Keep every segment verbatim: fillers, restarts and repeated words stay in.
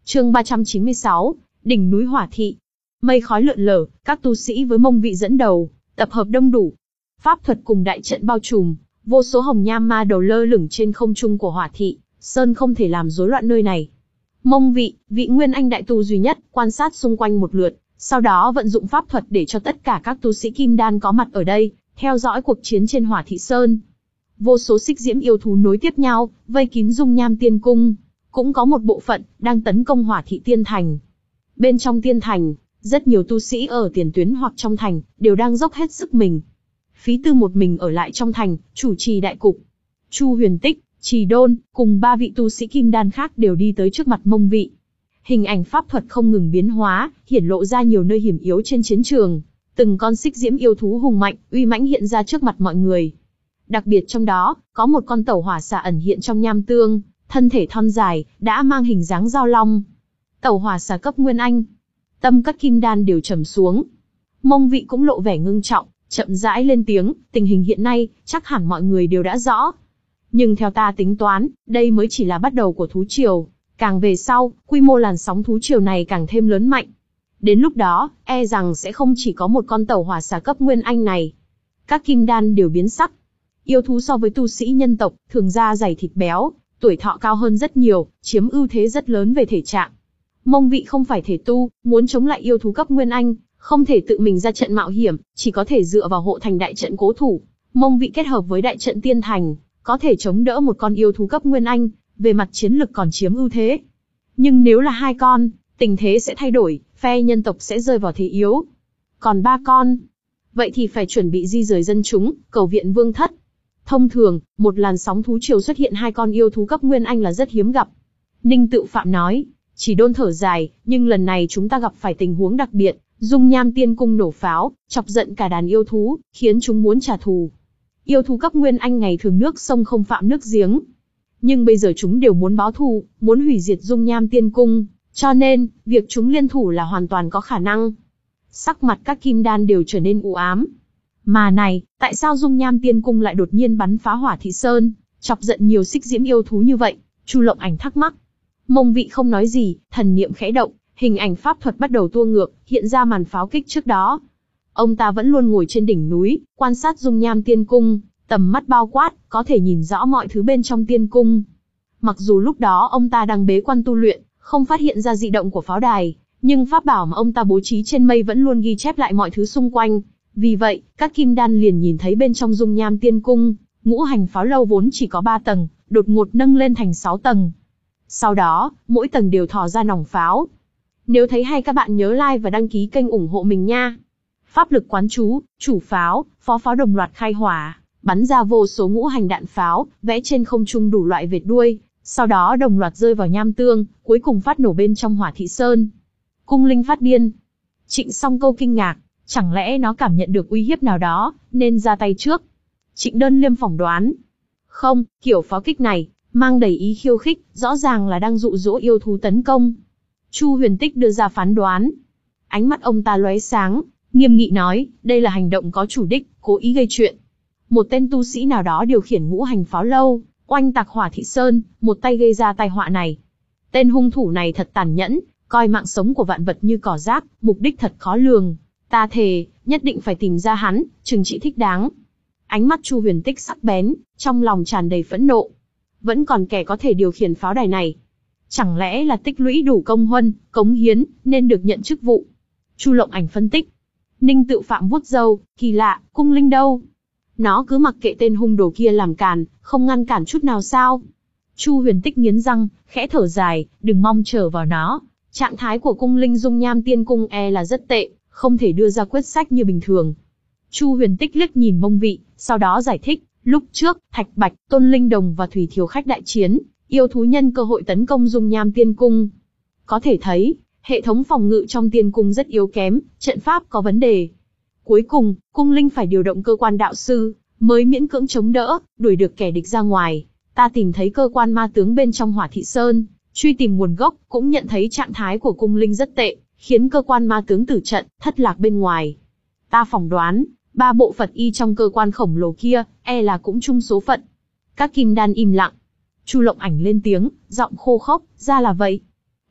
Chương ba trăm chín mươi sáu, đỉnh núi Hỏa Thị. Mây khói lượn lờ, các tu sĩ với Mông Vị dẫn đầu, tập hợp đông đủ. Pháp thuật cùng đại trận bao trùm, vô số hồng nham ma đầu lơ lửng trên không trung của Hỏa Thị, sơn không thể làm rối loạn nơi này. Mông Vị, vị Nguyên Anh đại tu duy nhất, quan sát xung quanh một lượt, sau đó vận dụng pháp thuật để cho tất cả các tu sĩ kim đan có mặt ở đây, theo dõi cuộc chiến trên Hỏa Thị Sơn. Vô số xích diễm yêu thú nối tiếp nhau, vây kín dung nham tiên cung. Cũng có một bộ phận đang tấn công Hỏa Thị Tiên Thành. Bên trong Tiên Thành, rất nhiều tu sĩ ở tiền tuyến hoặc trong thành đều đang dốc hết sức mình. Phí Tư một mình ở lại trong thành, chủ trì đại cục. Chu Huyền Tích, Trì Đôn cùng ba vị tu sĩ kim đan khác đều đi tới trước mặt Mông Vị. Hình ảnh pháp thuật không ngừng biến hóa, hiển lộ ra nhiều nơi hiểm yếu trên chiến trường. Từng con xích diễm yêu thú hùng mạnh, uy mãnh hiện ra trước mặt mọi người. Đặc biệt trong đó, có một con tẩu hỏa xà ẩn hiện trong nham tương. Thân thể thon dài, đã mang hình dáng dao long. Tẩu hỏa xà cấp Nguyên Anh. Tâm các kim đan đều trầm xuống. Mông Vị cũng lộ vẻ ngưng trọng, chậm rãi lên tiếng, tình hình hiện nay, chắc hẳn mọi người đều đã rõ. Nhưng theo ta tính toán, đây mới chỉ là bắt đầu của thú triều. Càng về sau, quy mô làn sóng thú triều này càng thêm lớn mạnh. Đến lúc đó, e rằng sẽ không chỉ có một con tẩu hỏa xà cấp Nguyên Anh này. Các kim đan đều biến sắc. Yêu thú so với tu sĩ nhân tộc, thường da dày thịt béo, tuổi thọ cao hơn rất nhiều, chiếm ưu thế rất lớn về thể trạng. Mông Vị không phải thể tu, muốn chống lại yêu thú cấp Nguyên Anh, không thể tự mình ra trận mạo hiểm, chỉ có thể dựa vào hộ thành đại trận cố thủ. Mông Vị kết hợp với đại trận Tiên Thành, có thể chống đỡ một con yêu thú cấp Nguyên Anh, về mặt chiến lực còn chiếm ưu thế. Nhưng nếu là hai con, tình thế sẽ thay đổi, phe nhân tộc sẽ rơi vào thế yếu. Còn ba con, vậy thì phải chuẩn bị di rời dân chúng, cầu viện vương thất. Thông thường, một làn sóng thú triều xuất hiện hai con yêu thú cấp Nguyên Anh là rất hiếm gặp. Ninh Tự Phạm nói, Chỉ Đôn thở dài, nhưng lần này chúng ta gặp phải tình huống đặc biệt, dung nham tiên cung nổ pháo, chọc giận cả đàn yêu thú, khiến chúng muốn trả thù. Yêu thú cấp Nguyên Anh ngày thường nước sông không phạm nước giếng. Nhưng bây giờ chúng đều muốn báo thù, muốn hủy diệt dung nham tiên cung, cho nên, việc chúng liên thủ là hoàn toàn có khả năng. Sắc mặt các kim đan đều trở nên u ám. Mà này, tại sao dung nham tiên cung lại đột nhiên bắn phá Hỏa Thị Sơn, chọc giận nhiều xích diễm yêu thú như vậy? Chu Lộng Ảnh thắc mắc. Mông Vị không nói gì, thần niệm khẽ động, hình ảnh pháp thuật bắt đầu tua ngược, hiện ra màn pháo kích trước đó. Ông ta vẫn luôn ngồi trên đỉnh núi, quan sát dung nham tiên cung, tầm mắt bao quát, có thể nhìn rõ mọi thứ bên trong tiên cung. Mặc dù lúc đó ông ta đang bế quan tu luyện, không phát hiện ra dị động của pháo đài, nhưng pháp bảo mà ông ta bố trí trên mây vẫn luôn ghi chép lại mọi thứ xung quanh. Vì vậy, các kim đan liền nhìn thấy bên trong dung nham tiên cung, ngũ hành pháo lâu vốn chỉ có ba tầng, đột ngột nâng lên thành sáu tầng. Sau đó, mỗi tầng đều thò ra nòng pháo. Nếu thấy hay các bạn nhớ like và đăng ký kênh ủng hộ mình nha. Pháp lực quán chú, chủ pháo, phó pháo đồng loạt khai hỏa, bắn ra vô số ngũ hành đạn pháo, vẽ trên không trung đủ loại vệt đuôi, sau đó đồng loạt rơi vào nham tương, cuối cùng phát nổ bên trong Hỏa Thị Sơn. Cung linh phát điên. Trịnh Song Câu kinh ngạc. Chẳng lẽ nó cảm nhận được uy hiếp nào đó, nên ra tay trước? Trịnh Đơn Liêm phỏng đoán. Không, kiểu pháo kích này, mang đầy ý khiêu khích, rõ ràng là đang dụ dỗ yêu thú tấn công. Chu Huyền Tích đưa ra phán đoán. Ánh mắt ông ta lóe sáng, nghiêm nghị nói, đây là hành động có chủ đích, cố ý gây chuyện. Một tên tu sĩ nào đó điều khiển ngũ hành pháo lâu, oanh tạc Hỏa Thị Sơn, một tay gây ra tai họa này. Tên hung thủ này thật tàn nhẫn, coi mạng sống của vạn vật như cỏ rác, mục đích thật khó lường. Ta thề, nhất định phải tìm ra hắn, trừng trị thích đáng. Ánh mắt Chu Huyền Tích sắc bén, trong lòng tràn đầy phẫn nộ. Vẫn còn kẻ có thể điều khiển pháo đài này. Chẳng lẽ là tích lũy đủ công huân, cống hiến, nên được nhận chức vụ? Chu Lộng Ảnh phân tích. Ninh Tự Phạm vuốt râu, kỳ lạ, cung linh đâu? Nó cứ mặc kệ tên hung đồ kia làm càn, không ngăn cản chút nào sao? Chu Huyền Tích nghiến răng, khẽ thở dài, đừng mong chờ vào nó. Trạng thái của cung linh dung nham tiên cung e là rất tệ, không thể đưa ra quyết sách như bình thường. Chu Huyền Tích liếc nhìn Mông Vị, sau đó giải thích, lúc trước, Thạch Bạch, Tôn Linh Đồng và Thủy Thiều Khách đại chiến, yêu thú nhân cơ hội tấn công dung nham tiên cung. Có thể thấy, hệ thống phòng ngự trong tiên cung rất yếu kém, trận pháp có vấn đề. Cuối cùng, cung linh phải điều động cơ quan đạo sư, mới miễn cưỡng chống đỡ, đuổi được kẻ địch ra ngoài. Ta tìm thấy cơ quan ma tướng bên trong Hỏa Thị Sơn, truy tìm nguồn gốc, cũng nhận thấy trạng thái của cung linh rất tệ, khiến cơ quan ma tướng tử trận, thất lạc bên ngoài. Ta phỏng đoán, ba bộ Phật y trong cơ quan khổng lồ kia, e là cũng chung số phận. Các kim đan im lặng. Chu Lộng Ảnh lên tiếng, giọng khô khốc, ra là vậy.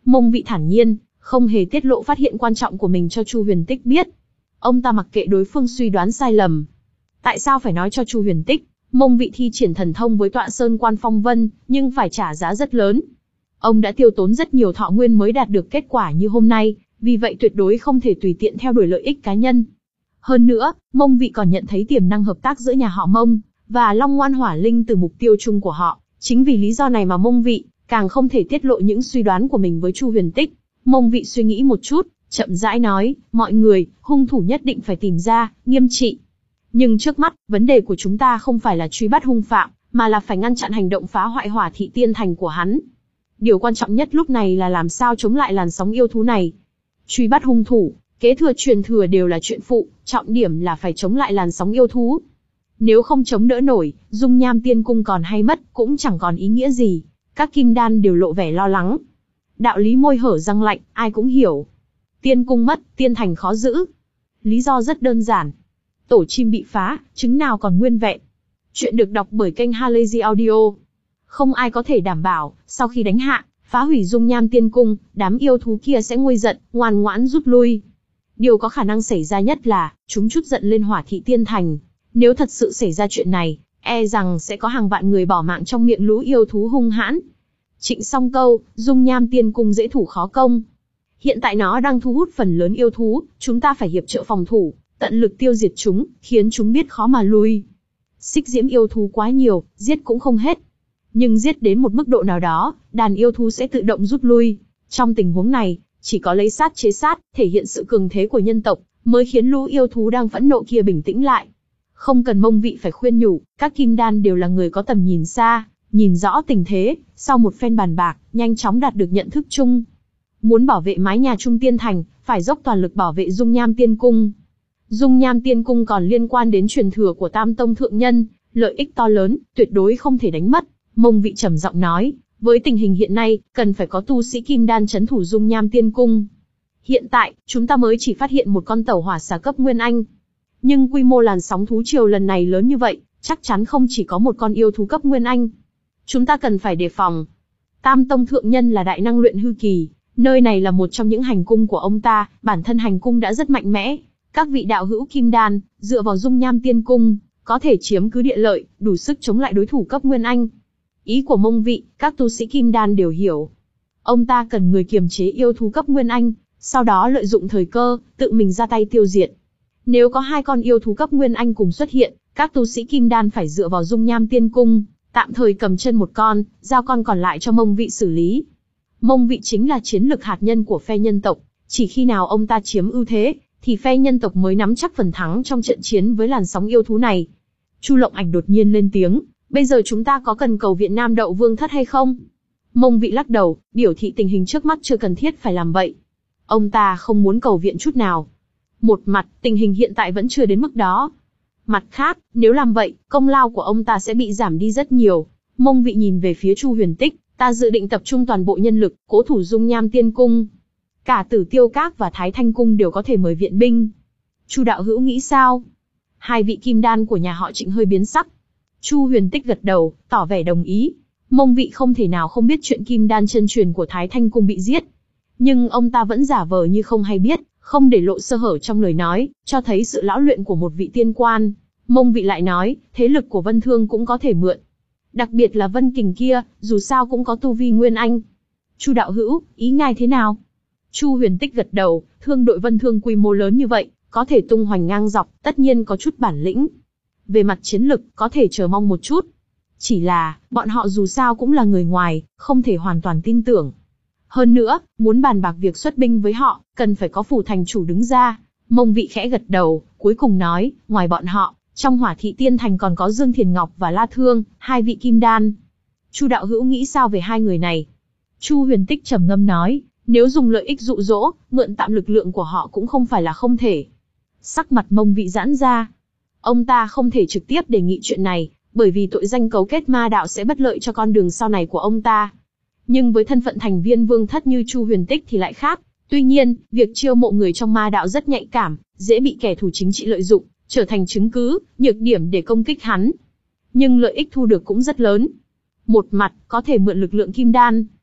Mông Vị thản nhiên, không hề tiết lộ phát hiện quan trọng của mình cho Chu Huyền Tích biết. Ông ta mặc kệ đối phương suy đoán sai lầm. Tại sao phải nói cho Chu Huyền Tích? Mông Vị thi triển thần thông với Tọa Sơn Quan Phong Vân, nhưng phải trả giá rất lớn. Ông đã tiêu tốn rất nhiều thọ nguyên mới đạt được kết quả như hôm nay, vì vậy tuyệt đối không thể tùy tiện theo đuổi lợi ích cá nhân. Hơn nữa, Mông Vị còn nhận thấy tiềm năng hợp tác giữa nhà họ Mông và Long Ngoan Hỏa Linh từ mục tiêu chung của họ. Chính vì lý do này mà Mông Vị càng không thể tiết lộ những suy đoán của mình với Chu Huyền Tích. Mông Vị suy nghĩ một chút, chậm rãi nói, mọi người, hung thủ nhất định phải tìm ra, nghiêm trị. Nhưng trước mắt, vấn đề của chúng ta không phải là truy bắt hung phạm, mà là phải ngăn chặn hành động phá hoại Hỏa Thị Tiên Thành của hắn. Điều quan trọng nhất lúc này là làm sao chống lại làn sóng yêu thú này. Truy bắt hung thủ, kế thừa truyền thừa đều là chuyện phụ, trọng điểm là phải chống lại làn sóng yêu thú. Nếu không chống đỡ nổi, Dung Nham Tiên Cung còn hay mất, cũng chẳng còn ý nghĩa gì. Các kim đan đều lộ vẻ lo lắng. Đạo lý môi hở răng lạnh, ai cũng hiểu. Tiên cung mất, tiên thành khó giữ. Lý do rất đơn giản. Tổ chim bị phá, trứng nào còn nguyên vẹn. Chuyện được đọc bởi kênh Halazy Audio. Không ai có thể đảm bảo, sau khi đánh hạ, phá hủy Dung Nham Tiên Cung, đám yêu thú kia sẽ nguôi giận, ngoan ngoãn rút lui. Điều có khả năng xảy ra nhất là, chúng trút giận lên Hỏa Thị Tiên Thành. Nếu thật sự xảy ra chuyện này, e rằng sẽ có hàng vạn người bỏ mạng trong miệng lũ yêu thú hung hãn. Trịnh song câu, Dung Nham Tiên Cung dễ thủ khó công. Hiện tại nó đang thu hút phần lớn yêu thú, chúng ta phải hiệp trợ phòng thủ, tận lực tiêu diệt chúng, khiến chúng biết khó mà lui. Xích diễm yêu thú quá nhiều, giết cũng không hết. Nhưng giết đến một mức độ nào đó, đàn yêu thú sẽ tự động rút lui. Trong tình huống này, chỉ có lấy sát chế sát, thể hiện sự cường thế của nhân tộc, mới khiến lũ yêu thú đang phẫn nộ kia bình tĩnh lại. Không cần Mông Vị phải khuyên nhủ, các kim đan đều là người có tầm nhìn xa, nhìn rõ tình thế, sau một phen bàn bạc, nhanh chóng đạt được nhận thức chung. Muốn bảo vệ mái nhà Trung Tiên Thành, phải dốc toàn lực bảo vệ Dung Nham Tiên Cung. Dung Nham Tiên Cung còn liên quan đến truyền thừa của Tam Tông Thượng Nhân, lợi ích to lớn, tuyệt đối không thể đánh mất. Mông Vị trầm giọng nói, với tình hình hiện nay, cần phải có tu sĩ kim đan trấn thủ Dung Nham Tiên Cung. Hiện tại, chúng ta mới chỉ phát hiện một con tẩu hỏa xà cấp Nguyên Anh. Nhưng quy mô làn sóng thú triều lần này lớn như vậy, chắc chắn không chỉ có một con yêu thú cấp Nguyên Anh. Chúng ta cần phải đề phòng. Tam Tông Thượng Nhân là đại năng luyện hư kỳ, nơi này là một trong những hành cung của ông ta, bản thân hành cung đã rất mạnh mẽ. Các vị đạo hữu kim đan, dựa vào Dung Nham Tiên Cung, có thể chiếm cứ địa lợi, đủ sức chống lại đối thủ cấp Nguyên Anh. Ý của Mông Vị, các tu sĩ kim đan đều hiểu. Ông ta cần người kiềm chế yêu thú cấp Nguyên Anh, sau đó lợi dụng thời cơ, tự mình ra tay tiêu diệt. Nếu có hai con yêu thú cấp Nguyên Anh cùng xuất hiện, các tu sĩ kim đan phải dựa vào Dung Nham Tiên Cung, tạm thời cầm chân một con, giao con còn lại cho Mông Vị xử lý. Mông Vị chính là chiến lực hạt nhân của phe nhân tộc, chỉ khi nào ông ta chiếm ưu thế, thì phe nhân tộc mới nắm chắc phần thắng trong trận chiến với làn sóng yêu thú này. Chu Lộng Ảnh đột nhiên lên tiếng, bây giờ chúng ta có cần cầu viện Nam Đậu Vương Thất hay không? Mông Vị lắc đầu, biểu thị tình hình trước mắt chưa cần thiết phải làm vậy. Ông ta không muốn cầu viện chút nào. Một mặt, tình hình hiện tại vẫn chưa đến mức đó. Mặt khác, nếu làm vậy, công lao của ông ta sẽ bị giảm đi rất nhiều. Mông Vị nhìn về phía Chu Huyền Tích, ta dự định tập trung toàn bộ nhân lực, cố thủ Dung Nham Tiên Cung. Cả Tử Tiêu Các và Thái Thanh Cung đều có thể mời viện binh. Chu đạo hữu nghĩ sao? Hai vị kim đan của nhà họ Trịnh hơi biến sắc. Chu Huyền Tích gật đầu, tỏ vẻ đồng ý. Mông Vị không thể nào không biết chuyện kim đan chân truyền của Thái Thanh Cung bị giết. Nhưng ông ta vẫn giả vờ như không hay biết, không để lộ sơ hở trong lời nói, cho thấy sự lão luyện của một vị tiên quan. Mông Vị lại nói, thế lực của Vân Thương cũng có thể mượn. Đặc biệt là Vân Kình kia, dù sao cũng có tu vi Nguyên Anh. Chu đạo hữu, ý ngài thế nào? Chu Huyền Tích gật đầu, thương đội Vân Thương quy mô lớn như vậy, có thể tung hoành ngang dọc, tất nhiên có chút bản lĩnh. Về mặt chiến lực, có thể chờ mong một chút. Chỉ là, bọn họ dù sao cũng là người ngoài, không thể hoàn toàn tin tưởng. Hơn nữa, muốn bàn bạc việc xuất binh với họ, cần phải có phủ thành chủ đứng ra. Mông Vị khẽ gật đầu, cuối cùng nói, ngoài bọn họ, trong Hỏa Thị Tiên Thành còn có Dương Thiền Ngọc và La Thương, hai vị kim đan. Chu đạo hữu nghĩ sao về hai người này? Chu Huyền Tích trầm ngâm nói, nếu dùng lợi ích dụ dỗ, mượn tạm lực lượng của họ cũng không phải là không thể. Sắc mặt Mông Vị giãn ra. Ông ta không thể trực tiếp đề nghị chuyện này, bởi vì tội danh cấu kết ma đạo sẽ bất lợi cho con đường sau này của ông ta. Nhưng với thân phận thành viên vương thất như Chu Huyền Tích thì lại khác. Tuy nhiên, việc chiêu mộ người trong ma đạo rất nhạy cảm, dễ bị kẻ thù chính trị lợi dụng, trở thành chứng cứ, nhược điểm để công kích hắn. Nhưng lợi ích thu được cũng rất lớn. Một mặt, có thể mượn lực lượng kim đan.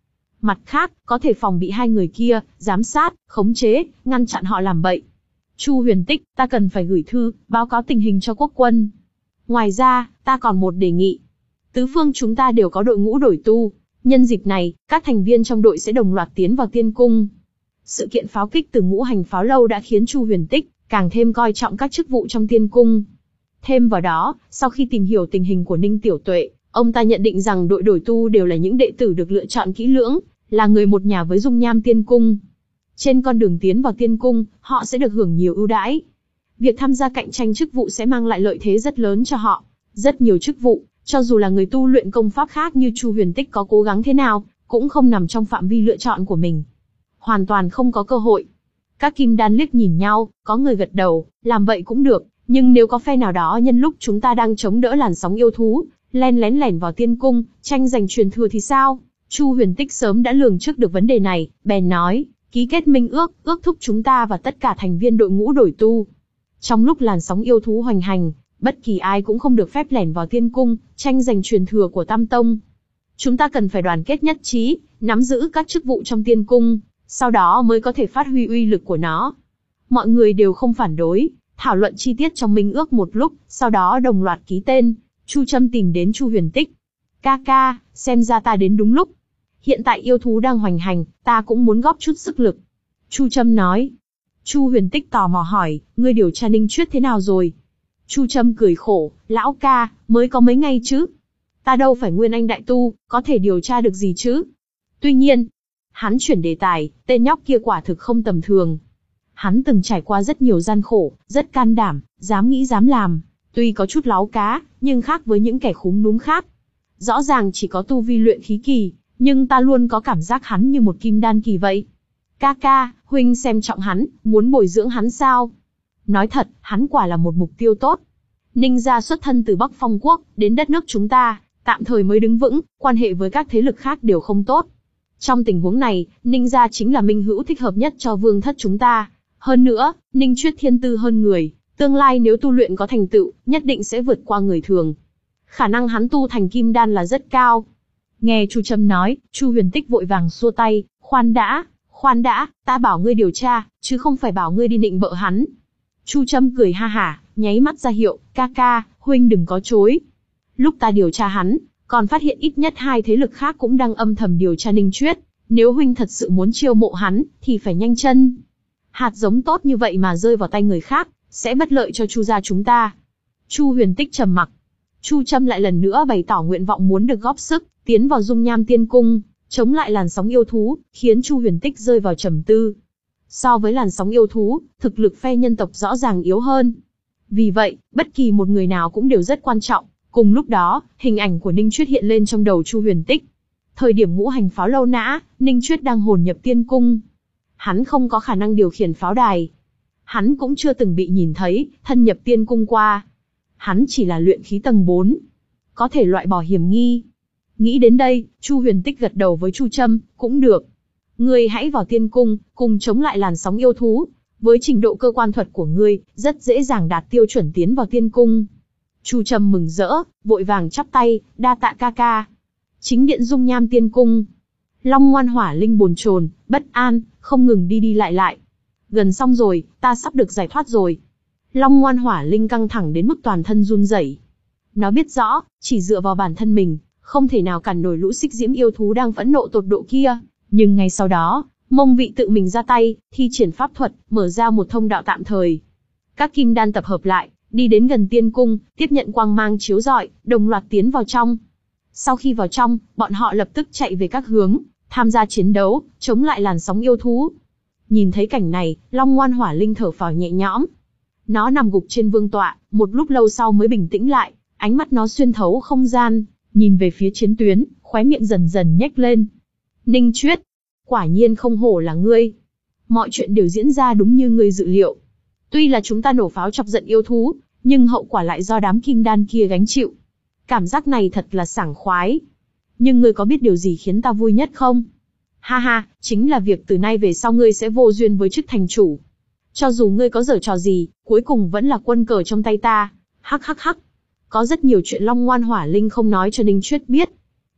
Mặt khác, có thể phòng bị hai người kia, giám sát, khống chế, ngăn chặn họ làm bậy. Chu Huyền Tích, ta cần phải gửi thư, báo cáo tình hình cho quốc quân. Ngoài ra, ta còn một đề nghị. Tứ phương chúng ta đều có đội ngũ đổi tu. Nhân dịp này, các thành viên trong đội sẽ đồng loạt tiến vào tiên cung. Sự kiện pháo kích từ ngũ hành pháo lâu đã khiến Chu Huyền Tích càng thêm coi trọng các chức vụ trong tiên cung. Thêm vào đó, sau khi tìm hiểu tình hình của Ninh Tiểu Tuệ, ông ta nhận định rằng đội đổi tu đều là những đệ tử được lựa chọn kỹ lưỡng, là người một nhà với dung nham tiên cung. Trên con đường tiến vào tiên cung, họ sẽ được hưởng nhiều ưu đãi. Việc tham gia cạnh tranh chức vụ sẽ mang lại lợi thế rất lớn cho họ. Rất nhiều chức vụ, cho dù là người tu luyện công pháp khác như Chu Huyền Tích có cố gắng thế nào, cũng không nằm trong phạm vi lựa chọn của mình. Hoàn toàn không có cơ hội. Các kim đan liếc nhìn nhau, có người gật đầu, làm vậy cũng được, nhưng nếu có phe nào đó nhân lúc chúng ta đang chống đỡ làn sóng yêu thú, len lén lẻn vào tiên cung, tranh giành truyền thừa thì sao? Chu Huyền Tích sớm đã lường trước được vấn đề này, bèn nói, ký kết minh ước, ước thúc chúng ta và tất cả thành viên đội ngũ đổi tu. Trong lúc làn sóng yêu thú hoành hành, bất kỳ ai cũng không được phép lẻn vào tiên cung, tranh giành truyền thừa của Tam Tông. Chúng ta cần phải đoàn kết nhất trí, nắm giữ các chức vụ trong tiên cung, sau đó mới có thể phát huy uy lực của nó. Mọi người đều không phản đối, thảo luận chi tiết trong minh ước một lúc, sau đó đồng loạt ký tên. Chu Trâm tìm đến Chu Huyền Tích. Ca ca, xem ra ta đến đúng lúc. Hiện tại yêu thú đang hoành hành, ta cũng muốn góp chút sức lực. Chu Trâm nói. Chu Huyền Tích tò mò hỏi, ngươi điều tra Ninh Chuyết thế nào rồi? Chu Trâm cười khổ, lão ca, mới có mấy ngày chứ. Ta đâu phải nguyên anh đại tu, có thể điều tra được gì chứ? Tuy nhiên, hắn chuyển đề tài, tên nhóc kia quả thực không tầm thường. Hắn từng trải qua rất nhiều gian khổ, rất can đảm, dám nghĩ dám làm. Tuy có chút láu cá, nhưng khác với những kẻ khúm núm khác. Rõ ràng chỉ có tu vi luyện khí kỳ, nhưng ta luôn có cảm giác hắn như một kim đan kỳ vậy. Ca ca, huynh xem trọng hắn, muốn bồi dưỡng hắn sao? Nói thật, hắn quả là một mục tiêu tốt. Ninh gia xuất thân từ Bắc Phong Quốc, đến đất nước chúng ta, tạm thời mới đứng vững, quan hệ với các thế lực khác đều không tốt. Trong tình huống này, Ninh gia chính là minh hữu thích hợp nhất cho vương thất chúng ta. Hơn nữa, Ninh Chuyết thiên tư hơn người, tương lai nếu tu luyện có thành tựu, nhất định sẽ vượt qua người thường. Khả năng hắn tu thành kim đan là rất cao. Nghe Chu Trâm nói, Chu Huyền Tích vội vàng xua tay, khoan đã, khoan đã, ta bảo ngươi điều tra, chứ không phải bảo ngươi đi nịnh bợ hắn. Chu Trâm cười ha hả, nháy mắt ra hiệu, ca ca, huynh đừng có chối. Lúc ta điều tra hắn, còn phát hiện ít nhất hai thế lực khác cũng đang âm thầm điều tra Ninh Chuyết. Nếu huynh thật sự muốn chiêu mộ hắn, thì phải nhanh chân. Hạt giống tốt như vậy mà rơi vào tay người khác, sẽ bất lợi cho Chu gia chúng ta. Chu Huyền Tích trầm mặc. Chu Trâm lại lần nữa bày tỏ nguyện vọng muốn được góp sức, tiến vào dung nham tiên cung, chống lại làn sóng yêu thú, khiến Chu Huyền Tích rơi vào trầm tư. So với làn sóng yêu thú, thực lực phe nhân tộc rõ ràng yếu hơn. Vì vậy, bất kỳ một người nào cũng đều rất quan trọng. Cùng lúc đó, hình ảnh của Ninh Chuyết hiện lên trong đầu Chu Huyền Tích. Thời điểm ngũ hành pháo lâu nã, Ninh Chuyết đang hồn nhập tiên cung. Hắn không có khả năng điều khiển pháo đài. Hắn cũng chưa từng bị nhìn thấy, thân nhập tiên cung qua. Hắn chỉ là luyện khí tầng bốn. Có thể loại bỏ hiểm nghi. Nghĩ đến đây, Chu Huyền Tích gật đầu với Chu Trâm, cũng được. Ngươi hãy vào tiên cung, cùng chống lại làn sóng yêu thú. Với trình độ cơ quan thuật của ngươi, rất dễ dàng đạt tiêu chuẩn tiến vào tiên cung. Chu Trâm mừng rỡ, vội vàng chắp tay, đa tạ ca ca. Chính điện dung nham tiên cung. Long Ngoan Hỏa Linh bồn chồn, bất an, không ngừng đi đi lại lại. Gần xong rồi, ta sắp được giải thoát rồi. Long Ngoan Hỏa Linh căng thẳng đến mức toàn thân run rẩy. Nó biết rõ, chỉ dựa vào bản thân mình, không thể nào cản nổi lũ xích diễm yêu thú đang phẫn nộ tột độ kia. Nhưng ngay sau đó, Mông Vị tự mình ra tay, thi triển pháp thuật, mở ra một thông đạo tạm thời. Các kim đan tập hợp lại, đi đến gần tiên cung, tiếp nhận quang mang chiếu rọi, đồng loạt tiến vào trong. Sau khi vào trong, bọn họ lập tức chạy về các hướng, tham gia chiến đấu, chống lại làn sóng yêu thú. Nhìn thấy cảnh này, Long Ngoan Hỏa Linh thở phào nhẹ nhõm. Nó nằm gục trên vương tọa, một lúc lâu sau mới bình tĩnh lại, ánh mắt nó xuyên thấu không gian, nhìn về phía chiến tuyến, khóe miệng dần dần nhếch lên. Ninh Chuyết, quả nhiên không hổ là ngươi. Mọi chuyện đều diễn ra đúng như ngươi dự liệu. Tuy là chúng ta nổ pháo chọc giận yêu thú, nhưng hậu quả lại do đám kim đan kia gánh chịu. Cảm giác này thật là sảng khoái. Nhưng ngươi có biết điều gì khiến ta vui nhất không? Ha ha, chính là việc từ nay về sau ngươi sẽ vô duyên với chức thành chủ. Cho dù ngươi có giở trò gì, cuối cùng vẫn là quân cờ trong tay ta. Hắc hắc hắc. Có rất nhiều chuyện Long Ngoan Hỏa Linh không nói cho Ninh Chuyết biết.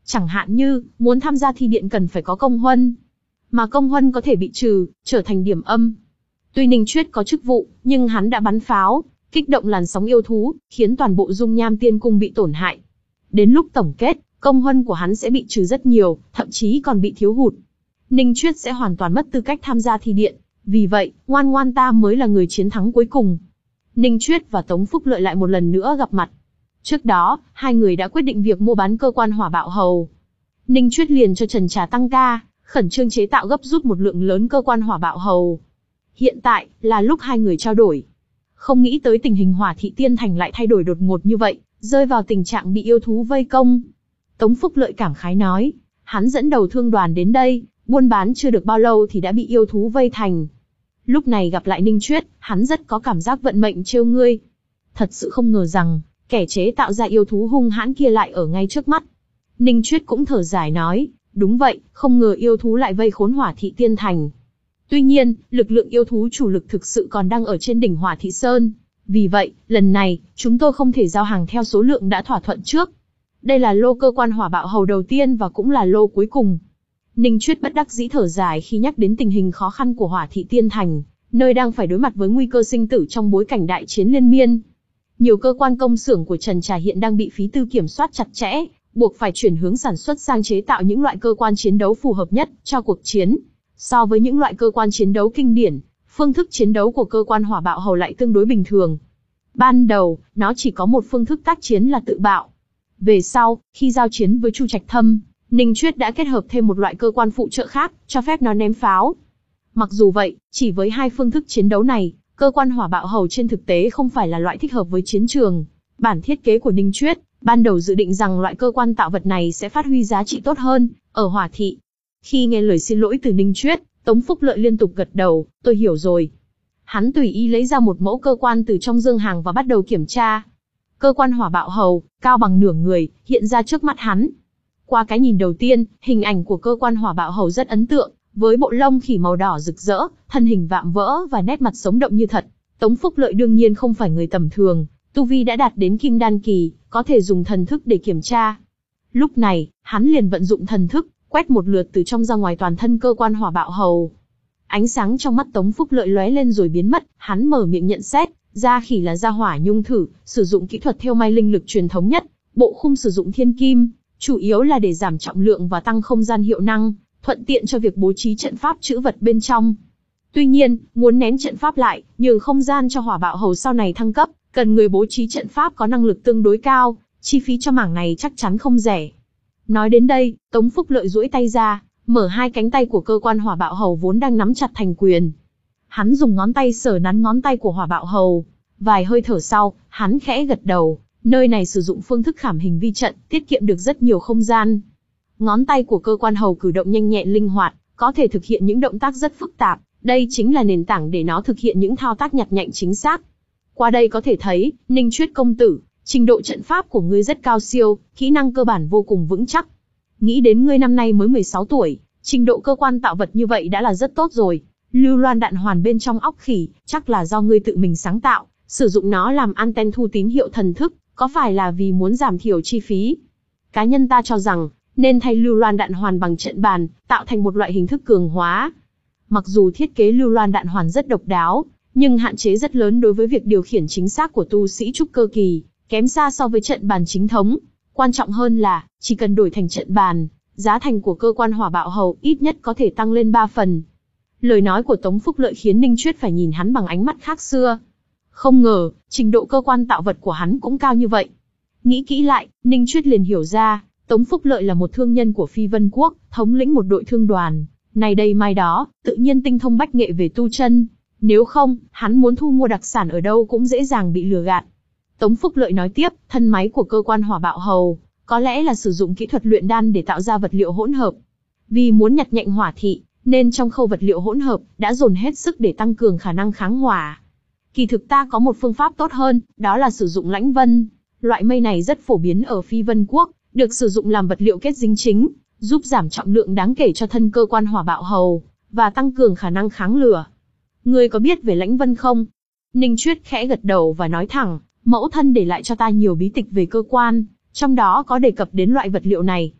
Chẳng hạn như, muốn tham gia thi điện cần phải có công huân. Mà công huân có thể bị trừ, trở thành điểm âm. Tuy Ninh Chuyết có chức vụ, nhưng hắn đã bắn pháo, kích động làn sóng yêu thú, khiến toàn bộ dung nham tiên cung bị tổn hại. Đến lúc tổng kết, công huân của hắn sẽ bị trừ rất nhiều, thậm chí còn bị thiếu hụt. Ninh Chuyết sẽ hoàn toàn mất tư cách tham gia thi điện, vì vậy, ngoan ngoan ta mới là người chiến thắng cuối cùng. Ninh Chuyết và Tống Phúc Lợi lại một lần nữa gặp mặt. Trước đó, hai người đã quyết định việc mua bán cơ quan hỏa bạo hầu. Ninh Chuyết liền cho Trần Trà tăng ca, khẩn trương chế tạo gấp rút một lượng lớn cơ quan hỏa bạo hầu. Hiện tại, là lúc hai người trao đổi. Không nghĩ tới tình hình Hỏa Thị Tiên Thành lại thay đổi đột ngột như vậy, rơi vào tình trạng bị yêu thú vây công. Tống Phúc Lợi cảm khái nói, hắn dẫn đầu thương đoàn đến đây, buôn bán chưa được bao lâu thì đã bị yêu thú vây thành. Lúc này gặp lại Ninh Chuyết, hắn rất có cảm giác vận mệnh trêu ngươi. Thật sự không ngờ rằng, kẻ chế tạo ra yêu thú hung hãn kia lại ở ngay trước mắt. Ninh Chuyết cũng thở dài nói, đúng vậy, không ngờ yêu thú lại vây khốn Hỏa Thị Tiên Thành. Tuy nhiên, lực lượng yêu thú chủ lực thực sự còn đang ở trên đỉnh Hỏa Thị Sơn. Vì vậy, lần này, chúng tôi không thể giao hàng theo số lượng đã thỏa thuận trước. Đây là lô cơ quan hỏa bạo hầu đầu tiên và cũng là lô cuối cùng. Ninh Chuyết bất đắc dĩ thở dài khi nhắc đến tình hình khó khăn của Hỏa Thị Tiên Thành, nơi đang phải đối mặt với nguy cơ sinh tử trong bối cảnh đại chiến liên miên. Nhiều cơ quan công xưởng của Trần Trà hiện đang bị phí tư kiểm soát chặt chẽ, buộc phải chuyển hướng sản xuất sang chế tạo những loại cơ quan chiến đấu phù hợp nhất cho cuộc chiến. So với những loại cơ quan chiến đấu kinh điển, phương thức chiến đấu của cơ quan hỏa bạo hầu lại tương đối bình thường. Ban đầu, nó chỉ có một phương thức tác chiến là tự bạo. Về sau, khi giao chiến với Chu Trạch Thâm, Ninh Chuyết đã kết hợp thêm một loại cơ quan phụ trợ khác, cho phép nó ném pháo. Mặc dù vậy, chỉ với hai phương thức chiến đấu này, cơ quan hỏa bạo hầu trên thực tế không phải là loại thích hợp với chiến trường. Bản thiết kế của Ninh Chuyết, ban đầu dự định rằng loại cơ quan tạo vật này sẽ phát huy giá trị tốt hơn, ở Hỏa Thị. Khi nghe lời xin lỗi từ Ninh Chuyết, Tống Phúc Lợi liên tục gật đầu, tôi hiểu rồi. Hắn tùy ý lấy ra một mẫu cơ quan từ trong dương hàng và bắt đầu kiểm tra. Cơ quan hỏa bạo hầu, cao bằng nửa người, hiện ra trước mắt hắn. Qua cái nhìn đầu tiên, hình ảnh của cơ quan hỏa bạo hầu rất ấn tượng, với bộ lông khỉ màu đỏ rực rỡ, thân hình vạm vỡ và nét mặt sống động như thật. Tống Phúc Lợi đương nhiên không phải người tầm thường, tu vi đã đạt đến kim đan kỳ, có thể dùng thần thức để kiểm tra. Lúc này, hắn liền vận dụng thần thức, quét một lượt từ trong ra ngoài toàn thân cơ quan hỏa bạo hầu. Ánh sáng trong mắt Tống Phúc Lợi lóe lên rồi biến mất, hắn mở miệng nhận xét, da khỉ là da hỏa nhung thử, sử dụng kỹ thuật thêu may linh lực truyền thống nhất, bộ khung sử dụng thiên kim, chủ yếu là để giảm trọng lượng và tăng không gian hiệu năng, thuận tiện cho việc bố trí trận pháp trữ vật bên trong. Tuy nhiên, muốn nén trận pháp lại, nhường không gian cho hỏa bạo hầu sau này thăng cấp, cần người bố trí trận pháp có năng lực tương đối cao, chi phí cho mảng này chắc chắn không rẻ. Nói đến đây, Tống Phúc Lợi duỗi tay ra, mở hai cánh tay của cơ quan hỏa bạo hầu vốn đang nắm chặt thành quyền. Hắn dùng ngón tay sờ nắn ngón tay của hỏa bạo hầu. Vài hơi thở sau, hắn khẽ gật đầu, nơi này sử dụng phương thức khảm hình vi trận, tiết kiệm được rất nhiều không gian. Ngón tay của cơ quan hầu cử động nhanh nhẹn linh hoạt, có thể thực hiện những động tác rất phức tạp, đây chính là nền tảng để nó thực hiện những thao tác nhặt nhạnh chính xác. Qua đây có thể thấy, Ninh Chuyết công tử, trình độ trận pháp của ngươi rất cao siêu, kỹ năng cơ bản vô cùng vững chắc. Nghĩ đến ngươi năm nay mới mười sáu tuổi, trình độ cơ quan tạo vật như vậy đã là rất tốt rồi. Lưu loan đạn hoàn bên trong óc khỉ, chắc là do ngươi tự mình sáng tạo, sử dụng nó làm anten thu tín hiệu thần thức, có phải là vì muốn giảm thiểu chi phí? Cá nhân ta cho rằng, nên thay lưu loan đạn hoàn bằng trận bàn, tạo thành một loại hình thức cường hóa. Mặc dù thiết kế lưu loan đạn hoàn rất độc đáo, nhưng hạn chế rất lớn đối với việc điều khiển chính xác của tu sĩ trúc cơ kỳ, kém xa so với trận bàn chính thống. Quan trọng hơn là, chỉ cần đổi thành trận bàn, giá thành của cơ quan hỏa bạo hầu ít nhất có thể tăng lên ba phần. Lời nói của Tống Phúc Lợi khiến Ninh Chuyết phải nhìn hắn bằng ánh mắt khác xưa. Không ngờ, trình độ cơ quan tạo vật của hắn cũng cao như vậy. Nghĩ kỹ lại, Ninh Chuyết liền hiểu ra, Tống Phúc Lợi là một thương nhân của Phi Vân Quốc, thống lĩnh một đội thương đoàn. Này đây mai đó, tự nhiên tinh thông bách nghệ về tu chân. Nếu không, hắn muốn thu mua đặc sản ở đâu cũng dễ dàng bị lừa gạt. Tống Phúc Lợi nói tiếp, thân máy của cơ quan hỏa bạo hầu, có lẽ là sử dụng kỹ thuật luyện đan để tạo ra vật liệu hỗn hợp. Vì muốn nhặt nhạnh hỏa thị, nên trong khâu vật liệu hỗn hợp, đã dồn hết sức để tăng cường khả năng kháng hỏa. Kỳ thực ta có một phương pháp tốt hơn, đó là sử dụng lãnh vân. Loại mây này rất phổ biến ở Phi Vân Quốc, được sử dụng làm vật liệu kết dính chính, giúp giảm trọng lượng đáng kể cho thân cơ quan hỏa bạo hầu, và tăng cường khả năng kháng lửa. Ngươi có biết về lãnh vân không? Ninh Chuyết khẽ gật đầu và nói thẳng, mẫu thân để lại cho ta nhiều bí tịch về cơ quan, trong đó có đề cập đến loại vật liệu này.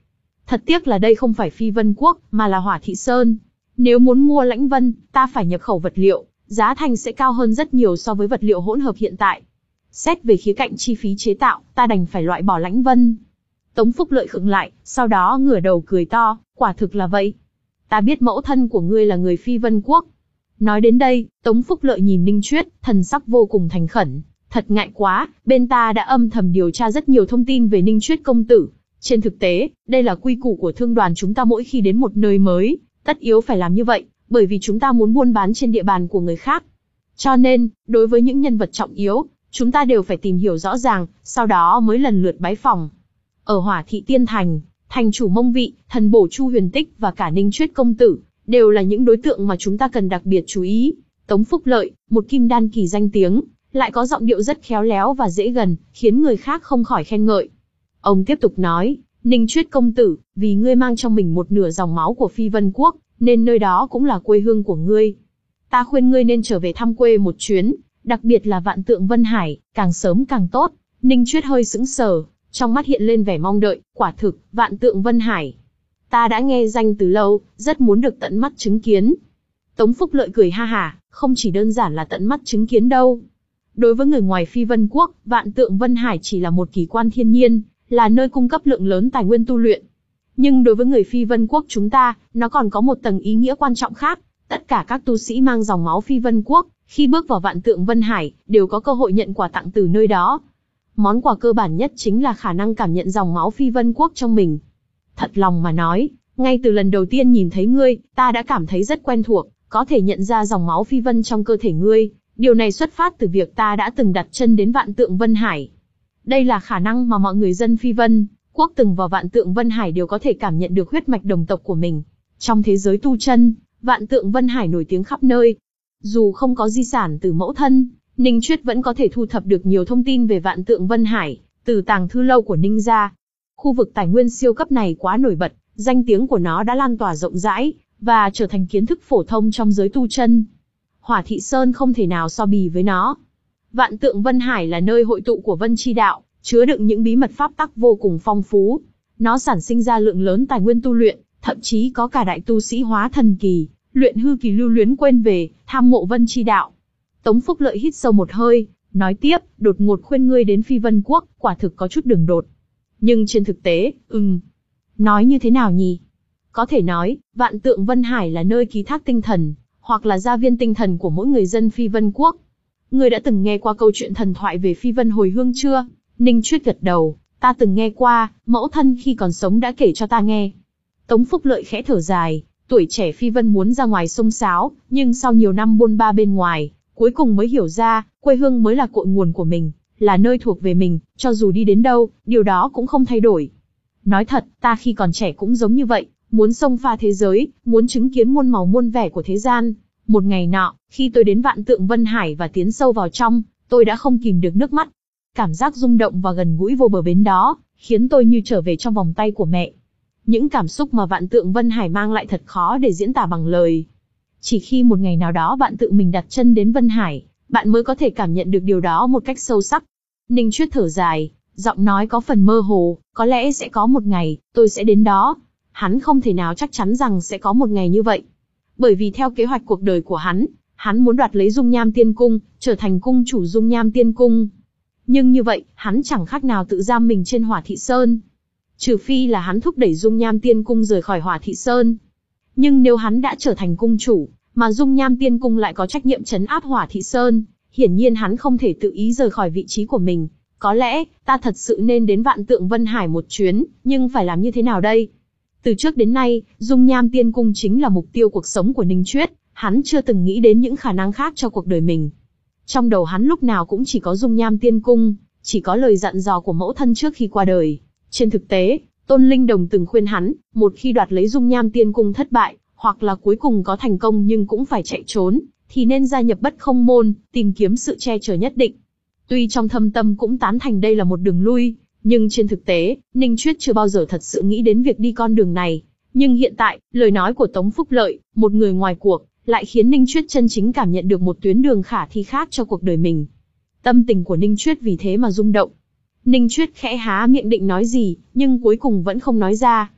Thật tiếc là đây không phải Phi Vân Quốc, mà là Hỏa Thị Sơn. Nếu muốn mua Lãnh Vân, ta phải nhập khẩu vật liệu, giá thành sẽ cao hơn rất nhiều so với vật liệu hỗn hợp hiện tại. Xét về khía cạnh chi phí chế tạo, ta đành phải loại bỏ Lãnh Vân. Tống Phúc Lợi khựng lại, sau đó ngửa đầu cười to, quả thực là vậy. Ta biết mẫu thân của ngươi là người Phi Vân Quốc. Nói đến đây, Tống Phúc Lợi nhìn Ninh Chuyết, thần sắc vô cùng thành khẩn. Thật ngại quá, bên ta đã âm thầm điều tra rất nhiều thông tin về Ninh Chuyết công tử. Trên thực tế, đây là quy củ của thương đoàn chúng ta mỗi khi đến một nơi mới, tất yếu phải làm như vậy, bởi vì chúng ta muốn buôn bán trên địa bàn của người khác. Cho nên, đối với những nhân vật trọng yếu, chúng ta đều phải tìm hiểu rõ ràng, sau đó mới lần lượt bái phỏng. Ở Hỏa Thị Tiên Thành, thành chủ Mông Vị, thần bổ Chu Huyền Tích và cả Ninh Chuyết công tử, đều là những đối tượng mà chúng ta cần đặc biệt chú ý. Tống Phúc Lợi, một kim đan kỳ danh tiếng, lại có giọng điệu rất khéo léo và dễ gần, khiến người khác không khỏi khen ngợi. Ông tiếp tục nói, Ninh Chuyết công tử, vì ngươi mang trong mình một nửa dòng máu của Phi Vân Quốc, nên nơi đó cũng là quê hương của ngươi. Ta khuyên ngươi nên trở về thăm quê một chuyến, đặc biệt là Vạn Tượng Vân Hải, càng sớm càng tốt. Ninh Chuyết hơi sững sờ, trong mắt hiện lên vẻ mong đợi, quả thực, Vạn Tượng Vân Hải. Ta đã nghe danh từ lâu, rất muốn được tận mắt chứng kiến. Tống Phúc Lợi cười ha hả, không chỉ đơn giản là tận mắt chứng kiến đâu. Đối với người ngoài Phi Vân Quốc, Vạn Tượng Vân Hải chỉ là một kỳ quan thiên nhiên, là nơi cung cấp lượng lớn tài nguyên tu luyện. Nhưng đối với người Phi Vân Quốc chúng ta, nó còn có một tầng ý nghĩa quan trọng khác. Tất cả các tu sĩ mang dòng máu Phi Vân Quốc, khi bước vào Vạn Tượng Vân Hải, đều có cơ hội nhận quà tặng từ nơi đó. Món quà cơ bản nhất chính là khả năng cảm nhận dòng máu Phi Vân Quốc trong mình. Thật lòng mà nói, ngay từ lần đầu tiên nhìn thấy ngươi, ta đã cảm thấy rất quen thuộc, có thể nhận ra dòng máu Phi Vân trong cơ thể ngươi. Điều này xuất phát từ việc ta đã từng đặt chân đến Vạn Tượng Vân Hải. Đây là khả năng mà mọi người dân Phi Vân Quốc từng vào Vạn Tượng Vân Hải đều có thể cảm nhận được huyết mạch đồng tộc của mình. Trong thế giới tu chân, Vạn Tượng Vân Hải nổi tiếng khắp nơi. Dù không có di sản từ mẫu thân, Ninh Chuyết vẫn có thể thu thập được nhiều thông tin về Vạn Tượng Vân Hải, từ tàng thư lâu của Ninh gia. Khu vực tài nguyên siêu cấp này quá nổi bật, danh tiếng của nó đã lan tỏa rộng rãi, và trở thành kiến thức phổ thông trong giới tu chân. Hỏa Thị Sơn không thể nào so bì với nó. Vạn Tượng Vân Hải là nơi hội tụ của Vân Chi Đạo, chứa đựng những bí mật pháp tắc vô cùng phong phú. Nó sản sinh ra lượng lớn tài nguyên tu luyện, thậm chí có cả đại tu sĩ hóa thần kỳ, luyện hư kỳ lưu luyến quên về, tham mộ Vân Chi Đạo. Tống Phúc Lợi hít sâu một hơi, nói tiếp, đột ngột khuyên ngươi đến Phi Vân Quốc, quả thực có chút đường đột. Nhưng trên thực tế, ừm, nói như thế nào nhỉ? Có thể nói, Vạn Tượng Vân Hải là nơi ký thác tinh thần, hoặc là gia viên tinh thần của mỗi người dân Phi Vân Quốc. Ngươi đã từng nghe qua câu chuyện thần thoại về Phi Vân hồi hương chưa? Ninh Chuyết gật đầu, ta từng nghe qua, mẫu thân khi còn sống đã kể cho ta nghe. Tống Phúc Lợi khẽ thở dài, tuổi trẻ Phi Vân muốn ra ngoài xông xáo, nhưng sau nhiều năm bôn ba bên ngoài, cuối cùng mới hiểu ra, quê hương mới là cội nguồn của mình, là nơi thuộc về mình, cho dù đi đến đâu, điều đó cũng không thay đổi. Nói thật, ta khi còn trẻ cũng giống như vậy, muốn xông pha thế giới, muốn chứng kiến muôn màu muôn vẻ của thế gian. Một ngày nọ, khi tôi đến Vạn Tượng Vân Hải và tiến sâu vào trong, tôi đã không kìm được nước mắt. Cảm giác rung động và gần gũi vô bờ bến đó, khiến tôi như trở về trong vòng tay của mẹ. Những cảm xúc mà Vạn Tượng Vân Hải mang lại thật khó để diễn tả bằng lời. Chỉ khi một ngày nào đó bạn tự mình đặt chân đến Vân Hải, bạn mới có thể cảm nhận được điều đó một cách sâu sắc. Ninh Chuyết thở dài, giọng nói có phần mơ hồ, có lẽ sẽ có một ngày, tôi sẽ đến đó. Hắn không thể nào chắc chắn rằng sẽ có một ngày như vậy. Bởi vì theo kế hoạch cuộc đời của hắn, hắn muốn đoạt lấy Dung Nham Tiên Cung, trở thành cung chủ Dung Nham Tiên Cung. Nhưng như vậy, hắn chẳng khác nào tự giam mình trên Hỏa Thị Sơn. Trừ phi là hắn thúc đẩy Dung Nham Tiên Cung rời khỏi Hỏa Thị Sơn. Nhưng nếu hắn đã trở thành cung chủ, mà Dung Nham Tiên Cung lại có trách nhiệm trấn áp Hỏa Thị Sơn, hiển nhiên hắn không thể tự ý rời khỏi vị trí của mình. Có lẽ, ta thật sự nên đến Vạn Tượng Vân Hải một chuyến, nhưng phải làm như thế nào đây? Từ trước đến nay, Dung Nham Tiên Cung chính là mục tiêu cuộc sống của Ninh Chuyết, hắn chưa từng nghĩ đến những khả năng khác cho cuộc đời mình. Trong đầu hắn lúc nào cũng chỉ có Dung Nham Tiên Cung, chỉ có lời dặn dò của mẫu thân trước khi qua đời. Trên thực tế, Tôn Linh Đồng từng khuyên hắn, một khi đoạt lấy Dung Nham Tiên Cung thất bại, hoặc là cuối cùng có thành công nhưng cũng phải chạy trốn, thì nên gia nhập Bất Không Môn, tìm kiếm sự che chở nhất định. Tuy trong thâm tâm cũng tán thành đây là một đường lui, nhưng trên thực tế, Ninh Chuyết chưa bao giờ thật sự nghĩ đến việc đi con đường này. Nhưng hiện tại, lời nói của Tống Phúc Lợi, một người ngoài cuộc, lại khiến Ninh Chuyết chân chính cảm nhận được một tuyến đường khả thi khác cho cuộc đời mình. Tâm tình của Ninh Chuyết vì thế mà rung động. Ninh Chuyết khẽ há miệng định nói gì, nhưng cuối cùng vẫn không nói ra.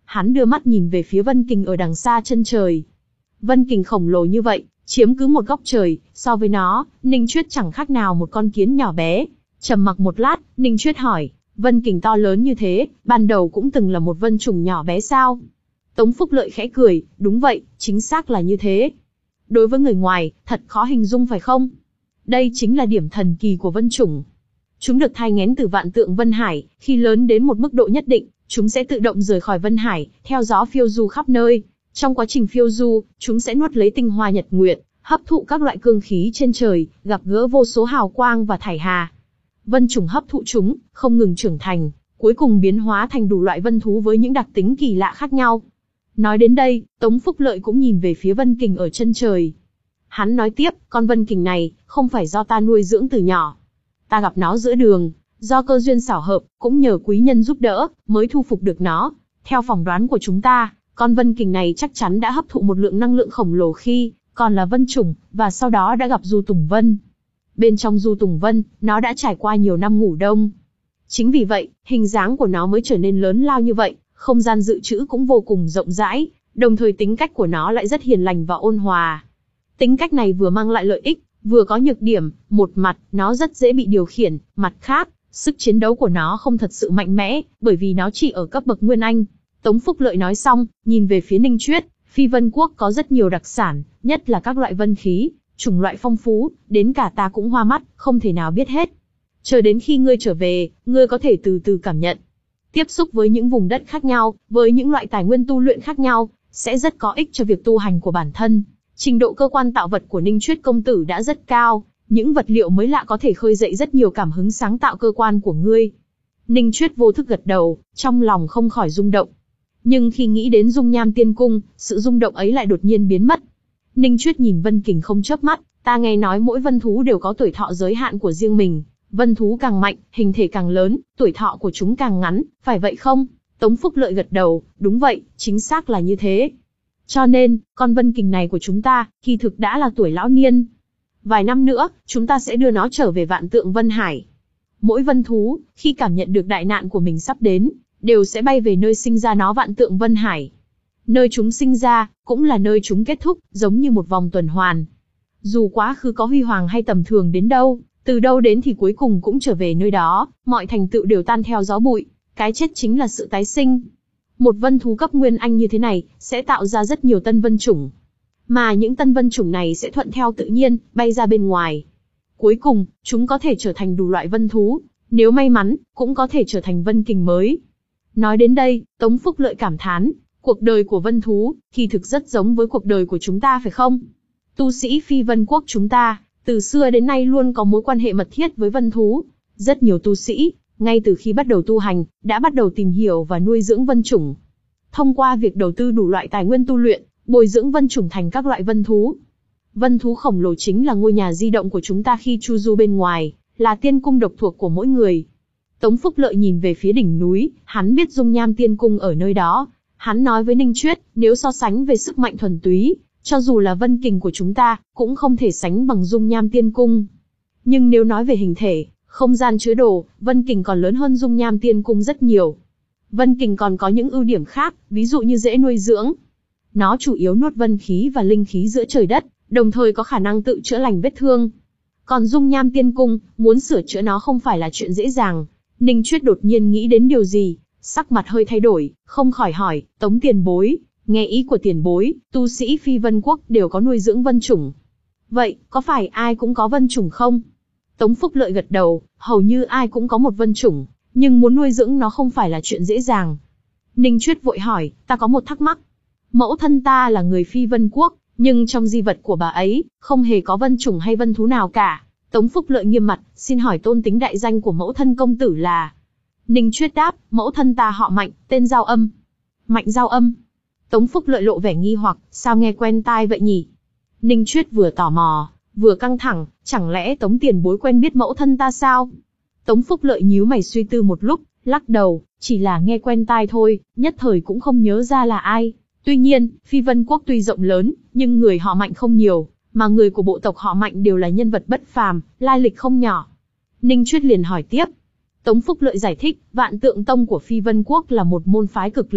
Hắn đưa mắt nhìn về phía Vân Kình ở đằng xa chân trời. Vân Kình khổng lồ như vậy, chiếm cứ một góc trời, so với nó, Ninh Chuyết chẳng khác nào một con kiến nhỏ bé. Trầm mặc một lát, Ninh Chuyết hỏi, Vân Kình to lớn như thế, ban đầu cũng từng là một vân trùng nhỏ bé sao? Tống Phúc Lợi khẽ cười, đúng vậy, chính xác là như thế. Đối với người ngoài, thật khó hình dung phải không? Đây chính là điểm thần kỳ của vân trùng. Chúng được thai nghén từ vạn tượng Vân Hải, khi lớn đến một mức độ nhất định, chúng sẽ tự động rời khỏi Vân Hải, theo gió phiêu du khắp nơi. Trong quá trình phiêu du, chúng sẽ nuốt lấy tinh hoa nhật nguyệt, hấp thụ các loại cương khí trên trời, gặp gỡ vô số hào quang và thải hà. Vân trùng hấp thụ chúng, không ngừng trưởng thành, cuối cùng biến hóa thành đủ loại vân thú với những đặc tính kỳ lạ khác nhau. Nói đến đây, Tống Phúc Lợi cũng nhìn về phía Vân Kình ở chân trời. Hắn nói tiếp, con Vân Kình này, không phải do ta nuôi dưỡng từ nhỏ. Ta gặp nó giữa đường, do cơ duyên xảo hợp, cũng nhờ quý nhân giúp đỡ, mới thu phục được nó. Theo phỏng đoán của chúng ta, con Vân Kình này chắc chắn đã hấp thụ một lượng năng lượng khổng lồ khi còn là vân trùng, và sau đó đã gặp Du Tùng Vân. Bên trong Du Tùng Vân, nó đã trải qua nhiều năm ngủ đông. Chính vì vậy, hình dáng của nó mới trở nên lớn lao như vậy, không gian dự trữ cũng vô cùng rộng rãi, đồng thời tính cách của nó lại rất hiền lành và ôn hòa. Tính cách này vừa mang lại lợi ích, vừa có nhược điểm, một mặt, nó rất dễ bị điều khiển, mặt khác, sức chiến đấu của nó không thật sự mạnh mẽ, bởi vì nó chỉ ở cấp bậc Nguyên Anh. Tống Phúc Lợi nói xong, nhìn về phía Ninh Chuyết, Phi Vân Quốc có rất nhiều đặc sản, nhất là các loại vân khí, chủng loại phong phú, đến cả ta cũng hoa mắt, không thể nào biết hết. Chờ đến khi ngươi trở về, ngươi có thể từ từ cảm nhận. Tiếp xúc với những vùng đất khác nhau, với những loại tài nguyên tu luyện khác nhau, sẽ rất có ích cho việc tu hành của bản thân. Trình độ cơ quan tạo vật của Ninh Chuyết công tử đã rất cao, những vật liệu mới lạ có thể khơi dậy rất nhiều cảm hứng sáng tạo cơ quan của ngươi. Ninh Chuyết vô thức gật đầu, trong lòng không khỏi rung động. Nhưng khi nghĩ đến dung nham tiên cung, sự rung động ấy lại đột nhiên biến mất. Ninh Chuyết nhìn Vân Kình không chớp mắt, ta nghe nói mỗi vân thú đều có tuổi thọ giới hạn của riêng mình. Vân thú càng mạnh, hình thể càng lớn, tuổi thọ của chúng càng ngắn, phải vậy không? Tống Phúc Lợi gật đầu, đúng vậy, chính xác là như thế. Cho nên, con Vân Kình này của chúng ta, kỳ thực đã là tuổi lão niên. Vài năm nữa, chúng ta sẽ đưa nó trở về vạn tượng Vân Hải. Mỗi vân thú, khi cảm nhận được đại nạn của mình sắp đến, đều sẽ bay về nơi sinh ra nó vạn tượng Vân Hải. Nơi chúng sinh ra, cũng là nơi chúng kết thúc, giống như một vòng tuần hoàn. Dù quá khứ có huy hoàng hay tầm thường đến đâu, từ đâu đến thì cuối cùng cũng trở về nơi đó, mọi thành tựu đều tan theo gió bụi, cái chết chính là sự tái sinh. Một vân thú cấp Nguyên Anh như thế này, sẽ tạo ra rất nhiều tân vân chủng. Mà những tân vân chủng này sẽ thuận theo tự nhiên, bay ra bên ngoài. Cuối cùng, chúng có thể trở thành đủ loại vân thú, nếu may mắn, cũng có thể trở thành Vân Kình mới. Nói đến đây, Tống Phúc Lợi cảm thán, cuộc đời của vân thú, kỳ thực rất giống với cuộc đời của chúng ta phải không? Tu sĩ Phi Vân Quốc chúng ta, từ xưa đến nay luôn có mối quan hệ mật thiết với vân thú. Rất nhiều tu sĩ, ngay từ khi bắt đầu tu hành, đã bắt đầu tìm hiểu và nuôi dưỡng vân chủng. Thông qua việc đầu tư đủ loại tài nguyên tu luyện, bồi dưỡng vân chủng thành các loại vân thú. Vân thú khổng lồ chính là ngôi nhà di động của chúng ta khi chu du bên ngoài, là tiên cung độc thuộc của mỗi người. Tống Phúc Lợi nhìn về phía đỉnh núi, hắn biết dung nham tiên cung ở nơi đó. Hắn nói với Ninh Chuyết, nếu so sánh về sức mạnh thuần túy, cho dù là Vân Kình của chúng ta, cũng không thể sánh bằng dung nham tiên cung. Nhưng nếu nói về hình thể, không gian chứa đồ, Vân Kình còn lớn hơn dung nham tiên cung rất nhiều. Vân Kình còn có những ưu điểm khác, ví dụ như dễ nuôi dưỡng. Nó chủ yếu nuốt vân khí và linh khí giữa trời đất, đồng thời có khả năng tự chữa lành vết thương. Còn dung nham tiên cung, muốn sửa chữa nó không phải là chuyện dễ dàng. Ninh Chuyết đột nhiên nghĩ đến điều gì, sắc mặt hơi thay đổi, không khỏi hỏi, Tống tiền bối, nghe ý của tiền bối, tu sĩ Phi Vân Quốc đều có nuôi dưỡng vân chủng. Vậy, có phải ai cũng có vân chủng không? Tống Phúc Lợi gật đầu, hầu như ai cũng có một vân chủng, nhưng muốn nuôi dưỡng nó không phải là chuyện dễ dàng. Ninh Chuyết vội hỏi, ta có một thắc mắc. Mẫu thân ta là người Phi Vân Quốc, nhưng trong di vật của bà ấy, không hề có vân chủng hay vân thú nào cả. Tống Phúc Lợi nghiêm mặt, xin hỏi tôn tính đại danh của mẫu thân công tử là? Ninh Chuyết đáp, mẫu thân ta họ Mạnh, tên Giao Âm. Mạnh Giao Âm. Tống Phúc Lợi lộ vẻ nghi hoặc, sao nghe quen tai vậy nhỉ? Ninh Chuyết vừa tò mò, vừa căng thẳng, chẳng lẽ Tống tiền bối quen biết mẫu thân ta sao? Tống Phúc Lợi nhíu mày suy tư một lúc, lắc đầu, chỉ là nghe quen tai thôi, nhất thời cũng không nhớ ra là ai. Tuy nhiên, Phi Vân Quốc tuy rộng lớn, nhưng người họ Mạnh không nhiều, mà người của bộ tộc họ Mạnh đều là nhân vật bất phàm, lai lịch không nhỏ. Ninh Chuyết liền hỏi tiếp. Tống Phúc Lợi giải thích, Vạn Tượng Tông của Phi Vân Quốc là một môn phái cực lớn,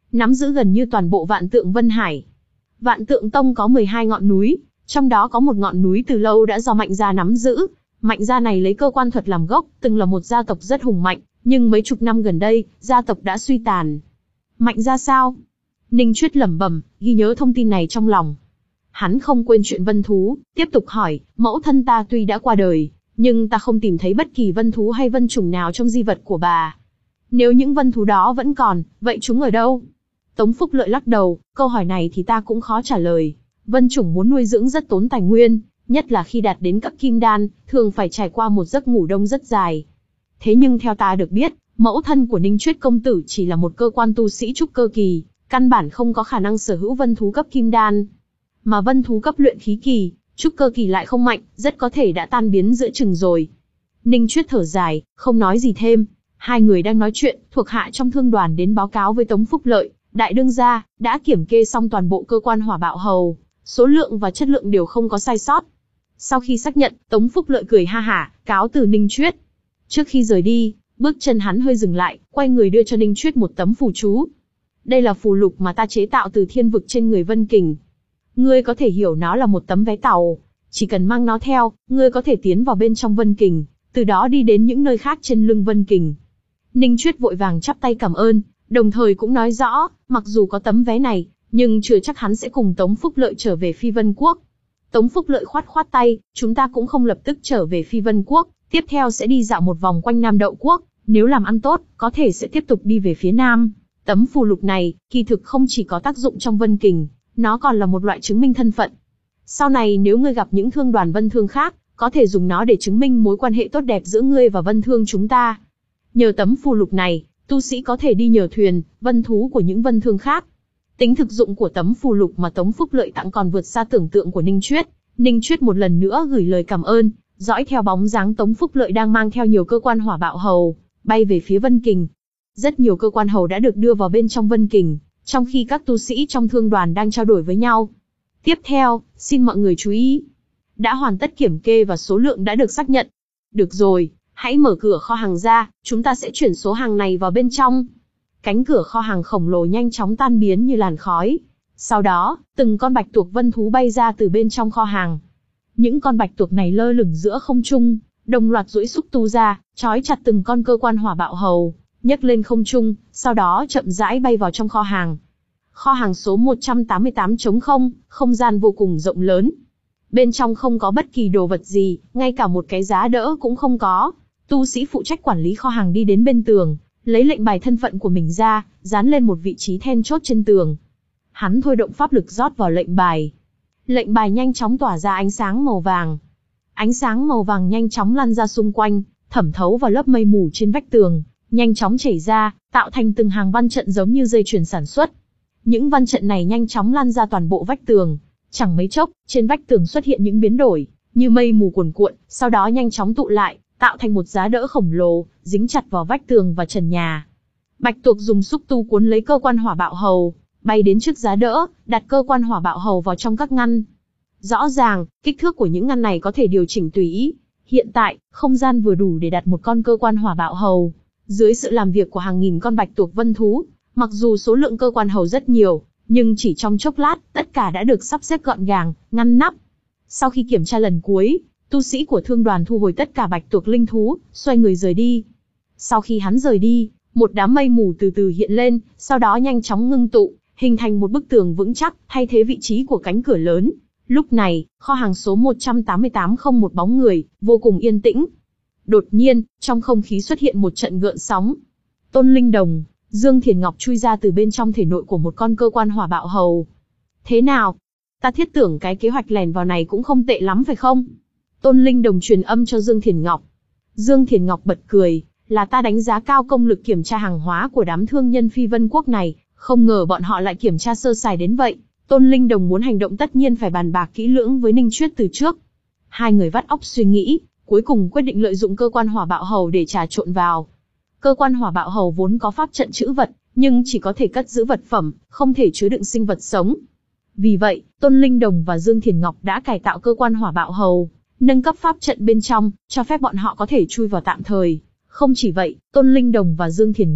nắm giữ gần như toàn bộ Vạn Tượng Vân Hải. Vạn Tượng Tông có mười hai ngọn núi, trong đó có một ngọn núi từ lâu đã do Mạnh gia nắm giữ. Mạnh gia này lấy cơ quan thuật làm gốc, từng là một gia tộc rất hùng mạnh, nhưng mấy chục năm gần đây, gia tộc đã suy tàn. Mạnh gia sao? Ninh Chuyết lẩm bẩm, ghi nhớ thông tin này trong lòng. Hắn không quên chuyện vân thú, tiếp tục hỏi, mẫu thân ta tuy đã qua đời, nhưng ta không tìm thấy bất kỳ vân thú hay vân trùng nào trong di vật của bà. Nếu những vân thú đó vẫn còn, vậy chúng ở đâu? Tống Phúc Lợi lắc đầu, câu hỏi này thì ta cũng khó trả lời. Vân trùng muốn nuôi dưỡng rất tốn tài nguyên, nhất là khi đạt đến cấp kim đan, thường phải trải qua một giấc ngủ đông rất dài. Thế nhưng theo ta được biết, mẫu thân của Ninh Chuyết công tử chỉ là một cơ quan tu sĩ trúc cơ kỳ, căn bản không có khả năng sở hữu vân thú cấp kim đan. Mà vân thú cấp luyện khí kỳ, trúc cơ kỳ lại không mạnh, rất có thể đã tan biến giữa chừng rồi. Ninh Chuyết thở dài, không nói gì thêm. Hai người đang nói chuyện, thuộc hạ trong thương đoàn đến báo cáo với Tống Phúc Lợi, đại đương gia đã kiểm kê xong toàn bộ cơ quan hỏa bạo hầu, số lượng và chất lượng đều không có sai sót. Sau khi xác nhận, Tống Phúc Lợi cười ha hả, cáo từ Ninh Chuyết. Trước khi rời đi, bước chân hắn hơi dừng lại, quay người đưa cho Ninh Chuyết một tấm phù chú. Đây là phù lục mà ta chế tạo từ thiên vực trên người Vân Kình. Ngươi có thể hiểu nó là một tấm vé tàu, chỉ cần mang nó theo, ngươi có thể tiến vào bên trong Vân Kình, từ đó đi đến những nơi khác trên lưng Vân Kình. Ninh Chuyết vội vàng chắp tay cảm ơn, đồng thời cũng nói rõ, mặc dù có tấm vé này, nhưng chưa chắc hắn sẽ cùng Tống Phúc Lợi trở về Phi Vân Quốc. Tống Phúc Lợi khoát khoát tay, chúng ta cũng không lập tức trở về Phi Vân Quốc, tiếp theo sẽ đi dạo một vòng quanh Nam Đậu Quốc, nếu làm ăn tốt, có thể sẽ tiếp tục đi về phía Nam. Tấm phù lục này, kỳ thực không chỉ có tác dụng trong Vân Kình, nó còn là một loại chứng minh thân phận. Sau này nếu ngươi gặp những thương đoàn Vân Thương khác, có thể dùng nó để chứng minh mối quan hệ tốt đẹp giữa ngươi và Vân Thương chúng ta. Nhờ tấm phù lục này, tu sĩ có thể đi nhờ thuyền, vân thú của những Vân Thương khác. Tính thực dụng của tấm phù lục mà Tống Phúc Lợi tặng còn vượt xa tưởng tượng của Ninh Chuyết. Ninh Chuyết một lần nữa gửi lời cảm ơn, dõi theo bóng dáng Tống Phúc Lợi đang mang theo nhiều cơ quan hỏa bạo hầu, bay về phía Vân Kình. Rất nhiều cơ quan hầu đã được đưa vào bên trong Vân Kình, trong khi các tu sĩ trong thương đoàn đang trao đổi với nhau. Tiếp theo, xin mọi người chú ý. Đã hoàn tất kiểm kê và số lượng đã được xác nhận. Được rồi, hãy mở cửa kho hàng ra, chúng ta sẽ chuyển số hàng này vào bên trong. Cánh cửa kho hàng khổng lồ nhanh chóng tan biến như làn khói. Sau đó, từng con bạch tuộc vân thú bay ra từ bên trong kho hàng. Những con bạch tuộc này lơ lửng giữa không trung, đồng loạt duỗi xúc tu ra, trói chặt từng con cơ quan hỏa bạo hầu, nhấc lên không trung, sau đó chậm rãi bay vào trong kho hàng. Kho hàng số một trăm tám mươi tám trống không, không gian vô cùng rộng lớn. Bên trong không có bất kỳ đồ vật gì, ngay cả một cái giá đỡ cũng không có. Tu sĩ phụ trách quản lý kho hàng đi đến bên tường, lấy lệnh bài thân phận của mình ra, dán lên một vị trí then chốt trên tường. Hắn thôi động pháp lực rót vào lệnh bài. Lệnh bài nhanh chóng tỏa ra ánh sáng màu vàng. Ánh sáng màu vàng nhanh chóng lan ra xung quanh, thẩm thấu vào lớp mây mù trên vách tường, nhanh chóng chảy ra, tạo thành từng hàng văn trận giống như dây chuyền sản xuất. Những văn trận này nhanh chóng lan ra toàn bộ vách tường. Chẳng mấy chốc, trên vách tường xuất hiện những biến đổi, như mây mù cuồn cuộn, sau đó nhanh chóng tụ lại, tạo thành một giá đỡ khổng lồ, dính chặt vào vách tường và trần nhà. Bạch tuộc dùng xúc tu cuốn lấy cơ quan hỏa bạo hầu, bay đến trước giá đỡ, đặt cơ quan hỏa bạo hầu vào trong các ngăn. Rõ ràng, kích thước của những ngăn này có thể điều chỉnh tùy ý. Hiện tại, không gian vừa đủ để đặt một con cơ quan hỏa bạo hầu. Dưới sự làm việc của hàng nghìn con bạch tuộc vân thú, mặc dù số lượng cơ quan hầu rất nhiều, nhưng chỉ trong chốc lát, tất cả đã được sắp xếp gọn gàng, ngăn nắp. Sau khi kiểm tra lần cuối, tu sĩ của thương đoàn thu hồi tất cả bạch tuộc linh thú, xoay người rời đi. Sau khi hắn rời đi, một đám mây mù từ từ hiện lên, sau đó nhanh chóng ngưng tụ, hình thành một bức tường vững chắc, thay thế vị trí của cánh cửa lớn. Lúc này, kho hàng số một trăm tám mươi tám không một bóng người, vô cùng yên tĩnh. Đột nhiên, trong không khí xuất hiện một trận gợn sóng. Tôn Linh Đồng, Dương Thiền Ngọc chui ra từ bên trong thể nội của một con cơ quan hỏa bạo hầu. Thế nào? Ta thiết tưởng cái kế hoạch lèn vào này cũng không tệ lắm phải không? Tôn Linh Đồng truyền âm cho Dương Thiền Ngọc. Dương Thiền Ngọc bật cười, là ta đánh giá cao công lực kiểm tra hàng hóa của đám thương nhân Phi Vân Quốc này, không ngờ bọn họ lại kiểm tra sơ sài đến vậy. Tôn Linh Đồng muốn hành động tất nhiên phải bàn bạc kỹ lưỡng với Ninh Chuyết từ trước. Hai người vắt óc suy nghĩ, cuối cùng quyết định lợi dụng cơ quan hỏa bạo hầu để trà trộn vào. Cơ quan hỏa bạo hầu vốn có pháp trận trữ vật, nhưng chỉ có thể cất giữ vật phẩm, không thể chứa đựng sinh vật sống. Vì vậy, Tôn Linh Đồng và Dương Thiền Ngọc đã cải tạo cơ quan hỏa bạo hầu, nâng cấp pháp trận bên trong, cho phép bọn họ có thể chui vào tạm thời. Không chỉ vậy, Tôn Linh Đồng và Dương Thiền Ngọc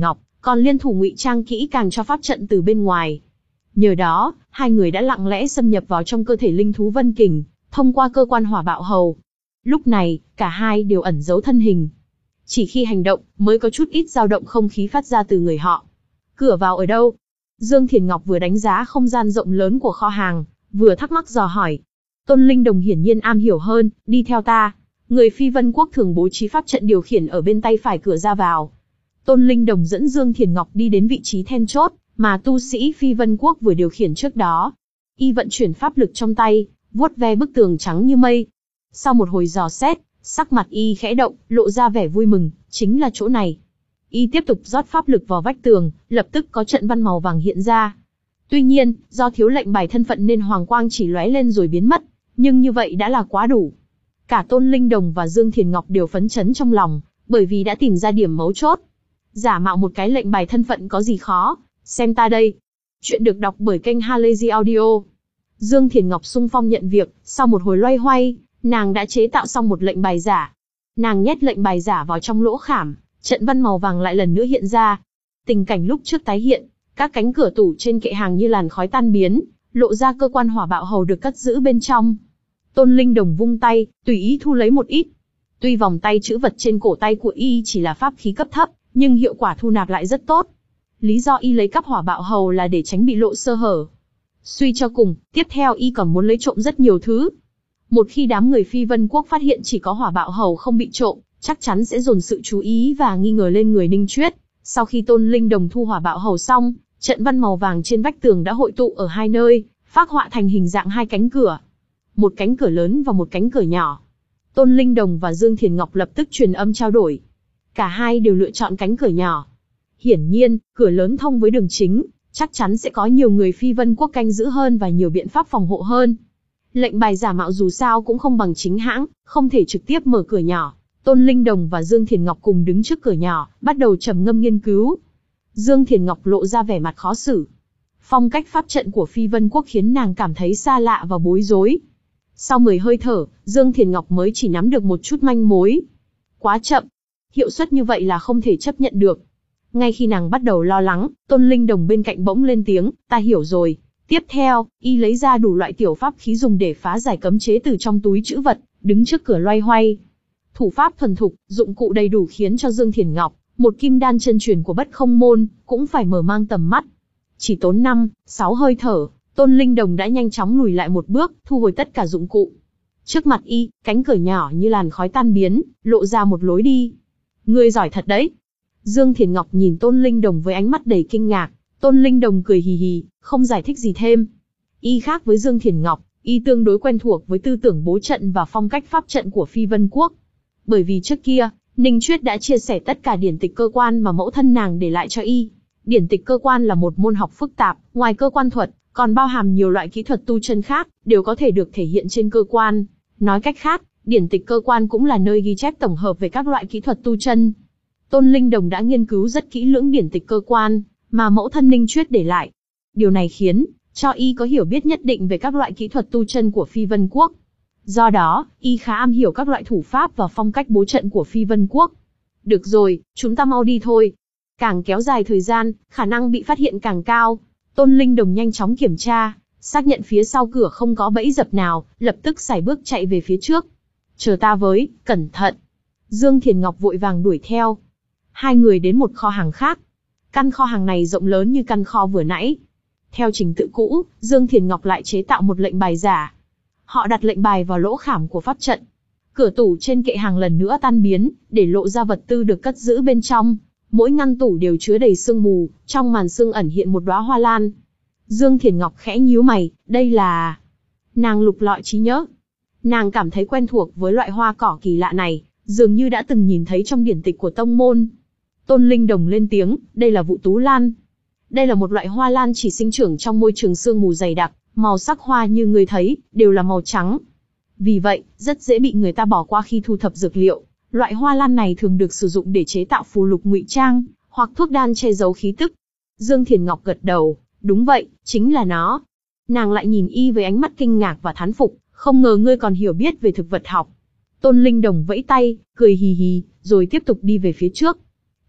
còn liên thủ ngụy trang kỹ càng cho pháp trận từ bên ngoài. Nhờ đó, hai người đã lặng lẽ xâm nhập vào trong cơ thể linh thú Vân Kình, thông qua cơ quan hỏa bạo hầu. Lúc này, cả hai đều ẩn giấu thân hình. Chỉ khi hành động, mới có chút ít dao động không khí phát ra từ người họ. Cửa vào ở đâu? Dương Thiền Ngọc vừa đánh giá không gian rộng lớn của kho hàng, vừa thắc mắc dò hỏi. Tôn Linh Đồng hiển nhiên am hiểu hơn, đi theo ta. Người Phi Vân Quốc thường bố trí pháp trận điều khiển ở bên tay phải cửa ra vào. Tôn Linh Đồng dẫn Dương Thiền Ngọc đi đến vị trí then chốt, mà tu sĩ Phi Vân Quốc vừa điều khiển trước đó. Y vận chuyển pháp lực trong tay, vuốt ve bức tường trắng như mây. Sau một hồi dò xét, sắc mặt Y khẽ động, lộ ra vẻ vui mừng, chính là chỗ này. Y tiếp tục rót pháp lực vào vách tường, lập tức có trận văn màu vàng hiện ra. Tuy nhiên, do thiếu lệnh bài thân phận nên hoàng quang chỉ lóe lên rồi biến mất, nhưng như vậy đã là quá đủ. Cả Tôn Linh Đồng và Dương Thiền Ngọc đều phấn chấn trong lòng, bởi vì đã tìm ra điểm mấu chốt. Giả mạo một cái lệnh bài thân phận có gì khó, xem ta đây. Chuyện được đọc bởi kênh Halazy Audio. Dương Thiền Ngọc sung phong nhận việc, sau một hồi loay hoay, nàng đã chế tạo xong một lệnh bài giả. Nàng nhét lệnh bài giả vào trong lỗ khảm, trận văn màu vàng lại lần nữa hiện ra. Tình cảnh lúc trước tái hiện, các cánh cửa tủ trên kệ hàng như làn khói tan biến, lộ ra cơ quan hỏa bạo hầu được cất giữ bên trong. Tôn Linh Đồng vung tay, tùy ý thu lấy một ít. Tuy vòng tay chữ vật trên cổ tay của Y chỉ là pháp khí cấp thấp, nhưng hiệu quả thu nạp lại rất tốt. Lý do Y lấy cắp hỏa bạo hầu là để tránh bị lộ sơ hở. Suy cho cùng, tiếp theo Y còn muốn lấy trộm rất nhiều thứ. Một khi đám người Phi Vân Quốc phát hiện chỉ có hỏa bạo hầu không bị trộm, chắc chắn sẽ dồn sự chú ý và nghi ngờ lên người Ninh Chuyết. Sau khi Tôn Linh Đồng thu hỏa bạo hầu xong, trận văn màu vàng trên vách tường đã hội tụ ở hai nơi, phác họa thành hình dạng hai cánh cửa. Một cánh cửa lớn và một cánh cửa nhỏ. Tôn Linh Đồng và Dương Thiền Ngọc lập tức truyền âm trao đổi. Cả hai đều lựa chọn cánh cửa nhỏ. Hiển nhiên, cửa lớn thông với đường chính, chắc chắn sẽ có nhiều người Phi Vân Quốc canh giữ hơn và nhiều biện pháp phòng hộ hơn. Lệnh bài giả mạo dù sao cũng không bằng chính hãng, không thể trực tiếp mở cửa nhỏ. Tôn Linh Đồng và Dương Thiền Ngọc cùng đứng trước cửa nhỏ, bắt đầu trầm ngâm nghiên cứu. Dương Thiền Ngọc lộ ra vẻ mặt khó xử. Phong cách pháp trận của Phi Vân Quốc khiến nàng cảm thấy xa lạ và bối rối. Sau mười hơi thở, Dương Thiền Ngọc mới chỉ nắm được một chút manh mối. Quá chậm. Hiệu suất như vậy là không thể chấp nhận được. Ngay khi nàng bắt đầu lo lắng, Tôn Linh Đồng bên cạnh bỗng lên tiếng, ta hiểu rồi. Tiếp theo, Y lấy ra đủ loại tiểu pháp khí dùng để phá giải cấm chế từ trong túi trữ vật, đứng trước cửa loay hoay. Thủ pháp thuần thục, dụng cụ đầy đủ khiến cho Dương Thiền Ngọc, một kim đan chân truyền của Bất Không Môn, cũng phải mở mang tầm mắt. Chỉ tốn năm, sáu hơi thở, Tôn Linh Đồng đã nhanh chóng lùi lại một bước, thu hồi tất cả dụng cụ. Trước mặt Y, cánh cửa nhỏ như làn khói tan biến, lộ ra một lối đi. Ngươi giỏi thật đấy. Dương Thiền Ngọc nhìn Tôn Linh Đồng với ánh mắt đầy kinh ngạc. Tôn Linh Đồng cười hì hì, không giải thích gì thêm. Y khác với Dương Thiền Ngọc, Y tương đối quen thuộc với tư tưởng bố trận và phong cách pháp trận của Phi Vân Quốc. Bởi vì trước kia, Ninh Chuyết đã chia sẻ tất cả điển tịch cơ quan mà mẫu thân nàng để lại cho Y. Điển tịch cơ quan là một môn học phức tạp, ngoài cơ quan thuật, còn bao hàm nhiều loại kỹ thuật tu chân khác, đều có thể được thể hiện trên cơ quan. Nói cách khác, điển tịch cơ quan cũng là nơi ghi chép tổng hợp về các loại kỹ thuật tu chân. Tôn Linh Đồng đã nghiên cứu rất kỹ lưỡng điển tịch cơ quan mà mẫu thân Ninh Chuyết để lại. Điều này khiến cho Y có hiểu biết nhất định về các loại kỹ thuật tu chân của Phi Vân Quốc. Do đó, Y khá am hiểu các loại thủ pháp và phong cách bố trận của Phi Vân Quốc. Được rồi, chúng ta mau đi thôi. Càng kéo dài thời gian, khả năng bị phát hiện càng cao. Tôn Linh Đồng nhanh chóng kiểm tra, xác nhận phía sau cửa không có bẫy dập nào, lập tức sải bước chạy về phía trước. Chờ ta với, cẩn thận. Dương Thiền Ngọc vội vàng đuổi theo. Hai người đến một kho hàng khác. Căn kho hàng này rộng lớn như căn kho vừa nãy. Theo trình tự cũ, Dương Thiền Ngọc lại chế tạo một lệnh bài giả. Họ đặt lệnh bài vào lỗ khảm của pháp trận. Cửa tủ trên kệ hàng lần nữa tan biến, để lộ ra vật tư được cất giữ bên trong. Mỗi ngăn tủ đều chứa đầy sương mù, trong màn sương ẩn hiện một đóa hoa lan. Dương Thiền Ngọc khẽ nhíu mày, đây là... Nàng lục lọi trí nhớ. Nàng cảm thấy quen thuộc với loại hoa cỏ kỳ lạ này, dường như đã từng nhìn thấy trong điển tịch của tông môn. Tôn Linh Đồng lên tiếng, đây là vụ tú lan. Đây là một loại hoa lan chỉ sinh trưởng trong môi trường sương mù dày đặc, màu sắc hoa như người thấy, đều là màu trắng. Vì vậy, rất dễ bị người ta bỏ qua khi thu thập dược liệu. Loại hoa lan này thường được sử dụng để chế tạo phù lục ngụy trang, hoặc thuốc đan che giấu khí tức. Dương Thiền Ngọc gật đầu, đúng vậy, chính là nó. Nàng lại nhìn Y với ánh mắt kinh ngạc và thán phục, không ngờ ngươi còn hiểu biết về thực vật học. Tôn Linh Đồng vẫy tay, cười hì hì, rồi tiếp tục đi về phía trước.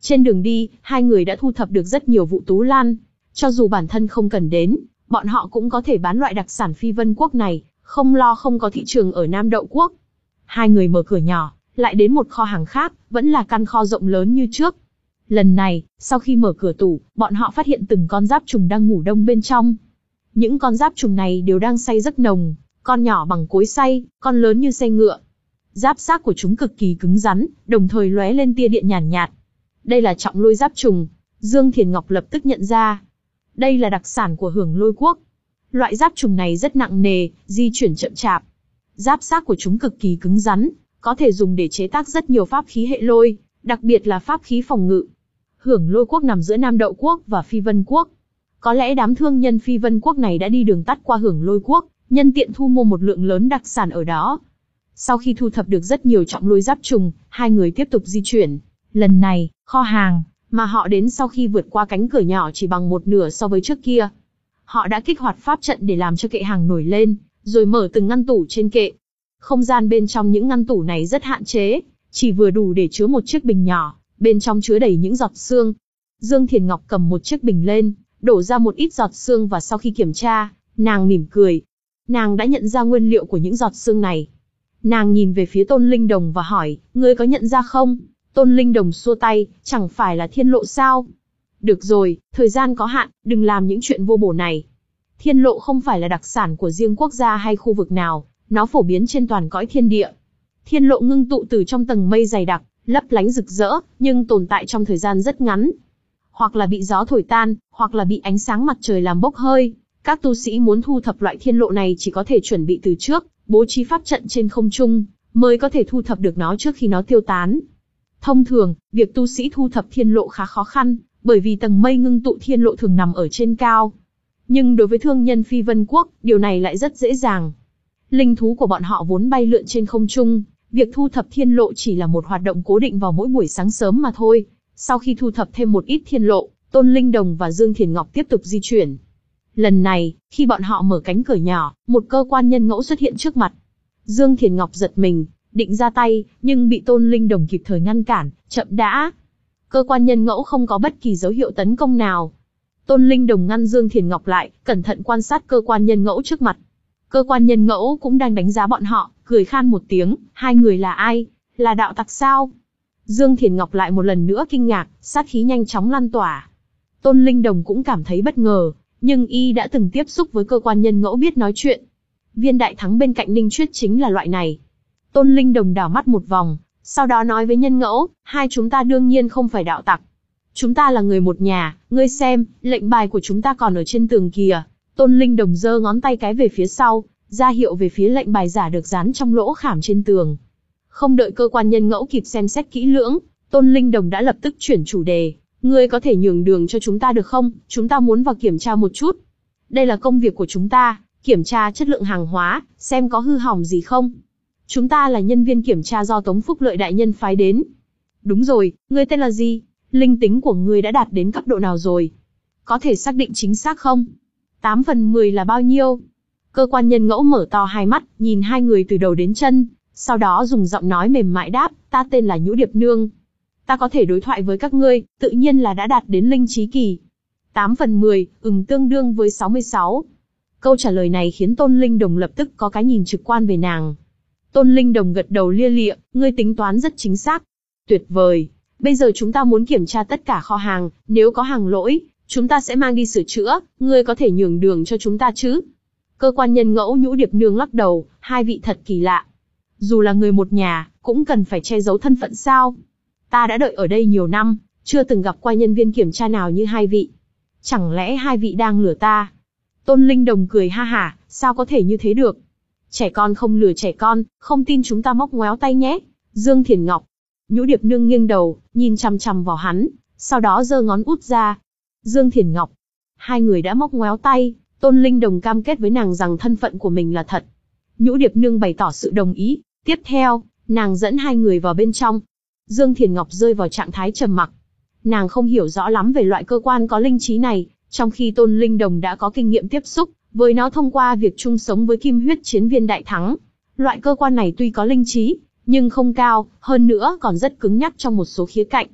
Trên đường đi, hai người đã thu thập được rất nhiều vụ tú lan. Cho dù bản thân không cần đến, bọn họ cũng có thể bán loại đặc sản Phi Vân Quốc này, không lo không có thị trường ở Nam Đậu Quốc. Hai người mở cửa nhỏ, lại đến một kho hàng khác, vẫn là căn kho rộng lớn như trước. Lần này, sau khi mở cửa tủ, bọn họ phát hiện từng con giáp trùng đang ngủ đông bên trong. Những con giáp trùng này đều đang say giấc nồng, con nhỏ bằng cối xay, con lớn như xe ngựa. Giáp xác của chúng cực kỳ cứng rắn, đồng thời lóe lên tia điện nhàn nhạt, nhạt. Đây là trọng lôi giáp trùng, Dương Thiền Ngọc lập tức nhận ra. Đây là đặc sản của Hưởng Lôi Quốc. Loại giáp trùng này rất nặng nề, di chuyển chậm chạp. Giáp xác của chúng cực kỳ cứng rắn, có thể dùng để chế tác rất nhiều pháp khí hệ lôi, đặc biệt là pháp khí phòng ngự. Hưởng Lôi Quốc nằm giữa Nam Đậu Quốc và Phi Vân Quốc. Có lẽ đám thương nhân Phi Vân Quốc này đã đi đường tắt qua Hưởng Lôi Quốc, nhân tiện thu mua một lượng lớn đặc sản ở đó. Sau khi thu thập được rất nhiều trọng lôi giáp trùng, hai người tiếp tục di chuyển. Lần này, kho hàng mà họ đến sau khi vượt qua cánh cửa nhỏ chỉ bằng một nửa so với trước kia. Họ đã kích hoạt pháp trận để làm cho kệ hàng nổi lên, rồi mở từng ngăn tủ trên kệ. Không gian bên trong những ngăn tủ này rất hạn chế, chỉ vừa đủ để chứa một chiếc bình nhỏ, bên trong chứa đầy những giọt sương. Dương Thiền Ngọc cầm một chiếc bình lên, đổ ra một ít giọt sương và sau khi kiểm tra, nàng mỉm cười. Nàng đã nhận ra nguyên liệu của những giọt sương này. Nàng nhìn về phía Tôn Linh Đồng và hỏi, ngươi có nhận ra không? Tôn Linh Đồng xua tay, chẳng phải là thiên lộ sao? Được rồi, thời gian có hạn, đừng làm những chuyện vô bổ này. Thiên lộ không phải là đặc sản của riêng quốc gia hay khu vực nào, nó phổ biến trên toàn cõi thiên địa. Thiên lộ ngưng tụ từ trong tầng mây dày đặc, lấp lánh rực rỡ, nhưng tồn tại trong thời gian rất ngắn. Hoặc là bị gió thổi tan, hoặc là bị ánh sáng mặt trời làm bốc hơi. Các tu sĩ muốn thu thập loại thiên lộ này chỉ có thể chuẩn bị từ trước, bố trí pháp trận trên không trung, mới có thể thu thập được nó trước khi nó tiêu tán. Thông thường, việc tu sĩ thu thập thiên lộ khá khó khăn, bởi vì tầng mây ngưng tụ thiên lộ thường nằm ở trên cao. Nhưng đối với thương nhân Phi Vân Quốc, điều này lại rất dễ dàng. Linh thú của bọn họ vốn bay lượn trên không trung, việc thu thập thiên lộ chỉ là một hoạt động cố định vào mỗi buổi sáng sớm mà thôi. Sau khi thu thập thêm một ít thiên lộ, Tôn Linh Đồng và Dương Thiền Ngọc tiếp tục di chuyển. Lần này, khi bọn họ mở cánh cửa nhỏ, một cơ quan nhân ngẫu xuất hiện trước mặt. Dương Thiền Ngọc giật mình, định ra tay, nhưng bị Tôn Linh Đồng kịp thời ngăn cản, chậm đã. Cơ quan nhân ngẫu không có bất kỳ dấu hiệu tấn công nào. Tôn Linh Đồng ngăn Dương Thiền Ngọc lại, cẩn thận quan sát cơ quan nhân ngẫu trước mặt. Cơ quan nhân ngẫu cũng đang đánh giá bọn họ, cười khan một tiếng, hai người là ai? Là đạo tặc sao? Dương Thiền Ngọc lại một lần nữa kinh ngạc, sát khí nhanh chóng lan tỏa. Tôn Linh Đồng cũng cảm thấy bất ngờ, nhưng y đã từng tiếp xúc với cơ quan nhân ngẫu biết nói chuyện. Viên đại thắng bên cạnh Ninh Chuyết chính là loại này. Tôn Linh Đồng đảo mắt một vòng, sau đó nói với nhân ngẫu, hai chúng ta đương nhiên không phải đạo tặc. Chúng ta là người một nhà, ngươi xem, lệnh bài của chúng ta còn ở trên tường kìa. Tôn Linh Đồng giơ ngón tay cái về phía sau, ra hiệu về phía lệnh bài giả được dán trong lỗ khảm trên tường. Không đợi cơ quan nhân ngẫu kịp xem xét kỹ lưỡng, Tôn Linh Đồng đã lập tức chuyển chủ đề. Ngươi có thể nhường đường cho chúng ta được không? Chúng ta muốn vào kiểm tra một chút. Đây là công việc của chúng ta, kiểm tra chất lượng hàng hóa, xem có hư hỏng gì không. Chúng ta là nhân viên kiểm tra do Tống Phúc Lợi đại nhân phái đến. Đúng rồi, ngươi tên là gì? Linh tính của ngươi đã đạt đến cấp độ nào rồi? Có thể xác định chính xác không? tám phần mười là bao nhiêu? Cơ quan nhân ngẫu mở to hai mắt, nhìn hai người từ đầu đến chân, sau đó dùng giọng nói mềm mại đáp, ta tên là Nhũ Điệp Nương. Ta có thể đối thoại với các ngươi, tự nhiên là đã đạt đến linh trí kỳ. tám phần mười, ừm tương đương với sáu mươi sáu. Câu trả lời này khiến Tôn Linh Đồng lập tức có cái nhìn trực quan về nàng. Tôn Linh Đồng gật đầu lia lịa, ngươi tính toán rất chính xác. Tuyệt vời, bây giờ chúng ta muốn kiểm tra tất cả kho hàng, nếu có hàng lỗi, chúng ta sẽ mang đi sửa chữa, ngươi có thể nhường đường cho chúng ta chứ? Cơ quan nhân ngẫu Nhũ Điệp Nương lắc đầu, hai vị thật kỳ lạ. Dù là người một nhà, cũng cần phải che giấu thân phận sao? Ta đã đợi ở đây nhiều năm, chưa từng gặp qua nhân viên kiểm tra nào như hai vị. Chẳng lẽ hai vị đang lừa ta? Tôn Linh Đồng cười ha hả, sao có thể như thế được? Trẻ con không lừa trẻ con, không tin chúng ta móc ngoéo tay nhé. Dương Thiền Ngọc. Nhũ Điệp Nương nghiêng đầu, nhìn chằm chằm vào hắn, sau đó giơ ngón út ra. Dương Thiền Ngọc. Hai người đã móc ngoéo tay, Tôn Linh Đồng cam kết với nàng rằng thân phận của mình là thật. Nhũ Điệp Nương bày tỏ sự đồng ý, tiếp theo, nàng dẫn hai người vào bên trong. Dương Thiền Ngọc rơi vào trạng thái trầm mặc. Nàng không hiểu rõ lắm về loại cơ quan có linh trí này, trong khi Tôn Linh Đồng đã có kinh nghiệm tiếp xúc với nó thông qua việc chung sống với Kim Huyết Chiến Viên Đại Thắng. Loại cơ quan này tuy có linh trí, nhưng không cao, hơn nữa còn rất cứng nhắc trong một số khía cạnh.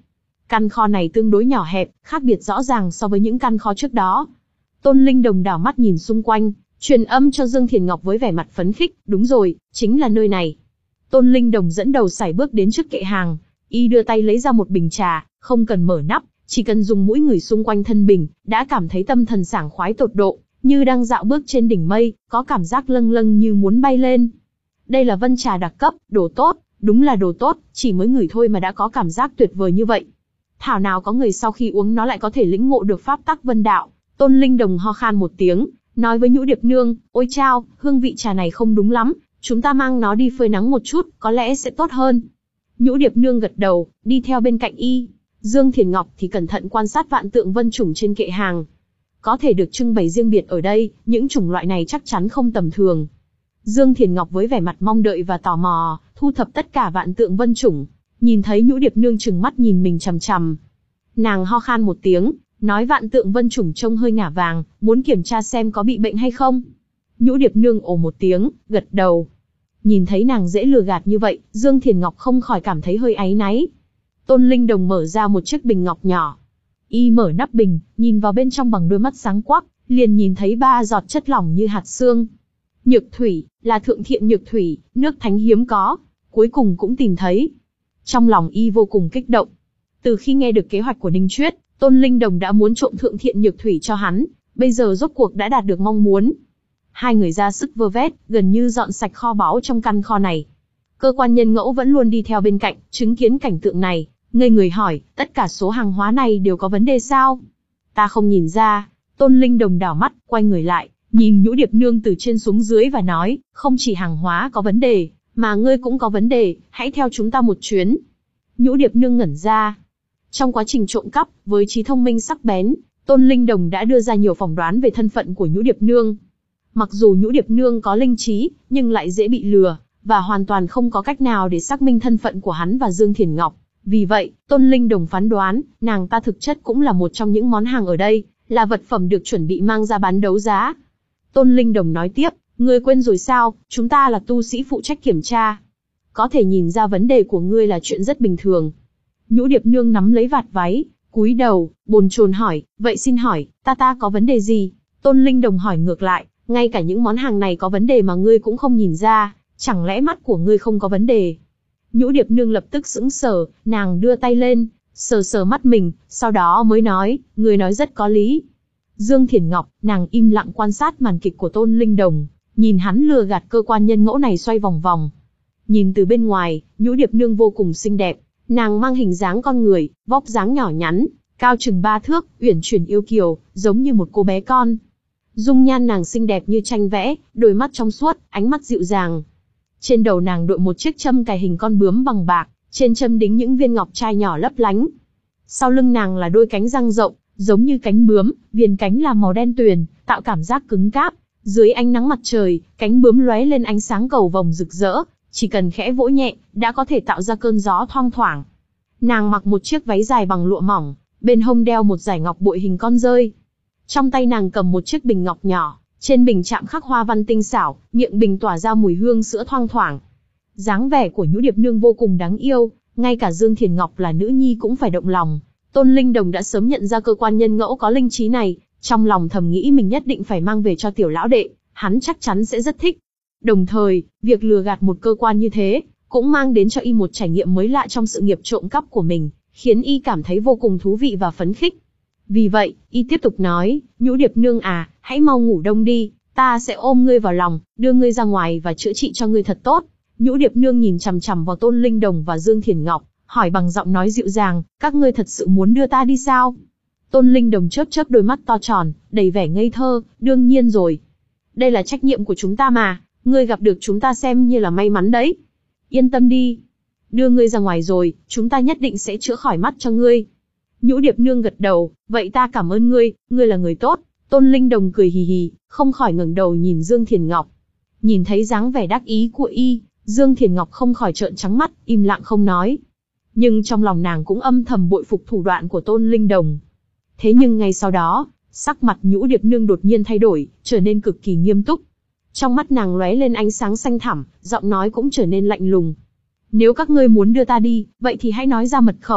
Căn kho này tương đối nhỏ hẹp, khác biệt rõ ràng so với những căn kho trước đó. Tôn Linh Đồng đảo mắt nhìn xung quanh, truyền âm cho Dương Thiền Ngọc với vẻ mặt phấn khích, đúng rồi, chính là nơi này. Tôn Linh Đồng dẫn đầu sải bước đến trước kệ hàng, y đưa tay lấy ra một bình trà, không cần mở nắp, chỉ cần dùng mũi ngửi xung quanh thân bình, đã cảm thấy tâm thần sảng khoái tột độ, như đang dạo bước trên đỉnh mây, có cảm giác lâng lâng như muốn bay lên. Đây là vân trà đặc cấp, đồ tốt, đúng là đồ tốt, chỉ mới ngửi thôi mà đã có cảm giác tuyệt vời như vậy. Thảo nào có người sau khi uống nó lại có thể lĩnh ngộ được pháp tắc vân đạo. Tôn Linh Đồng ho khan một tiếng, nói với Nhũ Điệp Nương, ôi chao, hương vị trà này không đúng lắm, chúng ta mang nó đi phơi nắng một chút, có lẽ sẽ tốt hơn. Nhũ Điệp Nương gật đầu, đi theo bên cạnh y. Dương Thiền Ngọc thì cẩn thận quan sát vạn tượng vân chủng trên kệ hàng. Có thể được trưng bày riêng biệt ở đây, những chủng loại này chắc chắn không tầm thường. Dương Thiền Ngọc với vẻ mặt mong đợi và tò mò, thu thập tất cả vạn tượng vân chủng, nhìn thấy Nhũ Điệp Nương trừng mắt nhìn mình chằm chằm. Nàng ho khan một tiếng, nói vạn tượng vân chủng trông hơi ngả vàng, muốn kiểm tra xem có bị bệnh hay không. Nhũ Điệp Nương ồ một tiếng, gật đầu. Nhìn thấy nàng dễ lừa gạt như vậy, Dương Thiền Ngọc không khỏi cảm thấy hơi áy náy. Tôn Linh Đồng mở ra một chiếc bình ngọc nhỏ. Y mở nắp bình, nhìn vào bên trong bằng đôi mắt sáng quắc, liền nhìn thấy ba giọt chất lỏng như hạt xương. Nhược thủy, là thượng thiện nhược thủy, nước thánh hiếm có, cuối cùng cũng tìm thấy. Trong lòng y vô cùng kích động. Từ khi nghe được kế hoạch của Ninh Chuyết, Tôn Linh Đồng đã muốn trộm thượng thiện nhược thủy cho hắn, bây giờ rốt cuộc đã đạt được mong muốn. Hai người ra sức vơ vét, gần như dọn sạch kho báu trong căn kho này. Cơ quan nhân ngẫu vẫn luôn đi theo bên cạnh, chứng kiến cảnh tượng này, ngây người hỏi, tất cả số hàng hóa này đều có vấn đề sao? Ta không nhìn ra. Tôn Linh Đồng đảo mắt, quay người lại, nhìn Nhũ Điệp Nương từ trên xuống dưới và nói, không chỉ hàng hóa có vấn đề, mà ngươi cũng có vấn đề, hãy theo chúng ta một chuyến. Nhũ Điệp Nương ngẩn ra. Trong quá trình trộm cắp, với trí thông minh sắc bén, Tôn Linh Đồng đã đưa ra nhiều phỏng đoán về thân phận của Nhũ Điệp Nương. Mặc dù Nhũ Điệp Nương có linh trí, nhưng lại dễ bị lừa, và hoàn toàn không có cách nào để xác minh thân phận của hắn và Dương Thiền Ngọc. Vì vậy, Tôn Linh Đồng phán đoán, nàng ta thực chất cũng là một trong những món hàng ở đây, là vật phẩm được chuẩn bị mang ra bán đấu giá. Tôn Linh Đồng nói tiếp, ngươi quên rồi sao, chúng ta là tu sĩ phụ trách kiểm tra. Có thể nhìn ra vấn đề của ngươi là chuyện rất bình thường. Nhũ Điệp Nương nắm lấy vạt váy, cúi đầu, bồn chồn hỏi, vậy xin hỏi, ta ta có vấn đề gì? Tôn Linh Đồng hỏi ngược lại, ngay cả những món hàng này có vấn đề mà ngươi cũng không nhìn ra, chẳng lẽ mắt của ngươi không có vấn đề? Nhũ Điệp Nương lập tức sững sờ, nàng đưa tay lên, sờ sờ mắt mình, sau đó mới nói, ngươi nói rất có lý. Dương Thiền Ngọc, nàng im lặng quan sát màn kịch của Tôn Linh Đồng, nhìn hắn lừa gạt cơ quan nhân ngẫu này xoay vòng vòng. Nhìn từ bên ngoài, Nhũ Điệp Nương vô cùng xinh đẹp, nàng mang hình dáng con người, vóc dáng nhỏ nhắn, cao chừng ba thước, uyển chuyển yêu kiều, giống như một cô bé con. Dung nhan nàng xinh đẹp như tranh vẽ, đôi mắt trong suốt, ánh mắt dịu dàng. Trên đầu nàng đội một chiếc châm cài hình con bướm bằng bạc, trên châm đính những viên ngọc trai nhỏ lấp lánh. Sau lưng nàng là đôi cánh răng rộng, giống như cánh bướm, viền cánh là màu đen tuyền, tạo cảm giác cứng cáp. Dưới ánh nắng mặt trời, cánh bướm lóe lên ánh sáng cầu vồng rực rỡ, chỉ cần khẽ vỗ nhẹ, đã có thể tạo ra cơn gió thoang thoảng. Nàng mặc một chiếc váy dài bằng lụa mỏng, bên hông đeo một dải ngọc bội hình con dơi. Trong tay nàng cầm một chiếc bình ngọc nhỏ, trên bình chạm khắc hoa văn tinh xảo, miệng bình tỏa ra mùi hương sữa thoang thoảng. Dáng vẻ của Nhũ Điệp Nương vô cùng đáng yêu, ngay cả Dương Thiền Ngọc là nữ nhi cũng phải động lòng. Tôn Linh Đồng đã sớm nhận ra cơ quan nhân ngẫu có linh trí này, trong lòng thầm nghĩ mình nhất định phải mang về cho tiểu lão đệ, hắn chắc chắn sẽ rất thích. Đồng thời, việc lừa gạt một cơ quan như thế, cũng mang đến cho y một trải nghiệm mới lạ trong sự nghiệp trộm cắp của mình, khiến y cảm thấy vô cùng thú vị và phấn khích. Vì vậy, y tiếp tục nói, Nhũ Điệp Nương à, hãy mau ngủ đông đi, ta sẽ ôm ngươi vào lòng, đưa ngươi ra ngoài và chữa trị cho ngươi thật tốt. Nhũ Điệp Nương nhìn chằm chằm vào Tôn Linh Đồng và Dương Thiền Ngọc, hỏi bằng giọng nói dịu dàng, các ngươi thật sự muốn đưa ta đi sao? Tôn Linh Đồng chớp chớp đôi mắt to tròn, đầy vẻ ngây thơ, đương nhiên rồi. Đây là trách nhiệm của chúng ta mà, ngươi gặp được chúng ta xem như là may mắn đấy. Yên tâm đi, đưa ngươi ra ngoài rồi, chúng ta nhất định sẽ chữa khỏi mắt cho ngươi. Nhũ Điệp Nương gật đầu, vậy ta cảm ơn ngươi, ngươi là người tốt. Tôn Linh Đồng cười hì hì, không khỏi ngẩng đầu nhìn Dương Thiền Ngọc. Nhìn thấy dáng vẻ đắc ý của y, Dương Thiền Ngọc không khỏi trợn trắng mắt, im lặng không nói. Nhưng trong lòng nàng cũng âm thầm bội phục thủ đoạn của Tôn Linh Đồng. Thế nhưng ngay sau đó, sắc mặt Nhũ Điệp Nương đột nhiên thay đổi, trở nên cực kỳ nghiêm túc. Trong mắt nàng lóe lên ánh sáng xanh thẳm, giọng nói cũng trở nên lạnh lùng. Nếu các ngươi muốn đưa ta đi, vậy thì hãy nói ra mật khẩu.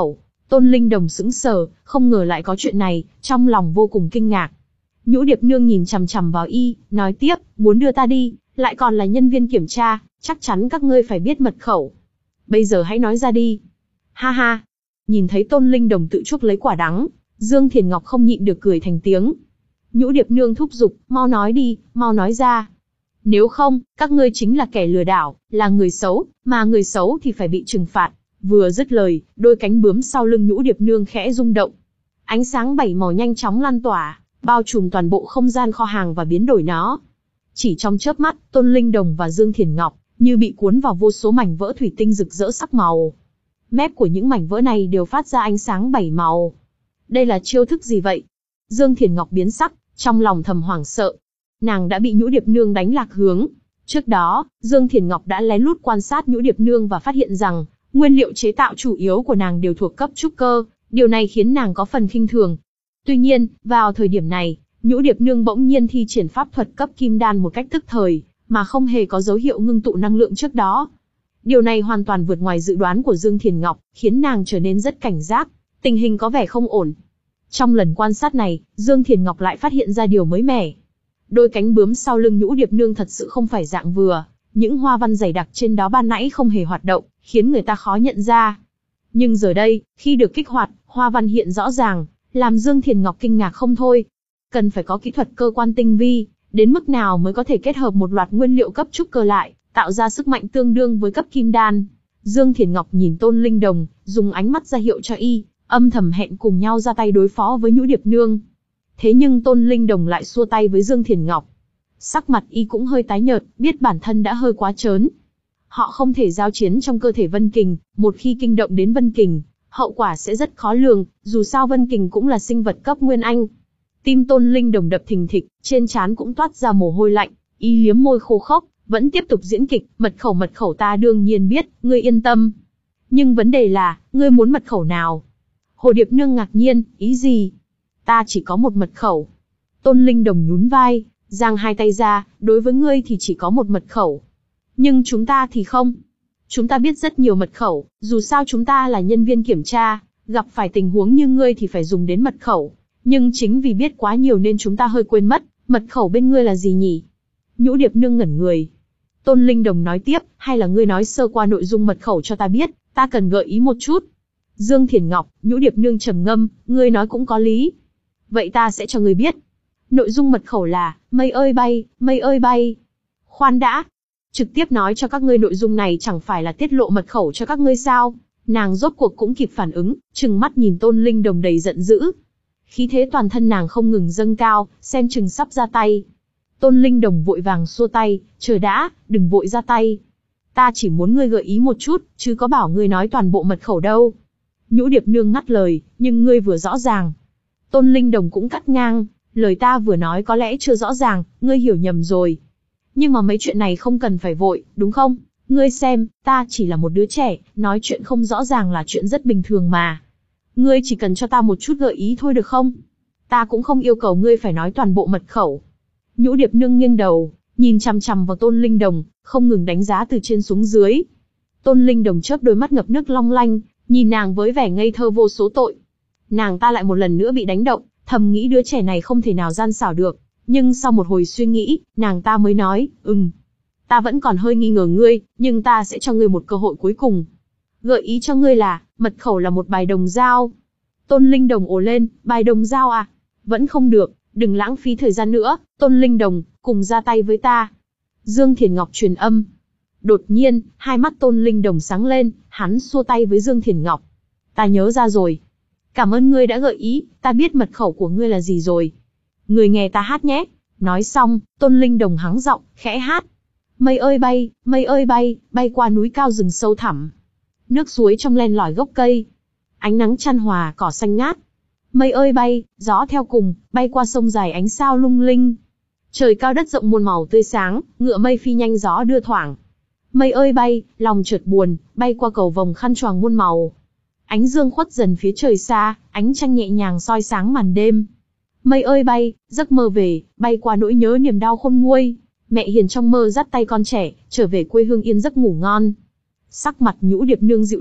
Tôn Linh Đồng sững sờ, không ngờ lại có chuyện này, trong lòng vô cùng kinh ngạc. Nhũ Điệp Nương nhìn chằm chằm vào y, nói tiếp, muốn đưa ta đi, lại còn là nhân viên kiểm tra, chắc chắn các ngươi phải biết mật khẩu. Bây giờ hãy nói ra đi. Ha ha. Nhìn thấy Tôn Linh Đồng tự chuốc lấy quả đắng, Dương Thiền Ngọc không nhịn được cười thành tiếng. Nhũ Điệp Nương thúc giục, mau nói đi, mau nói ra. Nếu không, các ngươi chính là kẻ lừa đảo, là người xấu, mà người xấu thì phải bị trừng phạt. Vừa dứt lời, đôi cánh bướm sau lưng Nhũ Điệp Nương khẽ rung động. Ánh sáng bảy màu nhanh chóng lan tỏa, bao trùm toàn bộ không gian kho hàng và biến đổi nó. Chỉ trong chớp mắt, Tôn Linh Đồng và Dương Thiền Ngọc như bị cuốn vào vô số mảnh vỡ thủy tinh rực rỡ sắc màu. Mép của những mảnh vỡ này đều phát ra ánh sáng bảy màu. Đây là chiêu thức gì vậy? Dương Thiền Ngọc biến sắc, trong lòng thầm hoảng sợ. Nàng đã bị Nhũ Điệp Nương đánh lạc hướng. Trước đó, Dương Thiền Ngọc đã lén lút quan sát Nhũ Điệp Nương và phát hiện rằng, nguyên liệu chế tạo chủ yếu của nàng đều thuộc cấp trúc cơ, điều này khiến nàng có phần khinh thường. Tuy nhiên, vào thời điểm này, Nhũ Điệp Nương bỗng nhiên thi triển pháp thuật cấp kim đan một cách tức thời, mà không hề có dấu hiệu ngưng tụ năng lượng trước đó. Điều này hoàn toàn vượt ngoài dự đoán của Dương Thiền Ngọc, khiến nàng trở nên rất cảnh giác, tình hình có vẻ không ổn. Trong lần quan sát này, Dương Thiền Ngọc lại phát hiện ra điều mới mẻ. Đôi cánh bướm sau lưng Nhũ Điệp Nương thật sự không phải dạng vừa, những hoa văn dày đặc trên đó ban nãy không hề hoạt động, khiến người ta khó nhận ra. Nhưng giờ đây, khi được kích hoạt, hoa văn hiện rõ ràng, làm Dương Thiền Ngọc kinh ngạc không thôi. Cần phải có kỹ thuật cơ quan tinh vi, đến mức nào mới có thể kết hợp một loạt nguyên liệu cấp trúc cơ lại, tạo ra sức mạnh tương đương với cấp kim đan. Dương Thiền Ngọc nhìn Tôn Linh Đồng, dùng ánh mắt ra hiệu cho y, âm thầm hẹn cùng nhau ra tay đối phó với Nhũ Điệp Nương. Thế nhưng Tôn Linh Đồng lại xua tay với Dương Thiền Ngọc. Sắc mặt y cũng hơi tái nhợt, biết bản thân đã hơi quá trớn. Họ không thể giao chiến trong cơ thể Vân Kình, một khi kinh động đến Vân Kình, hậu quả sẽ rất khó lường, dù sao Vân Kình cũng là sinh vật cấp Nguyên Anh. Tim Tôn Linh Đồng đập thình thịch, trên trán cũng toát ra mồ hôi lạnh, y liếm môi khô khốc, vẫn tiếp tục diễn kịch, mật khẩu mật khẩu ta đương nhiên biết, ngươi yên tâm. Nhưng vấn đề là, ngươi muốn mật khẩu nào? Hồ Điệp Nương ngạc nhiên, ý gì? Ta chỉ có một mật khẩu. Tôn Linh Đồng nhún vai, giang hai tay ra, đối với ngươi thì chỉ có một mật khẩu. Nhưng chúng ta thì không. Chúng ta biết rất nhiều mật khẩu, dù sao chúng ta là nhân viên kiểm tra, gặp phải tình huống như ngươi thì phải dùng đến mật khẩu. Nhưng chính vì biết quá nhiều nên chúng ta hơi quên mất, mật khẩu bên ngươi là gì nhỉ? Nhũ Điệp Nương ngẩn người. Tôn Linh Đồng nói tiếp, hay là ngươi nói sơ qua nội dung mật khẩu cho ta biết, ta cần gợi ý một chút. Dương Thiền Ngọc, Nhũ Điệp Nương trầm ngâm, ngươi nói cũng có lý. Vậy ta sẽ cho ngươi biết. Nội dung mật khẩu là, mây ơi bay, mây ơi bay. Khoan đã. Trực tiếp nói cho các ngươi nội dung này chẳng phải là tiết lộ mật khẩu cho các ngươi sao? Nàng rốt cuộc cũng kịp phản ứng, trừng mắt nhìn Tôn Linh Đồng đầy giận dữ. Khí thế toàn thân nàng không ngừng dâng cao, xem chừng sắp ra tay. Tôn Linh Đồng vội vàng xua tay, chờ đã, đừng vội ra tay. Ta chỉ muốn ngươi gợi ý một chút, chứ có bảo ngươi nói toàn bộ mật khẩu đâu. Nhũ Điệp Nương ngắt lời, nhưng ngươi vừa rõ ràng. Tôn Linh Đồng cũng cắt ngang, lời ta vừa nói có lẽ chưa rõ ràng, ngươi hiểu nhầm rồi. Nhưng mà mấy chuyện này không cần phải vội, đúng không? Ngươi xem, ta chỉ là một đứa trẻ, nói chuyện không rõ ràng là chuyện rất bình thường mà. Ngươi chỉ cần cho ta một chút gợi ý thôi được không? Ta cũng không yêu cầu ngươi phải nói toàn bộ mật khẩu. Nhũ Điệp Nương nghiêng đầu, nhìn chằm chằm vào Tôn Linh Đồng, không ngừng đánh giá từ trên xuống dưới. Tôn Linh Đồng chớp đôi mắt ngập nước long lanh, nhìn nàng với vẻ ngây thơ vô số tội. Nàng ta lại một lần nữa bị đánh động, thầm nghĩ đứa trẻ này không thể nào gian xảo được. Nhưng sau một hồi suy nghĩ, nàng ta mới nói, ừm. Ta vẫn còn hơi nghi ngờ ngươi, nhưng ta sẽ cho ngươi một cơ hội cuối cùng. Gợi ý cho ngươi là, mật khẩu là một bài đồng dao. Tôn Linh Đồng ồ lên, bài đồng dao à? Vẫn không được, đừng lãng phí thời gian nữa, Tôn Linh Đồng, cùng ra tay với ta. Dương Thiền Ngọc truyền âm. Đột nhiên, hai mắt Tôn Linh Đồng sáng lên, hắn xua tay với Dương Thiền Ngọc. Ta nhớ ra rồi. Cảm ơn ngươi đã gợi ý, ta biết mật khẩu của ngươi là gì rồi. Ngươi nghe ta hát nhé. Nói xong, Tôn Linh Đồng hắng giọng, khẽ hát. Mây ơi bay, mây ơi bay, bay qua núi cao rừng sâu thẳm. Nước suối trong len lỏi gốc cây. Ánh nắng chan hòa cỏ xanh ngát. Mây ơi bay, gió theo cùng, bay qua sông dài ánh sao lung linh. Trời cao đất rộng muôn màu tươi sáng, ngựa mây phi nhanh gió đưa thoảng. Mây ơi bay, lòng chợt buồn, bay qua cầu vồng khăn choàng muôn màu. Ánh dương khuất dần phía trời xa, ánh trăng nhẹ nhàng soi sáng màn đêm. Mây ơi bay, giấc mơ về, bay qua nỗi nhớ niềm đau khôn nguôi. Mẹ hiền trong mơ dắt tay con trẻ, trở về quê hương yên giấc ngủ ngon. Sắc mặt Nhũ Điệp Nương dịu lại,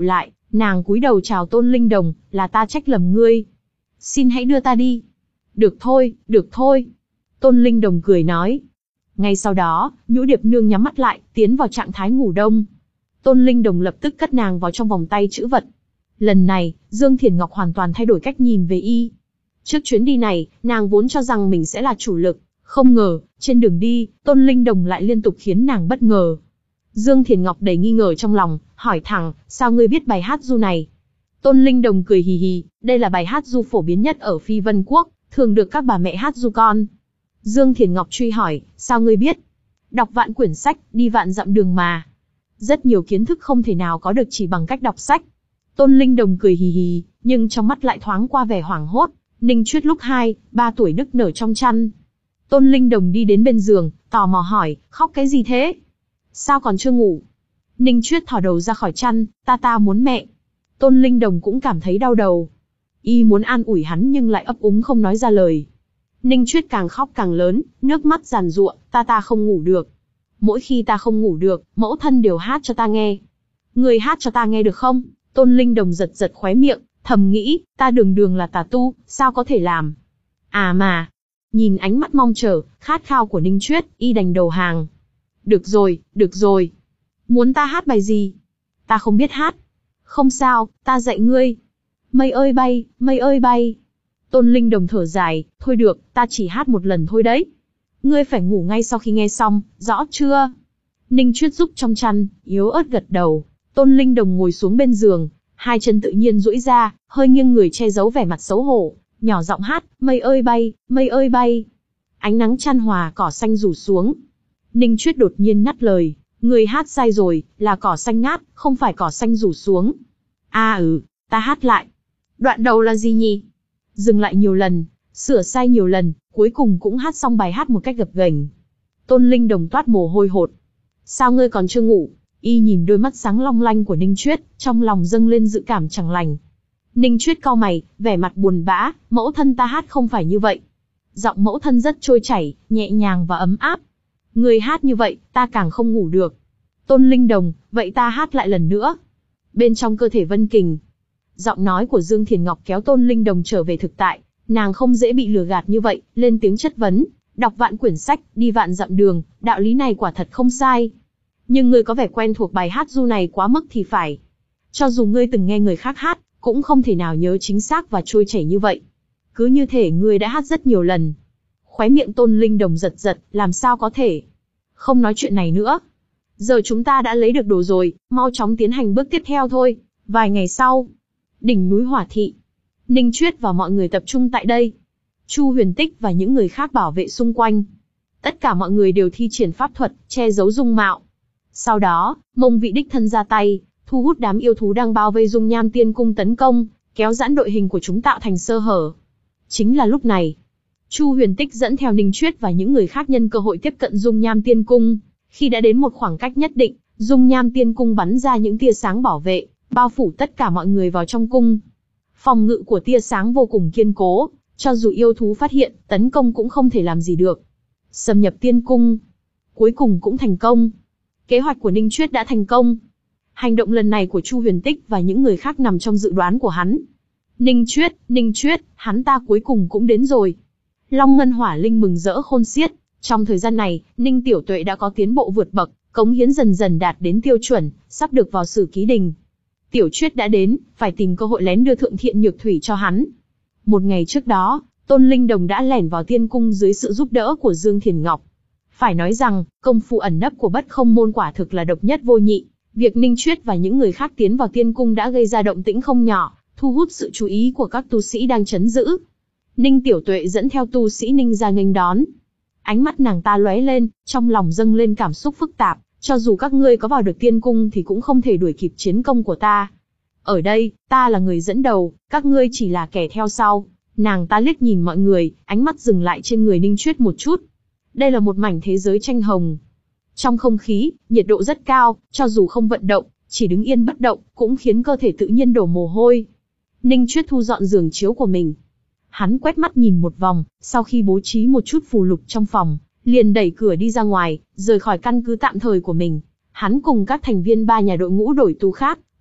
Nàng cúi đầu chào Tôn Linh Đồng, là ta trách lầm ngươi. Xin hãy đưa ta đi. Được thôi, được thôi. Tôn Linh Đồng cười nói. Ngay sau đó, Nhũ Điệp Nương nhắm mắt lại, tiến vào trạng thái ngủ đông. Tôn Linh Đồng lập tức cất nàng vào trong vòng tay chữ vật. Lần này, Dương Thiền Ngọc hoàn toàn thay đổi cách nhìn về y. Trước chuyến đi này, nàng vốn cho rằng mình sẽ là chủ lực. Không ngờ, trên đường đi, Tôn Linh Đồng lại liên tục khiến nàng bất ngờ. Dương Thiền Ngọc đầy nghi ngờ trong lòng, hỏi thẳng, sao ngươi biết bài hát ru này? Tôn Linh Đồng cười hì hì, đây là bài hát ru phổ biến nhất ở Phi Vân Quốc, thường được các bà mẹ hát ru con. Dương Thiền Ngọc truy hỏi, sao ngươi biết? Đọc vạn quyển sách, đi vạn dặm đường mà. Rất nhiều kiến thức không thể nào có được chỉ bằng cách đọc sách. Tôn Linh Đồng cười hì hì, nhưng trong mắt lại thoáng qua vẻ hoảng hốt. Ninh Chuyết lúc hai, ba tuổi nức nở trong chăn. Tôn Linh Đồng đi đến bên giường, tò mò hỏi, khóc cái gì thế? Sao còn chưa ngủ? Ninh Chuyết thò đầu ra khỏi chăn, ta ta muốn mẹ. Tôn Linh Đồng cũng cảm thấy đau đầu. Y muốn an ủi hắn nhưng lại ấp úng không nói ra lời. Ninh Chuyết càng khóc càng lớn, nước mắt giàn giụa, ta ta không ngủ được. Mỗi khi ta không ngủ được, mẫu thân đều hát cho ta nghe. Người hát cho ta nghe được không? Tôn Linh Đồng giật giật khóe miệng, thầm nghĩ, ta đường đường là tà tu, sao có thể làm? À mà, nhìn ánh mắt mong chờ, khát khao của Ninh Chuyết, y đành đầu hàng. Được rồi, được rồi. Muốn ta hát bài gì? Ta không biết hát. Không sao, ta dạy ngươi. Mây ơi bay, mây ơi bay. Tôn Linh Đồng thở dài, thôi được, ta chỉ hát một lần thôi đấy. Ngươi phải ngủ ngay sau khi nghe xong, rõ chưa? Ninh Chuyết giúp trong chăn, yếu ớt gật đầu. Tôn Linh Đồng ngồi xuống bên giường, hai chân tự nhiên duỗi ra, hơi nghiêng người che giấu vẻ mặt xấu hổ, nhỏ giọng hát, mây ơi bay, mây ơi bay. Ánh nắng chan hòa cỏ xanh rủ xuống. Ninh Chuyết đột nhiên ngắt lời, người hát sai rồi, là cỏ xanh ngát, không phải cỏ xanh rủ xuống. À ừ, ta hát lại. Đoạn đầu là gì nhỉ? Dừng lại nhiều lần, sửa sai nhiều lần, cuối cùng cũng hát xong bài hát một cách gập ghềnh. Tôn Linh Đồng toát mồ hôi hột. Sao ngươi còn chưa ngủ? Y nhìn đôi mắt sáng long lanh của Ninh Chuyết, trong lòng dâng lên dự cảm chẳng lành. Ninh Chuyết cau mày, vẻ mặt buồn bã, mẫu thân ta hát không phải như vậy. Giọng mẫu thân rất trôi chảy, nhẹ nhàng và ấm áp. Người hát như vậy, ta càng không ngủ được. Tôn Linh Đồng, vậy ta hát lại lần nữa. Bên trong cơ thể Vân Kình, giọng nói của Dương Thiền Ngọc kéo Tôn Linh Đồng trở về thực tại. Nàng không dễ bị lừa gạt như vậy, lên tiếng chất vấn. Đọc vạn quyển sách, đi vạn dặm đường, đạo lý này quả thật không sai. Nhưng ngươi có vẻ quen thuộc bài hát ru này quá mức thì phải. Cho dù ngươi từng nghe người khác hát, cũng không thể nào nhớ chính xác và trôi chảy như vậy. Cứ như thể ngươi đã hát rất nhiều lần. Khóe miệng Tôn Linh Đồng giật giật, làm sao có thể. Không nói chuyện này nữa. Giờ chúng ta đã lấy được đồ rồi, mau chóng tiến hành bước tiếp theo thôi. Vài ngày sau, đỉnh núi Hỏa Thị. Ninh Chuyết và mọi người tập trung tại đây. Chu Huyền Tích và những người khác bảo vệ xung quanh. Tất cả mọi người đều thi triển pháp thuật, che giấu dung mạo. Sau đó, Mông Vị đích thân ra tay, thu hút đám yêu thú đang bao vây Dung Nham Tiên Cung tấn công, kéo giãn đội hình của chúng tạo thành sơ hở. Chính là lúc này, Chu Huyền Tích dẫn theo Ninh Chuyết và những người khác nhân cơ hội tiếp cận Dung Nham Tiên Cung. Khi đã đến một khoảng cách nhất định, Dung Nham Tiên Cung bắn ra những tia sáng bảo vệ, bao phủ tất cả mọi người vào trong cung. Phòng ngự của tia sáng vô cùng kiên cố, cho dù yêu thú phát hiện, tấn công cũng không thể làm gì được. Xâm nhập Tiên Cung, cuối cùng cũng thành công. Kế hoạch của Ninh Chuyết đã thành công. Hành động lần này của Chu Huyền Tích và những người khác nằm trong dự đoán của hắn. Ninh Chuyết, Ninh Chuyết, hắn ta cuối cùng cũng đến rồi. Long Ngân Hỏa Linh mừng rỡ khôn xiết. Trong thời gian này, Ninh Tiểu Tuệ đã có tiến bộ vượt bậc, cống hiến dần dần đạt đến tiêu chuẩn, sắp được vào Sử Ký Đình. Tiểu Chuyết đã đến, phải tìm cơ hội lén đưa Thượng Thiện Nhược Thủy cho hắn. Một ngày trước đó, Tôn Linh Đồng đã lẻn vào Tiên Cung dưới sự giúp đỡ của Dương Thiền Ngọc. Phải nói rằng, công phu ẩn nấp của Bất Không Môn quả thực là độc nhất vô nhị. Việc Ninh Chuyết và những người khác tiến vào Tiên Cung đã gây ra động tĩnh không nhỏ, thu hút sự chú ý của các tu sĩ đang trấn giữ. Ninh Tiểu Tuệ dẫn theo tu sĩ Ninh ra nghênh đón. Ánh mắt nàng ta lóe lên, trong lòng dâng lên cảm xúc phức tạp, cho dù các ngươi có vào được Tiên Cung thì cũng không thể đuổi kịp chiến công của ta. Ở đây, ta là người dẫn đầu, các ngươi chỉ là kẻ theo sau. Nàng ta liếc nhìn mọi người, ánh mắt dừng lại trên người Ninh Chuyết một chút. Đây là một mảnh thế giới tranh hồng. Trong không khí, nhiệt độ rất cao, cho dù không vận động, chỉ đứng yên bất động, cũng khiến cơ thể tự nhiên đổ mồ hôi. Ninh Chuyết thu dọn giường chiếu của mình. Hắn quét mắt nhìn một vòng, sau khi bố trí một chút phù lục trong phòng, liền đẩy cửa đi ra ngoài, rời khỏi căn cứ tạm thời của mình. Hắn cùng các thành viên ba nhà đội ngũ đổi tu khác,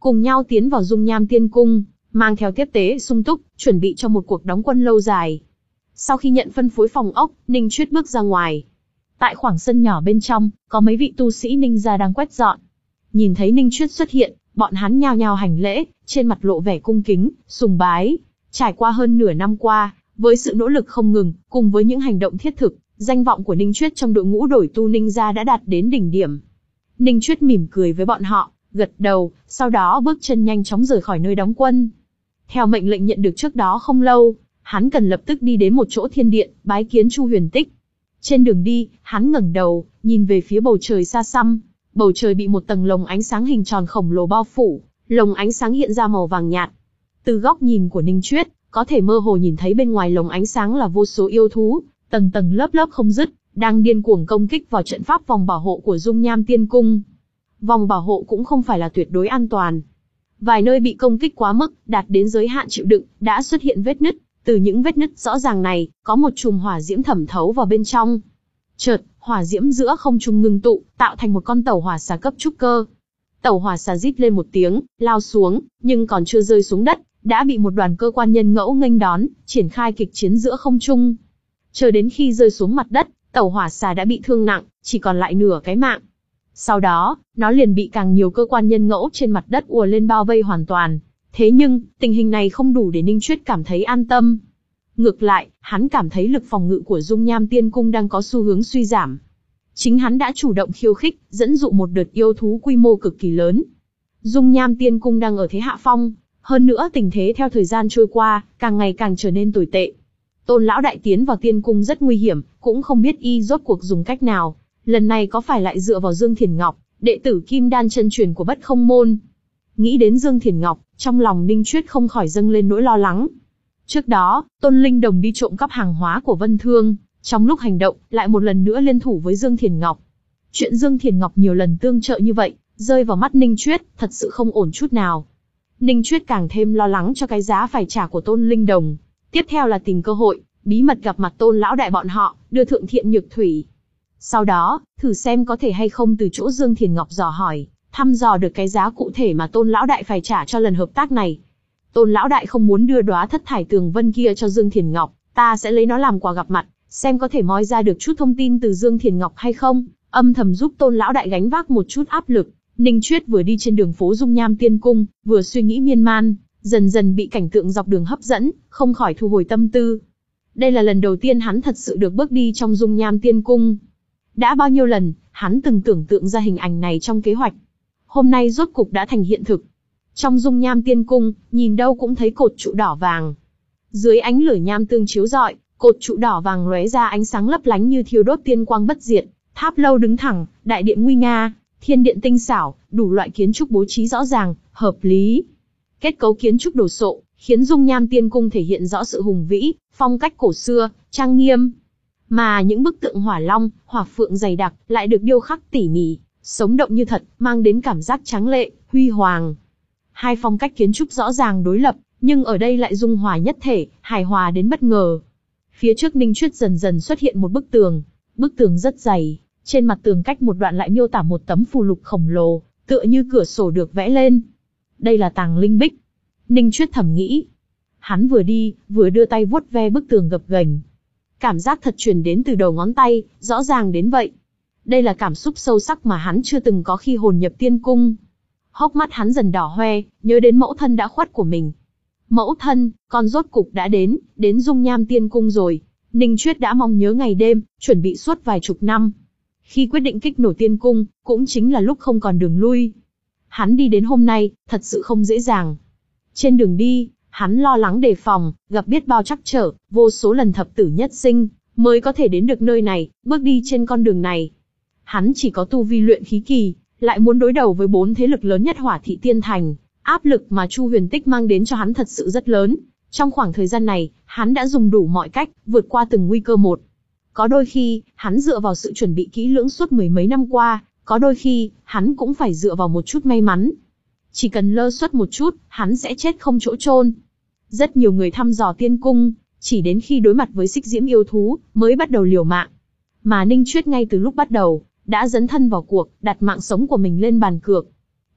cùng nhau tiến vào Dung Nham Tiên Cung, mang theo tiếp tế sung túc, chuẩn bị cho một cuộc đóng quân lâu dài. Sau khi nhận phân phối phòng ốc, Ninh Chuyết bước ra ngoài. Tại khoảng sân nhỏ bên trong, có mấy vị tu sĩ Ninh gia đang quét dọn. Nhìn thấy Ninh Chuyết xuất hiện, bọn hắn nhao nhao hành lễ, trên mặt lộ vẻ cung kính, sùng bái. Trải qua hơn nửa năm qua, với sự nỗ lực không ngừng, cùng với những hành động thiết thực, danh vọng của Ninh Chuyết trong đội ngũ đổi tu Ninh gia đã đạt đến đỉnh điểm. Ninh Chuyết mỉm cười với bọn họ, gật đầu, sau đó bước chân nhanh chóng rời khỏi nơi đóng quân. Theo mệnh lệnh nhận được trước đó không lâu, hắn cần lập tức đi đến một chỗ thiên điện, bái kiến Chu Huyền Tích. Trên đường đi, hắn ngẩng đầu, nhìn về phía bầu trời xa xăm. Bầu trời bị một tầng lồng ánh sáng hình tròn khổng lồ bao phủ, lồng ánh sáng hiện ra màu vàng nhạt. Từ góc nhìn của Ninh Chuyết, có thể mơ hồ nhìn thấy bên ngoài lồng ánh sáng là vô số yêu thú, tầng tầng lớp lớp không dứt, đang điên cuồng công kích vào trận pháp vòng bảo hộ của Dung Nham Tiên Cung. Vòng bảo hộ cũng không phải là tuyệt đối an toàn. Vài nơi bị công kích quá mức, đạt đến giới hạn chịu đựng, đã xuất hiện vết nứt. Từ những vết nứt rõ ràng này, có một chùm hỏa diễm thẩm thấu vào bên trong. Chợt, hỏa diễm giữa không trung ngưng tụ, tạo thành một con tàu hỏa xà cấp trúc cơ. Tàu hỏa xà rít lên một tiếng, lao xuống, nhưng còn chưa rơi xuống đất, đã bị một đoàn cơ quan nhân ngẫu nghênh đón, triển khai kịch chiến giữa không trung. Chờ đến khi rơi xuống mặt đất, tàu hỏa xà đã bị thương nặng, chỉ còn lại nửa cái mạng. Sau đó, nó liền bị càng nhiều cơ quan nhân ngẫu trên mặt đất ùa lên bao vây hoàn toàn. Thế nhưng, tình hình này không đủ để Ninh Chuyết cảm thấy an tâm. Ngược lại, hắn cảm thấy lực phòng ngự của Dung Nham Tiên Cung đang có xu hướng suy giảm. Chính hắn đã chủ động khiêu khích, dẫn dụ một đợt yêu thú quy mô cực kỳ lớn. Dung Nham Tiên Cung đang ở thế hạ phong, hơn nữa tình thế theo thời gian trôi qua, càng ngày càng trở nên tồi tệ. Tôn lão đại tiến vào Tiên Cung rất nguy hiểm, cũng không biết y rốt cuộc dùng cách nào. Lần này có phải lại dựa vào Dương Thiền Ngọc, đệ tử kim đan chân truyền của Bất Không Môn? Nghĩ đến Dương Thiền Ngọc, trong lòng Ninh Chuyết không khỏi dâng lên nỗi lo lắng. Trước đó, Tôn Linh Đồng đi trộm cắp hàng hóa của Vân Thương, trong lúc hành động, lại một lần nữa liên thủ với Dương Thiền Ngọc. Chuyện Dương Thiền Ngọc nhiều lần tương trợ như vậy, rơi vào mắt Ninh Chuyết, thật sự không ổn chút nào. Ninh Chuyết càng thêm lo lắng cho cái giá phải trả của Tôn Linh Đồng. Tiếp theo là tìm cơ hội, bí mật gặp mặt Tôn lão đại bọn họ, đưa thượng Thiện Nhược Thủy. Sau đó, thử xem có thể hay không từ chỗ Dương Thiền Ngọc dò hỏi, thăm dò được cái giá cụ thể mà Tôn lão đại phải trả cho lần hợp tác này. Tôn lão đại không muốn đưa đóa thất thải tường vân kia cho Dương Thiền Ngọc, ta sẽ lấy nó làm quà gặp mặt, xem có thể moi ra được chút thông tin từ Dương Thiền Ngọc hay không, âm thầm giúp Tôn lão đại gánh vác một chút áp lực. Ninh Chuyết vừa đi trên đường phố Dung Nham Tiên Cung, vừa suy nghĩ miên man, dần dần bị cảnh tượng dọc đường hấp dẫn, không khỏi thu hồi tâm tư. Đây là lần đầu tiên hắn thật sự được bước đi trong Dung Nham Tiên Cung. Đã bao nhiêu lần, hắn từng tưởng tượng ra hình ảnh này trong kế hoạch. Hôm nay rốt cục đã thành hiện thực. Trong Dung Nham Tiên Cung, nhìn đâu cũng thấy cột trụ đỏ vàng. Dưới ánh lửa nham tương chiếu rọi, cột trụ đỏ vàng lóe ra ánh sáng lấp lánh như thiêu đốt tiên quang bất diệt. Tháp lâu đứng thẳng, đại điện nguy nga, thiên điện tinh xảo, đủ loại kiến trúc bố trí rõ ràng, hợp lý. Kết cấu kiến trúc đồ sộ, khiến Dung Nham Tiên Cung thể hiện rõ sự hùng vĩ, phong cách cổ xưa, trang nghiêm. Mà những bức tượng hỏa long, hỏa phượng dày đặc lại được điêu khắc tỉ mỉ, sống động như thật, mang đến cảm giác tráng lệ, huy hoàng. Hai phong cách kiến trúc rõ ràng đối lập, nhưng ở đây lại dung hòa nhất thể, hài hòa đến bất ngờ. Phía trước Ninh Chuyết dần dần xuất hiện một bức tường, bức tường rất dày, trên mặt tường cách một đoạn lại miêu tả một tấm phù lục khổng lồ, tựa như cửa sổ được vẽ lên. Đây là tàng linh bích. Ninh Chuyết thầm nghĩ. Hắn vừa đi, vừa đưa tay vuốt ve bức tường gập ghềnh. Cảm giác thật truyền đến từ đầu ngón tay, rõ ràng đến vậy. Đây là cảm xúc sâu sắc mà hắn chưa từng có khi hồn nhập tiên cung. Hốc mắt hắn dần đỏ hoe, nhớ đến mẫu thân đã khuất của mình. Mẫu thân, con rốt cục đã đến, đến Dung Nham Tiên Cung rồi. Ninh Chuyết đã mong nhớ ngày đêm, chuẩn bị suốt vài chục năm. Khi quyết định kích nổ tiên cung, cũng chính là lúc không còn đường lui. Hắn đi đến hôm nay, thật sự không dễ dàng. Trên đường đi, hắn lo lắng đề phòng, gặp biết bao trắc trở, vô số lần thập tử nhất sinh, mới có thể đến được nơi này, bước đi trên con đường này. Hắn chỉ có tu vi luyện khí kỳ, lại muốn đối đầu với bốn thế lực lớn nhất Hỏa Thị Tiên Thành. Áp lực mà Chu Huyền Tích mang đến cho hắn thật sự rất lớn. Trong khoảng thời gian này, hắn đã dùng đủ mọi cách, vượt qua từng nguy cơ một. Có đôi khi, hắn dựa vào sự chuẩn bị kỹ lưỡng suốt mười mấy năm qua, có đôi khi, hắn cũng phải dựa vào một chút may mắn. Chỉ cần lơ suất một chút, hắn sẽ chết không chỗ chôn. Rất nhiều người thăm dò tiên cung, chỉ đến khi đối mặt với xích diễm yêu thú, mới bắt đầu liều mạng. Mà Ninh Chuyết ngay từ lúc bắt đầu, đã dấn thân vào cuộc, đặt mạng sống của mình lên bàn cược.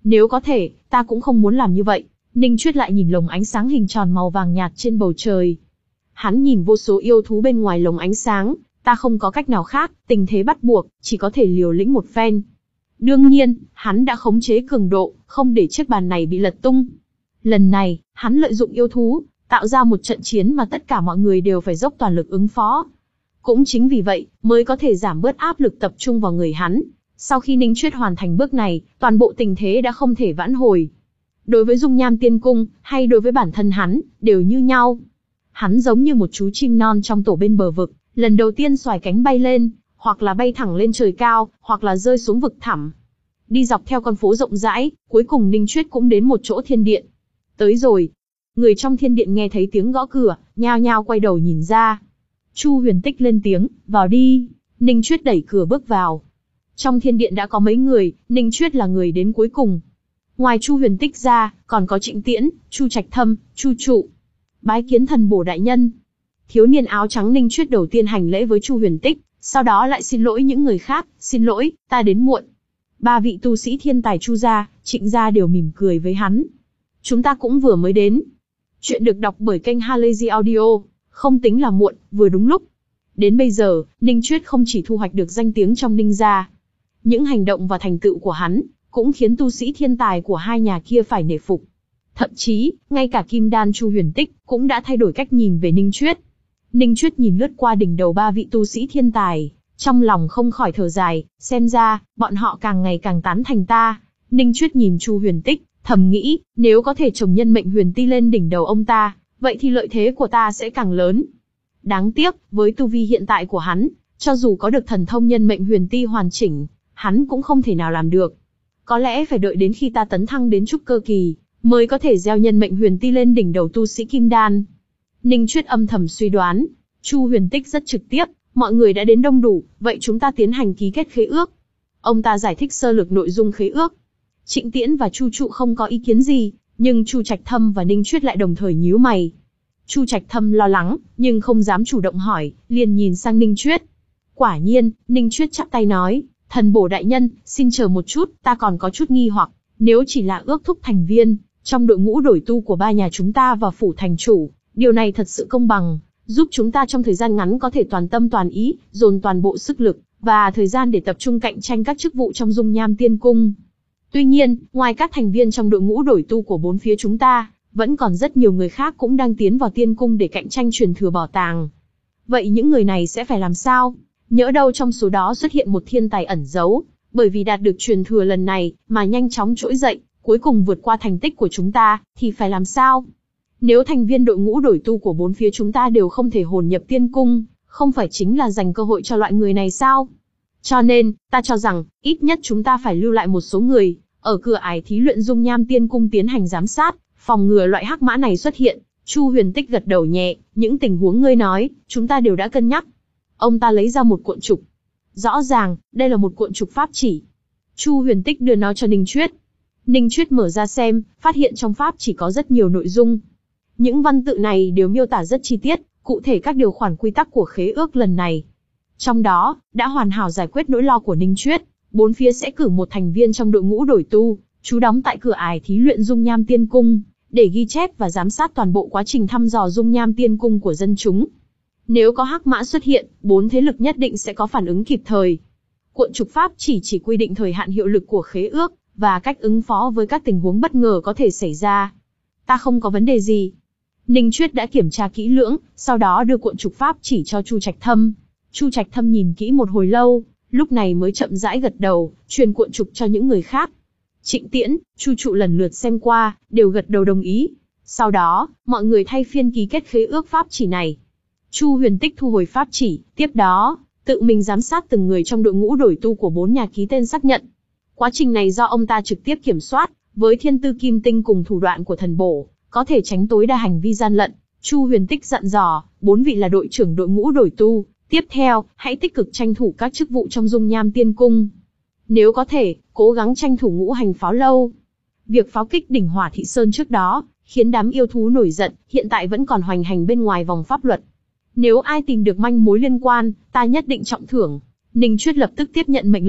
Nếu có thể, ta cũng không muốn làm như vậy. Ninh Chuyết lại nhìn lồng ánh sáng hình tròn màu vàng nhạt trên bầu trời. Hắn nhìn vô số yêu thú bên ngoài lồng ánh sáng, ta không có cách nào khác, tình thế bắt buộc, chỉ có thể liều lĩnh một phen. Đương nhiên, hắn đã khống chế cường độ, không để chiếc bàn này bị lật tung. Lần này, hắn lợi dụng yêu thú, tạo ra một trận chiến mà tất cả mọi người đều phải dốc toàn lực ứng phó. Cũng chính vì vậy, mới có thể giảm bớt áp lực tập trung vào người hắn. Sau khi Ninh Chuyết hoàn thành bước này, toàn bộ tình thế đã không thể vãn hồi. Đối với Dung Nham Tiên Cung, hay đối với bản thân hắn, đều như nhau. Hắn giống như một chú chim non trong tổ bên bờ vực, lần đầu tiên xoài cánh bay lên, hoặc là bay thẳng lên trời cao, hoặc là rơi xuống vực thẳm. Đi dọc theo con phố rộng rãi, cuối cùng Ninh Chuyết cũng đến một chỗ thiên điện. Tới rồi. Người trong thiên điện nghe thấy tiếng gõ cửa, nhao nhao quay đầu nhìn ra. Chu Huyền Tích lên tiếng, vào đi. Ninh Chuyết đẩy cửa bước vào. Trong thiên điện đã có mấy người, Ninh Chuyết là người đến cuối cùng. Ngoài Chu Huyền Tích ra, còn có Trịnh Tiễn, Chu Trạch Thâm, Chu Trụ. Bái kiến thần bổ đại nhân. Thiếu niên áo trắng Ninh Chuyết đầu tiên hành lễ với Chu Huyền Tích, sau đó lại xin lỗi những người khác, xin lỗi, ta đến muộn. Ba vị tu sĩ thiên tài Chu gia, Trịnh gia đều mỉm cười với hắn. Chúng ta cũng vừa mới đến. Chuyện được đọc bởi kênh Halazy Audio, không tính là muộn, vừa đúng lúc. Đến bây giờ, Ninh Chuyết không chỉ thu hoạch được danh tiếng trong Ninh gia. Những hành động và thành tựu của hắn, cũng khiến tu sĩ thiên tài của hai nhà kia phải nể phục. Thậm chí, ngay cả Kim Đan Chu Huyền Tích, cũng đã thay đổi cách nhìn về Ninh Chuyết. Ninh Chuyết nhìn lướt qua đỉnh đầu ba vị tu sĩ thiên tài, trong lòng không khỏi thở dài, xem ra, bọn họ càng ngày càng tán thành ta. Ninh Chuyết nhìn Chu Huyền Tích, thầm nghĩ, nếu có thể trồng nhân mệnh huyền ti lên đỉnh đầu ông ta, vậy thì lợi thế của ta sẽ càng lớn. Đáng tiếc, với tu vi hiện tại của hắn, cho dù có được thần thông nhân mệnh huyền ti hoàn chỉnh, hắn cũng không thể nào làm được. Có lẽ phải đợi đến khi ta tấn thăng đến trúc cơ kỳ, mới có thể gieo nhân mệnh huyền ti lên đỉnh đầu tu sĩ Kim Đan. Ninh Chuyết âm thầm suy đoán, Chu Huyền Tích rất trực tiếp, mọi người đã đến đông đủ, vậy chúng ta tiến hành ký kết khế ước. Ông ta giải thích sơ lược nội dung khế ước. Trịnh Tiễn và Chu Trụ không có ý kiến gì, nhưng Chu Trạch Thâm và Ninh Chuyết lại đồng thời nhíu mày. Chu Trạch Thâm lo lắng, nhưng không dám chủ động hỏi, liền nhìn sang Ninh Chuyết. Quả nhiên, Ninh Chuyết chắp tay nói, thần bổ đại nhân, xin chờ một chút, ta còn có chút nghi hoặc, nếu chỉ là ước thúc thành viên, trong đội ngũ đổi tu của ba nhà chúng ta và phủ thành chủ, điều này thật sự công bằng, giúp chúng ta trong thời gian ngắn có thể toàn tâm toàn ý, dồn toàn bộ sức lực, và thời gian để tập trung cạnh tranh các chức vụ trong Dung Nham Tiên Cung. Tuy nhiên, ngoài các thành viên trong đội ngũ đổi tu của bốn phía chúng ta, vẫn còn rất nhiều người khác cũng đang tiến vào tiên cung để cạnh tranh truyền thừa bảo tàng. Vậy những người này sẽ phải làm sao? Nhỡ đâu trong số đó xuất hiện một thiên tài ẩn giấu, bởi vì đạt được truyền thừa lần này, mà nhanh chóng trỗi dậy, cuối cùng vượt qua thành tích của chúng ta, thì phải làm sao? Nếu thành viên đội ngũ đổi tu của bốn phía chúng ta đều không thể hồn nhập tiên cung, không phải chính là dành cơ hội cho loại người này sao? Cho nên, ta cho rằng, ít nhất chúng ta phải lưu lại một số người, ở cửa ải thí luyện Dung Nham Tiên Cung tiến hành giám sát, phòng ngừa loại hắc mã này xuất hiện. Chu Huyền Tích gật đầu nhẹ, những tình huống ngươi nói, chúng ta đều đã cân nhắc. Ông ta lấy ra một cuộn trục. Rõ ràng, đây là một cuộn trục pháp chỉ. Chu Huyền Tích đưa nó cho Ninh Chuyết. Ninh Chuyết mở ra xem, phát hiện trong pháp chỉ có rất nhiều nội dung. Những văn tự này đều miêu tả rất chi tiết, cụ thể các điều khoản quy tắc của khế ước lần này. Trong đó, đã hoàn hảo giải quyết nỗi lo của Ninh Chuyết, bốn phía sẽ cử một thành viên trong đội ngũ đổi tu, trú đóng tại cửa ải thí luyện Dung Nham Tiên Cung, để ghi chép và giám sát toàn bộ quá trình thăm dò Dung Nham Tiên Cung của dân chúng. Nếu có hắc mã xuất hiện, bốn thế lực nhất định sẽ có phản ứng kịp thời. Cuộn trục pháp chỉ chỉ quy định thời hạn hiệu lực của khế ước, và cách ứng phó với các tình huống bất ngờ có thể xảy ra. Ta không có vấn đề gì. Ninh Chuyết đã kiểm tra kỹ lưỡng, sau đó đưa cuộn trục pháp chỉ cho Chu Trạch Thâm. Chu Trạch Thâm nhìn kỹ một hồi lâu, lúc này mới chậm rãi gật đầu, truyền cuộn trục cho những người khác. Trịnh Tiễn, Chu Trụ lần lượt xem qua, đều gật đầu đồng ý. Sau đó, mọi người thay phiên ký kết khế ước pháp chỉ này. Chu Huyền Tích thu hồi pháp chỉ, tiếp đó, tự mình giám sát từng người trong đội ngũ đổi tu của bốn nhà ký tên xác nhận. Quá trình này do ông ta trực tiếp kiểm soát, với thiên tư kim tinh cùng thủ đoạn của thần bổ, có thể tránh tối đa hành vi gian lận. Chu Huyền Tích dặn dò, bốn vị là đội trưởng đội ngũ đổi tu, tiếp theo, hãy tích cực tranh thủ các chức vụ trong Dung Nham Tiên Cung. Nếu có thể, cố gắng tranh thủ ngũ hành pháo lâu. Việc pháo kích đỉnh Hỏa Thị Sơn trước đó, khiến đám yêu thú nổi giận, hiện tại vẫn còn hoành hành bên ngoài vòng pháp luật. Nếu ai tìm được manh mối liên quan, ta nhất định trọng thưởng. Ninh Chuyết lập tức tiếp nhận mệnh lệnh,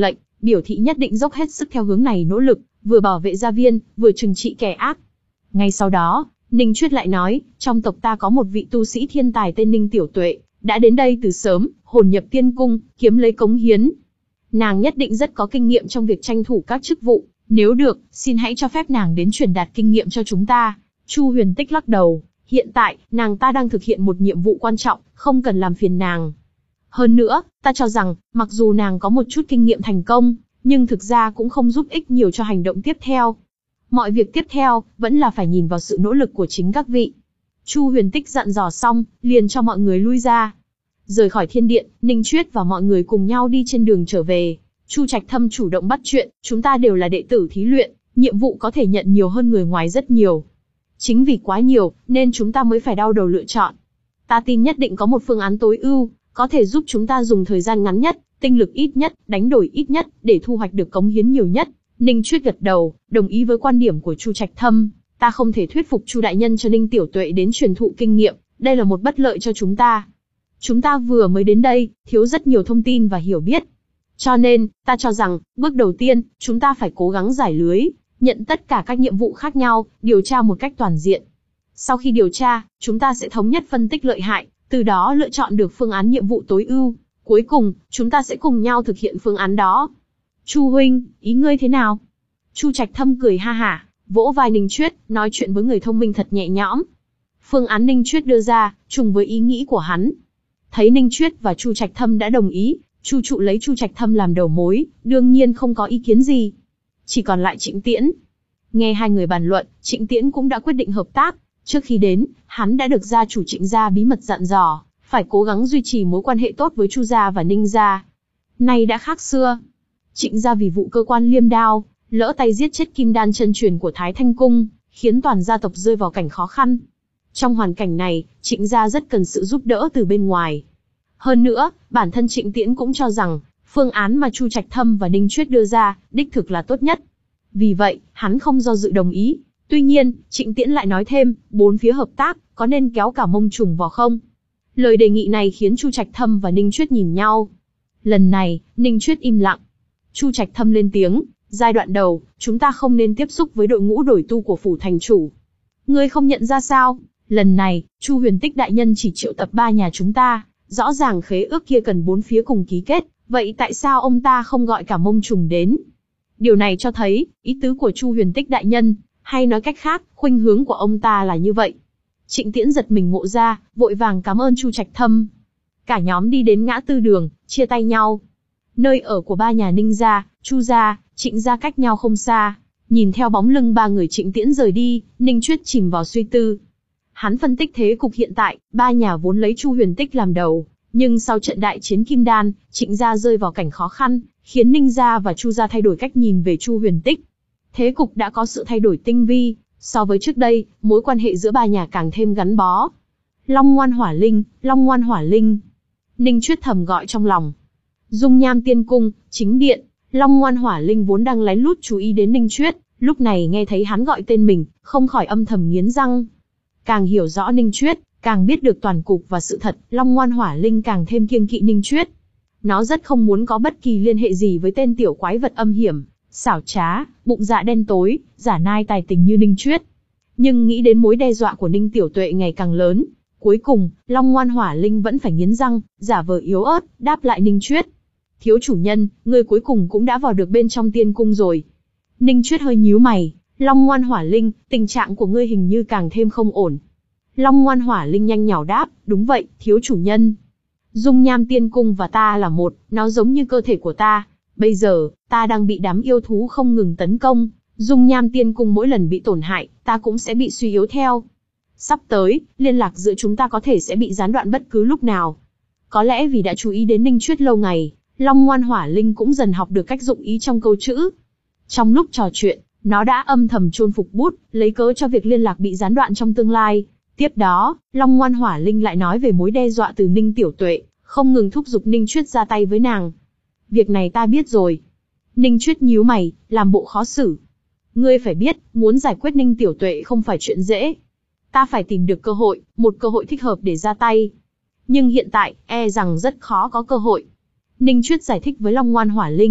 biểu thị nhất định dốc hết sức theo hướng này nỗ lực, vừa bảo vệ gia viên, vừa trừng trị kẻ ác. Ngay sau đó, Ninh Chuyết lại nói, trong tộc ta có một vị tu sĩ thiên tài tên Ninh Tiểu Tuệ, đã đến đây từ sớm, hồn nhập tiên cung, kiếm lấy cống hiến. Nàng nhất định rất có kinh nghiệm trong việc tranh thủ các chức vụ, nếu được, xin hãy cho phép nàng đến truyền đạt kinh nghiệm cho chúng ta. Chu Huyền Tích lắc đầu, hiện tại, nàng ta đang thực hiện một nhiệm vụ quan trọng, không cần làm phiền nàng. Hơn nữa, ta cho rằng, mặc dù nàng có một chút kinh nghiệm thành công, nhưng thực ra cũng không giúp ích nhiều cho hành động tiếp theo. Mọi việc tiếp theo, vẫn là phải nhìn vào sự nỗ lực của chính các vị. Chu Huyền Tích dặn dò xong, liền cho mọi người lui ra. Rời khỏi thiên điện, Ninh Chuyết và mọi người cùng nhau đi trên đường trở về. Chu Trạch Thâm chủ động bắt chuyện, chúng ta đều là đệ tử thí luyện, nhiệm vụ có thể nhận nhiều hơn người ngoài rất nhiều. Chính vì quá nhiều, nên chúng ta mới phải đau đầu lựa chọn. Ta tin nhất định có một phương án tối ưu, có thể giúp chúng ta dùng thời gian ngắn nhất, tinh lực ít nhất, đánh đổi ít nhất, để thu hoạch được cống hiến nhiều nhất. Ninh Chuyết gật đầu, đồng ý với quan điểm của Chu Trạch Thâm. Ta không thể thuyết phục Chu đại nhân cho Ninh Tiểu Tuệ đến truyền thụ kinh nghiệm, đây là một bất lợi cho chúng ta. Chúng ta vừa mới đến đây, thiếu rất nhiều thông tin và hiểu biết. Cho nên, ta cho rằng, bước đầu tiên, chúng ta phải cố gắng giải lưới, nhận tất cả các nhiệm vụ khác nhau, điều tra một cách toàn diện. Sau khi điều tra, chúng ta sẽ thống nhất phân tích lợi hại, từ đó lựa chọn được phương án nhiệm vụ tối ưu. Cuối cùng, chúng ta sẽ cùng nhau thực hiện phương án đó. Chu huynh, ý ngươi thế nào? Chu Trạch Thâm cười ha hả, vỗ vai Ninh Chuyết, nói chuyện với người thông minh thật nhẹ nhõm. Phương án Ninh Chuyết đưa ra, trùng với ý nghĩ của hắn. Thấy Ninh Chuyết và Chu Trạch Thâm đã đồng ý, Chu trụ lấy Chu Trạch Thâm làm đầu mối, đương nhiên không có ý kiến gì. Chỉ còn lại Trịnh Tiễn. Nghe hai người bàn luận, Trịnh Tiễn cũng đã quyết định hợp tác. Trước khi đến, hắn đã được gia chủ Trịnh gia bí mật dặn dò, phải cố gắng duy trì mối quan hệ tốt với Chu gia và Ninh gia. Nay đã khác xưa. Trịnh gia vì vụ cơ quan liêm đao, lỡ tay giết chết kim đan chân truyền của Thái Thanh Cung, khiến toàn gia tộc rơi vào cảnh khó khăn. Trong hoàn cảnh này, Trịnh gia rất cần sự giúp đỡ từ bên ngoài. Hơn nữa, bản thân Trịnh Tiễn cũng cho rằng, phương án mà Chu Trạch Thâm và Ninh Chuyết đưa ra, đích thực là tốt nhất. Vì vậy, hắn không do dự đồng ý. Tuy nhiên, Trịnh Tiễn lại nói thêm, bốn phía hợp tác, có nên kéo cả mông trùng vào không? Lời đề nghị này khiến Chu Trạch Thâm và Ninh Chuyết nhìn nhau. Lần này, Ninh Chuyết im lặng. Chu Trạch Thâm lên tiếng, giai đoạn đầu, chúng ta không nên tiếp xúc với đội ngũ đổi tu của phủ thành chủ. Ngươi không nhận ra sao? Lần này, Chu Huyền Tích đại nhân chỉ triệu tập ba nhà chúng ta, rõ ràng khế ước kia cần bốn phía cùng ký kết, vậy tại sao ông ta không gọi cả mông trùng đến? Điều này cho thấy, ý tứ của Chu Huyền Tích đại nhân, hay nói cách khác, khuynh hướng của ông ta là như vậy. Trịnh Tiễn giật mình ngộ ra, vội vàng cảm ơn Chu Trạch Thâm. Cả nhóm đi đến ngã tư đường, chia tay nhau. Nơi ở của ba nhà Ninh gia, Chu gia, Trịnh gia cách nhau không xa. Nhìn theo bóng lưng ba người Trịnh Tiễn rời đi, Ninh Chuyết chìm vào suy tư. Hắn phân tích thế cục hiện tại, ba nhà vốn lấy Chu Huyền Tích làm đầu, nhưng sau trận đại chiến Kim Đan, Trịnh gia rơi vào cảnh khó khăn, khiến Ninh gia và Chu gia thay đổi cách nhìn về Chu Huyền Tích. Thế cục đã có sự thay đổi tinh vi, so với trước đây, mối quan hệ giữa ba nhà càng thêm gắn bó. Long Ngoan Hỏa Linh, Long Ngoan Hỏa Linh. Ninh Chuyết thầm gọi trong lòng. Dung Nham Tiên Cung, chính điện, Long Ngoan Hỏa Linh vốn đang lén lút chú ý đến Ninh Chuyết, lúc này nghe thấy hắn gọi tên mình, không khỏi âm thầm nghiến răng. Càng hiểu rõ Ninh Chuyết, càng biết được toàn cục và sự thật, Long Ngoan Hỏa Linh càng thêm kiêng kỵ Ninh Chuyết. Nó rất không muốn có bất kỳ liên hệ gì với tên tiểu quái vật âm hiểm, xảo trá, bụng dạ đen tối, giả nai tài tình như Ninh Chuyết. Nhưng nghĩ đến mối đe dọa của Ninh Tiểu Tuệ ngày càng lớn, cuối cùng, Long Ngoan Hỏa Linh vẫn phải nghiến răng, giả vờ yếu ớt, đáp lại Ninh Chuyết. Thiếu chủ nhân, ngươi cuối cùng cũng đã vào được bên trong tiên cung rồi. Ninh Chuyết hơi nhíu mày, Long Ngoan Hỏa Linh, tình trạng của ngươi hình như càng thêm không ổn. Long Ngoan Hỏa Linh nhanh nhảu đáp, đúng vậy, thiếu chủ nhân. Dung Nham Tiên Cung và ta là một, nó giống như cơ thể của ta. Bây giờ, ta đang bị đám yêu thú không ngừng tấn công. Dung Nham Tiên Cung mỗi lần bị tổn hại, ta cũng sẽ bị suy yếu theo. Sắp tới, liên lạc giữa chúng ta có thể sẽ bị gián đoạn bất cứ lúc nào. Có lẽ vì đã chú ý đến Ninh Chuyết lâu ngày, Long Ngoan Hỏa Linh cũng dần học được cách dụng ý trong câu chữ. Trong lúc trò chuyện, nó đã âm thầm chôn phục bút, lấy cớ cho việc liên lạc bị gián đoạn trong tương lai. Tiếp đó, Long Ngoan Hỏa Linh lại nói về mối đe dọa từ Ninh Tiểu Tuệ, không ngừng thúc giục Ninh Chuyết ra tay với nàng. Việc này ta biết rồi. Ninh Chuyết nhíu mày, làm bộ khó xử. Ngươi phải biết, muốn giải quyết Ninh Tiểu Tuệ không phải chuyện dễ. Ta phải tìm được cơ hội, một cơ hội thích hợp để ra tay. Nhưng hiện tại, e rằng rất khó có cơ hội. Ninh Chuyết giải thích với Long Ngoan Hỏa Linh.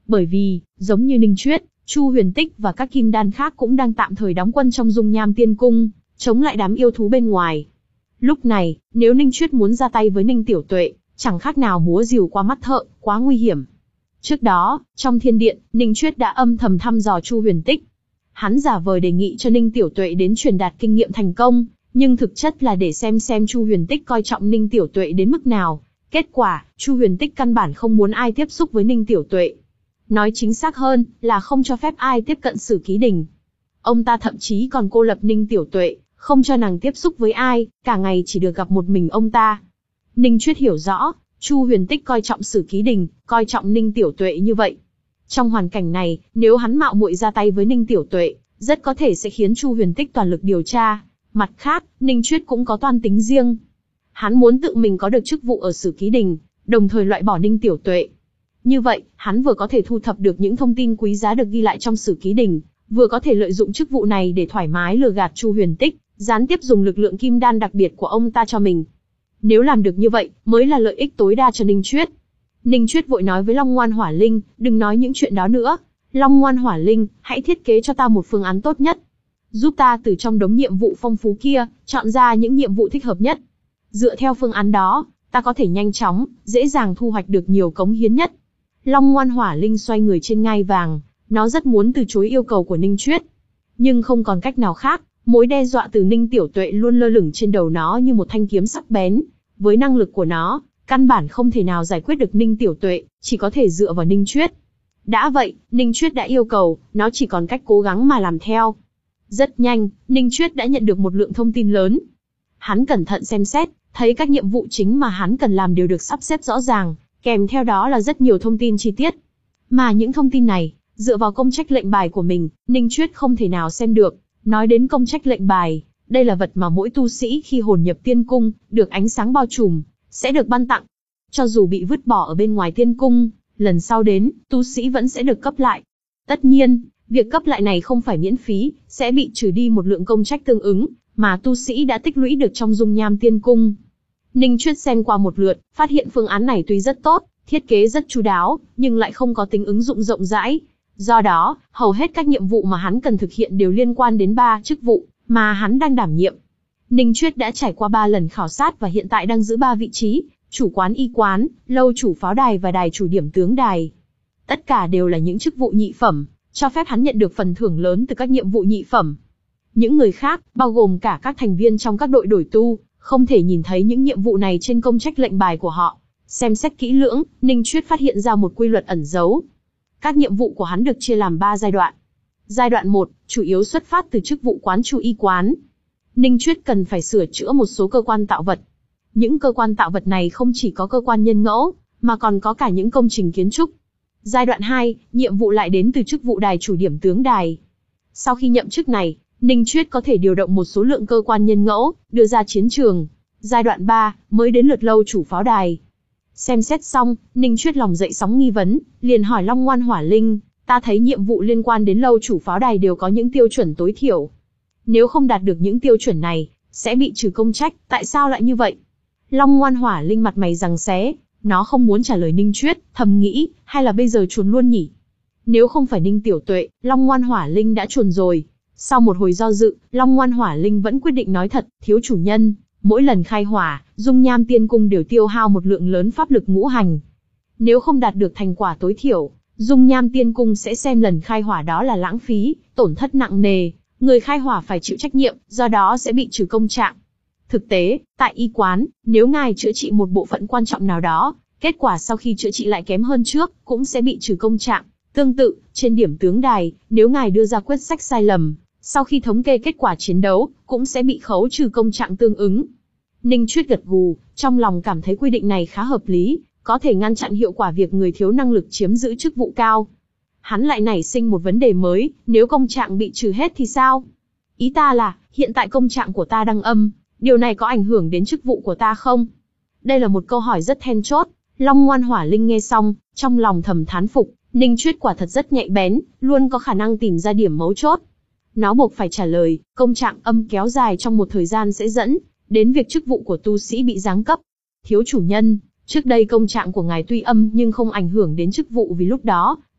Bởi vì, giống như Ninh Chuyết, Chu Huyền Tích và các kim đan khác cũng đang tạm thời đóng quân trong Dung Nham Tiên Cung, chống lại đám yêu thú bên ngoài. Lúc này, nếu Ninh Chuyết muốn ra tay với Ninh Tiểu Tuệ, chẳng khác nào múa rìu qua mắt thợ, quá nguy hiểm. Trước đó, trong thiên điện, Ninh Chuyết đã âm thầm thăm dò Chu Huyền Tích. Hắn giả vờ đề nghị cho Ninh Tiểu Tuệ đến truyền đạt kinh nghiệm thành công, nhưng thực chất là để xem xem Chu Huyền Tích coi trọng Ninh Tiểu Tuệ đến mức nào. Kết quả, Chu Huyền Tích căn bản không muốn ai tiếp xúc với Ninh Tiểu Tuệ. Nói chính xác hơn, là không cho phép ai tiếp cận Sử Ký Đình. Ông ta thậm chí còn cô lập Ninh Tiểu Tuệ, không cho nàng tiếp xúc với ai, cả ngày chỉ được gặp một mình ông ta. Ninh Chuyết hiểu rõ, Chu Huyền Tích coi trọng Sử Ký Đình, coi trọng Ninh Tiểu Tuệ như vậy. Trong hoàn cảnh này, nếu hắn mạo muội ra tay với Ninh Tiểu Tuệ, rất có thể sẽ khiến Chu Huyền Tích toàn lực điều tra. Mặt khác, Ninh Chuyết cũng có toan tính riêng. Hắn muốn tự mình có được chức vụ ở Sử Ký Đình, đồng thời loại bỏ Ninh Tiểu Tuệ. Như vậy, hắn vừa có thể thu thập được những thông tin quý giá được ghi lại trong Sử Ký Đình, vừa có thể lợi dụng chức vụ này để thoải mái lừa gạt Chu Huyền Tích, gián tiếp dùng lực lượng kim đan đặc biệt của ông ta cho mình. Nếu làm được như vậy, mới là lợi ích tối đa cho Ninh Chuyết. Ninh Chuyết vội nói với Long Ngoan Hỏa Linh, đừng nói những chuyện đó nữa. Long Ngoan Hỏa Linh, hãy thiết kế cho ta một phương án tốt nhất. Giúp ta từ trong đống nhiệm vụ phong phú kia, chọn ra những nhiệm vụ thích hợp nhất. Dựa theo phương án đó, ta có thể nhanh chóng, dễ dàng thu hoạch được nhiều cống hiến nhất. Long Ngoan Hỏa Linh xoay người trên ngai vàng, nó rất muốn từ chối yêu cầu của Ninh Chuyết. Nhưng không còn cách nào khác, mối đe dọa từ Ninh Tiểu Tuệ luôn lơ lửng trên đầu nó như một thanh kiếm sắc bén. Với năng lực của nó, căn bản không thể nào giải quyết được Ninh Tiểu Tuệ, chỉ có thể dựa vào Ninh Chuyết. Đã vậy, Ninh Chuyết đã yêu cầu, nó chỉ còn cách cố gắng mà làm theo. Rất nhanh, Ninh Chuyết đã nhận được một lượng thông tin lớn. Hắn cẩn thận xem xét, thấy các nhiệm vụ chính mà hắn cần làm đều được sắp xếp rõ ràng, kèm theo đó là rất nhiều thông tin chi tiết. Mà những thông tin này, dựa vào công trách lệnh bài của mình, Ninh Chuyết không thể nào xem được. Nói đến công trách lệnh bài, đây là vật mà mỗi tu sĩ khi hồn nhập tiên cung, được ánh sáng bao trùm, sẽ được ban tặng. Cho dù bị vứt bỏ ở bên ngoài tiên cung, lần sau đến, tu sĩ vẫn sẽ được cấp lại. Tất nhiên, việc cấp lại này không phải miễn phí, sẽ bị trừ đi một lượng công trách tương ứng, mà tu sĩ đã tích lũy được trong Dung Nham Tiên Cung. Ninh Chuyết xem qua một lượt, phát hiện phương án này tuy rất tốt, thiết kế rất chu đáo, nhưng lại không có tính ứng dụng rộng rãi. Do đó, hầu hết các nhiệm vụ mà hắn cần thực hiện đều liên quan đến ba chức vụ mà hắn đang đảm nhiệm. Ninh Chuyết đã trải qua ba lần khảo sát và hiện tại đang giữ ba vị trí, chủ quán y quán, lâu chủ pháo đài và đài chủ điểm tướng đài. Tất cả đều là những chức vụ nhị phẩm, cho phép hắn nhận được phần thưởng lớn từ các nhiệm vụ nhị phẩm. Những người khác, bao gồm cả các thành viên trong các đội đổi tu, không thể nhìn thấy những nhiệm vụ này trên công trách lệnh bài của họ. Xem xét kỹ lưỡng, Ninh Chuyết phát hiện ra một quy luật ẩn giấu. Các nhiệm vụ của hắn được chia làm ba giai đoạn. Giai đoạn một, chủ yếu xuất phát từ chức vụ quán chủ y quán. Ninh Chuyết cần phải sửa chữa một số cơ quan tạo vật. Những cơ quan tạo vật này không chỉ có cơ quan nhân ngẫu, mà còn có cả những công trình kiến trúc. Giai đoạn hai, nhiệm vụ lại đến từ chức vụ đài chủ điểm tướng đài. Sau khi nhậm chức này, Ninh Chuyết có thể điều động một số lượng cơ quan nhân ngẫu, đưa ra chiến trường. Giai đoạn ba, mới đến lượt lâu chủ pháo đài. Xem xét xong, Ninh Chuyết lòng dậy sóng nghi vấn, liền hỏi Long Ngoan Hỏa Linh, ta thấy nhiệm vụ liên quan đến lâu chủ pháo đài đều có những tiêu chuẩn tối thiểu. Nếu không đạt được những tiêu chuẩn này, sẽ bị trừ công trách, tại sao lại như vậy? Long Ngoan Hỏa Linh mặt mày giằng xé, nó không muốn trả lời Ninh Chuyết, thầm nghĩ, hay là bây giờ chuồn luôn nhỉ? Nếu không phải Ninh Tiểu Tuệ, Long Ngoan Hỏa Linh đã chuồn rồi. Sau một hồi do dự, Long Ngoan Hỏa Linh vẫn quyết định nói thật, thiếu chủ nhân, mỗi lần khai hỏa, Dung Nham Tiên Cung đều tiêu hao một lượng lớn pháp lực ngũ hành. Nếu không đạt được thành quả tối thiểu, Dung Nham Tiên Cung sẽ xem lần khai hỏa đó là lãng phí, tổn thất nặng nề, người khai hỏa phải chịu trách nhiệm, do đó sẽ bị trừ công trạng. Thực tế, tại y quán, nếu ngài chữa trị một bộ phận quan trọng nào đó, kết quả sau khi chữa trị lại kém hơn trước, cũng sẽ bị trừ công trạng. Tương tự, trên điểm tướng đài, nếu ngài đưa ra quyết sách sai lầm, sau khi thống kê kết quả chiến đấu, cũng sẽ bị khấu trừ công trạng tương ứng. Ninh Chuyết gật gù, trong lòng cảm thấy quy định này khá hợp lý, có thể ngăn chặn hiệu quả việc người thiếu năng lực chiếm giữ chức vụ cao. Hắn lại nảy sinh một vấn đề mới, nếu công trạng bị trừ hết thì sao? Ý ta là, hiện tại công trạng của ta đang âm, điều này có ảnh hưởng đến chức vụ của ta không? Đây là một câu hỏi rất then chốt. Long Ngoan Hỏa Linh nghe xong, trong lòng thầm thán phục, Ninh Chuyết quả thật rất nhạy bén, luôn có khả năng tìm ra điểm mấu chốt. Nó buộc phải trả lời, công trạng âm kéo dài trong một thời gian sẽ dẫn đến việc chức vụ của tu sĩ bị giáng cấp. Thiếu chủ nhân, trước đây công trạng của ngài tuy âm nhưng không ảnh hưởng đến chức vụ vì lúc đó,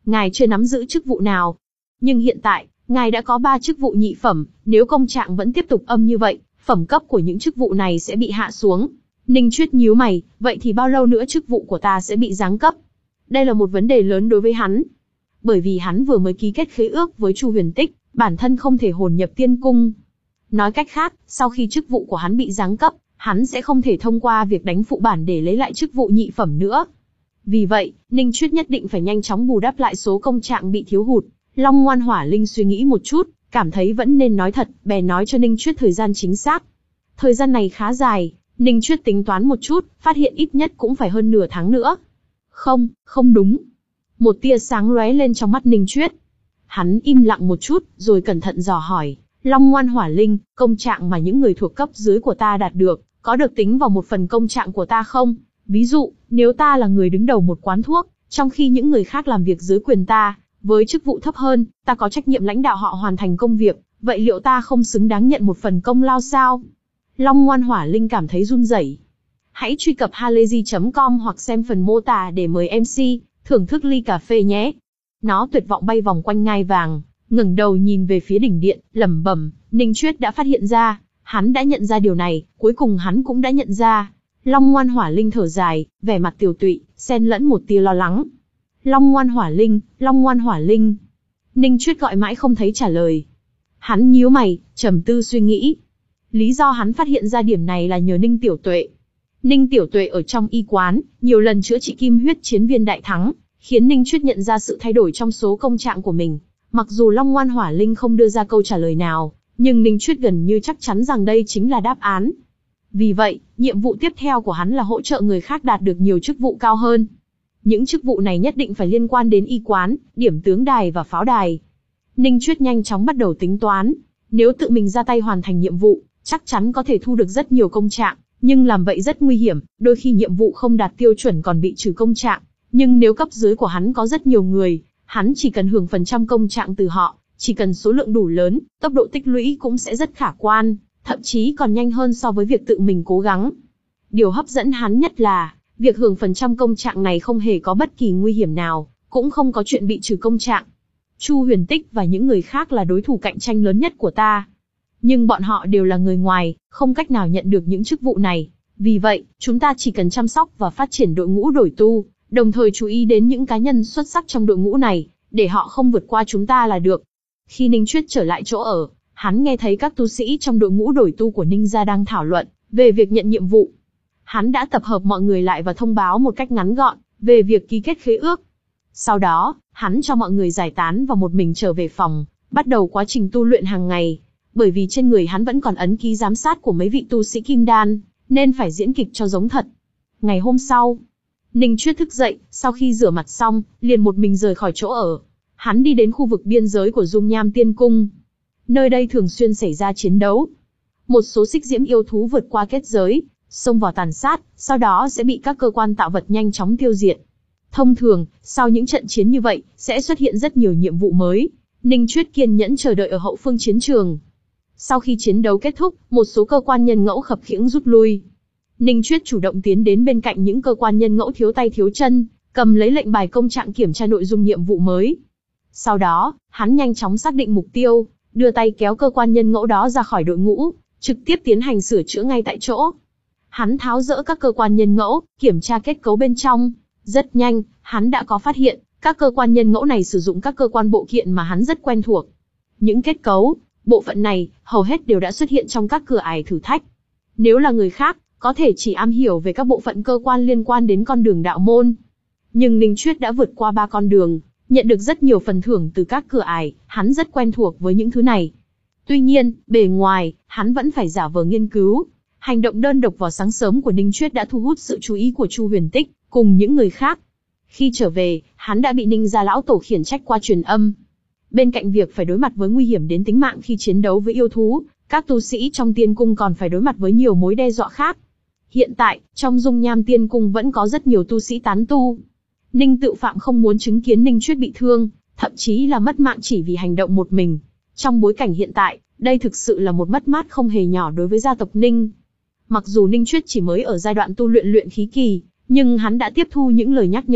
ngài chưa nắm giữ chức vụ nào. Nhưng hiện tại, ngài đã có ba chức vụ nhị phẩm, nếu công trạng vẫn tiếp tục âm như vậy, phẩm cấp của những chức vụ này sẽ bị hạ xuống. Ninh Chuyết nhíu mày, vậy thì bao lâu nữa chức vụ của ta sẽ bị giáng cấp? Đây là một vấn đề lớn đối với hắn. Bởi vì hắn vừa mới ký kết khế ước với Chu Huyền Tích, bản thân không thể hồn nhập tiên cung. Nói cách khác, sau khi chức vụ của hắn bị giáng cấp, hắn sẽ không thể thông qua việc đánh phụ bản để lấy lại chức vụ nhị phẩm nữa. Vì vậy, Ninh Chuyết nhất định phải nhanh chóng bù đắp lại số công trạng bị thiếu hụt. Long Ngoan Hỏa Linh suy nghĩ một chút, cảm thấy vẫn nên nói thật, bèn nói cho Ninh Chuyết thời gian chính xác. Thời gian này khá dài, Ninh Chuyết tính toán một chút, phát hiện ít nhất cũng phải hơn nửa tháng nữa. Không, không đúng. Một tia sáng lóe lên trong mắt Ninh Chuyết. Hắn im lặng một chút, rồi cẩn thận dò hỏi, Long Ngoan Hỏa Linh, công trạng mà những người thuộc cấp dưới của ta đạt được, có được tính vào một phần công trạng của ta không? Ví dụ, nếu ta là người đứng đầu một quán thuốc, trong khi những người khác làm việc dưới quyền ta, với chức vụ thấp hơn, ta có trách nhiệm lãnh đạo họ hoàn thành công việc, vậy liệu ta không xứng đáng nhận một phần công lao sao? Long Ngoan Hỏa Linh cảm thấy run rẩy. Hãy truy cập halayzi chấm com hoặc xem phần mô tả để mời em xê, thưởng thức ly cà phê nhé. Nó tuyệt vọng bay vòng quanh ngai vàng, ngẩng đầu nhìn về phía đỉnh điện, lẩm bẩm, Ninh Chuyết đã phát hiện ra, hắn đã nhận ra điều này, cuối cùng hắn cũng đã nhận ra. Long Ngoan Hỏa Linh thở dài, vẻ mặt tiều tụy, xen lẫn một tia lo lắng. Long Ngoan Hỏa Linh, Long Ngoan Hỏa Linh. Ninh Chuyết gọi mãi không thấy trả lời. Hắn nhíu mày, trầm tư suy nghĩ. Lý do hắn phát hiện ra điểm này là nhờ Ninh Tiểu Tuệ. Ninh Tiểu Tuệ ở trong y quán, nhiều lần chữa trị kim huyết chiến viên đại thắng, khiến Ninh Chuyết nhận ra sự thay đổi trong số công trạng của mình. Mặc dù Long Ngoan Hỏa Linh không đưa ra câu trả lời nào, nhưng Ninh Chuyết gần như chắc chắn rằng đây chính là đáp án. Vì vậy, nhiệm vụ tiếp theo của hắn là hỗ trợ người khác đạt được nhiều chức vụ cao hơn. Những chức vụ này nhất định phải liên quan đến y quán, điểm tướng đài và pháo đài. Ninh Chuyết nhanh chóng bắt đầu tính toán. Nếu tự mình ra tay hoàn thành nhiệm vụ, chắc chắn có thể thu được rất nhiều công trạng, nhưng làm vậy rất nguy hiểm, đôi khi nhiệm vụ không đạt tiêu chuẩn còn bị trừ công trạng. Nhưng nếu cấp dưới của hắn có rất nhiều người, hắn chỉ cần hưởng phần trăm công trạng từ họ, chỉ cần số lượng đủ lớn, tốc độ tích lũy cũng sẽ rất khả quan, thậm chí còn nhanh hơn so với việc tự mình cố gắng. Điều hấp dẫn hắn nhất là, việc hưởng phần trăm công trạng này không hề có bất kỳ nguy hiểm nào, cũng không có chuyện bị trừ công trạng. Chu Huyền Tích và những người khác là đối thủ cạnh tranh lớn nhất của ta. Nhưng bọn họ đều là người ngoài, không cách nào nhận được những chức vụ này. Vì vậy, chúng ta chỉ cần chăm sóc và phát triển đội ngũ đổi tu, đồng thời chú ý đến những cá nhân xuất sắc trong đội ngũ này, để họ không vượt qua chúng ta là được. Khi Ninh Chuyết trở lại chỗ ở, hắn nghe thấy các tu sĩ trong đội ngũ đổi tu của Ninh gia đang thảo luận về việc nhận nhiệm vụ. Hắn đã tập hợp mọi người lại và thông báo một cách ngắn gọn về việc ký kết khế ước. Sau đó, hắn cho mọi người giải tán và một mình trở về phòng, bắt đầu quá trình tu luyện hàng ngày. Bởi vì trên người hắn vẫn còn ấn ký giám sát của mấy vị tu sĩ kim đan, nên phải diễn kịch cho giống thật. Ngày hôm sau, Ninh Chuyết thức dậy, sau khi rửa mặt xong, liền một mình rời khỏi chỗ ở. Hắn đi đến khu vực biên giới của Dung Nham Tiên Cung. Nơi đây thường xuyên xảy ra chiến đấu. Một số xích diễm yêu thú vượt qua kết giới, xông vào tàn sát, sau đó sẽ bị các cơ quan tạo vật nhanh chóng tiêu diệt. Thông thường, sau những trận chiến như vậy, sẽ xuất hiện rất nhiều nhiệm vụ mới. Ninh Chuyết kiên nhẫn chờ đợi ở hậu phương chiến trường. Sau khi chiến đấu kết thúc, một số cơ quan nhân ngẫu khập khiễng rút lui. Ninh Chuyết chủ động tiến đến bên cạnh những cơ quan nhân ngẫu thiếu tay thiếu chân, cầm lấy lệnh bài công trạng kiểm tra nội dung nhiệm vụ mới. Sau đó, hắn nhanh chóng xác định mục tiêu, đưa tay kéo cơ quan nhân ngẫu đó ra khỏi đội ngũ, trực tiếp tiến hành sửa chữa ngay tại chỗ. Hắn tháo dỡ các cơ quan nhân ngẫu, kiểm tra kết cấu bên trong. Rất nhanh, hắn đã có phát hiện, các cơ quan nhân ngẫu này sử dụng các cơ quan bộ kiện mà hắn rất quen thuộc. Những kết cấu, bộ phận này, hầu hết đều đã xuất hiện trong các cửa ải thử thách. Nếu là người khác, có thể chỉ am hiểu về các bộ phận cơ quan liên quan đến con đường đạo môn. Nhưng Ninh Chuyết đã vượt qua ba con đường, nhận được rất nhiều phần thưởng từ các cửa ải, hắn rất quen thuộc với những thứ này. Tuy nhiên, bề ngoài, hắn vẫn phải giả vờ nghiên cứu. Hành động đơn độc vào sáng sớm của Ninh Chuyết đã thu hút sự chú ý của Chu Huyền Tích, cùng những người khác. Khi trở về, hắn đã bị Ninh gia lão tổ khiển trách qua truyền âm. Bên cạnh việc phải đối mặt với nguy hiểm đến tính mạng khi chiến đấu với yêu thú, các tu sĩ trong tiên cung còn phải đối mặt với nhiều mối đe dọa khác. Hiện tại, trong Dung Nham Tiên Cung vẫn có rất nhiều tu sĩ tán tu. Ninh Tự Phạm không muốn chứng kiến Ninh Chuyết bị thương, thậm chí là mất mạng chỉ vì hành động một mình. Trong bối cảnh hiện tại, đây thực sự là một mất mát không hề nhỏ đối với gia tộc Ninh. Mặc dù Ninh Chuyết chỉ mới ở giai đoạn tu luyện luyện khí kỳ, nhưng hắn đã tiếp thu những lời nhắc nhở,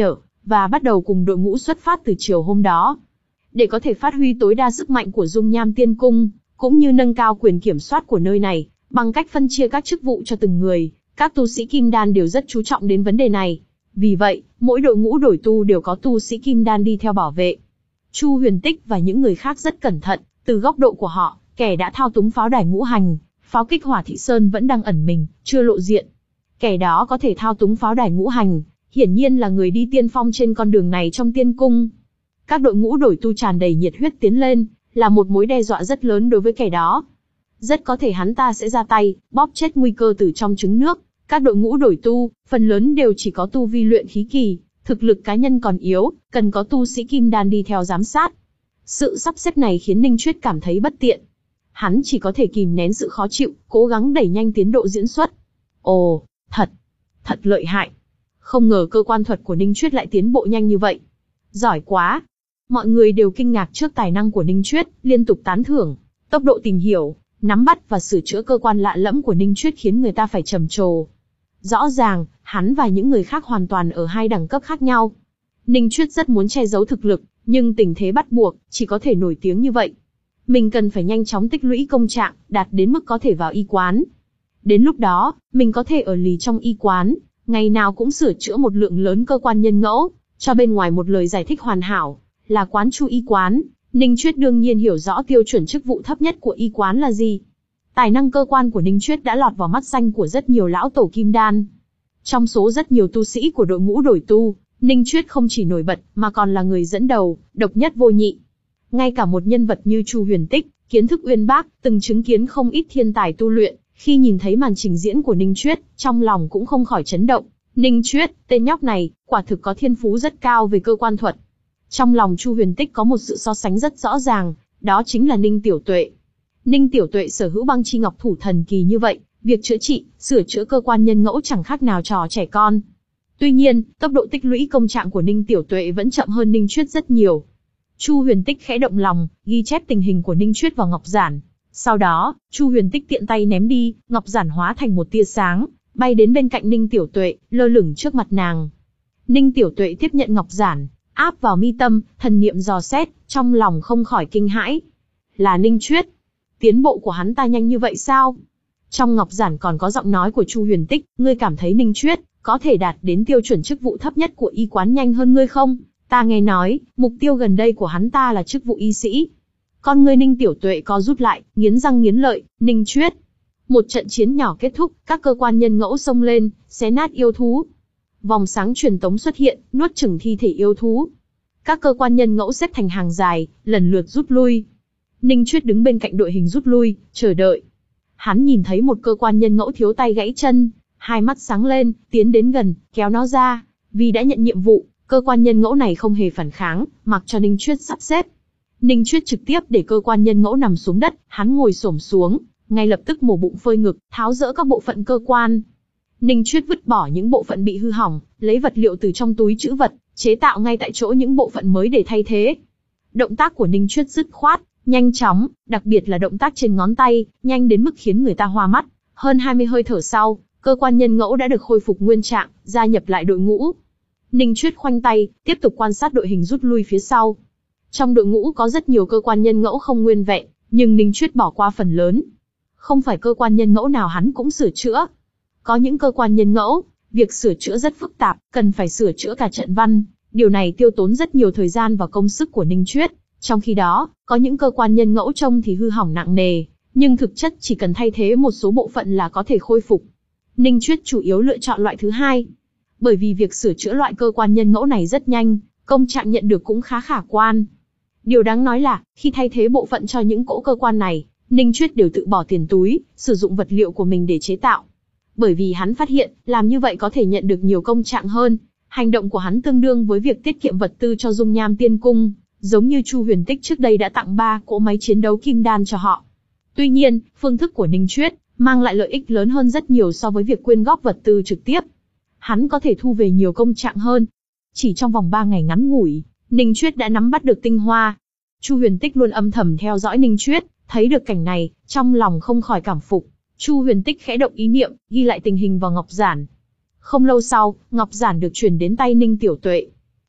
và bắt đầu cùng đội ngũ xuất phát từ chiều hôm đó. Để có thể phát huy tối đa sức mạnh của Dung Nham Tiên Cung, cũng như nâng cao quyền kiểm soát của nơi này, bằng cách phân chia các chức vụ cho từng người, các tu sĩ Kim Đan đều rất chú trọng đến vấn đề này. Vì vậy, mỗi đội ngũ đổi tu đều có tu sĩ Kim Đan đi theo bảo vệ. Chu Huyền Tích và những người khác rất cẩn thận, từ góc độ của họ, kẻ đã thao túng pháo đài ngũ hành, pháo kích Hỏa Thị Sơn vẫn đang ẩn mình, chưa lộ diện. Kẻ đó có thể thao túng pháo đài ngũ hành, hiển nhiên là người đi tiên phong trên con đường này trong tiên cung. Các đội ngũ đổi tu tràn đầy nhiệt huyết tiến lên, là một mối đe dọa rất lớn đối với kẻ đó. Rất có thể hắn ta sẽ ra tay, bóp chết nguy cơ từ trong trứng nước. Các đội ngũ đổi tu, phần lớn đều chỉ có tu vi luyện khí kỳ, thực lực cá nhân còn yếu, cần có tu sĩ Kim Đan đi theo giám sát. Sự sắp xếp này khiến Ninh Chuyết cảm thấy bất tiện. Hắn chỉ có thể kìm nén sự khó chịu, cố gắng đẩy nhanh tiến độ diễn xuất. Ồ, thật, thật lợi hại. Không ngờ cơ quan thuật của Ninh Chuyết lại tiến bộ nhanh như vậy. Giỏi quá. Mọi người đều kinh ngạc trước tài năng của Ninh Chuyết, liên tục tán thưởng. Tốc độ tìm hiểu, nắm bắt và sửa chữa cơ quan lạ lẫm của Ninh Chuyết khiến người ta phải trầm trồ. Rõ ràng, hắn và những người khác hoàn toàn ở hai đẳng cấp khác nhau. Ninh Chuyết rất muốn che giấu thực lực, nhưng tình thế bắt buộc, chỉ có thể nổi tiếng như vậy. Mình cần phải nhanh chóng tích lũy công trạng, đạt đến mức có thể vào y quán. Đến lúc đó, mình có thể ở lì trong y quán, ngày nào cũng sửa chữa một lượng lớn cơ quan nhân ngẫu, cho bên ngoài một lời giải thích hoàn hảo, là quán chu y quán. Ninh Chuyết đương nhiên hiểu rõ tiêu chuẩn chức vụ thấp nhất của y quán là gì. Tài năng cơ quan của Ninh Chuyết đã lọt vào mắt xanh của rất nhiều lão tổ Kim Đan. Trong số rất nhiều tu sĩ của đội ngũ đổi tu, Ninh Chuyết không chỉ nổi bật, mà còn là người dẫn đầu, độc nhất vô nhị. Ngay cả một nhân vật như Chu Huyền Tích, kiến thức uyên bác, từng chứng kiến không ít thiên tài tu luyện, khi nhìn thấy màn trình diễn của Ninh Chuyết, trong lòng cũng không khỏi chấn động. Ninh Chuyết, tên nhóc này, quả thực có thiên phú rất cao về cơ quan thuật. Trong lòng Chu Huyền Tích có một sự so sánh rất rõ ràng, đó chính là Ninh Tiểu Tuệ. Ninh Tiểu Tuệ sở hữu băng chi ngọc thủ thần kỳ như vậy, việc chữa trị, sửa chữa cơ quan nhân ngẫu chẳng khác nào trò trẻ con. Tuy nhiên, tốc độ tích lũy công trạng của Ninh Tiểu Tuệ vẫn chậm hơn Ninh Chuyết rất nhiều. Chu Huyền Tích khẽ động lòng, ghi chép tình hình của Ninh Chuyết vào ngọc giản. Sau đó, Chu Huyền Tích tiện tay ném đi, ngọc giản hóa thành một tia sáng, bay đến bên cạnh Ninh Tiểu Tuệ, lơ lửng trước mặt nàng. Ninh Tiểu Tuệ tiếp nhận ngọc giản, áp vào mi tâm, thần niệm dò xét, trong lòng không khỏi kinh hãi. Là Ninh Chuyết. Tiến bộ của hắn ta nhanh như vậy sao? Trong ngọc giản còn có giọng nói của Chu Huyền Tích, ngươi cảm thấy Ninh Chuyết có thể đạt đến tiêu chuẩn chức vụ thấp nhất của y quán nhanh hơn ngươi không? Ta nghe nói, mục tiêu gần đây của hắn ta là chức vụ y sĩ. Con ngươi Ninh Tiểu Tuệ co rút lại, nghiến răng nghiến lợi, Ninh Chuyết. Một trận chiến nhỏ kết thúc, các cơ quan nhân ngẫu xông lên, xé nát yêu thú. Vòng sáng truyền tống xuất hiện, nuốt chửng thi thể yêu thú. Các cơ quan nhân ngẫu xếp thành hàng dài, lần lượt rút lui. Ninh Chuyết đứng bên cạnh đội hình rút lui, chờ đợi. Hắn nhìn thấy một cơ quan nhân ngẫu thiếu tay gãy chân, hai mắt sáng lên, tiến đến gần, kéo nó ra. Vì đã nhận nhiệm vụ, cơ quan nhân ngẫu này không hề phản kháng, mặc cho Ninh Chuyết sắp xếp. Ninh Chuyết trực tiếp để cơ quan nhân ngẫu nằm xuống đất, hắn ngồi xổm xuống, ngay lập tức mổ bụng phơi ngực, tháo dỡ các bộ phận cơ quan. Ninh Chuyết vứt bỏ những bộ phận bị hư hỏng, lấy vật liệu từ trong túi trữ vật, chế tạo ngay tại chỗ những bộ phận mới để thay thế. Động tác của Ninh Chuyết dứt khoát, nhanh chóng, đặc biệt là động tác trên ngón tay, nhanh đến mức khiến người ta hoa mắt. Hơn hai mươi hơi thở sau, cơ quan nhân ngẫu đã được khôi phục nguyên trạng, gia nhập lại đội ngũ. Ninh Chuyết khoanh tay, tiếp tục quan sát đội hình rút lui phía sau. Trong đội ngũ có rất nhiều cơ quan nhân ngẫu không nguyên vẹn, nhưng Ninh Chuyết bỏ qua phần lớn. Không phải cơ quan nhân ngẫu nào hắn cũng sửa chữa. Có những cơ quan nhân ngẫu, việc sửa chữa rất phức tạp, cần phải sửa chữa cả trận văn. Điều này tiêu tốn rất nhiều thời gian và công sức của Ninh Chuyết. Trong khi đó, có những cơ quan nhân ngẫu trông thì hư hỏng nặng nề, nhưng thực chất chỉ cần thay thế một số bộ phận là có thể khôi phục. Ninh Chuyết chủ yếu lựa chọn loại thứ hai. Bởi vì việc sửa chữa loại cơ quan nhân ngẫu này rất nhanh, công trạng nhận được cũng khá khả quan. Điều đáng nói là, khi thay thế bộ phận cho những cỗ cơ quan này, Ninh Chuyết đều tự bỏ tiền túi, sử dụng vật liệu của mình để chế tạo. Bởi vì hắn phát hiện, làm như vậy có thể nhận được nhiều công trạng hơn. Hành động của hắn tương đương với việc tiết kiệm vật tư cho Dung Nham Tiên Cung, giống như Chu Huyền Tích trước đây đã tặng ba cỗ máy chiến đấu kim đan cho họ. Tuy nhiên, phương thức của Ninh Chuyết mang lại lợi ích lớn hơn rất nhiều so với việc quyên góp vật tư trực tiếp. Hắn có thể thu về nhiều công trạng hơn. Chỉ trong vòng ba ngày ngắn ngủi, Ninh Chuyết đã nắm bắt được tinh hoa. Chu Huyền Tích luôn âm thầm theo dõi Ninh Chuyết, thấy được cảnh này, trong lòng không khỏi cảm phục. Chu Huyền Tích khẽ động ý niệm, ghi lại tình hình vào ngọc giản. Không lâu sau, ngọc giản được chuyển đến tay Ninh Tiểu Tuệ.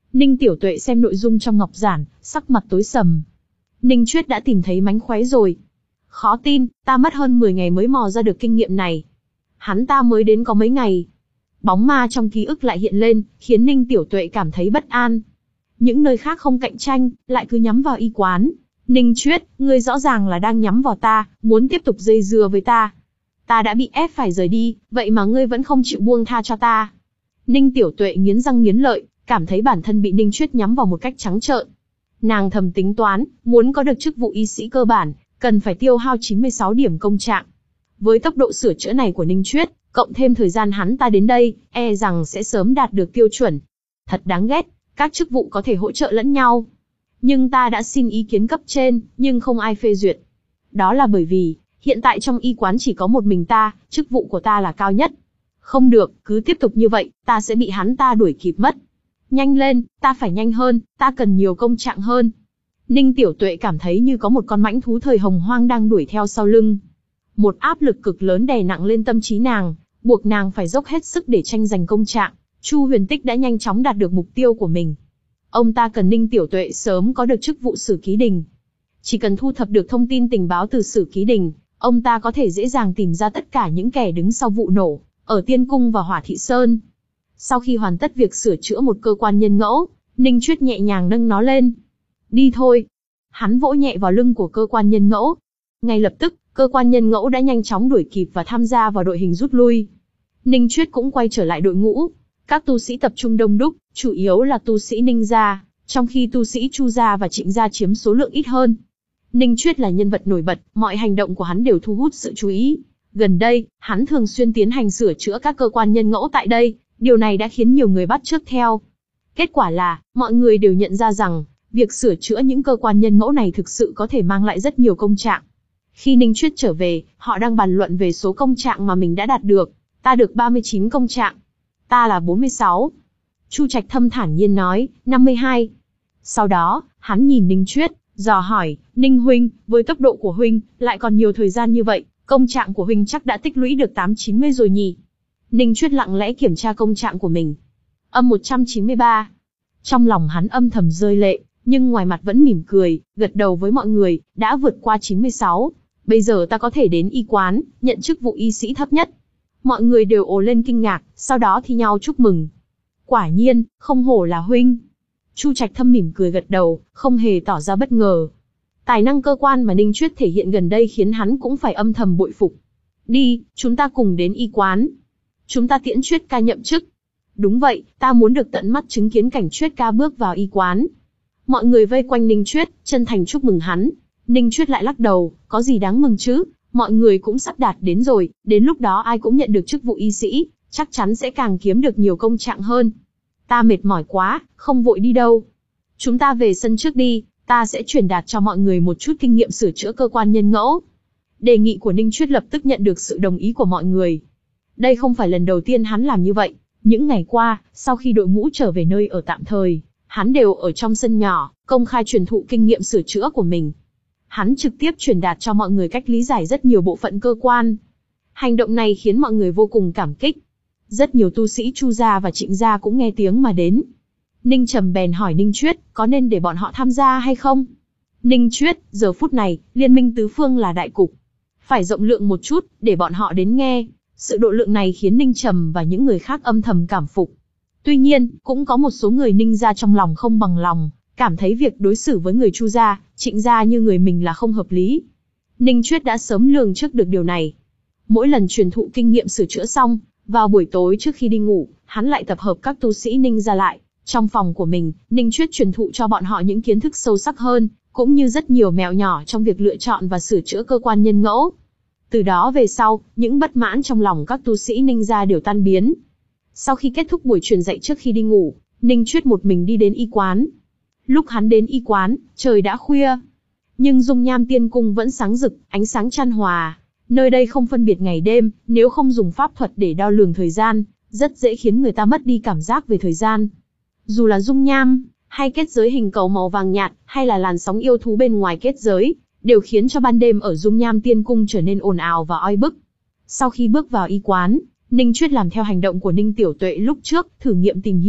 Ninh Tiểu Tuệ xem nội dung trong ngọc giản, sắc mặt tối sầm. Ninh Chuyết đã tìm thấy mánh khóe rồi. Khó tin, ta mất hơn mười ngày mới mò ra được kinh nghiệm này. Hắn ta mới đến có mấy ngày. Bóng ma trong ký ức lại hiện lên, khiến Ninh Tiểu Tuệ cảm thấy bất an. Những nơi khác không cạnh tranh, lại cứ nhắm vào y quán. Ninh Chuyết, ngươi rõ ràng là đang nhắm vào ta, muốn tiếp tục dây dưa với ta. Ta đã bị ép phải rời đi, vậy mà ngươi vẫn không chịu buông tha cho ta. Ninh Tiểu Tuệ nghiến răng nghiến lợi, cảm thấy bản thân bị Ninh Chuyết nhắm vào một cách trắng trợn. Nàng thầm tính toán, muốn có được chức vụ y sĩ cơ bản, cần phải tiêu hao chín mươi sáu điểm công trạng. Với tốc độ sửa chữa này của Ninh Chuyết, cộng thêm thời gian hắn ta đến đây, e rằng sẽ sớm đạt được tiêu chuẩn. Thật đáng ghét, các chức vụ có thể hỗ trợ lẫn nhau. Nhưng ta đã xin ý kiến cấp trên, nhưng không ai phê duyệt. Đó là bởi vì, hiện tại trong y quán chỉ có một mình ta, chức vụ của ta là cao nhất. Không được, cứ tiếp tục như vậy, ta sẽ bị hắn ta đuổi kịp mất. Nhanh lên, ta phải nhanh hơn, ta cần nhiều công trạng hơn. Ninh Tiểu Tuệ cảm thấy như có một con mãnh thú thời hồng hoang đang đuổi theo sau lưng. Một áp lực cực lớn đè nặng lên tâm trí nàng, buộc nàng phải dốc hết sức để tranh giành công trạng. Chu Huyền Tích đã nhanh chóng đạt được mục tiêu của mình. Ông ta cần Ninh Tiểu Tuệ sớm có được chức vụ Sử Ký Đình. Chỉ cần thu thập được thông tin tình báo từ Sử Ký Đình, ông ta có thể dễ dàng tìm ra tất cả những kẻ đứng sau vụ nổ ở Tiên Cung và Hỏa Thị Sơn. Sau khi hoàn tất việc sửa chữa một cơ quan nhân ngẫu, Ninh Chuyết nhẹ nhàng nâng nó lên. Đi thôi. Hắn vỗ nhẹ vào lưng của cơ quan nhân ngẫu. Ngay lập tức, cơ quan nhân ngẫu đã nhanh chóng đuổi kịp và tham gia vào đội hình rút lui. Ninh Chuyết cũng quay trở lại đội ngũ. Các tu sĩ tập trung đông đúc, chủ yếu là tu sĩ Ninh gia, trong khi tu sĩ Chu gia và Trịnh gia chiếm số lượng ít hơn. Ninh Chuyết là nhân vật nổi bật, mọi hành động của hắn đều thu hút sự chú ý. Gần đây, hắn thường xuyên tiến hành sửa chữa các cơ quan nhân ngẫu tại đây, điều này đã khiến nhiều người bắt chước theo. Kết quả là, mọi người đều nhận ra rằng, việc sửa chữa những cơ quan nhân ngẫu này thực sự có thể mang lại rất nhiều công trạng. Khi Ninh Chuyết trở về, họ đang bàn luận về số công trạng mà mình đã đạt được. Ta được ba mươi chín công trạng. Ta là bốn mươi sáu. Chu Trạch Thâm thản nhiên nói, năm mươi hai. Sau đó, hắn nhìn Ninh Chuyết, dò hỏi, Ninh huynh, với tốc độ của huynh, lại còn nhiều thời gian như vậy, công trạng của huynh chắc đã tích lũy được tám chín mươi rồi nhỉ? Ninh Chuyết lặng lẽ kiểm tra công trạng của mình. Âm một trăm chín mươi ba. Trong lòng hắn âm thầm rơi lệ, nhưng ngoài mặt vẫn mỉm cười, gật đầu với mọi người, đã vượt qua chín mươi sáu. Bây giờ ta có thể đến y quán, nhận chức vụ y sĩ thấp nhất. Mọi người đều ồ lên kinh ngạc, sau đó thi nhau chúc mừng. Quả nhiên, không hổ là huynh. Chu Trạch Thâm mỉm cười gật đầu, không hề tỏ ra bất ngờ. Tài năng cơ quan mà Ninh Chuyết thể hiện gần đây khiến hắn cũng phải âm thầm bội phục. Đi, chúng ta cùng đến y quán. Chúng ta tiễn Chuyết ca nhậm chức. Đúng vậy, ta muốn được tận mắt chứng kiến cảnh Chuyết ca bước vào y quán. Mọi người vây quanh Ninh Chuyết, chân thành chúc mừng hắn. Ninh Chuyết lại lắc đầu, có gì đáng mừng chứ, mọi người cũng sắp đạt đến rồi, đến lúc đó ai cũng nhận được chức vụ y sĩ, chắc chắn sẽ càng kiếm được nhiều công trạng hơn. Ta mệt mỏi quá, không vội đi đâu. Chúng ta về sân trước đi, ta sẽ truyền đạt cho mọi người một chút kinh nghiệm sửa chữa cơ quan nhân ngẫu. Đề nghị của Ninh Chuyết lập tức nhận được sự đồng ý của mọi người. Đây không phải lần đầu tiên hắn làm như vậy. Những ngày qua, sau khi đội ngũ trở về nơi ở tạm thời, hắn đều ở trong sân nhỏ, công khai truyền thụ kinh nghiệm sửa chữa của mình. Hắn trực tiếp truyền đạt cho mọi người cách lý giải rất nhiều bộ phận cơ quan. Hành động này khiến mọi người vô cùng cảm kích. Rất nhiều tu sĩ Chu gia và Trịnh gia cũng nghe tiếng mà đến. Ninh Trầm bèn hỏi Ninh Chuyết, có nên để bọn họ tham gia hay không? Ninh Chuyết, giờ phút này, liên minh tứ phương là đại cục. Phải rộng lượng một chút, để bọn họ đến nghe. Sự độ lượng này khiến Ninh Trầm và những người khác âm thầm cảm phục. Tuy nhiên, cũng có một số người Ninh gia trong lòng không bằng lòng, cảm thấy việc đối xử với người Chu gia, Trịnh gia như người mình là không hợp lý. Ninh Chuyết đã sớm lường trước được điều này. Mỗi lần truyền thụ kinh nghiệm sửa chữa xong, vào buổi tối trước khi đi ngủ, hắn lại tập hợp các tu sĩ Ninh gia lại. Trong phòng của mình, Ninh Chuyết truyền thụ cho bọn họ những kiến thức sâu sắc hơn, cũng như rất nhiều mẹo nhỏ trong việc lựa chọn và sửa chữa cơ quan nhân ngẫu. Từ đó về sau, những bất mãn trong lòng các tu sĩ Ninh gia đều tan biến. Sau khi kết thúc buổi truyền dạy trước khi đi ngủ, Ninh Chuyết một mình đi đến y quán. Lúc hắn đến y quán, trời đã khuya. Nhưng dung nham tiên cung vẫn sáng rực, ánh sáng chan hòa. Nơi đây không phân biệt ngày đêm, nếu không dùng pháp thuật để đo lường thời gian, rất dễ khiến người ta mất đi cảm giác về thời gian. Dù là dung nham, hay kết giới hình cầu màu vàng nhạt, hay là làn sóng yêu thú bên ngoài kết giới, đều khiến cho ban đêm ở dung nham tiên cung trở nên ồn ào và oi bức. Sau khi bước vào y quán, Ninh Chuyết làm theo hành động của Ninh Tiểu Tuệ lúc trước, thử nghiệm tìm hiểu,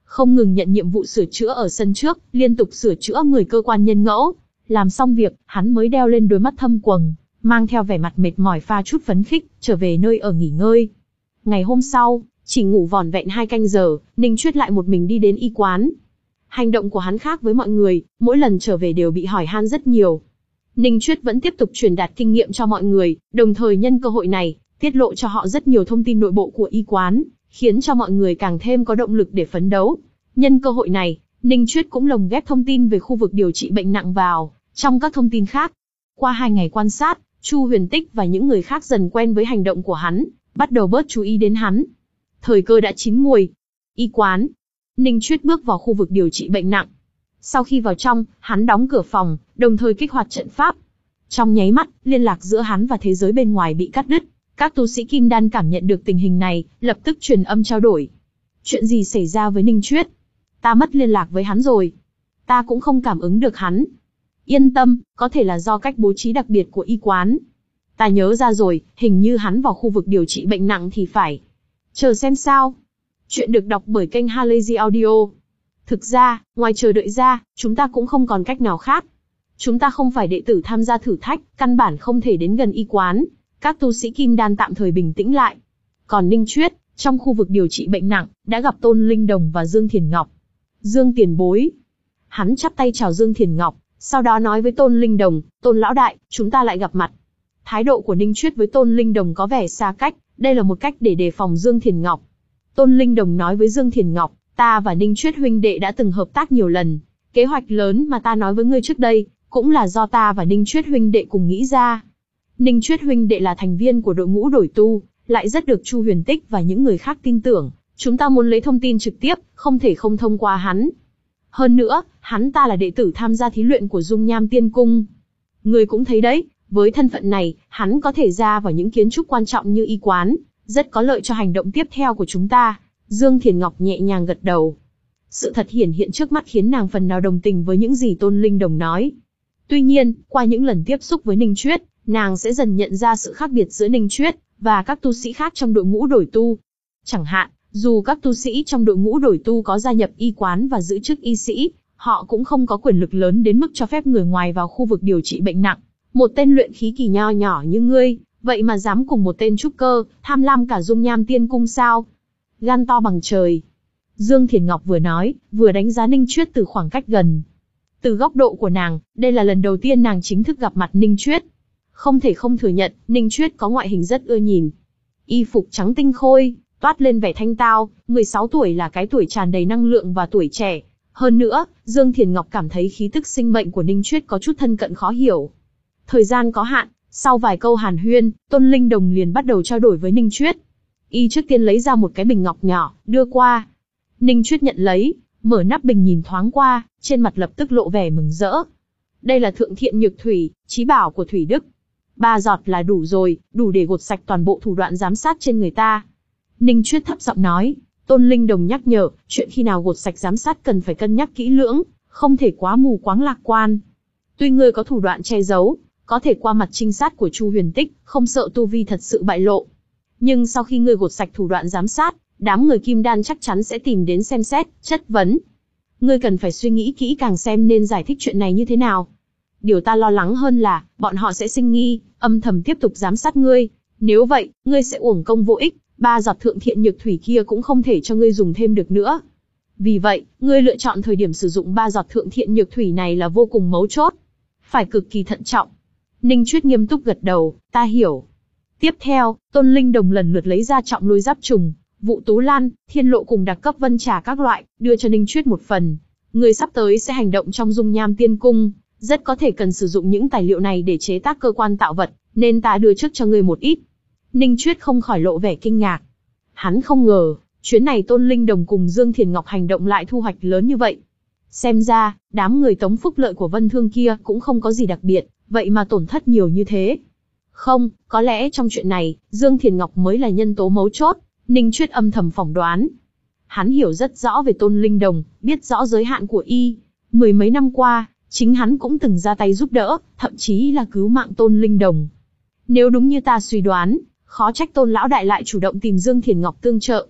không ngừng nhận nhiệm vụ sửa chữa ở sân trước, liên tục sửa chữa mười cơ quan nhân ngẫu. Làm xong việc, hắn mới đeo lên đôi mắt thâm quầng, mang theo vẻ mặt mệt mỏi pha chút phấn khích, trở về nơi ở nghỉ ngơi. Ngày hôm sau, chỉ ngủ vỏn vẹn hai canh giờ, Ninh Chuyết lại một mình đi đến y quán. Hành động của hắn khác với mọi người, mỗi lần trở về đều bị hỏi han rất nhiều. Ninh Chuyết vẫn tiếp tục truyền đạt kinh nghiệm cho mọi người, đồng thời nhân cơ hội này, tiết lộ cho họ rất nhiều thông tin nội bộ của y quán, khiến cho mọi người càng thêm có động lực để phấn đấu. Nhân cơ hội này, Ninh Chuyết cũng lồng ghép thông tin về khu vực điều trị bệnh nặng vào trong các thông tin khác. Qua hai ngày quan sát, Chu Huyền Tích và những người khác dần quen với hành động của hắn, bắt đầu bớt chú ý đến hắn. Thời cơ đã chín muồi. Y quán. Ninh Chuyết bước vào khu vực điều trị bệnh nặng. Sau khi vào trong, hắn đóng cửa phòng, đồng thời kích hoạt trận pháp. Trong nháy mắt, liên lạc giữa hắn và thế giới bên ngoài bị cắt đứt. Các tu sĩ Kim Đan cảm nhận được tình hình này, lập tức truyền âm trao đổi. Chuyện gì xảy ra với Ninh Chuyết? Ta mất liên lạc với hắn rồi. Ta cũng không cảm ứng được hắn. Yên tâm, có thể là do cách bố trí đặc biệt của y quán. Ta nhớ ra rồi, hình như hắn vào khu vực điều trị bệnh nặng thì phải. Chờ xem sao. Chuyện được đọc bởi kênh Halazy Audio. Thực ra, ngoài chờ đợi ra, chúng ta cũng không còn cách nào khác. Chúng ta không phải đệ tử tham gia thử thách, căn bản không thể đến gần y quán. Các tu sĩ Kim Đan tạm thời bình tĩnh lại. Còn Ninh Chuyết, trong khu vực điều trị bệnh nặng, đã gặp Tôn Linh Đồng và Dương Thiền Ngọc. Dương tiền bối. Hắn chắp tay chào Dương Thiền Ngọc, sau đó nói với Tôn Linh Đồng, Tôn lão đại, chúng ta lại gặp mặt. Thái độ của Ninh Chuyết với Tôn Linh Đồng có vẻ xa cách, đây là một cách để đề phòng Dương Thiền Ngọc. Tôn Linh Đồng nói với Dương Thiền Ngọc, ta và Ninh Chuyết huynh đệ đã từng hợp tác nhiều lần. Kế hoạch lớn mà ta nói với ngươi trước đây, cũng là do ta và Ninh Chuyết huynh đệ cùng nghĩ ra. Ninh Chuyết huynh đệ là thành viên của đội ngũ đổi tu, lại rất được Chu Huyền Tích và những người khác tin tưởng. Chúng ta muốn lấy thông tin trực tiếp, không thể không thông qua hắn. Hơn nữa, hắn ta là đệ tử tham gia thí luyện của Dung Nham Tiên Cung. Ngươi cũng thấy đấy, với thân phận này, hắn có thể ra vào những kiến trúc quan trọng như y quán, rất có lợi cho hành động tiếp theo của chúng ta. Dương Thiền Ngọc nhẹ nhàng gật đầu. Sự thật hiển hiện trước mắt khiến nàng phần nào đồng tình với những gì Tôn Linh Đồng nói. Tuy nhiên, qua những lần tiếp xúc với Ninh Chuyết, nàng sẽ dần nhận ra sự khác biệt giữa Ninh Chuyết và các tu sĩ khác trong đội ngũ đổi tu. Chẳng hạn, dù các tu sĩ trong đội ngũ đổi tu có gia nhập y quán và giữ chức y sĩ, họ cũng không có quyền lực lớn đến mức cho phép người ngoài vào khu vực điều trị bệnh nặng. Một tên luyện khí kỳ nho nhỏ như ngươi, vậy mà dám cùng một tên trúc cơ, tham lam cả Dung Nham Tiên Cung sao? Gan to bằng trời. Dương Thiền Ngọc vừa nói, vừa đánh giá Ninh Chuyết từ khoảng cách gần. Từ góc độ của nàng, đây là lần đầu tiên nàng chính thức gặp mặt Ninh Chuyết. Không thể không thừa nhận, Ninh Chuyết có ngoại hình rất ưa nhìn. Y phục trắng tinh khôi, toát lên vẻ thanh tao, mười sáu tuổi là cái tuổi tràn đầy năng lượng và tuổi trẻ. Hơn nữa, Dương Thiền Ngọc cảm thấy khí tức sinh mệnh của Ninh Chuyết có chút thân cận khó hiểu. Thời gian có hạn, sau vài câu hàn huyên, Tôn Linh Đồng liền bắt đầu trao đổi với Ninh Chuyết. Y trước tiên lấy ra một cái bình ngọc nhỏ, đưa qua. Ninh Chuyết nhận lấy, mở nắp bình nhìn thoáng qua, trên mặt lập tức lộ vẻ mừng rỡ. Đây là thượng thiện nhược thủy, chí bảo của Thủy Đức. Ba giọt là đủ rồi, đủ để gột sạch toàn bộ thủ đoạn giám sát trên người ta. Ninh Chuyết thấp giọng nói. Tôn Linh Đồng nhắc nhở, chuyện khi nào gột sạch giám sát cần phải cân nhắc kỹ lưỡng, không thể quá mù quáng lạc quan. Tuy ngươi có thủ đoạn che giấu, có thể qua mặt trinh sát của Chu Huyền Tích, không sợ tu vi thật sự bại lộ. Nhưng sau khi ngươi gột sạch thủ đoạn giám sát, đám người Kim Đan chắc chắn sẽ tìm đến xem xét, chất vấn. Ngươi cần phải suy nghĩ kỹ càng xem nên giải thích chuyện này như thế nào. Điều ta lo lắng hơn là, bọn họ sẽ sinh nghi, âm thầm tiếp tục giám sát ngươi. Nếu vậy, ngươi sẽ uổng công vô ích, ba giọt thượng thiện nhược thủy kia cũng không thể cho ngươi dùng thêm được nữa. Vì vậy, ngươi lựa chọn thời điểm sử dụng ba giọt thượng thiện nhược thủy này là vô cùng mấu chốt. Phải cực kỳ thận trọng. Ninh Chuyết nghiêm túc gật đầu, ta hiểu. Tiếp theo, Tôn Linh Đồng lần lượt lấy ra trọng lôi giáp trùng, vụ tú lan, thiên lộ cùng đặc cấp vân trà các loại, đưa cho Ninh Chuyết một phần. Ngươi sắp tới sẽ hành động trong Dung Nham Tiên Cung, rất có thể cần sử dụng những tài liệu này để chế tác cơ quan tạo vật, nên ta đưa trước cho ngươi một ít. Ninh Chuyết không khỏi lộ vẻ kinh ngạc. Hắn không ngờ, chuyến này Tôn Linh Đồng cùng Dương Thiền Ngọc hành động lại thu hoạch lớn như vậy. Xem ra, đám người tống phúc lợi của Vân Thương kia cũng không có gì đặc biệt, vậy mà tổn thất nhiều như thế. Không, có lẽ trong chuyện này, Dương Thiền Ngọc mới là nhân tố mấu chốt, Ninh Chuyết âm thầm phỏng đoán. Hắn hiểu rất rõ về Tôn Linh Đồng, biết rõ giới hạn của y. Mười mấy năm qua, chính hắn cũng từng ra tay giúp đỡ, thậm chí là cứu mạng Tôn Linh Đồng. Nếu đúng như ta suy đoán, khó trách Tôn lão đại lại chủ động tìm Dương Thiền Ngọc tương trợ.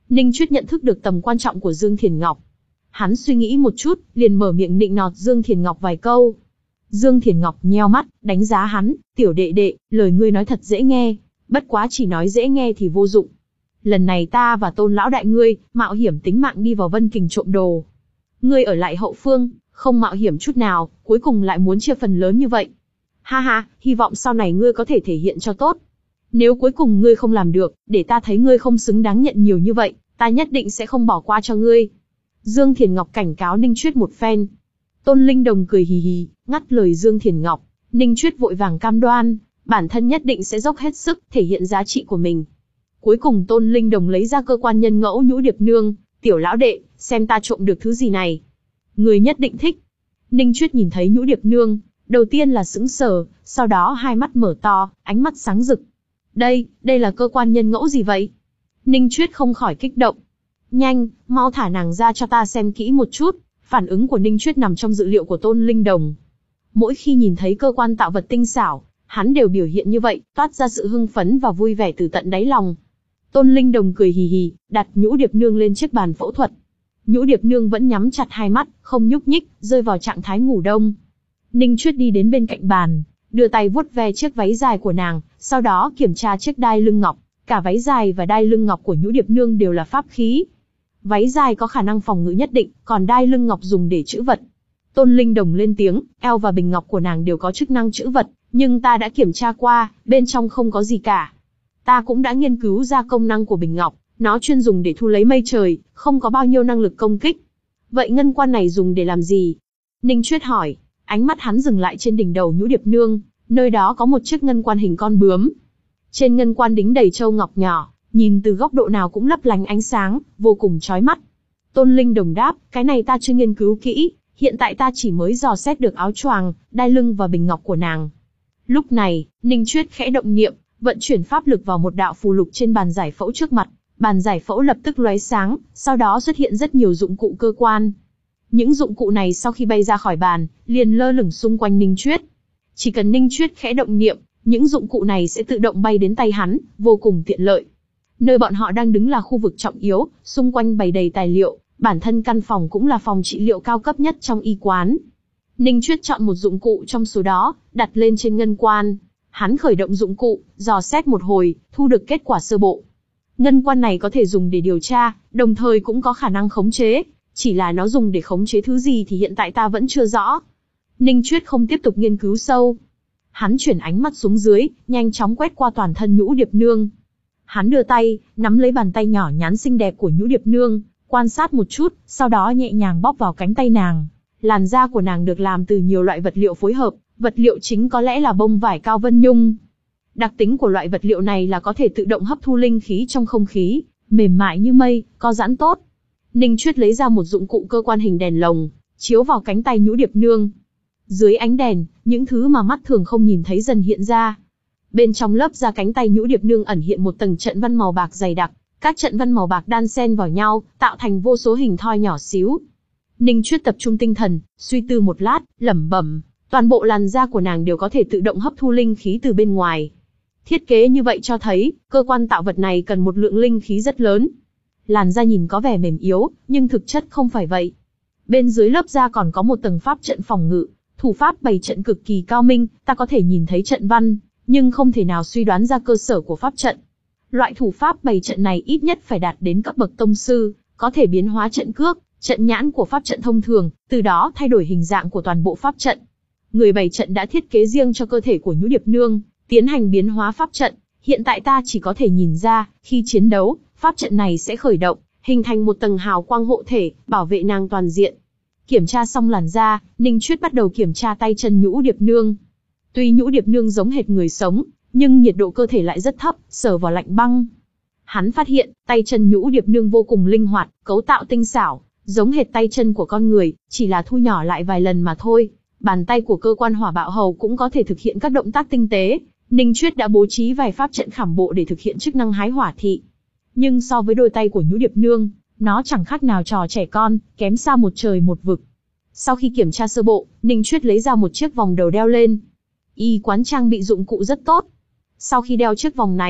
Ninh Chuyết nhận thức được tầm quan trọng của Dương Thiền Ngọc. Hắn suy nghĩ một chút, liền mở miệng nịnh nọt Dương Thiền Ngọc vài câu. Dương Thiền Ngọc nheo mắt, đánh giá hắn, tiểu đệ đệ, lời ngươi nói thật dễ nghe, bất quá chỉ nói dễ nghe thì vô dụng. Lần này ta và Tôn lão đại ngươi, mạo hiểm tính mạng đi vào Vân Kình trộm đồ. Ngươi ở lại hậu phương, không mạo hiểm chút nào, cuối cùng lại muốn chia phần lớn như vậy. Ha ha, hy vọng sau này ngươi có thể thể hiện cho tốt. Nếu cuối cùng ngươi không làm được, để ta thấy ngươi không xứng đáng nhận nhiều như vậy, ta nhất định sẽ không bỏ qua cho ngươi. Dương Thiền Ngọc cảnh cáo Ninh Chuyết một phen. Tôn Linh Đồng cười hì hì, ngắt lời Dương Thiền Ngọc. Ninh Chuyết vội vàng cam đoan, bản thân nhất định sẽ dốc hết sức, thể hiện giá trị của mình. Cuối cùng Tôn Linh Đồng lấy ra cơ quan nhân ngẫu nhũ điệp nương, tiểu lão đệ, xem ta trộm được thứ gì này. Người nhất định thích. Ninh Chuyết nhìn thấy nhũ điệp nương, đầu tiên là sững sờ, sau đó hai mắt mở to, ánh mắt sáng rực. Đây, đây là cơ quan nhân ngẫu gì vậy? Ninh Chuyết không khỏi kích động. Nhanh, mau thả nàng ra cho ta xem kỹ một chút. Phản ứng của Ninh Chuyết nằm trong dự liệu của Tôn Linh Đồng. Mỗi khi nhìn thấy cơ quan tạo vật tinh xảo, hắn đều biểu hiện như vậy, toát ra sự hưng phấn và vui vẻ từ tận đáy lòng. Tôn Linh Đồng cười hì hì, đặt nhũ điệp nương lên chiếc bàn phẫu thuật. Nhũ điệp nương vẫn nhắm chặt hai mắt, không nhúc nhích, rơi vào trạng thái ngủ đông. Ninh Chuyết đi đến bên cạnh bàn, đưa tay vuốt ve chiếc váy dài của nàng, sau đó kiểm tra chiếc đai lưng ngọc. Cả váy dài và đai lưng ngọc của nhũ điệp nương đều là pháp khí. Váy dài có khả năng phòng ngự nhất định, còn đai lưng ngọc dùng để trữ vật. Tôn Linh Đồng lên tiếng, eo và bình ngọc của nàng đều có chức năng trữ vật, nhưng ta đã kiểm tra qua, bên trong không có gì cả. Ta cũng đã nghiên cứu ra công năng của bình ngọc, nó chuyên dùng để thu lấy mây trời, không có bao nhiêu năng lực công kích. Vậy ngân quan này dùng để làm gì? Ninh Chuyết hỏi, ánh mắt hắn dừng lại trên đỉnh đầu nhũ điệp nương, nơi đó có một chiếc ngân quan hình con bướm. Trên ngân quan đính đầy châu ngọc nhỏ, nhìn từ góc độ nào cũng lấp lánh ánh sáng, vô cùng chói mắt. Tôn Linh Đồng đáp, cái này ta chưa nghiên cứu kỹ, hiện tại ta chỉ mới dò xét được áo choàng, đai lưng và bình ngọc của nàng. Lúc này, Ninh Chuyết khẽ động niệm, vận chuyển pháp lực vào một đạo phù lục trên bàn giải phẫu trước mặt, bàn giải phẫu lập tức lóe sáng, sau đó xuất hiện rất nhiều dụng cụ cơ quan. Những dụng cụ này sau khi bay ra khỏi bàn, liền lơ lửng xung quanh Ninh Chuyết. Chỉ cần Ninh Chuyết khẽ động niệm, những dụng cụ này sẽ tự động bay đến tay hắn, vô cùng tiện lợi. Nơi bọn họ đang đứng là khu vực trọng yếu, xung quanh bày đầy tài liệu, bản thân căn phòng cũng là phòng trị liệu cao cấp nhất trong y quán. Ninh Chuyết chọn một dụng cụ trong số đó, đặt lên trên ngân quan. Hắn khởi động dụng cụ, dò xét một hồi, thu được kết quả sơ bộ. Ngân quan này có thể dùng để điều tra, đồng thời cũng có khả năng khống chế. Chỉ là nó dùng để khống chế thứ gì thì hiện tại ta vẫn chưa rõ. Ninh Chuyết không tiếp tục nghiên cứu sâu. Hắn chuyển ánh mắt xuống dưới, nhanh chóng quét qua toàn thân nhũ điệp nương. Hắn đưa tay, nắm lấy bàn tay nhỏ nhắn xinh đẹp của nhũ điệp nương, quan sát một chút, sau đó nhẹ nhàng bóp vào cánh tay nàng. Làn da của nàng được làm từ nhiều loại vật liệu phối hợp, vật liệu chính có lẽ là bông vải cao vân nhung. Đặc tính của loại vật liệu này là có thể tự động hấp thu linh khí trong không khí, mềm mại như mây, co giãn tốt. Ninh Chuyết lấy ra một dụng cụ cơ quan hình đèn lồng, chiếu vào cánh tay nhũ điệp nương. Dưới ánh đèn, những thứ mà mắt thường không nhìn thấy dần hiện ra. Bên trong lớp da cánh tay nhũ điệp nương ẩn hiện một tầng trận văn màu bạc dày đặc, các trận văn màu bạc đan xen vào nhau, tạo thành vô số hình thoi nhỏ xíu. Ninh Chuyết tập trung tinh thần, suy tư một lát, lẩm bẩm, toàn bộ làn da của nàng đều có thể tự động hấp thu linh khí từ bên ngoài. Thiết kế như vậy cho thấy, cơ quan tạo vật này cần một lượng linh khí rất lớn. Làn da nhìn có vẻ mềm yếu, nhưng thực chất không phải vậy. Bên dưới lớp da còn có một tầng pháp trận phòng ngự, thủ pháp bày trận cực kỳ cao minh, ta có thể nhìn thấy trận văn, nhưng không thể nào suy đoán ra cơ sở của pháp trận. Loại thủ pháp bày trận này ít nhất phải đạt đến cấp bậc tông sư, có thể biến hóa trận cước, trận nhãn của pháp trận thông thường, từ đó thay đổi hình dạng của toàn bộ pháp trận. Người bày trận đã thiết kế riêng cho cơ thể của nhũ điệp nương, tiến hành biến hóa pháp trận. Hiện tại ta chỉ có thể nhìn ra, khi chiến đấu, pháp trận này sẽ khởi động, hình thành một tầng hào quang hộ thể, bảo vệ nàng toàn diện. Kiểm tra xong làn da, Ninh Chuyết bắt đầu kiểm tra tay chân nhũ điệp nương. Tuy nhũ điệp nương giống hệt người sống, nhưng nhiệt độ cơ thể lại rất thấp, sờ vào lạnh băng. Hắn phát hiện, tay chân nhũ điệp nương vô cùng linh hoạt, cấu tạo tinh xảo, giống hệt tay chân của con người, chỉ là thu nhỏ lại vài lần mà thôi. Bàn tay của cơ quan hỏa bạo hầu cũng có thể thực hiện các động tác tinh tế. Ninh Chuyết đã bố trí vài pháp trận khảm bộ để thực hiện chức năng hái hỏa thị. Nhưng so với đôi tay của nhũ điệp nương, nó chẳng khác nào trò trẻ con, kém xa một trời một vực. Sau khi kiểm tra sơ bộ, Ninh Chuyết lấy ra một chiếc vòng đầu đeo lên. Y quán trang bị dụng cụ rất tốt. Sau khi đeo chiếc vòng này,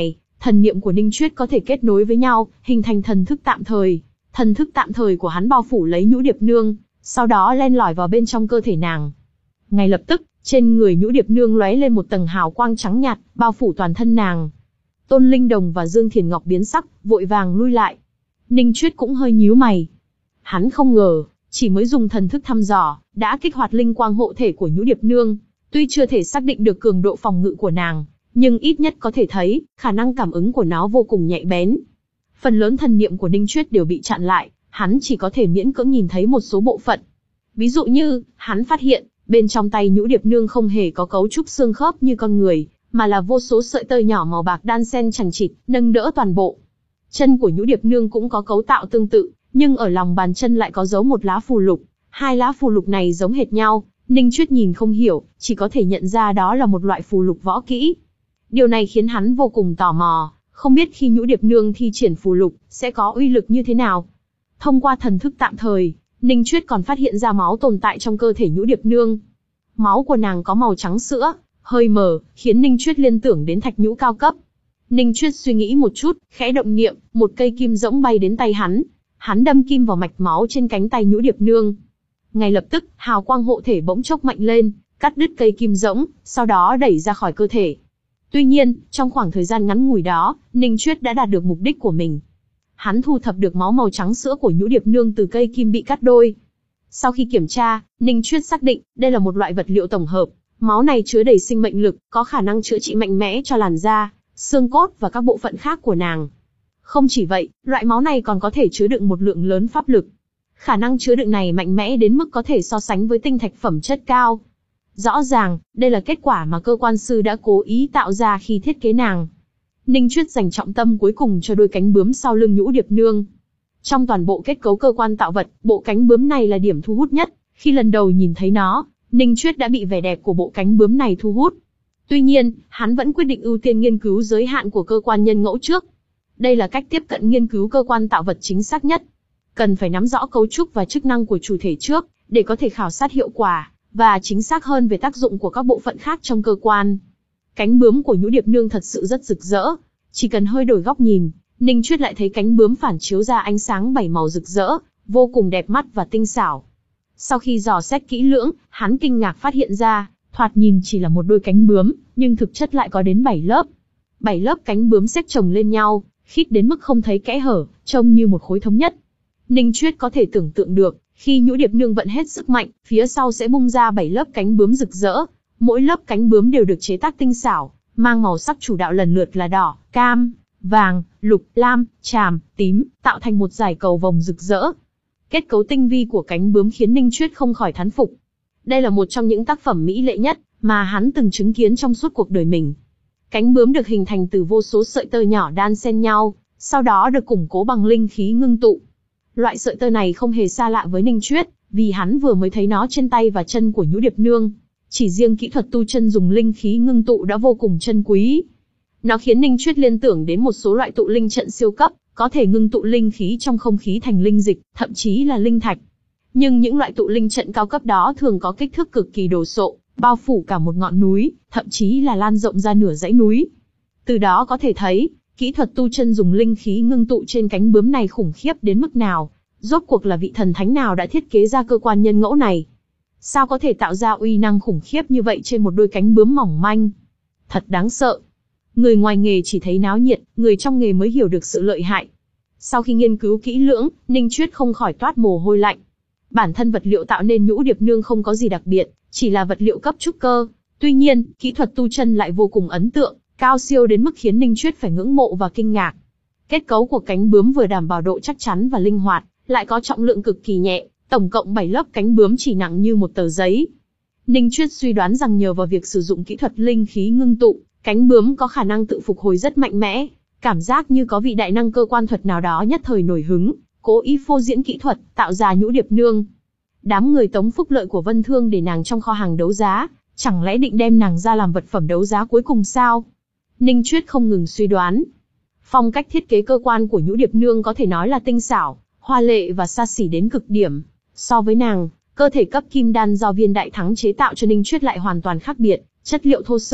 thần niệm của Ninh Chuyết có thể kết nối với nhau, hình thành thần thức tạm thời. Thần thức tạm thời của hắn bao phủ lấy Nhũ Điệp Nương, sau đó len lỏi vào bên trong cơ thể nàng. Ngay lập tức, trên người Nhũ Điệp Nương lóe lên một tầng hào quang trắng nhạt, bao phủ toàn thân nàng. Tôn Linh Đồng và Dương Thiền Ngọc biến sắc, vội vàng lui lại. Ninh Chuyết cũng hơi nhíu mày. Hắn không ngờ, chỉ mới dùng thần thức thăm dò, đã kích hoạt linh quang hộ thể của Nhũ Điệp Nương. Tuy chưa thể xác định được cường độ phòng ngự của nàng, nhưng ít nhất có thể thấy, khả năng cảm ứng của nó vô cùng nhạy bén. Phần lớn thần niệm của Ninh Chuyết đều bị chặn lại, hắn chỉ có thể miễn cưỡng nhìn thấy một số bộ phận. Ví dụ như, hắn phát hiện, bên trong tay Nhũ Điệp Nương không hề có cấu trúc xương khớp như con người, mà là vô số sợi tơ nhỏ màu bạc đan xen chằng chịt, nâng đỡ toàn bộ. Chân của Nhũ Điệp Nương cũng có cấu tạo tương tự, nhưng ở lòng bàn chân lại có dấu một lá phù lục. Hai lá phù lục này giống hệt nhau, Ninh Chuyết nhìn không hiểu, chỉ có thể nhận ra đó là một loại phù lục võ kỹ. Điều này khiến hắn vô cùng tò mò, không biết khi Nhũ Điệp Nương thi triển phù lục, sẽ có uy lực như thế nào. Thông qua thần thức tạm thời, Ninh Chuyết còn phát hiện ra máu tồn tại trong cơ thể Nhũ Điệp Nương. Máu của nàng có màu trắng sữa, hơi mờ, khiến Ninh Chuyết liên tưởng đến thạch nhũ cao cấp. Ninh Chuyết suy nghĩ một chút, khẽ động niệm, một cây kim rỗng bay đến tay hắn. Hắn đâm kim vào mạch máu trên cánh tay Nhũ Điệp Nương. Ngay lập tức, hào quang hộ thể bỗng chốc mạnh lên, cắt đứt cây kim rỗng, sau đó đẩy ra khỏi cơ thể. Tuy nhiên, trong khoảng thời gian ngắn ngủi đó, Ninh Chuyết đã đạt được mục đích của mình. Hắn thu thập được máu màu trắng sữa của Nhũ Điệp Nương từ cây kim bị cắt đôi. Sau khi kiểm tra, Ninh Chuyết xác định đây là một loại vật liệu tổng hợp. Máu này chứa đầy sinh mệnh lực, có khả năng chữa trị mạnh mẽ cho làn da, xương cốt và các bộ phận khác của nàng. Không chỉ vậy, loại máu này còn có thể chứa đựng một lượng lớn pháp lực. Khả năng chứa đựng này mạnh mẽ đến mức có thể so sánh với tinh thạch phẩm chất cao. Rõ ràng, đây là kết quả mà cơ quan sư đã cố ý tạo ra khi thiết kế nàng. Ninh Chuyết dành trọng tâm cuối cùng cho đôi cánh bướm sau lưng Nhũ Điệp Nương. Trong toàn bộ kết cấu cơ quan tạo vật, bộ cánh bướm này là điểm thu hút nhất. Khi lần đầu nhìn thấy nó, Ninh Chuyết đã bị vẻ đẹp của bộ cánh bướm này thu hút. Tuy nhiên, hắn vẫn quyết định ưu tiên nghiên cứu giới hạn của cơ quan nhân ngẫu trước. Đây là cách tiếp cận nghiên cứu cơ quan tạo vật chính xác nhất. Cần phải nắm rõ cấu trúc và chức năng của chủ thể trước, để có thể khảo sát hiệu quả, và chính xác hơn về tác dụng của các bộ phận khác trong cơ quan. Cánh bướm của Nhũ Điệp Nương thật sự rất rực rỡ. Chỉ cần hơi đổi góc nhìn, Ninh Chuyết lại thấy cánh bướm phản chiếu ra ánh sáng bảy màu rực rỡ, vô cùng đẹp mắt và tinh xảo. Sau khi dò xét kỹ lưỡng, hắn kinh ngạc phát hiện ra, thoạt nhìn chỉ là một đôi cánh bướm, nhưng thực chất lại có đến bảy lớp. Bảy lớp cánh bướm xếp chồng lên nhau, khít đến mức không thấy kẽ hở, trông như một khối thống nhất. Ninh Chuyết có thể tưởng tượng được, khi Nhũ Điệp Nương vận hết sức mạnh, phía sau sẽ bung ra bảy lớp cánh bướm rực rỡ. Mỗi lớp cánh bướm đều được chế tác tinh xảo, mang màu sắc chủ đạo lần lượt là đỏ, cam, vàng, lục, lam, tràm, tím, tạo thành một dải cầu vồng rực rỡ. Kết cấu tinh vi của cánh bướm khiến Ninh Chuyết không khỏi thán phục. Đây là một trong những tác phẩm mỹ lệ nhất mà hắn từng chứng kiến trong suốt cuộc đời mình. Cánh bướm được hình thành từ vô số sợi tơ nhỏ đan xen nhau, sau đó được củng cố bằng linh khí ngưng tụ. Loại sợi tơ này không hề xa lạ với Ninh Chuyết, vì hắn vừa mới thấy nó trên tay và chân của Nhũ Điệp Nương. Chỉ riêng kỹ thuật tu chân dùng linh khí ngưng tụ đã vô cùng chân quý. Nó khiến Ninh Chuyết liên tưởng đến một số loại tụ linh trận siêu cấp, có thể ngưng tụ linh khí trong không khí thành linh dịch, thậm chí là linh thạch. Nhưng những loại tụ linh trận cao cấp đó thường có kích thước cực kỳ đồ sộ, bao phủ cả một ngọn núi, thậm chí là lan rộng ra nửa dãy núi. Từ đó có thể thấy, kỹ thuật tu chân dùng linh khí ngưng tụ trên cánh bướm này khủng khiếp đến mức nào. Rốt cuộc là vị thần thánh nào đã thiết kế ra cơ quan nhân ngẫu này? Sao có thể tạo ra uy năng khủng khiếp như vậy trên một đôi cánh bướm mỏng manh? Thật đáng sợ. Người ngoài nghề chỉ thấy náo nhiệt, người trong nghề mới hiểu được sự lợi hại. Sau khi nghiên cứu kỹ lưỡng, Ninh Chuyết không khỏi toát mồ hôi lạnh. Bản thân vật liệu tạo nên Nhũ Điệp Nương không có gì đặc biệt, chỉ là vật liệu cấp trúc cơ. Tuy nhiên, kỹ thuật tu chân lại vô cùng ấn tượng, cao siêu đến mức khiến Ninh Chuyết phải ngưỡng mộ và kinh ngạc. Kết cấu của cánh bướm vừa đảm bảo độ chắc chắn và linh hoạt, lại có trọng lượng cực kỳ nhẹ, tổng cộng bảy lớp cánh bướm chỉ nặng như một tờ giấy. Ninh Chuyết suy đoán rằng nhờ vào việc sử dụng kỹ thuật linh khí ngưng tụ, cánh bướm có khả năng tự phục hồi rất mạnh mẽ, cảm giác như có vị đại năng cơ quan thuật nào đó nhất thời nổi hứng, cố ý phô diễn kỹ thuật, tạo ra Nhũ Điệp Nương. Đám người tống phúc lợi của Vân Thương để nàng trong kho hàng đấu giá, chẳng lẽ định đem nàng ra làm vật phẩm đấu giá cuối cùng sao? Ninh Chuyết không ngừng suy đoán. Phong cách thiết kế cơ quan của Nhũ Điệp Nương có thể nói là tinh xảo, hoa lệ và xa xỉ đến cực điểm. So với nàng, cơ thể cấp kim đan do Viên Đại Thắng chế tạo cho Ninh Chuyết lại hoàn toàn khác biệt, chất liệu thô sơ,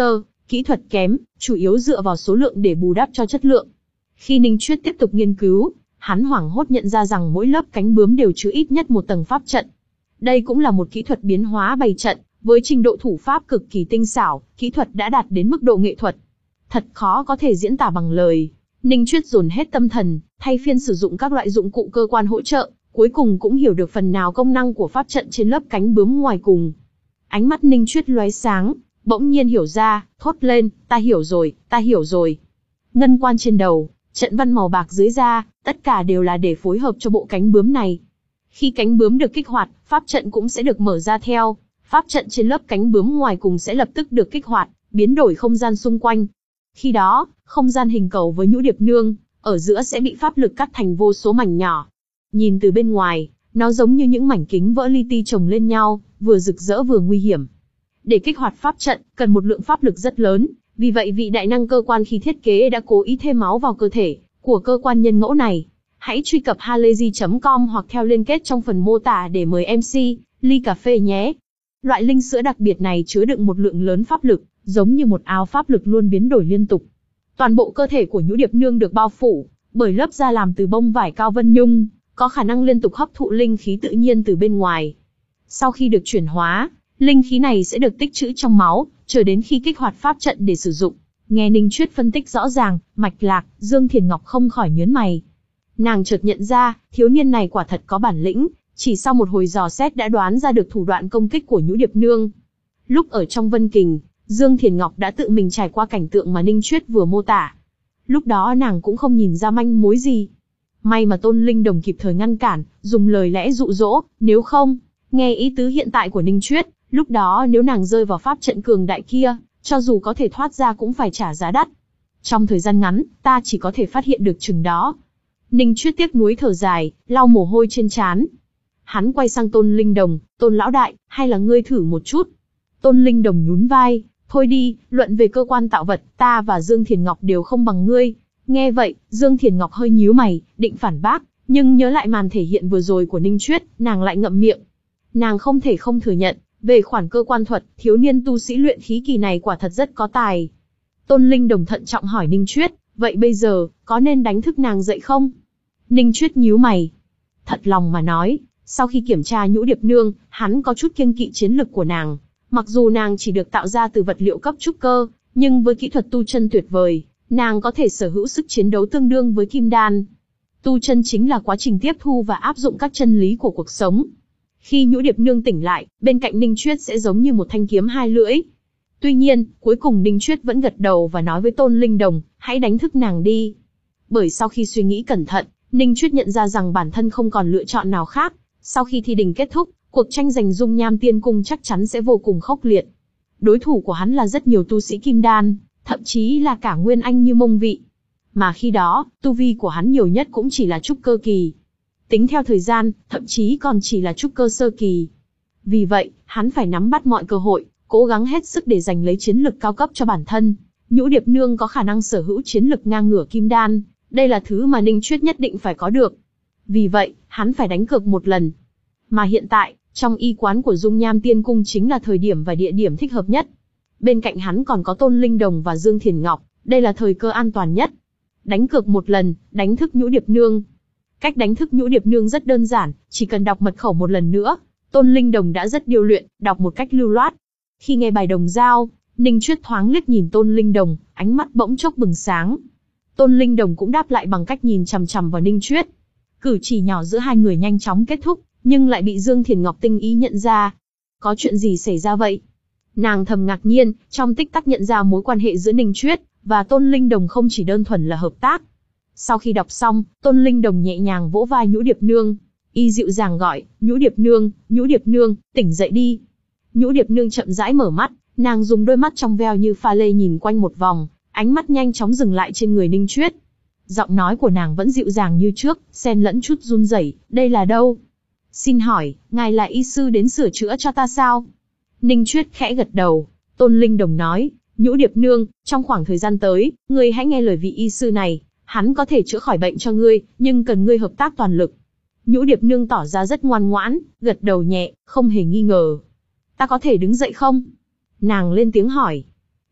kỹ thuật kém, chủ yếu dựa vào số lượng để bù đắp cho chất lượng. Khi Ninh Chuyết tiếp tục nghiên cứu, hắn hoảng hốt nhận ra rằng mỗi lớp cánh bướm đều chứa ít nhất một tầng pháp trận. Đây cũng là một kỹ thuật biến hóa bày trận, với trình độ thủ pháp cực kỳ tinh xảo, kỹ thuật đã đạt đến mức độ nghệ thuật. Thật khó có thể diễn tả bằng lời. Ninh Chuyết dồn hết tâm thần, thay phiên sử dụng các loại dụng cụ cơ quan hỗ trợ, cuối cùng cũng hiểu được phần nào công năng của pháp trận trên lớp cánh bướm ngoài cùng. Ánh mắt Ninh Chuyết lóe sáng, bỗng nhiên hiểu ra, thốt lên, ta hiểu rồi, ta hiểu rồi. Ngân quan trên đầu, trận văn màu bạc dưới da, tất cả đều là để phối hợp cho bộ cánh bướm này. Khi cánh bướm được kích hoạt, pháp trận cũng sẽ được mở ra theo. Pháp trận trên lớp cánh bướm ngoài cùng sẽ lập tức được kích hoạt, biến đổi không gian xung quanh. Khi đó, không gian hình cầu với Nhũ Điệp Nương, ở giữa sẽ bị pháp lực cắt thành vô số mảnh nhỏ. Nhìn từ bên ngoài, nó giống như những mảnh kính vỡ li ti chồng lên nhau, vừa rực rỡ vừa nguy hiểm. Để kích hoạt pháp trận, cần một lượng pháp lực rất lớn, vì vậy vị đại năng cơ quan khi thiết kế đã cố ý thêm máu vào cơ thể của cơ quan nhân ngẫu này. Hãy truy cập halayzi chấm com hoặc theo liên kết trong phần mô tả để mời em xê ly cà phê nhé. Loại linh sữa đặc biệt này chứa đựng một lượng lớn pháp lực, giống như một áo pháp lực luôn biến đổi liên tục. Toàn bộ cơ thể của Nhũ Điệp Nương được bao phủ bởi lớp da làm từ bông vải cao vân nhung, có khả năng liên tục hấp thụ linh khí tự nhiên từ bên ngoài. Sau khi được chuyển hóa, linh khí này sẽ được tích trữ trong máu, chờ đến khi kích hoạt pháp trận để sử dụng. Nghe Ninh Chuyết phân tích rõ ràng, mạch lạc, Dương Thiền Ngọc không khỏi nhớn mày. Nàng chợt nhận ra, thiếu niên này quả thật có bản lĩnh, chỉ sau một hồi dò xét đã đoán ra được thủ đoạn công kích của Nhũ Điệp Nương. Lúc ở trong Vân Kình, Dương Thiền Ngọc đã tự mình trải qua cảnh tượng mà Ninh Chuyết vừa mô tả. Lúc đó nàng cũng không nhìn ra manh mối gì. May mà Tôn Linh Đồng kịp thời ngăn cản, dùng lời lẽ dụ dỗ, nếu không, nghe ý tứ hiện tại của Ninh Chuyết, lúc đó nếu nàng rơi vào pháp trận cường đại kia, cho dù có thể thoát ra cũng phải trả giá đắt. Trong thời gian ngắn, ta chỉ có thể phát hiện được chừng đó. Ninh Chuyết tiếc nuối thở dài, lau mồ hôi trên trán. Hắn quay sang Tôn Linh Đồng, Tôn lão đại, hay là ngươi thử một chút? Tôn Linh Đồng nhún vai, thôi đi, luận về cơ quan tạo vật, ta và Dương Thiền Ngọc đều không bằng ngươi. Nghe vậy, Dương Thiền Ngọc hơi nhíu mày, định phản bác, nhưng nhớ lại màn thể hiện vừa rồi của Ninh Chuyết, nàng lại ngậm miệng. Nàng không thể không thừa nhận, về khoản cơ quan thuật, thiếu niên tu sĩ luyện khí kỳ này quả thật rất có tài. Tôn Linh Đồng thận trọng hỏi Ninh Chuyết, vậy bây giờ, có nên đánh thức nàng dậy không? Ninh Chuyết nhíu mày. Thật lòng mà nói, sau khi kiểm tra Nhũ Điệp Nương, hắn có chút kiêng kỵ chiến lực của nàng. Mặc dù nàng chỉ được tạo ra từ vật liệu cấp trúc cơ, nhưng với kỹ thuật tu chân tuyệt vời, nàng có thể sở hữu sức chiến đấu tương đương với kim đan. Tu chân chính là quá trình tiếp thu và áp dụng các chân lý của cuộc sống. Khi Nhũ Điệp Nương tỉnh lại, bên cạnh Ninh Chuyết sẽ giống như một thanh kiếm hai lưỡi. Tuy nhiên, cuối cùng Ninh Chuyết vẫn gật đầu và nói với Tôn Linh Đồng, hãy đánh thức nàng đi. Bởi sau khi suy nghĩ cẩn thận, Ninh Chuyết nhận ra rằng bản thân không còn lựa chọn nào khác. Sau khi thi đình kết thúc, cuộc tranh giành dung nham tiên cung chắc chắn sẽ vô cùng khốc liệt. Đối thủ của hắn là rất nhiều tu sĩ kim đan, thậm chí là cả nguyên anh như Mông Vị. Mà khi đó, tu vi của hắn nhiều nhất cũng chỉ là trúc cơ kỳ. Tính theo thời gian, thậm chí còn chỉ là trúc cơ sơ kỳ. Vì vậy, hắn phải nắm bắt mọi cơ hội, cố gắng hết sức để giành lấy chiến lực cao cấp cho bản thân. Nhũ Điệp Nương có khả năng sở hữu chiến lực ngang ngửa kim đan, đây là thứ mà Ninh Chuyết nhất định phải có được. Vì vậy, hắn phải đánh cược một lần. Mà hiện tại, trong y quán của Dung Nham Tiên Cung chính là thời điểm và địa điểm thích hợp nhất. Bên cạnh hắn còn có Tôn Linh Đồng và Dương Thiền Ngọc, đây là thời cơ an toàn nhất. Đánh cược một lần, đánh thức Nhũ Điệp Nương. Cách đánh thức Nhũ Điệp Nương rất đơn giản, chỉ cần đọc mật khẩu một lần nữa. Tôn Linh Đồng đã rất điêu luyện, đọc một cách lưu loát. Khi nghe bài đồng dao, Ninh Chuyết thoáng liếc nhìn Tôn Linh Đồng, ánh mắt bỗng chốc bừng sáng. Tôn Linh Đồng cũng đáp lại bằng cách nhìn chằm chằm vào Ninh Chuyết. Cử chỉ nhỏ giữa hai người nhanh chóng kết thúc, nhưng lại bị Dương Thiền Ngọc tinh ý nhận ra. Có chuyện gì xảy ra vậy? Nàng thầm ngạc nhiên, trong tích tắc nhận ra mối quan hệ giữa Ninh Chuyết và Tôn Linh Đồng không chỉ đơn thuần là hợp tác. Sau khi đọc xong, Tôn Linh Đồng nhẹ nhàng vỗ vai Nhũ Điệp Nương, y dịu dàng gọi, Nhũ Điệp Nương, Nhũ Điệp Nương, tỉnh dậy đi. Nhũ Điệp Nương chậm rãi mở mắt, nàng dùng đôi mắt trong veo như pha lê nhìn quanh một vòng, ánh mắt nhanh chóng dừng lại trên người Ninh Chuyết. Giọng nói của nàng vẫn dịu dàng như trước, xen lẫn chút run rẩy. Đây là đâu? Xin hỏi, ngài là y sư đến sửa chữa cho ta sao? Ninh Chuyết khẽ gật đầu. Tôn Linh Đồng nói, Nhũ Điệp Nương, trong khoảng thời gian tới, ngươi hãy nghe lời vị y sư này. Hắn có thể chữa khỏi bệnh cho ngươi, nhưng cần ngươi hợp tác toàn lực. Nhũ Điệp Nương tỏ ra rất ngoan ngoãn, gật đầu nhẹ, không hề nghi ngờ. Ta có thể đứng dậy không? Nàng lên tiếng hỏi.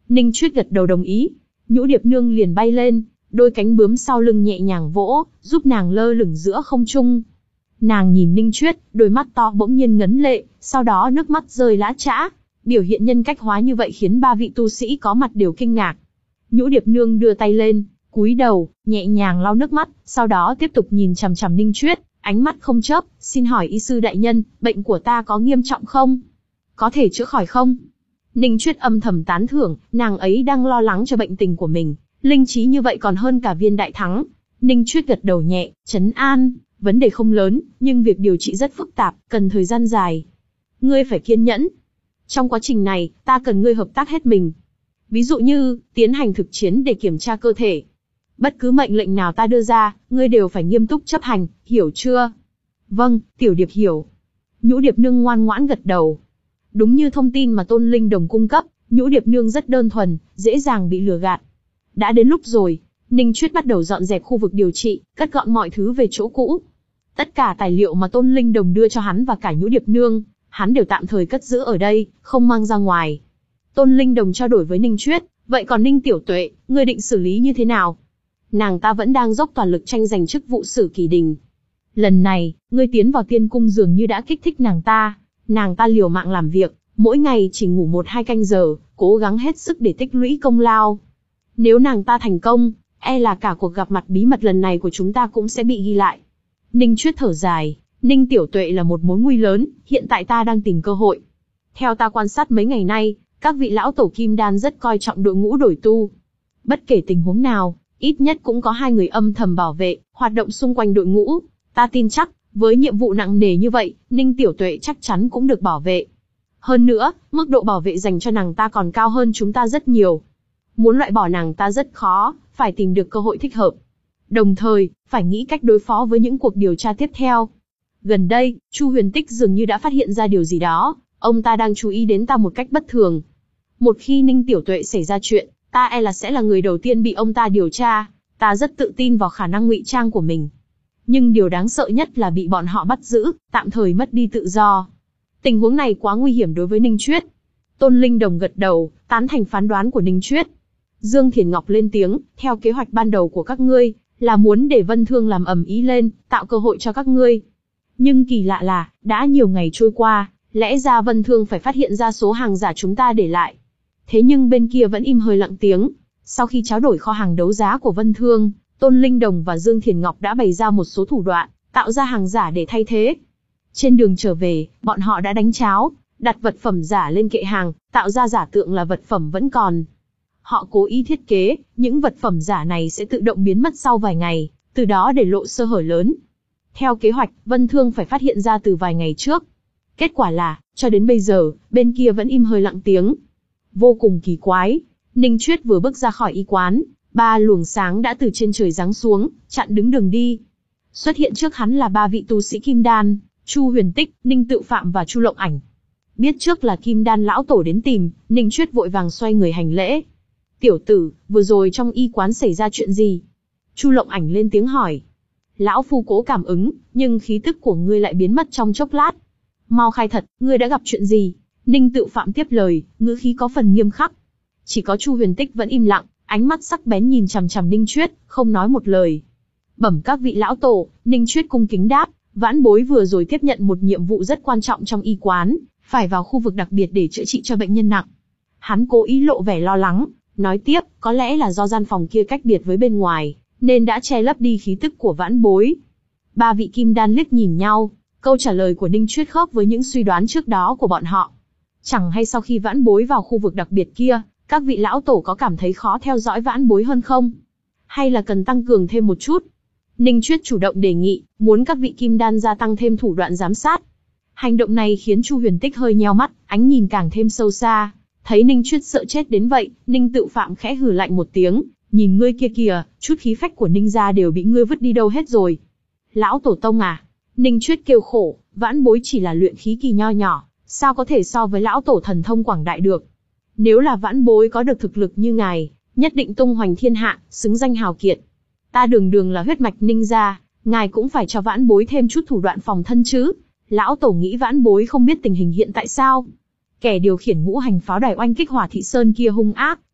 Ninh Chuyết gật đầu đồng ý. Nhũ Điệp Nương liền bay lên, đôi cánh bướm sau lưng nhẹ nhàng vỗ, giúp nàng lơ lửng giữa không trung. Nàng nhìn Ninh Chuyết, đôi mắt to bỗng nhiên ngấn lệ, sau đó nước mắt rơi lã chã. Biểu hiện nhân cách hóa như vậy khiến ba vị tu sĩ có mặt đều kinh ngạc. Nhũ Điệp Nương đưa tay lên, cúi đầu, nhẹ nhàng lau nước mắt, sau đó tiếp tục nhìn chằm chằm Ninh Chuyết, ánh mắt không chớp, xin hỏi y sư đại nhân, bệnh của ta có nghiêm trọng không? Có thể chữa khỏi không? Ninh Chuyết âm thầm tán thưởng, nàng ấy đang lo lắng cho bệnh tình của mình, linh trí như vậy còn hơn cả viên đại thắng. Ninh Chuyết gật đầu nhẹ, trấn an, vấn đề không lớn, nhưng việc điều trị rất phức tạp, cần thời gian dài. Ngươi phải kiên nhẫn. Trong quá trình này, ta cần ngươi hợp tác hết mình. Ví dụ như, tiến hành thực chiến để kiểm tra cơ thể. Bất cứ mệnh lệnh nào ta đưa ra, ngươi đều phải nghiêm túc chấp hành, hiểu chưa? Vâng, Tiểu Điệp hiểu. Nhũ Điệp Nương ngoan ngoãn gật đầu. Đúng như thông tin mà Tôn Linh Đồng cung cấp, Nhũ Điệp Nương rất đơn thuần, dễ dàng bị lừa gạt. Đã đến lúc rồi, Ninh Chuyết bắt đầu dọn dẹp khu vực điều trị, cất gọn mọi thứ về chỗ cũ. Tất cả tài liệu mà Tôn Linh Đồng đưa cho hắn và cả Nhũ Điệp Nương, hắn đều tạm thời cất giữ ở đây, không mang ra ngoài. Tôn Linh Đồng trao đổi với Ninh Chuyết, vậy còn Ninh Tiểu Tuệ, ngươi định xử lý như thế nào? Nàng ta vẫn đang dốc toàn lực tranh giành chức vụ Sử Kỳ Đình. Lần này, ngươi tiến vào tiên cung dường như đã kích thích nàng ta. Nàng ta liều mạng làm việc, mỗi ngày chỉ ngủ một hai canh giờ, cố gắng hết sức để tích lũy công lao. Nếu nàng ta thành công, e là cả cuộc gặp mặt bí mật lần này của chúng ta cũng sẽ bị ghi lại. Ninh Chuyết thở dài, Ninh Tiểu Tuệ là một mối nguy lớn, hiện tại ta đang tìm cơ hội. Theo ta quan sát mấy ngày nay, các vị lão tổ kim đan rất coi trọng đội ngũ đổi tu. Bất kể tình huống nào, ít nhất cũng có hai người âm thầm bảo vệ, hoạt động xung quanh đội ngũ. Ta tin chắc, với nhiệm vụ nặng nề như vậy, Ninh Tiểu Tuệ chắc chắn cũng được bảo vệ. Hơn nữa, mức độ bảo vệ dành cho nàng ta còn cao hơn chúng ta rất nhiều. Muốn loại bỏ nàng ta rất khó, phải tìm được cơ hội thích hợp. Đồng thời, phải nghĩ cách đối phó với những cuộc điều tra tiếp theo. Gần đây, Chu Huyền Tích dường như đã phát hiện ra điều gì đó, ông ta đang chú ý đến ta một cách bất thường. Một khi Ninh Tiểu Tuệ xảy ra chuyện, ta e là sẽ là người đầu tiên bị ông ta điều tra. Ta rất tự tin vào khả năng ngụy trang của mình. Nhưng điều đáng sợ nhất là bị bọn họ bắt giữ, tạm thời mất đi tự do. Tình huống này quá nguy hiểm đối với Ninh Chuyết. Tôn Linh Đồng gật đầu, tán thành phán đoán của Ninh Chuyết. Dương Thiền Ngọc lên tiếng, theo kế hoạch ban đầu của các ngươi, là muốn để Vân Thương làm ầm ĩ lên, tạo cơ hội cho các ngươi. Nhưng kỳ lạ là, đã nhiều ngày trôi qua, lẽ ra Vân Thương phải phát hiện ra số hàng giả chúng ta để lại. Thế nhưng bên kia vẫn im hơi lặng tiếng. Sau khi trao đổi kho hàng đấu giá của Vân Thương, Tôn Linh Đồng và Dương Thiền Ngọc đã bày ra một số thủ đoạn, tạo ra hàng giả để thay thế. Trên đường trở về, bọn họ đã đánh cháo, đặt vật phẩm giả lên kệ hàng, tạo ra giả tượng là vật phẩm vẫn còn. Họ cố ý thiết kế, những vật phẩm giả này sẽ tự động biến mất sau vài ngày, từ đó để lộ sơ hở lớn. Theo kế hoạch, Vân Thương phải phát hiện ra từ vài ngày trước. Kết quả là, cho đến bây giờ, bên kia vẫn im hơi lặng tiếng. Vô cùng kỳ quái, Ninh Chuyết vừa bước ra khỏi y quán, ba luồng sáng đã từ trên trời giáng xuống, chặn đứng đường đi. Xuất hiện trước hắn là ba vị tu sĩ Kim Đan, Chu Huyền Tích, Ninh Tự Phạm và Chu Lộng Ảnh. Biết trước là Kim Đan lão tổ đến tìm, Ninh Chuyết vội vàng xoay người hành lễ. Tiểu tử, vừa rồi trong y quán xảy ra chuyện gì? Chu Lộng Ảnh lên tiếng hỏi. Lão phu cố cảm ứng, nhưng khí tức của ngươi lại biến mất trong chốc lát. Mau khai thật, ngươi đã gặp chuyện gì? Ninh Tự Phạm tiếp lời, ngữ khí có phần nghiêm khắc. Chỉ có Chu Huyền Tích vẫn im lặng, ánh mắt sắc bén nhìn chằm chằm Ninh Chuyết, không nói một lời. Bẩm các vị lão tổ, Ninh Chuyết cung kính đáp, vãn bối vừa rồi tiếp nhận một nhiệm vụ rất quan trọng trong y quán, phải vào khu vực đặc biệt để chữa trị cho bệnh nhân nặng. Hắn cố ý lộ vẻ lo lắng, nói tiếp, có lẽ là do gian phòng kia cách biệt với bên ngoài, nên đã che lấp đi khí tức của vãn bối. Ba vị Kim Đan liếc nhìn nhau, câu trả lời của Ninh Chuyết khớp với những suy đoán trước đó của bọn họ. Chẳng hay sau khi vãn bối vào khu vực đặc biệt kia, các vị lão tổ có cảm thấy khó theo dõi vãn bối hơn không? Hay là cần tăng cường thêm một chút? Ninh Chuyết chủ động đề nghị, muốn các vị Kim Đan gia tăng thêm thủ đoạn giám sát. Hành động này khiến Chu Huyền Tích hơi nheo mắt, ánh nhìn càng thêm sâu xa. Thấy Ninh Chuyết sợ chết đến vậy, Ninh Tự Phạm khẽ hừ lạnh một tiếng, nhìn ngươi kia kìa, chút khí phách của Ninh gia đều bị ngươi vứt đi đâu hết rồi. Lão tổ tông à? Ninh Chuyết kêu khổ, vãn bối chỉ là luyện khí kỳ nho nhỏ, sao có thể so với lão tổ thần thông quảng đại được? Nếu là vãn bối có được thực lực như ngài, nhất định tung hoành thiên hạ, xứng danh hào kiệt. Ta đường đường là huyết mạch Ninh gia, ngài cũng phải cho vãn bối thêm chút thủ đoạn phòng thân chứ. Lão tổ nghĩ vãn bối không biết tình hình hiện tại sao? Kẻ điều khiển ngũ hành pháo đài oanh kích Hỏa Thị Sơn kia hung ác,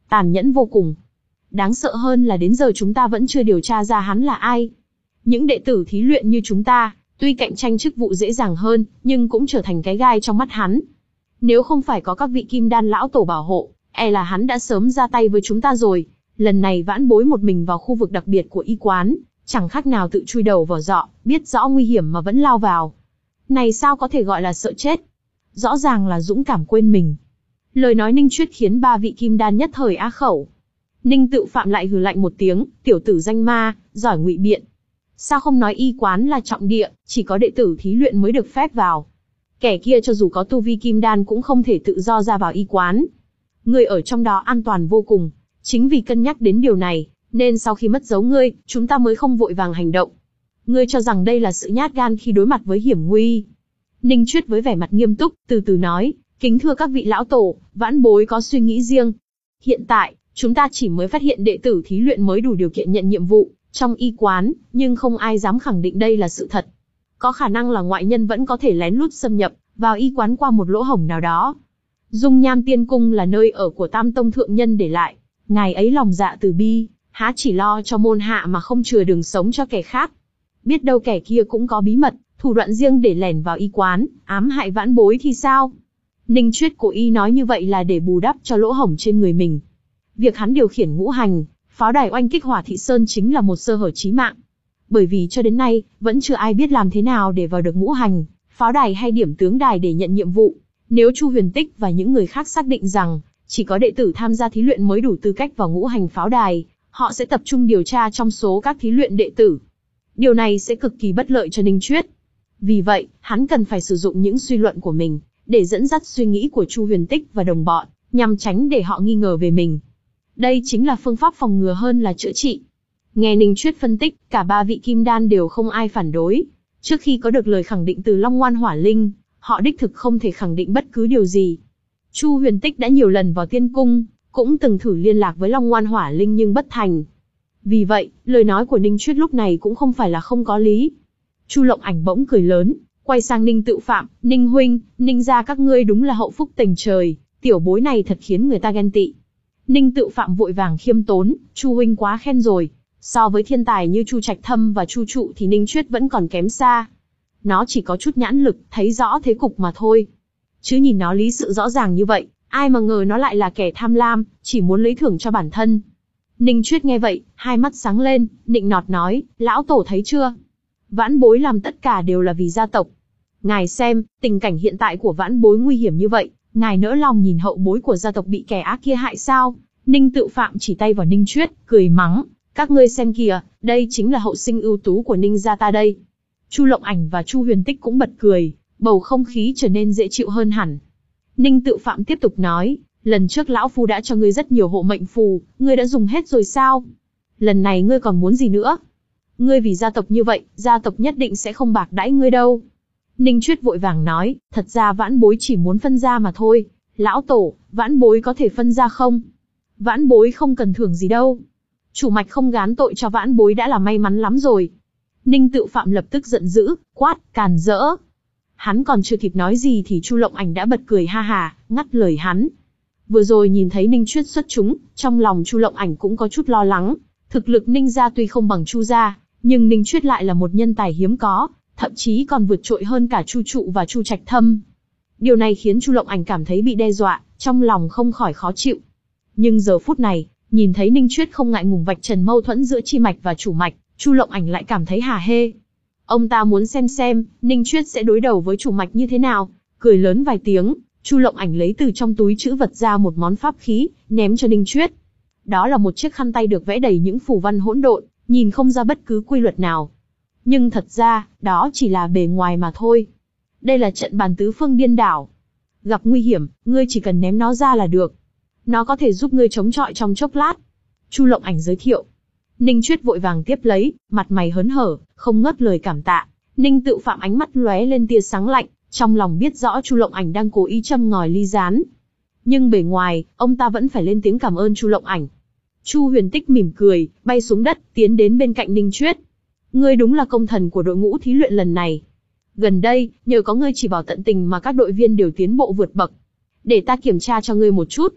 tàn nhẫn vô cùng. Đáng sợ hơn là đến giờ chúng ta vẫn chưa điều tra ra hắn là ai. Những đệ tử thí luyện như chúng ta, tuy cạnh tranh chức vụ dễ dàng hơn, nhưng cũng trở thành cái gai trong mắt hắn. Nếu không phải có các vị kim đan lão tổ bảo hộ, e là hắn đã sớm ra tay với chúng ta rồi. Lần này Vãn Bối một mình vào khu vực đặc biệt của y quán, chẳng khác nào tự chui đầu vào giọ, biết rõ nguy hiểm mà vẫn lao vào. Này sao có thể gọi là sợ chết? Rõ ràng là dũng cảm quên mình. Lời nói Ninh Chuyết khiến ba vị kim đan nhất thời á khẩu. Ninh Tự Phạm lại hừ lạnh một tiếng, tiểu tử danh ma, giỏi ngụy biện. Sao không nói y quán là trọng địa, chỉ có đệ tử thí luyện mới được phép vào. Kẻ kia cho dù có tu vi kim đan cũng không thể tự do ra vào y quán. Người ở trong đó an toàn vô cùng. Chính vì cân nhắc đến điều này, nên sau khi mất dấu ngươi, chúng ta mới không vội vàng hành động. Ngươi cho rằng đây là sự nhát gan khi đối mặt với hiểm nguy. Ninh Chuyết với vẻ mặt nghiêm túc, từ từ nói, kính thưa các vị lão tổ, Vãn Bối có suy nghĩ riêng. Hiện tại, chúng ta chỉ mới phát hiện đệ tử thí luyện mới đủ điều kiện nhận nhiệm vụ trong y quán, nhưng không ai dám khẳng định đây là sự thật. Có khả năng là ngoại nhân vẫn có thể lén lút xâm nhập vào y quán qua một lỗ hổng nào đó. Dung Nham Tiên Cung là nơi ở của Tam Tông thượng nhân để lại, ngài ấy lòng dạ từ bi, há chỉ lo cho môn hạ mà không chừa đường sống cho kẻ khác. Biết đâu kẻ kia cũng có bí mật, thủ đoạn riêng để lẻn vào y quán, ám hại Vãn Bối thì sao? Ninh Chuyết cố ý nói như vậy là để bù đắp cho lỗ hổng trên người mình. Việc hắn điều khiển ngũ hành, pháo đài oanh kích Hỏa Thị Sơn chính là một sơ hở chí mạng. Bởi vì cho đến nay, vẫn chưa ai biết làm thế nào để vào được ngũ hành, pháo đài hay điểm tướng đài để nhận nhiệm vụ. Nếu Chu Huyền Tích và những người khác xác định rằng, chỉ có đệ tử tham gia thí luyện mới đủ tư cách vào ngũ hành pháo đài, họ sẽ tập trung điều tra trong số các thí luyện đệ tử. Điều này sẽ cực kỳ bất lợi cho Ninh Chuyết. Vì vậy, hắn cần phải sử dụng những suy luận của mình, để dẫn dắt suy nghĩ của Chu Huyền Tích và đồng bọn, nhằm tránh để họ nghi ngờ về mình. Đây chính là phương pháp phòng ngừa hơn là chữa trị. Nghe Ninh Chuyết phân tích, cả ba vị kim đan đều không ai phản đối. Trước khi có được lời khẳng định từ Long Ngoan Hỏa Linh, họ đích thực không thể khẳng định bất cứ điều gì. Chu Huyền Tích đã nhiều lần vào Tiên Cung, cũng từng thử liên lạc với Long Ngoan Hỏa Linh nhưng bất thành. Vì vậy, lời nói của Ninh Chuyết lúc này cũng không phải là không có lý. Chu Lộng Ảnh bỗng cười lớn, quay sang Ninh Tự Phạm, Ninh huynh, Ninh gia các ngươi đúng là hậu phúc tình trời, tiểu bối này thật khiến người ta ghen tị. Ninh Tự Phạm vội vàng khiêm tốn, Chu huynh quá khen rồi. So với thiên tài như Chu Trạch Thâm và Chu Trụ thì Ninh Chuyết vẫn còn kém xa. Nó chỉ có chút nhãn lực, thấy rõ thế cục mà thôi. Chứ nhìn nó lý sự rõ ràng như vậy, ai mà ngờ nó lại là kẻ tham lam, chỉ muốn lấy thưởng cho bản thân. Ninh Chuyết nghe vậy, hai mắt sáng lên, nịnh nọt nói, lão tổ thấy chưa? Vãn Bối làm tất cả đều là vì gia tộc. Ngài xem, tình cảnh hiện tại của Vãn Bối nguy hiểm như vậy, ngài nỡ lòng nhìn hậu bối của gia tộc bị kẻ ác kia hại sao? Ninh Tự Phạm chỉ tay vào Ninh Chuyết, cười mắng, các ngươi xem kìa, đây chính là hậu sinh ưu tú của Ninh gia ta đây. Chu Lộng Ảnh và Chu Huyền Tích cũng bật cười, bầu không khí trở nên dễ chịu hơn hẳn. Ninh Tự Phạm tiếp tục nói, lần trước lão phu đã cho ngươi rất nhiều hộ mệnh phù, ngươi đã dùng hết rồi sao? Lần này ngươi còn muốn gì nữa? Ngươi vì gia tộc như vậy, gia tộc nhất định sẽ không bạc đãi ngươi đâu. Ninh Chuyết vội vàng nói, thật ra Vãn Bối chỉ muốn phân gia mà thôi. Lão tổ, Vãn Bối có thể phân gia không? Vãn Bối không cần thưởng gì đâu. Chủ mạch không gán tội cho Vãn Bối đã là may mắn lắm rồi. Ninh Tự Phạm lập tức giận dữ, quát, càn rỡ. Hắn còn chưa kịp nói gì thì Chu Lộng Ảnh đã bật cười ha hà, ngắt lời hắn. Vừa rồi nhìn thấy Ninh Chuyết xuất chúng, trong lòng Chu Lộng Ảnh cũng có chút lo lắng. Thực lực Ninh gia tuy không bằng Chu gia, nhưng Ninh Chuyết lại là một nhân tài hiếm có, thậm chí còn vượt trội hơn cả Chu Trụ và Chu Trạch Thâm. Điều này khiến Chu Lộng Ảnh cảm thấy bị đe dọa, trong lòng không khỏi khó chịu. Nhưng giờ phút này, nhìn thấy Ninh Chuyết không ngại ngùng vạch trần mâu thuẫn giữa chi mạch và chủ mạch, Chu Lộng Ảnh lại cảm thấy hả hê. Ông ta muốn xem xem, Ninh Chuyết sẽ đối đầu với chủ mạch như thế nào. Cười lớn vài tiếng, Chu Lộng Ảnh lấy từ trong túi trữ vật ra một món pháp khí, ném cho Ninh Chuyết. Đó là một chiếc khăn tay được vẽ đầy những phù văn hỗn độn, nhìn không ra bất cứ quy luật nào. Nhưng thật ra, đó chỉ là bề ngoài mà thôi. Đây là trận bàn tứ phương điên đảo. Gặp nguy hiểm, ngươi chỉ cần ném nó ra là được. Nó có thể giúp ngươi chống chọi trong chốc lát. Chu Lộng Ảnh giới thiệu. Ninh Chuyết vội vàng tiếp lấy, mặt mày hớn hở, không ngớt lời cảm tạ. Ninh Tự Phạm ánh mắt lóe lên tia sáng lạnh, trong lòng biết rõ Chu Lộng Ảnh đang cố ý châm ngòi ly gián. Nhưng bề ngoài, ông ta vẫn phải lên tiếng cảm ơn Chu Lộng Ảnh. Chu Huyền Tích mỉm cười, bay xuống đất, tiến đến bên cạnh Ninh Chuyết. Ngươi đúng là công thần của đội ngũ thí luyện lần này. Gần đây, nhờ có ngươi chỉ bảo tận tình mà các đội viên đều tiến bộ vượt bậc. Để ta kiểm tra cho ngươi một chút.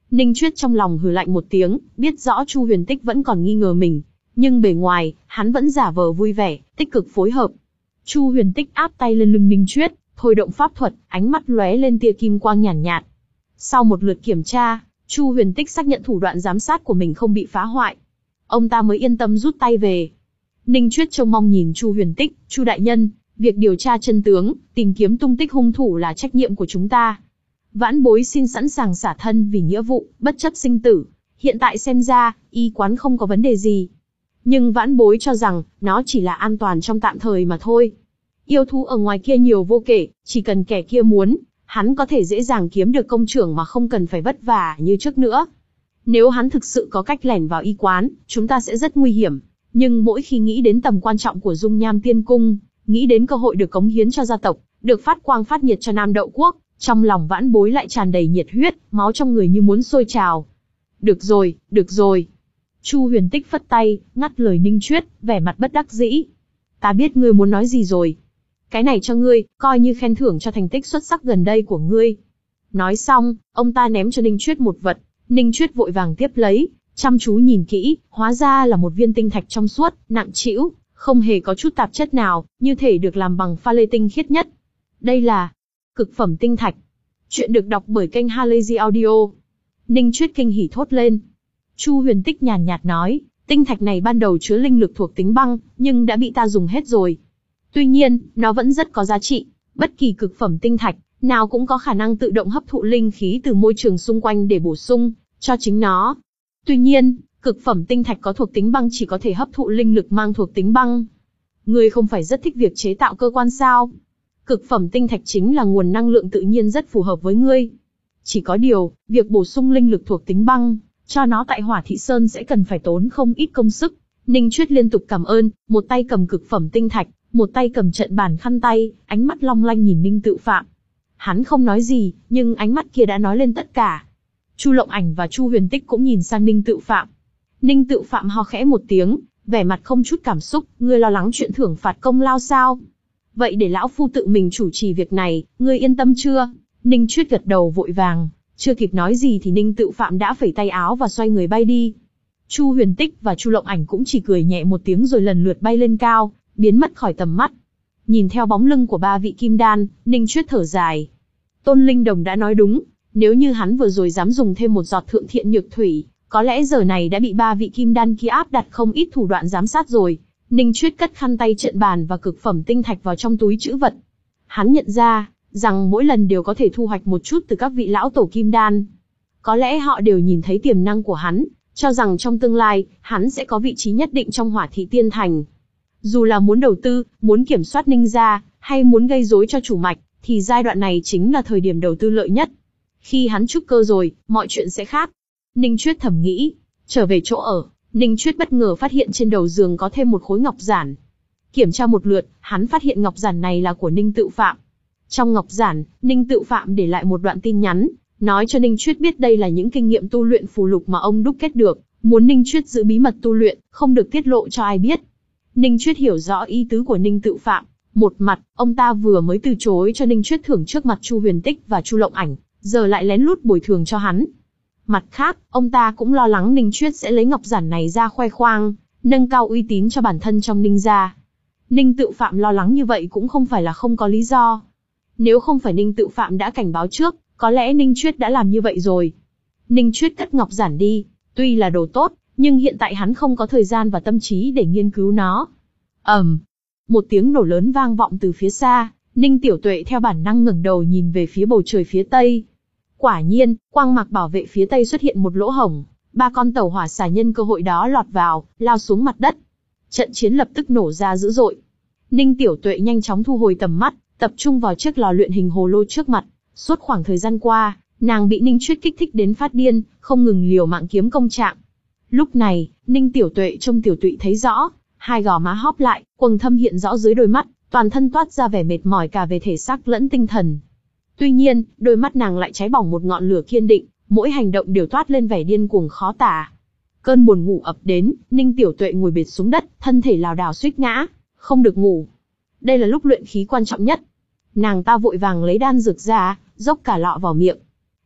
Ninh Chuyết trong lòng hừ lạnh một tiếng, biết rõ Chu Huyền Tích vẫn còn nghi ngờ mình, nhưng bề ngoài, hắn vẫn giả vờ vui vẻ, tích cực phối hợp. Chu Huyền Tích áp tay lên lưng Ninh Chuyết, thôi động pháp thuật, ánh mắt lóe lên tia kim quang nhàn nhạt, nhạt. Sau một lượt kiểm tra, Chu Huyền Tích xác nhận thủ đoạn giám sát của mình không bị phá hoại. Ông ta mới yên tâm rút tay về. Ninh Chuyết trông mong nhìn Chu Huyền Tích, Chu đại nhân, việc điều tra chân tướng, tìm kiếm tung tích hung thủ là trách nhiệm của chúng ta. Vãn bối xin sẵn sàng xả thân vì nghĩa vụ, bất chấp sinh tử. Hiện tại xem ra, y quán không có vấn đề gì. Nhưng vãn bối cho rằng, nó chỉ là an toàn trong tạm thời mà thôi. Yêu thú ở ngoài kia nhiều vô kể, chỉ cần kẻ kia muốn, hắn có thể dễ dàng kiếm được công trưởng mà không cần phải vất vả như trước nữa. Nếu hắn thực sự có cách lẻn vào y quán, chúng ta sẽ rất nguy hiểm. Nhưng mỗi khi nghĩ đến tầm quan trọng của Dung Nham Tiên Cung, nghĩ đến cơ hội được cống hiến cho gia tộc, được phát quang phát nhiệt cho Nam Đậu Quốc, trong lòng vãn bối lại tràn đầy nhiệt huyết, máu trong người như muốn sôi trào. Được rồi, được rồi. Chu Huyền Tích phất tay, ngắt lời Ninh Chuyết, vẻ mặt bất đắc dĩ. Ta biết ngươi muốn nói gì rồi. Cái này cho ngươi, coi như khen thưởng cho thành tích xuất sắc gần đây của ngươi. Nói xong, ông ta ném cho Ninh Chuyết một vật. Ninh Chuyết vội vàng tiếp lấy, chăm chú nhìn kỹ, hóa ra là một viên tinh thạch trong suốt, nặng trĩu, không hề có chút tạp chất nào, như thể được làm bằng pha lê tinh khiết nhất. Đây là cực phẩm tinh thạch. Chuyện được đọc bởi kênh Halazy Audio. Ninh Chuyết kinh hỉ thốt lên. Chu Huyền Tích nhàn nhạt nói, tinh thạch này ban đầu chứa linh lực thuộc tính băng, nhưng đã bị ta dùng hết rồi. Tuy nhiên, nó vẫn rất có giá trị. Bất kỳ cực phẩm tinh thạch nào cũng có khả năng tự động hấp thụ linh khí từ môi trường xung quanh để bổ sung cho chính nó. Tuy nhiên, cực phẩm tinh thạch có thuộc tính băng chỉ có thể hấp thụ linh lực mang thuộc tính băng. Ngươi không phải rất thích việc chế tạo cơ quan sao? Cực phẩm tinh thạch chính là nguồn năng lượng tự nhiên rất phù hợp với ngươi. Chỉ có điều, việc bổ sung linh lực thuộc tính băng cho nó tại Hỏa Thị Sơn sẽ cần phải tốn không ít công sức. Ninh Chuyết liên tục cảm ơn, một tay cầm cực phẩm tinh thạch, một tay cầm trận bàn khăn tay, ánh mắt long lanh nhìn Ninh Tự Phạm. Hắn không nói gì, nhưng ánh mắt kia đã nói lên tất cả. Chu Lộng Ảnh và Chu Huyền Tích cũng nhìn sang Ninh Tự Phạm. Ninh Tự Phạm ho khẽ một tiếng, vẻ mặt không chút cảm xúc, ngươi lo lắng chuyện thưởng phạt công lao sao? Vậy để lão phu tự mình chủ trì việc này, ngươi yên tâm chưa? Ninh Chuyết gật đầu vội vàng, chưa kịp nói gì thì Ninh Tự Phạm đã phẩy tay áo và xoay người bay đi. Chu Huyền Tích và Chu Lộng Ảnh cũng chỉ cười nhẹ một tiếng rồi lần lượt bay lên cao, biến mất khỏi tầm mắt. Nhìn theo bóng lưng của ba vị kim đan, Ninh Chuyết thở dài. Tôn Linh Đồng đã nói đúng, nếu như hắn vừa rồi dám dùng thêm một giọt thượng thiện nhược thủy, có lẽ giờ này đã bị ba vị kim đan kia áp đặt không ít thủ đoạn giám sát rồi. Ninh Chuyết cất khăn tay trận bàn và cực phẩm tinh thạch vào trong túi trữ vật. Hắn nhận ra rằng mỗi lần đều có thể thu hoạch một chút từ các vị lão tổ kim đan. Có lẽ họ đều nhìn thấy tiềm năng của hắn, cho rằng trong tương lai, hắn sẽ có vị trí nhất định trong Hỏa Thị Tiên Thành. Dù là muốn đầu tư, muốn kiểm soát Ninh gia, hay muốn gây rối cho chủ mạch, thì giai đoạn này chính là thời điểm đầu tư lợi nhất. Khi hắn trúc cơ rồi, mọi chuyện sẽ khác. Ninh Chuyết thầm nghĩ. Trở về chỗ ở, Ninh Chuyết bất ngờ phát hiện trên đầu giường có thêm một khối ngọc giản. Kiểm tra một lượt, hắn phát hiện ngọc giản này là của Ninh Tự Phạm. Trong ngọc giản, Ninh Tự Phạm để lại một đoạn tin nhắn, nói cho Ninh Chuyết biết đây là những kinh nghiệm tu luyện phù lục mà ông đúc kết được, muốn Ninh Chuyết giữ bí mật tu luyện, không được tiết lộ cho ai biết. Ninh Chuyết hiểu rõ ý tứ của Ninh Tự Phạm. Một mặt, ông ta vừa mới từ chối cho Ninh Chuyết thưởng trước mặt Chu Huyền Tích và Chu Lộng Ảnh, giờ lại lén lút bồi thường cho hắn. Mặt khác, ông ta cũng lo lắng Ninh Chuyết sẽ lấy ngọc giản này ra khoe khoang, nâng cao uy tín cho bản thân trong Ninh gia. Ninh Tự Phạm lo lắng như vậy cũng không phải là không có lý do. Nếu không phải Ninh Tự Phạm đã cảnh báo trước, có lẽ Ninh Chuyết đã làm như vậy rồi. Ninh Chuyết cất ngọc giản đi, tuy là đồ tốt, nhưng hiện tại hắn không có thời gian và tâm trí để nghiên cứu nó. ầm, um, một tiếng nổ lớn vang vọng từ phía xa, Ninh Tiểu Tuệ theo bản năng ngẩng đầu nhìn về phía bầu trời phía tây. Quả nhiên, quang mạc bảo vệ phía tây xuất hiện một lỗ hổng, ba con tàu hỏa xà nhân cơ hội đó lọt vào, lao xuống mặt đất. Trận chiến lập tức nổ ra dữ dội. Ninh Tiểu Tuệ nhanh chóng thu hồi tầm mắt, tập trung vào chiếc lò luyện hình hồ lô trước mặt. Suốt khoảng thời gian qua, nàng bị Ninh Chuyết kích thích đến phát điên, không ngừng liều mạng kiếm công trạng. Lúc này, Ninh Tiểu Tuệ trông Tiểu Tụy thấy rõ, hai gò má hóp lại, quầng thâm hiện rõ dưới đôi mắt, toàn thân toát ra vẻ mệt mỏi cả về thể xác lẫn tinh thần. Tuy nhiên, đôi mắt nàng lại cháy bỏng một ngọn lửa kiên định, mỗi hành động đều toát lên vẻ điên cuồng khó tả. Cơn buồn ngủ ập đến, Ninh Tiểu Tuệ ngồi bệt xuống đất, thân thể lảo đảo suýt ngã, không được ngủ. Đây là lúc luyện khí quan trọng nhất. Nàng ta vội vàng lấy đan dược ra, dốc cả lọ vào miệng.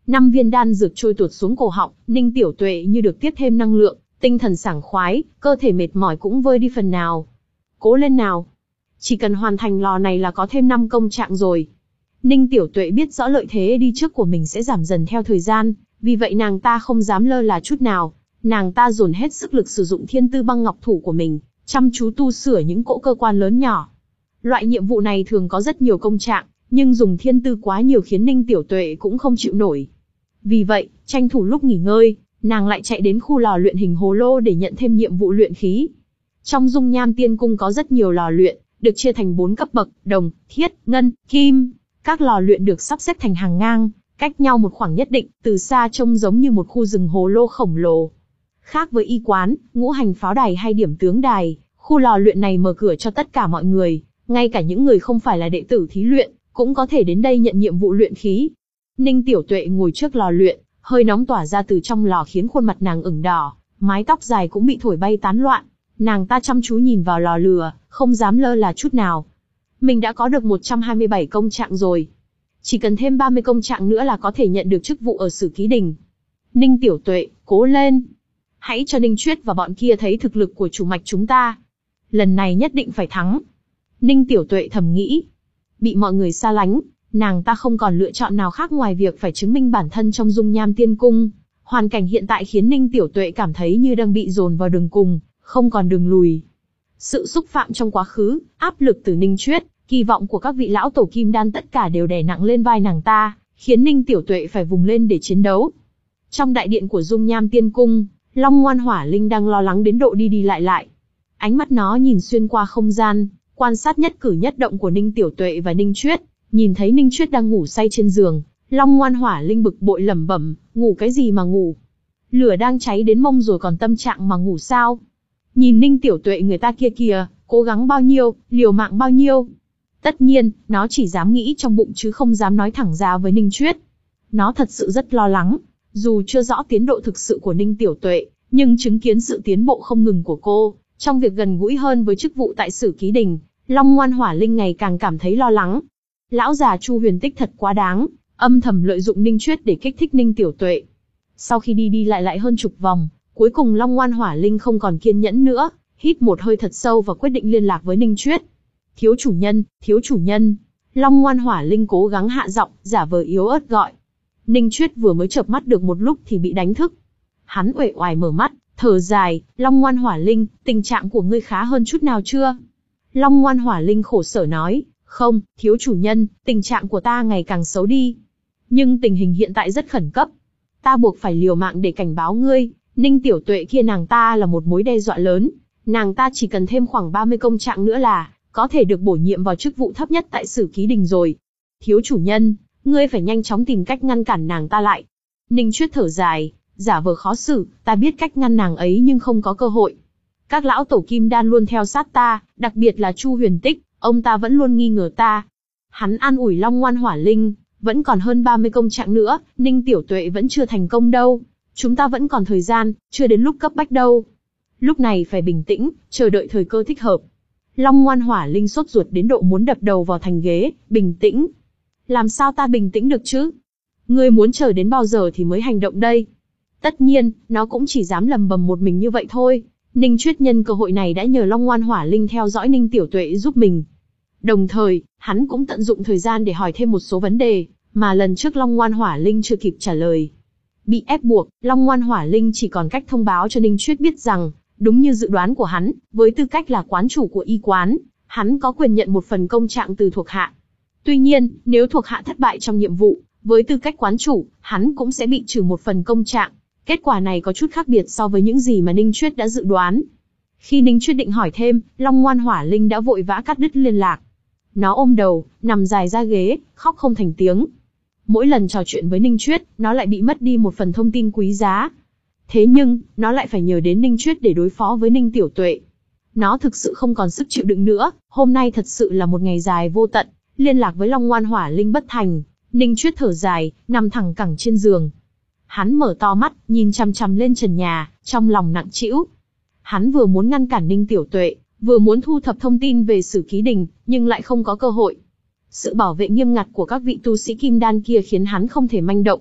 Năm viên đan dược trôi tuột xuống cổ họng, Ninh Tiểu Tuệ như được tiếp thêm năng lượng, tinh thần sảng khoái, cơ thể mệt mỏi cũng vơi đi phần nào. Cố lên nào. Chỉ cần hoàn thành lò này là có thêm năm công trạng rồi. Ninh Tiểu Tuệ biết rõ lợi thế đi trước của mình sẽ giảm dần theo thời gian, vì vậy nàng ta không dám lơ là chút nào. Nàng ta dồn hết sức lực sử dụng thiên tư băng ngọc thủ của mình, chăm chú tu sửa những cỗ cơ quan lớn nhỏ. Loại nhiệm vụ này thường có rất nhiều công trạng, nhưng dùng thiên tư quá nhiều khiến Ninh Tiểu Tuệ cũng không chịu nổi. Vì vậy, tranh thủ lúc nghỉ ngơi, nàng lại chạy đến khu lò luyện hình hồ lô để nhận thêm nhiệm vụ luyện khí. Trong Dung Nham Tiên Cung có rất nhiều lò luyện, được chia thành bốn cấp bậc: đồng, thiết, ngân, kim. Các lò luyện được sắp xếp thành hàng ngang, cách nhau một khoảng nhất định, từ xa trông giống như một khu rừng hồ lô khổng lồ. Khác với y quán, ngũ hành pháo đài hay điểm tướng đài, khu lò luyện này mở cửa cho tất cả mọi người, ngay cả những người không phải là đệ tử thí luyện, cũng có thể đến đây nhận nhiệm vụ luyện khí. Ninh Tiểu Tuệ ngồi trước lò luyện, hơi nóng tỏa ra từ trong lò khiến khuôn mặt nàng ửng đỏ, mái tóc dài cũng bị thổi bay tán loạn. Nàng ta chăm chú nhìn vào lò lửa, không dám lơ là chút nào. Mình đã có được một trăm hai mươi bảy công trạng rồi. Chỉ cần thêm ba mươi công trạng nữa là có thể nhận được chức vụ ở Sử Ký Đình. Ninh Tiểu Tuệ, cố lên. Hãy cho Ninh Chuyết và bọn kia thấy thực lực của chủ mạch chúng ta. Lần này nhất định phải thắng. Ninh Tiểu Tuệ thầm nghĩ. Bị mọi người xa lánh, nàng ta không còn lựa chọn nào khác ngoài việc phải chứng minh bản thân trong Dung Nham Tiên Cung. Hoàn cảnh hiện tại khiến Ninh Tiểu Tuệ cảm thấy như đang bị dồn vào đường cùng, không còn đường lùi. Sự xúc phạm trong quá khứ, áp lực từ Ninh Chuyết, kỳ vọng của các vị lão tổ kim đan tất cả đều đè nặng lên vai nàng ta, khiến Ninh Tiểu Tuệ phải vùng lên để chiến đấu. Trong đại điện của Dung Nham Tiên Cung, Long Ngoan Hỏa Linh đang lo lắng đến độ đi đi lại lại. Ánh mắt nó nhìn xuyên qua không gian, quan sát nhất cử nhất động của Ninh Tiểu Tuệ và Ninh Chuyết. Nhìn thấy Ninh Chuyết đang ngủ say trên giường, Long Ngoan Hỏa Linh bực bội lẩm bẩm, ngủ cái gì mà ngủ? Lửa đang cháy đến mông rồi còn tâm trạng mà ngủ sao? Nhìn Ninh Tiểu Tuệ người ta kia kìa, cố gắng bao nhiêu, liều mạng bao nhiêu. Tất nhiên, nó chỉ dám nghĩ trong bụng chứ không dám nói thẳng ra với Ninh Chuyết. Nó thật sự rất lo lắng, dù chưa rõ tiến độ thực sự của Ninh Tiểu Tuệ, nhưng chứng kiến sự tiến bộ không ngừng của cô, trong việc gần gũi hơn với chức vụ tại Sử Ký Đình, Long Ngoan Hỏa Linh ngày càng cảm thấy lo lắng. Lão già Chu Huyền Tích thật quá đáng, âm thầm lợi dụng Ninh Chuyết để kích thích Ninh Tiểu Tuệ. Sau khi đi đi lại lại hơn chục vòng, cuối cùng Long Ngoan Hỏa Linh không còn kiên nhẫn nữa, hít một hơi thật sâu và quyết định liên lạc với Ninh Chuyết. Thiếu chủ nhân, thiếu chủ nhân. Long Ngoan Hỏa Linh cố gắng hạ giọng, giả vờ yếu ớt gọi. Ninh Chuyết vừa mới chợp mắt được một lúc thì bị đánh thức. Hắn uể oải mở mắt, thở dài, Long Ngoan Hỏa Linh, tình trạng của ngươi khá hơn chút nào chưa? Long Ngoan Hỏa Linh khổ sở nói, không, thiếu chủ nhân, tình trạng của ta ngày càng xấu đi. Nhưng tình hình hiện tại rất khẩn cấp. Ta buộc phải liều mạng để cảnh báo ngươi, Ninh Tiểu Tuệ kia nàng ta là một mối đe dọa lớn. Nàng ta chỉ cần thêm khoảng ba mươi công trạng nữa là có thể được bổ nhiệm vào chức vụ thấp nhất tại Sử Ký Đình rồi. Thiếu chủ nhân, ngươi phải nhanh chóng tìm cách ngăn cản nàng ta lại. Ninh Chuyết thở dài, giả vờ khó xử, ta biết cách ngăn nàng ấy nhưng không có cơ hội. Các lão tổ kim đan luôn theo sát ta, đặc biệt là Chu Huyền Tích, ông ta vẫn luôn nghi ngờ ta. Hắn an ủi Long Ngoan Hỏa Linh, vẫn còn hơn ba mươi công trạng nữa, Ninh Tiểu Tuệ vẫn chưa thành công đâu. Chúng ta vẫn còn thời gian, chưa đến lúc cấp bách đâu. Lúc này phải bình tĩnh, chờ đợi thời cơ thích hợp. Long Ngoan Hỏa Linh sốt ruột đến độ muốn đập đầu vào thành ghế, bình tĩnh. Làm sao ta bình tĩnh được chứ? Ngươi muốn chờ đến bao giờ thì mới hành động đây? Tất nhiên, nó cũng chỉ dám lầm bầm một mình như vậy thôi. Ninh Chuyết nhân cơ hội này đã nhờ Long Ngoan Hỏa Linh theo dõi Ninh Tiểu Tuệ giúp mình. Đồng thời, hắn cũng tận dụng thời gian để hỏi thêm một số vấn đề, mà lần trước Long Ngoan Hỏa Linh chưa kịp trả lời. Bị ép buộc, Long Ngoan Hỏa Linh chỉ còn cách thông báo cho Ninh Chuyết biết rằng, đúng như dự đoán của hắn, với tư cách là quán chủ của y quán, hắn có quyền nhận một phần công trạng từ thuộc hạ. Tuy nhiên, nếu thuộc hạ thất bại trong nhiệm vụ, với tư cách quán chủ, hắn cũng sẽ bị trừ một phần công trạng. Kết quả này có chút khác biệt so với những gì mà Ninh Chuyết đã dự đoán. Khi Ninh Chuyết định hỏi thêm, Long Ngoan Hỏa Linh đã vội vã cắt đứt liên lạc. Nó ôm đầu, nằm dài ra ghế, khóc không thành tiếng. Mỗi lần trò chuyện với Ninh Chuyết, nó lại bị mất đi một phần thông tin quý giá. Thế nhưng, nó lại phải nhờ đến Ninh Chuyết để đối phó với Ninh Tiểu Tuệ. Nó thực sự không còn sức chịu đựng nữa, hôm nay thật sự là một ngày dài vô tận, liên lạc với Long Ngoan Hỏa Linh bất thành. Ninh Chuyết thở dài, nằm thẳng cẳng trên giường. Hắn mở to mắt, nhìn chằm chằm lên trần nhà, trong lòng nặng trĩu. Hắn vừa muốn ngăn cản Ninh Tiểu Tuệ, vừa muốn thu thập thông tin về Sử Ký Đình, nhưng lại không có cơ hội. Sự bảo vệ nghiêm ngặt của các vị tu sĩ kim đan kia khiến hắn không thể manh động.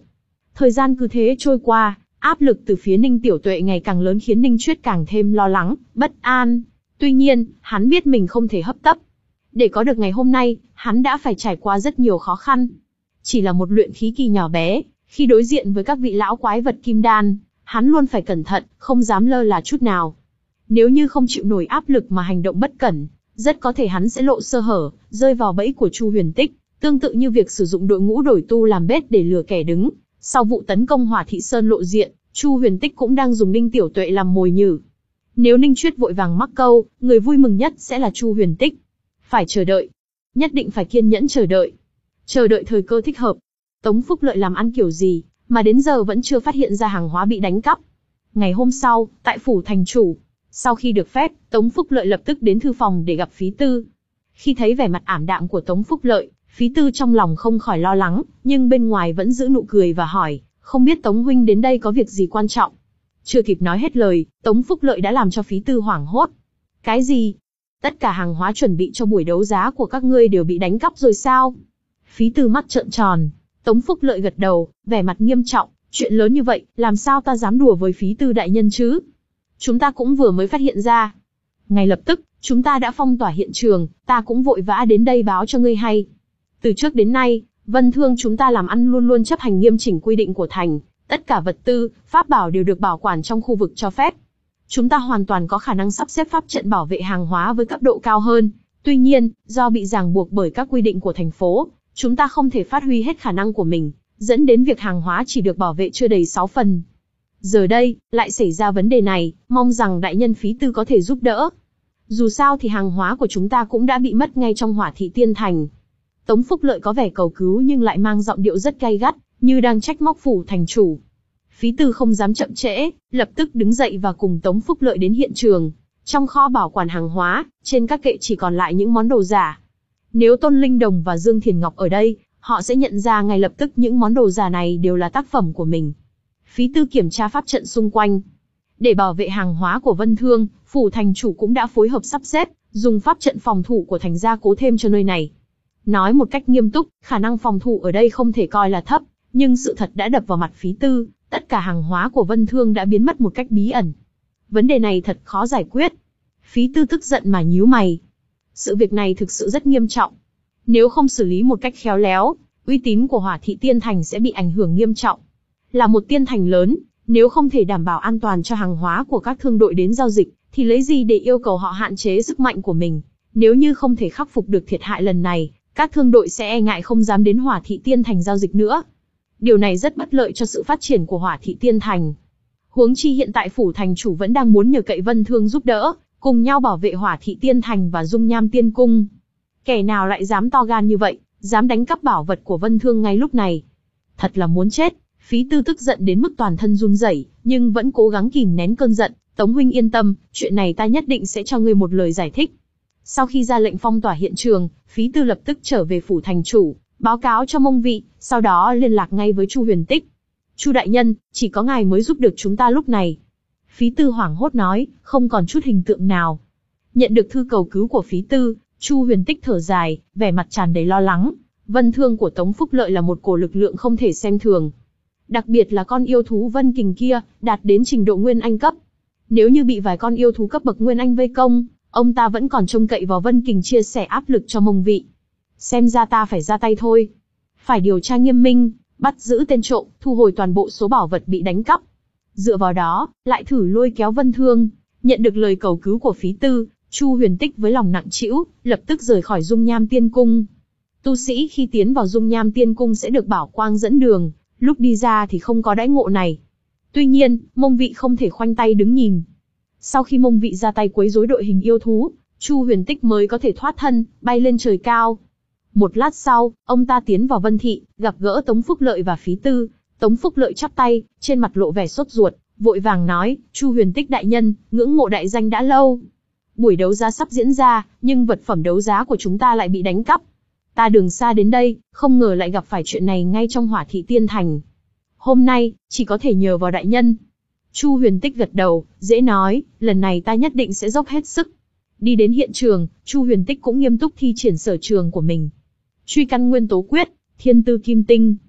Thời gian cứ thế trôi qua, áp lực từ phía Ninh Tiểu Tuệ ngày càng lớn khiến Ninh Chuyết càng thêm lo lắng, bất an. Tuy nhiên, hắn biết mình không thể hấp tấp. Để có được ngày hôm nay, hắn đã phải trải qua rất nhiều khó khăn. Chỉ là một luyện khí kỳ nhỏ bé, khi đối diện với các vị lão quái vật kim đan, hắn luôn phải cẩn thận, không dám lơ là chút nào. Nếu như không chịu nổi áp lực mà hành động bất cẩn, rất có thể hắn sẽ lộ sơ hở, rơi vào bẫy của Chu Huyền Tích, tương tự như việc sử dụng đội ngũ đổi tu làm bết để lừa kẻ đứng. Sau vụ tấn công Hỏa Thị Sơn lộ diện, Chu Huyền Tích cũng đang dùng Ninh Tiểu Tuệ làm mồi nhử. Nếu Ninh Chuyết vội vàng mắc câu, người vui mừng nhất sẽ là Chu Huyền Tích. Phải chờ đợi, nhất định phải kiên nhẫn chờ đợi. Chờ đợi thời cơ thích hợp. Tống Phúc Lợi làm ăn kiểu gì, mà đến giờ vẫn chưa phát hiện ra hàng hóa bị đánh cắp. Ngày hôm sau, tại phủ thành chủ, sau khi được phép, Tống Phúc Lợi lập tức đến thư phòng để gặp Phí Tư. Khi thấy vẻ mặt ảm đạm của Tống Phúc Lợi, Phí Tư trong lòng không khỏi lo lắng, nhưng bên ngoài vẫn giữ nụ cười và hỏi, không biết Tống huynh đến đây có việc gì quan trọng? Chưa kịp nói hết lời, Tống Phúc Lợi đã làm cho Phí Tư hoảng hốt. Cái gì? Tất cả hàng hóa chuẩn bị cho buổi đấu giá của các ngươi đều bị đánh cắp rồi sao? Phí Tư mắt trợn tròn. Tống Phúc Lợi gật đầu, vẻ mặt nghiêm trọng, chuyện lớn như vậy, làm sao ta dám đùa với Phí Tư đại nhân chứ? Chúng ta cũng vừa mới phát hiện ra. Ngay lập tức, chúng ta đã phong tỏa hiện trường, ta cũng vội vã đến đây báo cho ngươi hay. Từ trước đến nay, Vân Thương chúng ta làm ăn luôn luôn chấp hành nghiêm chỉnh quy định của thành, tất cả vật tư, pháp bảo đều được bảo quản trong khu vực cho phép. Chúng ta hoàn toàn có khả năng sắp xếp pháp trận bảo vệ hàng hóa với cấp độ cao hơn. Tuy nhiên, do bị ràng buộc bởi các quy định của thành phố, chúng ta không thể phát huy hết khả năng của mình, dẫn đến việc hàng hóa chỉ được bảo vệ chưa đầy sáu phần. Giờ đây, lại xảy ra vấn đề này, mong rằng đại nhân Phí Tư có thể giúp đỡ. Dù sao thì hàng hóa của chúng ta cũng đã bị mất ngay trong Hỏa Thị Tiên Thành. Tống Phúc Lợi có vẻ cầu cứu nhưng lại mang giọng điệu rất gay gắt, như đang trách móc phủ thành chủ. Phí Tư không dám chậm trễ, lập tức đứng dậy và cùng Tống Phúc Lợi đến hiện trường. Trong kho bảo quản hàng hóa, trên các kệ chỉ còn lại những món đồ giả. Nếu Tôn Linh Đồng và Dương Thiền Ngọc ở đây, họ sẽ nhận ra ngay lập tức những món đồ giả này đều là tác phẩm của mình. Phí Tư kiểm tra pháp trận xung quanh. Để bảo vệ hàng hóa của Vân Thương, phủ thành chủ cũng đã phối hợp sắp xếp, dùng pháp trận phòng thủ của thành gia cố thêm cho nơi này. Nói một cách nghiêm túc, khả năng phòng thủ ở đây không thể coi là thấp, nhưng sự thật đã đập vào mặt Phí Tư, tất cả hàng hóa của Vân Thương đã biến mất một cách bí ẩn. Vấn đề này thật khó giải quyết. Phí Tư tức giận mà nhíu mày. Sự việc này thực sự rất nghiêm trọng. Nếu không xử lý một cách khéo léo, uy tín của Hỏa Thị Tiên Thành sẽ bị ảnh hưởng nghiêm trọng. Là một tiên thành lớn, nếu không thể đảm bảo an toàn cho hàng hóa của các thương đội đến giao dịch, thì lấy gì để yêu cầu họ hạn chế sức mạnh của mình? Nếu như không thể khắc phục được thiệt hại lần này, các thương đội sẽ e ngại không dám đến Hỏa Thị Tiên Thành giao dịch nữa. Điều này rất bất lợi cho sự phát triển của Hỏa Thị Tiên Thành. Huống chi hiện tại phủ thành chủ vẫn đang muốn nhờ cậy Vân Thương giúp đỡ, cùng nhau bảo vệ Hỏa Thị Tiên Thành và Dung Nham Tiên Cung. Kẻ nào lại dám to gan như vậy, dám đánh cắp bảo vật của Vân Thương ngay lúc này? Thật là muốn chết. Phí Tư tức giận đến mức toàn thân run rẩy, nhưng vẫn cố gắng kìm nén cơn giận. Tống huynh yên tâm, chuyện này ta nhất định sẽ cho ngươi một lời giải thích. Sau khi ra lệnh phong tỏa hiện trường, Phí Tư lập tức trở về phủ thành chủ, báo cáo cho Mông Vị, sau đó liên lạc ngay với Chu Huyền Tích. Chu đại nhân, chỉ có ngài mới giúp được chúng ta lúc này. Phí Tư hoảng hốt nói, không còn chút hình tượng nào. Nhận được thư cầu cứu của Phí Tư, Chu Huyền Tích thở dài, vẻ mặt tràn đầy lo lắng. Vân Thương của Tống Phúc Lợi là một cổ lực lượng không thể xem thường. Đặc biệt là con yêu thú Vân Kình kia, đạt đến trình độ Nguyên Anh cấp. Nếu như bị vài con yêu thú cấp bậc Nguyên Anh vây công, ông ta vẫn còn trông cậy vào Vân Kình chia sẻ áp lực cho Mông Vị. Xem ra ta phải ra tay thôi. Phải điều tra nghiêm minh, bắt giữ tên trộm, thu hồi toàn bộ số bảo vật bị đánh cắp. Dựa vào đó, lại thử lôi kéo Vân Thương. Nhận được lời cầu cứu của Phí Tư, Chu Huyền Tích với lòng nặng trĩu, lập tức rời khỏi Dung Nham Tiên Cung. Tu sĩ khi tiến vào Dung Nham Tiên Cung sẽ được bảo quang dẫn đường, lúc đi ra thì không có đãi ngộ này. Tuy nhiên, Mông Vị không thể khoanh tay đứng nhìn. Sau khi Mông Vị ra tay quấy rối đội hình yêu thú, Chu Huyền Tích mới có thể thoát thân, bay lên trời cao. Một lát sau, ông ta tiến vào Vân Thị, gặp gỡ Tống Phúc Lợi và Phí Tư. Tống Phúc Lợi chắp tay, trên mặt lộ vẻ sốt ruột, vội vàng nói, Chu Huyền Tích đại nhân, ngưỡng mộ đại danh đã lâu. Buổi đấu giá sắp diễn ra, nhưng vật phẩm đấu giá của chúng ta lại bị đánh cắp. Ta đường xa đến đây, không ngờ lại gặp phải chuyện này ngay trong Hỏa Thị Tiên Thành. Hôm nay, chỉ có thể nhờ vào đại nhân. Chu Huyền Tích gật đầu, dễ nói, lần này ta nhất định sẽ dốc hết sức. Đi đến hiện trường, Chu Huyền Tích cũng nghiêm túc thi triển sở trường của mình. Truy căn nguyên tố quyết, thiên tư kim tinh.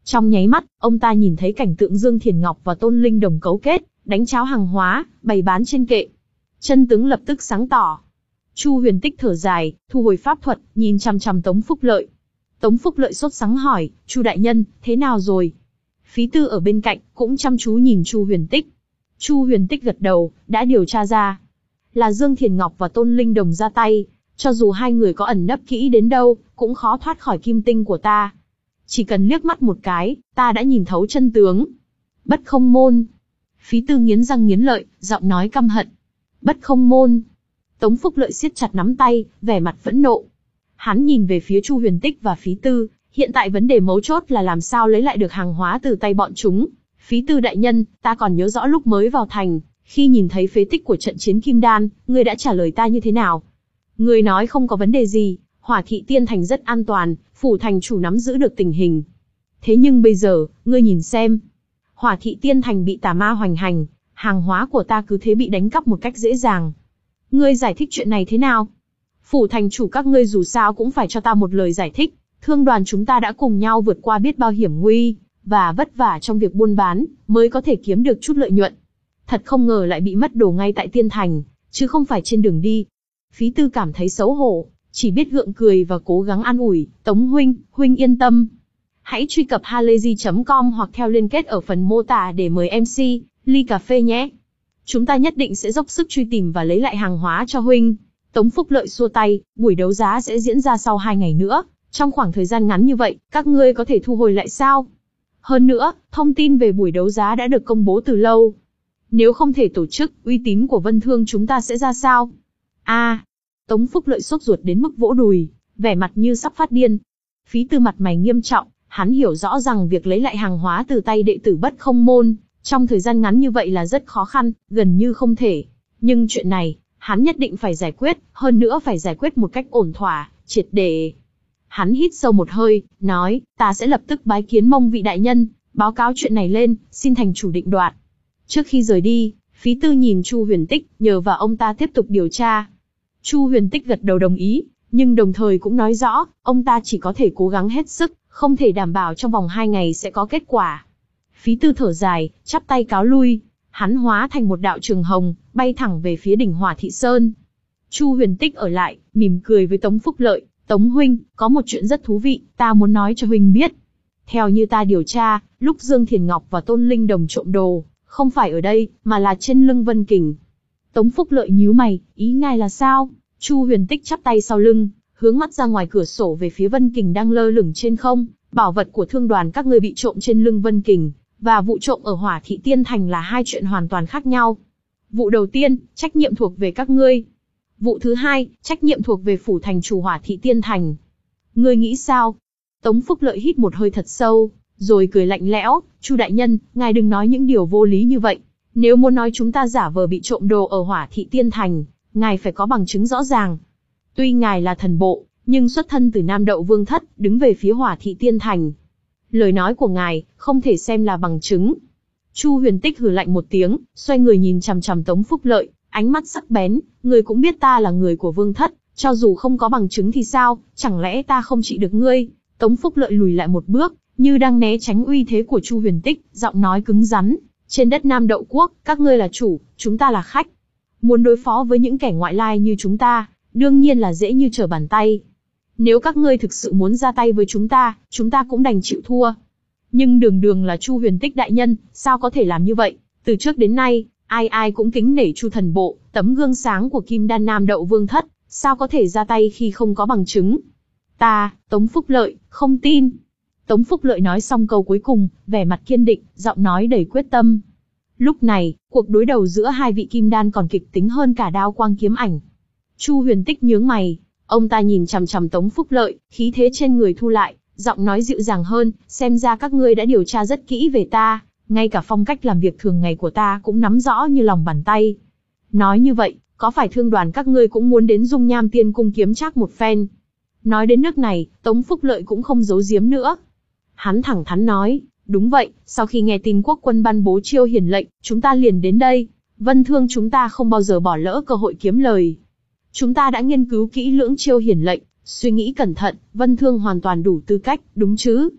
Trong nháy mắt, ông ta nhìn thấy cảnh tượng Dương Thiền Ngọc và Tôn Linh Đồng cấu kết, đánh cháo hàng hóa, bày bán trên kệ. Chân tướng lập tức sáng tỏ. Chu Huyền Tích thở dài, thu hồi pháp thuật, nhìn chằm chằm Tống Phúc Lợi. Tống Phúc Lợi sốt sắng hỏi, Chu đại nhân, thế nào rồi? Phí Tư ở bên cạnh, cũng chăm chú nhìn Chu Huyền Tích. Chu Huyền Tích gật đầu, đã điều tra ra. Là Dương Thiền Ngọc và Tôn Linh Đồng ra tay, cho dù hai người có ẩn nấp kỹ đến đâu, cũng khó thoát khỏi kim tinh của ta. Chỉ cần liếc mắt một cái, ta đã nhìn thấu chân tướng. Bất không môn. Phí Tư nghiến răng nghiến lợi, giọng nói căm hận. Bất không môn. Tống Phúc Lợi siết chặt nắm tay, vẻ mặt phẫn nộ. Hắn nhìn về phía Chu Huyền Tích và Phí Tư, hiện tại vấn đề mấu chốt là làm sao lấy lại được hàng hóa từ tay bọn chúng. Phí Tư đại nhân, ta còn nhớ rõ lúc mới vào thành, khi nhìn thấy phế tích của trận chiến Kim Đan, ngươi đã trả lời ta như thế nào? Ngươi nói không có vấn đề gì, Hỏa Thị Tiên Thành rất an toàn, phủ thành chủ nắm giữ được tình hình. Thế nhưng bây giờ, ngươi nhìn xem. Hỏa Thị Tiên Thành bị tà ma hoành hành, hàng hóa của ta cứ thế bị đánh cắp một cách dễ dàng. Ngươi giải thích chuyện này thế nào? Phủ thành chủ các ngươi dù sao cũng phải cho ta một lời giải thích. Thương đoàn chúng ta đã cùng nhau vượt qua biết bao hiểm nguy, và vất vả trong việc buôn bán, mới có thể kiếm được chút lợi nhuận. Thật không ngờ lại bị mất đồ ngay tại Tiên Thành, chứ không phải trên đường đi. Phí Tư cảm thấy xấu hổ, chỉ biết gượng cười và cố gắng an ủi, Tống huynh, huynh yên tâm. Hãy truy cập halayzi chấm com hoặc theo liên kết ở phần mô tả để mời em xê, ly cà phê nhé. Chúng ta nhất định sẽ dốc sức truy tìm và lấy lại hàng hóa cho huynh. Tống Phúc Lợi xua tay, buổi đấu giá sẽ diễn ra sau hai ngày nữa. Trong khoảng thời gian ngắn như vậy, các ngươi có thể thu hồi lại sao? Hơn nữa, thông tin về buổi đấu giá đã được công bố từ lâu. Nếu không thể tổ chức, uy tín của Vân Thương chúng ta sẽ ra sao? A, à, Tống Phúc Lợi sốt ruột đến mức vỗ đùi, vẻ mặt như sắp phát điên. Phí Tư mặt mày nghiêm trọng, hắn hiểu rõ rằng việc lấy lại hàng hóa từ tay đệ tử Bất Không Môn, trong thời gian ngắn như vậy là rất khó khăn, gần như không thể. Nhưng chuyện này, hắn nhất định phải giải quyết, hơn nữa phải giải quyết một cách ổn thỏa, triệt để. Hắn hít sâu một hơi, nói, ta sẽ lập tức bái kiến Mông vị đại nhân, báo cáo chuyện này lên, xin thành chủ định đoạt. Trước khi rời đi, Phí Tư nhìn Chu Huyền Tích, nhờ vào ông ta tiếp tục điều tra. Chu Huyền Tích gật đầu đồng ý, nhưng đồng thời cũng nói rõ, ông ta chỉ có thể cố gắng hết sức, không thể đảm bảo trong vòng hai ngày sẽ có kết quả. Phí Tư thở dài, chắp tay cáo lui, hắn hóa thành một đạo trường hồng, bay thẳng về phía đỉnh Hỏa Thị Sơn. Chu Huyền Tích ở lại, mỉm cười với Tống Phúc Lợi, Tống huynh, có một chuyện rất thú vị, ta muốn nói cho huynh biết. Theo như ta điều tra, lúc Dương Thiền Ngọc và Tôn Linh Đồng trộm đồ, không phải ở đây, mà là trên lưng Vân Kình. Tống Phúc Lợi nhíu mày, ý ngài là sao? Chu Huyền Tích chắp tay sau lưng, hướng mắt ra ngoài cửa sổ về phía Vân Kình đang lơ lửng trên không. Bảo vật của thương đoàn các ngươi bị trộm trên lưng Vân Kình, và vụ trộm ở Hỏa Thị Tiên Thành là hai chuyện hoàn toàn khác nhau. Vụ đầu tiên, trách nhiệm thuộc về các ngươi. Vụ thứ hai, trách nhiệm thuộc về phủ thành chủ Hỏa Thị Tiên Thành. Ngươi nghĩ sao? Tống Phúc Lợi hít một hơi thật sâu, rồi cười lạnh lẽo, Chu đại nhân, ngài đừng nói những điều vô lý như vậy. Nếu muốn nói chúng ta giả vờ bị trộm đồ ở Hỏa Thị Tiên Thành, ngài phải có bằng chứng rõ ràng. Tuy ngài là thần bộ, nhưng xuất thân từ Nam Đậu Vương Thất, đứng về phía Hỏa Thị Tiên Thành. Lời nói của ngài, không thể xem là bằng chứng. Chu Huyền Tích hừ lạnh một tiếng, xoay người nhìn chằm chằm Tống Phúc Lợi, ánh mắt sắc bén, người cũng biết ta là người của Vương Thất, cho dù không có bằng chứng thì sao, chẳng lẽ ta không trị được ngươi? Tống Phúc Lợi lùi lại một bước, như đang né tránh uy thế của Chu Huyền Tích, giọng nói cứng rắn, trên đất Nam Đậu Quốc, các ngươi là chủ, chúng ta là khách. Muốn đối phó với những kẻ ngoại lai như chúng ta, đương nhiên là dễ như trở bàn tay. Nếu các ngươi thực sự muốn ra tay với chúng ta, chúng ta cũng đành chịu thua. Nhưng đường đường là Chu Huyền Tích đại nhân, sao có thể làm như vậy? Từ trước đến nay, ai ai cũng kính nể Chu thần bộ, tấm gương sáng của Kim Đan Nam Đậu Vương Thất, sao có thể ra tay khi không có bằng chứng? Ta, Tống Phúc Lợi, không tin. Tống Phúc Lợi nói xong câu cuối cùng, vẻ mặt kiên định, giọng nói đầy quyết tâm. Lúc này, cuộc đối đầu giữa hai vị Kim Đan còn kịch tính hơn cả Đao Quang Kiếm Ảnh. Chu Huyền Tích nhướng mày, ông ta nhìn chằm chằm Tống Phúc Lợi, khí thế trên người thu lại, giọng nói dịu dàng hơn, xem ra các ngươi đã điều tra rất kỹ về ta, ngay cả phong cách làm việc thường ngày của ta cũng nắm rõ như lòng bàn tay. Nói như vậy, có phải thương đoàn các ngươi cũng muốn đến Dung Nham Tiên Cung kiếm trác một phen? Nói đến nước này, Tống Phúc Lợi cũng không giấu giếm nữa. Hắn thẳng thắn nói, đúng vậy, sau khi nghe tin quốc quân ban bố chiêu hiển lệnh, chúng ta liền đến đây. Vân Thương chúng ta không bao giờ bỏ lỡ cơ hội kiếm lời. Chúng ta đã nghiên cứu kỹ lưỡng chiêu hiển lệnh, suy nghĩ cẩn thận, Vân Thương hoàn toàn đủ tư cách, đúng chứ?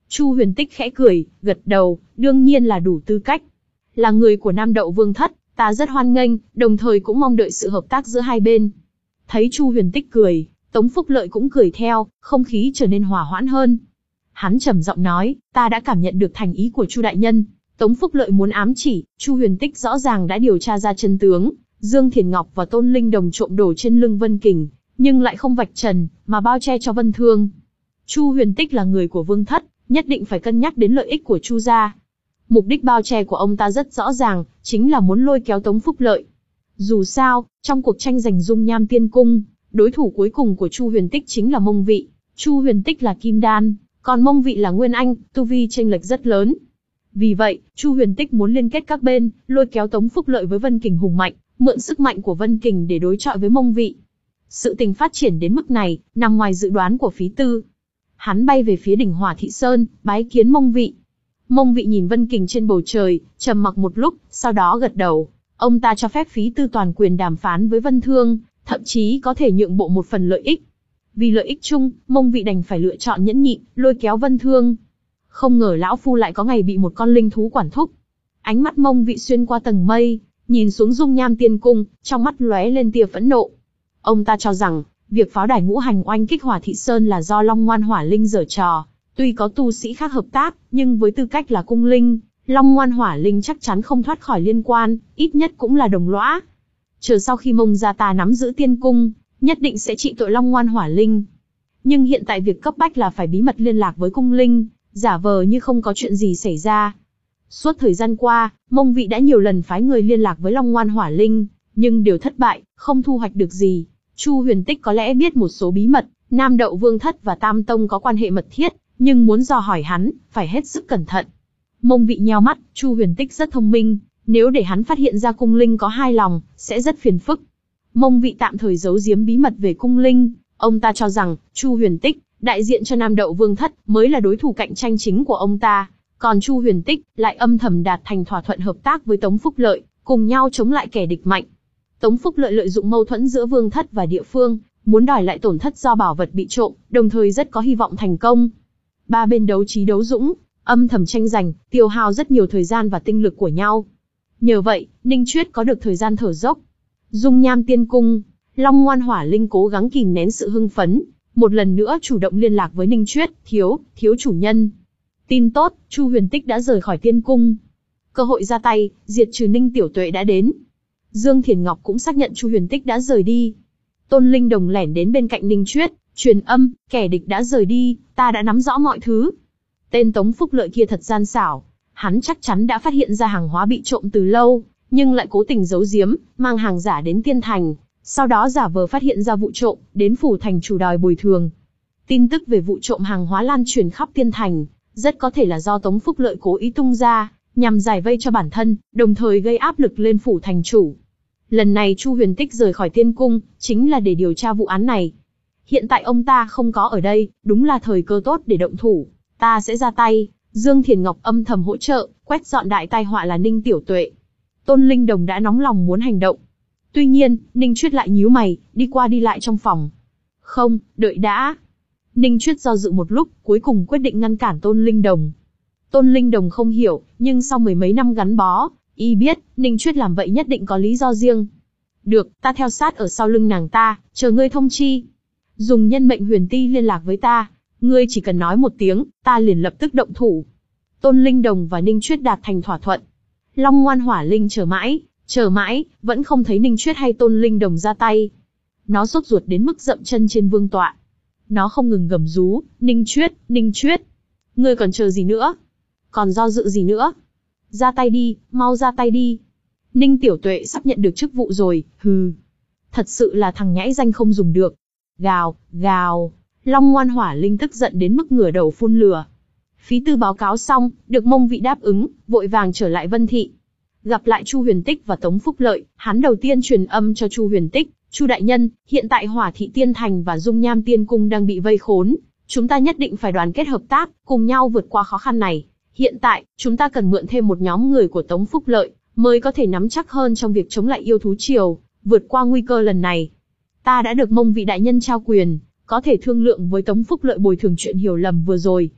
Chu Huyền Tích khẽ cười, gật đầu, đương nhiên là đủ tư cách. Là người của Nam Đậu Vương Thất, ta rất hoan nghênh, đồng thời cũng mong đợi sự hợp tác giữa hai bên. Thấy Chu Huyền Tích cười, Tống Phúc Lợi cũng cười theo, không khí trở nên hòa hoãn hơn. Hắn trầm giọng nói, ta đã cảm nhận được thành ý của Chu đại nhân. Tống Phúc Lợi muốn ám chỉ, Chu Huyền Tích rõ ràng đã điều tra ra chân tướng, Dương Thiền Ngọc và Tôn Linh Đồng trộm đồ trên lưng Vân Kình, nhưng lại không vạch trần, mà bao che cho Vân Thương. Chu Huyền Tích là người của Vương Thất, nhất định phải cân nhắc đến lợi ích của Chu gia. Mục đích bao che của ông ta rất rõ ràng, chính là muốn lôi kéo Tống Phúc Lợi. Dù sao, trong cuộc tranh giành dung nham tiên cung, đối thủ cuối cùng của Chu Huyền Tích chính là Mông Vị. Chu Huyền Tích là Kim Đan, còn Mông Vị là Nguyên Anh, tu vi chênh lệch rất lớn. Vì vậy, Chu Huyền Tích muốn liên kết các bên, lôi kéo Tống Phúc Lợi với Vân Kình hùng mạnh, mượn sức mạnh của Vân Kình để đối chọi với Mông Vị. Sự tình phát triển đến mức này, nằm ngoài dự đoán của Phí Tư. Hắn bay về phía đỉnh Hỏa Thị Sơn, bái kiến Mông Vị. Mông Vị nhìn Vân Kình trên bầu trời, trầm mặc một lúc, sau đó gật đầu. Ông ta cho phép Phí Tư toàn quyền đàm phán với Vân Thương, thậm chí có thể nhượng bộ một phần lợi ích. Vì lợi ích chung, Mông Vị đành phải lựa chọn nhẫn nhịn, lôi kéo Vân Thương. Không ngờ lão phu lại có ngày bị một con linh thú quản thúc. Ánh mắt Mông Vị xuyên qua tầng mây, nhìn xuống dung nham tiên cung, trong mắt lóe lên tia phẫn nộ. Ông ta cho rằng, việc pháo đài ngũ hành oanh kích Hỏa Thị Sơn là do Long Ngoan Hỏa Linh giở trò. Tuy có tu sĩ khác hợp tác, nhưng với tư cách là cung linh, Long Ngoan Hỏa Linh chắc chắn không thoát khỏi liên quan, ít nhất cũng là đồng lõa. Chờ sau khi Mông gia ta nắm giữ tiên cung, nhất định sẽ trị tội Long Ngoan Hỏa Linh. Nhưng hiện tại việc cấp bách là phải bí mật liên lạc với cung linh, giả vờ như không có chuyện gì xảy ra. Suốt thời gian qua, Mông Vị đã nhiều lần phái người liên lạc với Long Ngoan Hỏa Linh, nhưng đều thất bại, không thu hoạch được gì. Chu Huyền Tích có lẽ biết một số bí mật, Nam Đậu Vương Thất và Tam Tông có quan hệ mật thiết, nhưng muốn dò hỏi hắn, phải hết sức cẩn thận. Mông Vị nheo mắt, Chu Huyền Tích rất thông minh, nếu để hắn phát hiện ra cung linh có hai lòng, sẽ rất phiền phức. Mông Vị tạm thời giấu giếm bí mật về cung linh, ông ta cho rằng, Chu Huyền Tích, đại diện cho Nam Đậu Vương Thất, mới là đối thủ cạnh tranh chính của ông ta, còn Chu Huyền Tích lại âm thầm đạt thành thỏa thuận hợp tác với Tống Phúc Lợi, cùng nhau chống lại kẻ địch mạnh. Tống Phúc Lợi lợi dụng mâu thuẫn giữa Vương Thất và địa phương, muốn đòi lại tổn thất do bảo vật bị trộm, đồng thời rất có hy vọng thành công. Ba bên đấu trí đấu dũng, âm thầm tranh giành, tiêu hao rất nhiều thời gian và tinh lực của nhau. Nhờ vậy, Ninh Chuyết có được thời gian thở dốc. Dung nham tiên cung, Long Ngoan Hỏa Linh cố gắng kìm nén sự hưng phấn, một lần nữa chủ động liên lạc với Ninh Chuyết, thiếu, thiếu chủ nhân. Tin tốt, Chu Huyền Tích đã rời khỏi tiên cung. Cơ hội ra tay, diệt trừ Ninh Tiểu Tuệ đã đến. Dương Thiền Ngọc cũng xác nhận Chu Huyền Tích đã rời đi. Tôn Linh Đồng lẻn đến bên cạnh Ninh Chuyết, truyền âm, kẻ địch đã rời đi, ta đã nắm rõ mọi thứ. Tên Tống Phúc Lợi kia thật gian xảo, hắn chắc chắn đã phát hiện ra hàng hóa bị trộm từ lâu, nhưng lại cố tình giấu giếm, mang hàng giả đến Tiên Thành, sau đó giả vờ phát hiện ra vụ trộm, đến phủ thành chủ đòi bồi thường. Tin tức về vụ trộm hàng hóa lan truyền khắp Tiên Thành, rất có thể là do Tống Phúc Lợi cố ý tung ra, nhằm giải vây cho bản thân, đồng thời gây áp lực lên phủ thành chủ. Lần này Chu Huyền Tích rời khỏi tiên cung, chính là để điều tra vụ án này. Hiện tại ông ta không có ở đây, đúng là thời cơ tốt để động thủ. Ta sẽ ra tay. Dương Thiền Ngọc âm thầm hỗ trợ, quét dọn đại tai họa là Ninh Tiểu Tuệ. Tôn Linh Đồng đã nóng lòng muốn hành động. Tuy nhiên, Ninh Chuyết lại nhíu mày, đi qua đi lại trong phòng. Không, đợi đã. Ninh Chuyết do dự một lúc, cuối cùng quyết định ngăn cản Tôn Linh Đồng. Tôn Linh Đồng không hiểu, nhưng sau mười mấy năm gắn bó, y biết, Ninh Chuyết làm vậy nhất định có lý do riêng. Được, ta theo sát ở sau lưng nàng ta, chờ ngươi thông chi. Dùng nhân mệnh huyền ti liên lạc với ta, ngươi chỉ cần nói một tiếng, ta liền lập tức động thủ. Tôn Linh Đồng và Ninh Chuyết đạt thành thỏa thuận. Long Ngoan Hỏa Linh chờ mãi, chờ mãi, vẫn không thấy Ninh Chuyết hay Tôn Linh Đồng ra tay. Nó sốt ruột đến mức dậm chân trên vương tọa. Nó không ngừng gầm rú, Ninh Chuyết, Ninh Chuyết. Ngươi còn chờ gì nữa? Còn do dự gì nữa? Ra tay đi, mau ra tay đi. Ninh Tiểu Tuệ sắp nhận được chức vụ rồi, hừ. Thật sự là thằng nhãi danh không dùng được. Gào, gào. Long Ngoan Hỏa Linh tức giận đến mức ngửa đầu phun lửa. Phí Tư báo cáo xong, được Mông Vị đáp ứng, vội vàng trở lại Vân Thị. Gặp lại Chu Huyền Tích và Tống Phúc Lợi, hắn đầu tiên truyền âm cho Chu Huyền Tích. Chu đại nhân, hiện tại Hỏa Thị Tiên Thành và Dung Nham Tiên Cung đang bị vây khốn. Chúng ta nhất định phải đoàn kết hợp tác, cùng nhau vượt qua khó khăn này. Hiện tại, chúng ta cần mượn thêm một nhóm người của Tống Phúc Lợi, mới có thể nắm chắc hơn trong việc chống lại yêu thú triều, vượt qua nguy cơ lần này. Ta đã được Mông Vị đại nhân trao quyền, có thể thương lượng với Tống Phúc Lợi bồi thường chuyện hiểu lầm vừa rồi.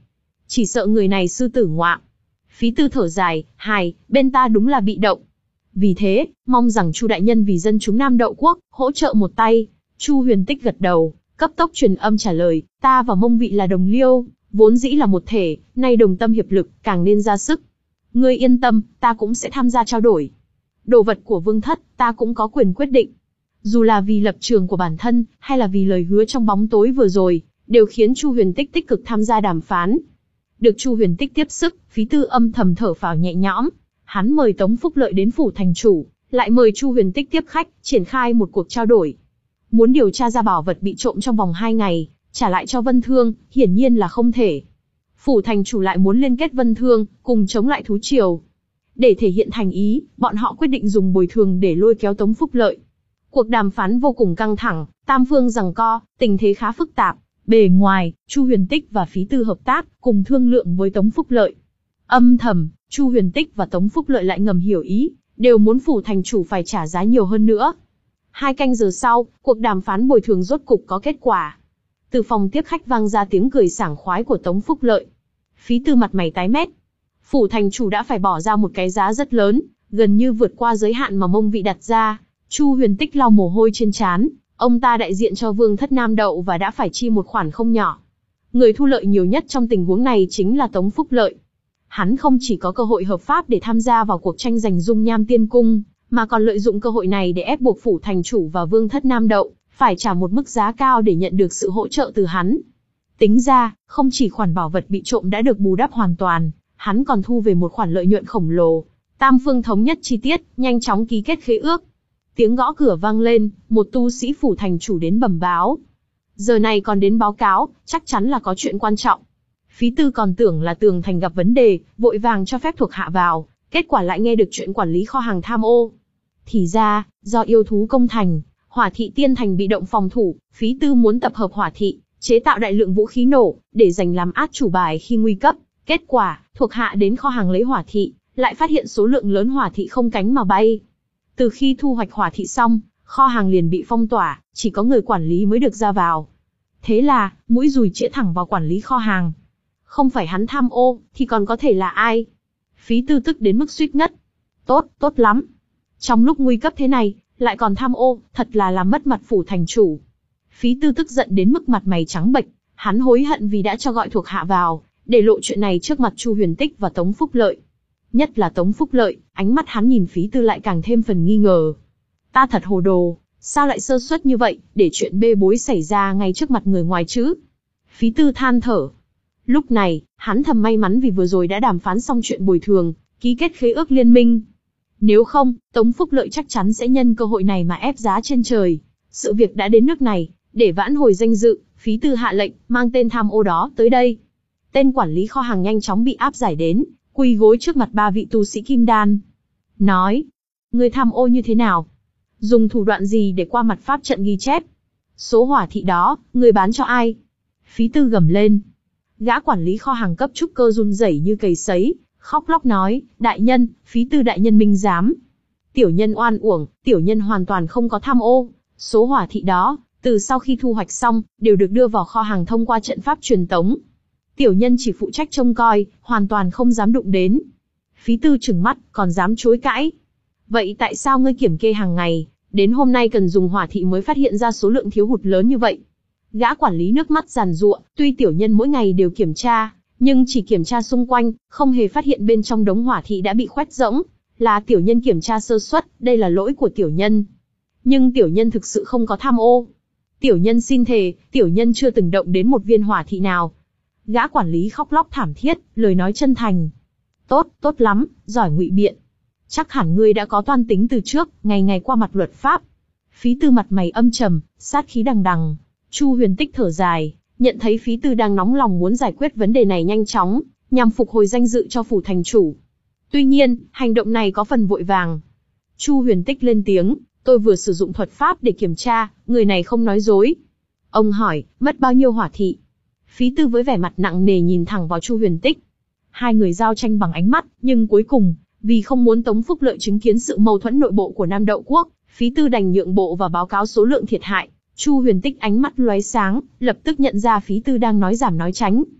Chỉ sợ người này sư tử ngoạm. Phí Tư thở dài, hài, bên ta đúng là bị động. Vì thế, mong rằng Chu đại nhân vì dân chúng Nam Đậu Quốc, hỗ trợ một tay. Chu Huyền Tích gật đầu, cấp tốc truyền âm trả lời, ta và Mông Vị là đồng liêu, vốn dĩ là một thể, nay đồng tâm hiệp lực, càng nên ra sức. Ngươi yên tâm, ta cũng sẽ tham gia trao đổi. Đồ vật của Vương Thất, ta cũng có quyền quyết định. Dù là vì lập trường của bản thân, hay là vì lời hứa trong bóng tối vừa rồi, đều khiến Chu Huyền Tích tích cực tham gia đàm phán. Được Chu Huyền Tích tiếp sức, Phí Tư âm thầm thở phào nhẹ nhõm. Hắn mời Tống Phúc Lợi đến phủ thành chủ, lại mời Chu Huyền Tích tiếp khách, triển khai một cuộc trao đổi. Muốn điều tra ra bảo vật bị trộm trong vòng hai ngày, trả lại cho Vân Thương, hiển nhiên là không thể. Phủ thành chủ lại muốn liên kết Vân Thương, cùng chống lại thú triều. Để thể hiện thành ý, bọn họ quyết định dùng bồi thường để lôi kéo Tống Phúc Lợi. Cuộc đàm phán vô cùng căng thẳng, tam phương giằng co, tình thế khá phức tạp. Bề ngoài, Chu Huyền Tích và Phí Tư hợp tác, cùng thương lượng với Tống Phúc Lợi. Âm thầm, Chu Huyền Tích và Tống Phúc Lợi lại ngầm hiểu ý, đều muốn phủ thành chủ phải trả giá nhiều hơn nữa. Hai canh giờ sau, cuộc đàm phán bồi thường rốt cục có kết quả. Từ phòng tiếp khách vang ra tiếng cười sảng khoái của Tống Phúc Lợi. Phí Tư mặt mày tái mét. Phủ thành chủ đã phải bỏ ra một cái giá rất lớn, gần như vượt qua giới hạn mà Mông Vị đặt ra. Chu Huyền Tích lau mồ hôi trên trán, ông ta đại diện cho Vương Thất Nam Đậu và đã phải chi một khoản không nhỏ. Người thu lợi nhiều nhất trong tình huống này chính là Tống Phúc Lợi. Hắn không chỉ có cơ hội hợp pháp để tham gia vào cuộc tranh giành dung nham tiên cung, mà còn lợi dụng cơ hội này để ép buộc phủ thành chủ và Vương Thất Nam Đậu phải trả một mức giá cao để nhận được sự hỗ trợ từ hắn. Tính ra, không chỉ khoản bảo vật bị trộm đã được bù đắp hoàn toàn, hắn còn thu về một khoản lợi nhuận khổng lồ. Tam phương thống nhất chi tiết, nhanh chóng ký kết khế ước. Tiếng gõ cửa vang lên, một tu sĩ phủ thành chủ đến bẩm báo. Giờ này còn đến báo cáo, chắc chắn là có chuyện quan trọng. Phí Tư còn tưởng là tường thành gặp vấn đề, vội vàng cho phép thuộc hạ vào, kết quả lại nghe được chuyện quản lý kho hàng tham ô. Thì ra, do yêu thú công thành, Hỏa thị Tiên Thành bị động phòng thủ, Phí Tư muốn tập hợp hỏa thị, chế tạo đại lượng vũ khí nổ, để dành làm át chủ bài khi nguy cấp. Kết quả, thuộc hạ đến kho hàng lấy hỏa thị, lại phát hiện số lượng lớn hỏa thị không cánh mà bay. Từ khi thu hoạch hỏa thị xong, kho hàng liền bị phong tỏa, chỉ có người quản lý mới được ra vào. Thế là, mũi dùi chĩa thẳng vào quản lý kho hàng. Không phải hắn tham ô, thì còn có thể là ai? Phí Tư tức đến mức suýt ngất. Tốt, tốt lắm. Trong lúc nguy cấp thế này, lại còn tham ô, thật là làm mất mặt phủ thành chủ. Phí Tư tức giận đến mức mặt mày trắng bệch, hắn hối hận vì đã cho gọi thuộc hạ vào, để lộ chuyện này trước mặt Chu Huyền Tích và Tống Phúc Lợi. Nhất là Tống Phúc Lợi, ánh mắt hắn nhìn Phí Tư lại càng thêm phần nghi ngờ. Ta thật hồ đồ, sao lại sơ suất như vậy, để chuyện bê bối xảy ra ngay trước mặt người ngoài chứ? Phí Tư than thở. Lúc này, hắn thầm may mắn vì vừa rồi đã đàm phán xong chuyện bồi thường, ký kết khế ước liên minh. Nếu không, Tống Phúc Lợi chắc chắn sẽ nhân cơ hội này mà ép giá trên trời. Sự việc đã đến nước này, để vãn hồi danh dự, Phí Tư hạ lệnh, mang tên tham ô đó tới đây. Tên quản lý kho hàng nhanh chóng bị áp giải đến, quỳ gối trước mặt ba vị tu sĩ kim đan. Nói, người tham ô như thế nào? Dùng thủ đoạn gì để qua mặt pháp trận ghi chép? Số hỏa thị đó, người bán cho ai? Phí Tư gầm lên. Gã quản lý kho hàng cấp trúc cơ run rẩy như cầy sấy, khóc lóc nói, đại nhân, Phí Tư đại nhân minh giám. Tiểu nhân oan uổng, tiểu nhân hoàn toàn không có tham ô. Số hỏa thị đó, từ sau khi thu hoạch xong, đều được đưa vào kho hàng thông qua trận pháp truyền tống. Tiểu nhân chỉ phụ trách trông coi, hoàn toàn không dám đụng đến. Phí Tư trừng mắt, còn dám chối cãi. Vậy tại sao ngươi kiểm kê hàng ngày, đến hôm nay cần dùng hỏa thị mới phát hiện ra số lượng thiếu hụt lớn như vậy? Gã quản lý nước mắt giàn giụa, tuy tiểu nhân mỗi ngày đều kiểm tra, nhưng chỉ kiểm tra xung quanh, không hề phát hiện bên trong đống hỏa thị đã bị khoét rỗng. Là tiểu nhân kiểm tra sơ suất, đây là lỗi của tiểu nhân. Nhưng tiểu nhân thực sự không có tham ô. Tiểu nhân xin thề, tiểu nhân chưa từng động đến một viên hỏa thị nào. Gã quản lý khóc lóc thảm thiết, lời nói chân thành. Tốt, tốt lắm, giỏi ngụy biện. Chắc hẳn ngươi đã có toan tính từ trước, ngày ngày qua mặt luật pháp. Phí Tư mặt mày âm trầm, sát khí đằng đằng. Chu Huyền Tích thở dài, nhận thấy Phí Tư đang nóng lòng muốn giải quyết vấn đề này nhanh chóng, nhằm phục hồi danh dự cho phủ thành chủ. Tuy nhiên, hành động này có phần vội vàng. Chu Huyền Tích lên tiếng, tôi vừa sử dụng thuật pháp để kiểm tra, người này không nói dối. Ông hỏi, mất bao nhiêu hỏa thị? Phí Tư với vẻ mặt nặng nề nhìn thẳng vào Chu Huyền Tích. Hai người giao tranh bằng ánh mắt, nhưng cuối cùng, vì không muốn Tống Phúc Lợi chứng kiến sự mâu thuẫn nội bộ của Nam Đậu Quốc, Phí Tư đành nhượng bộ và báo cáo số lượng thiệt hại. Chu Huyền Tích ánh mắt lóe sáng, lập tức nhận ra Phí Tư đang nói giảm nói tránh.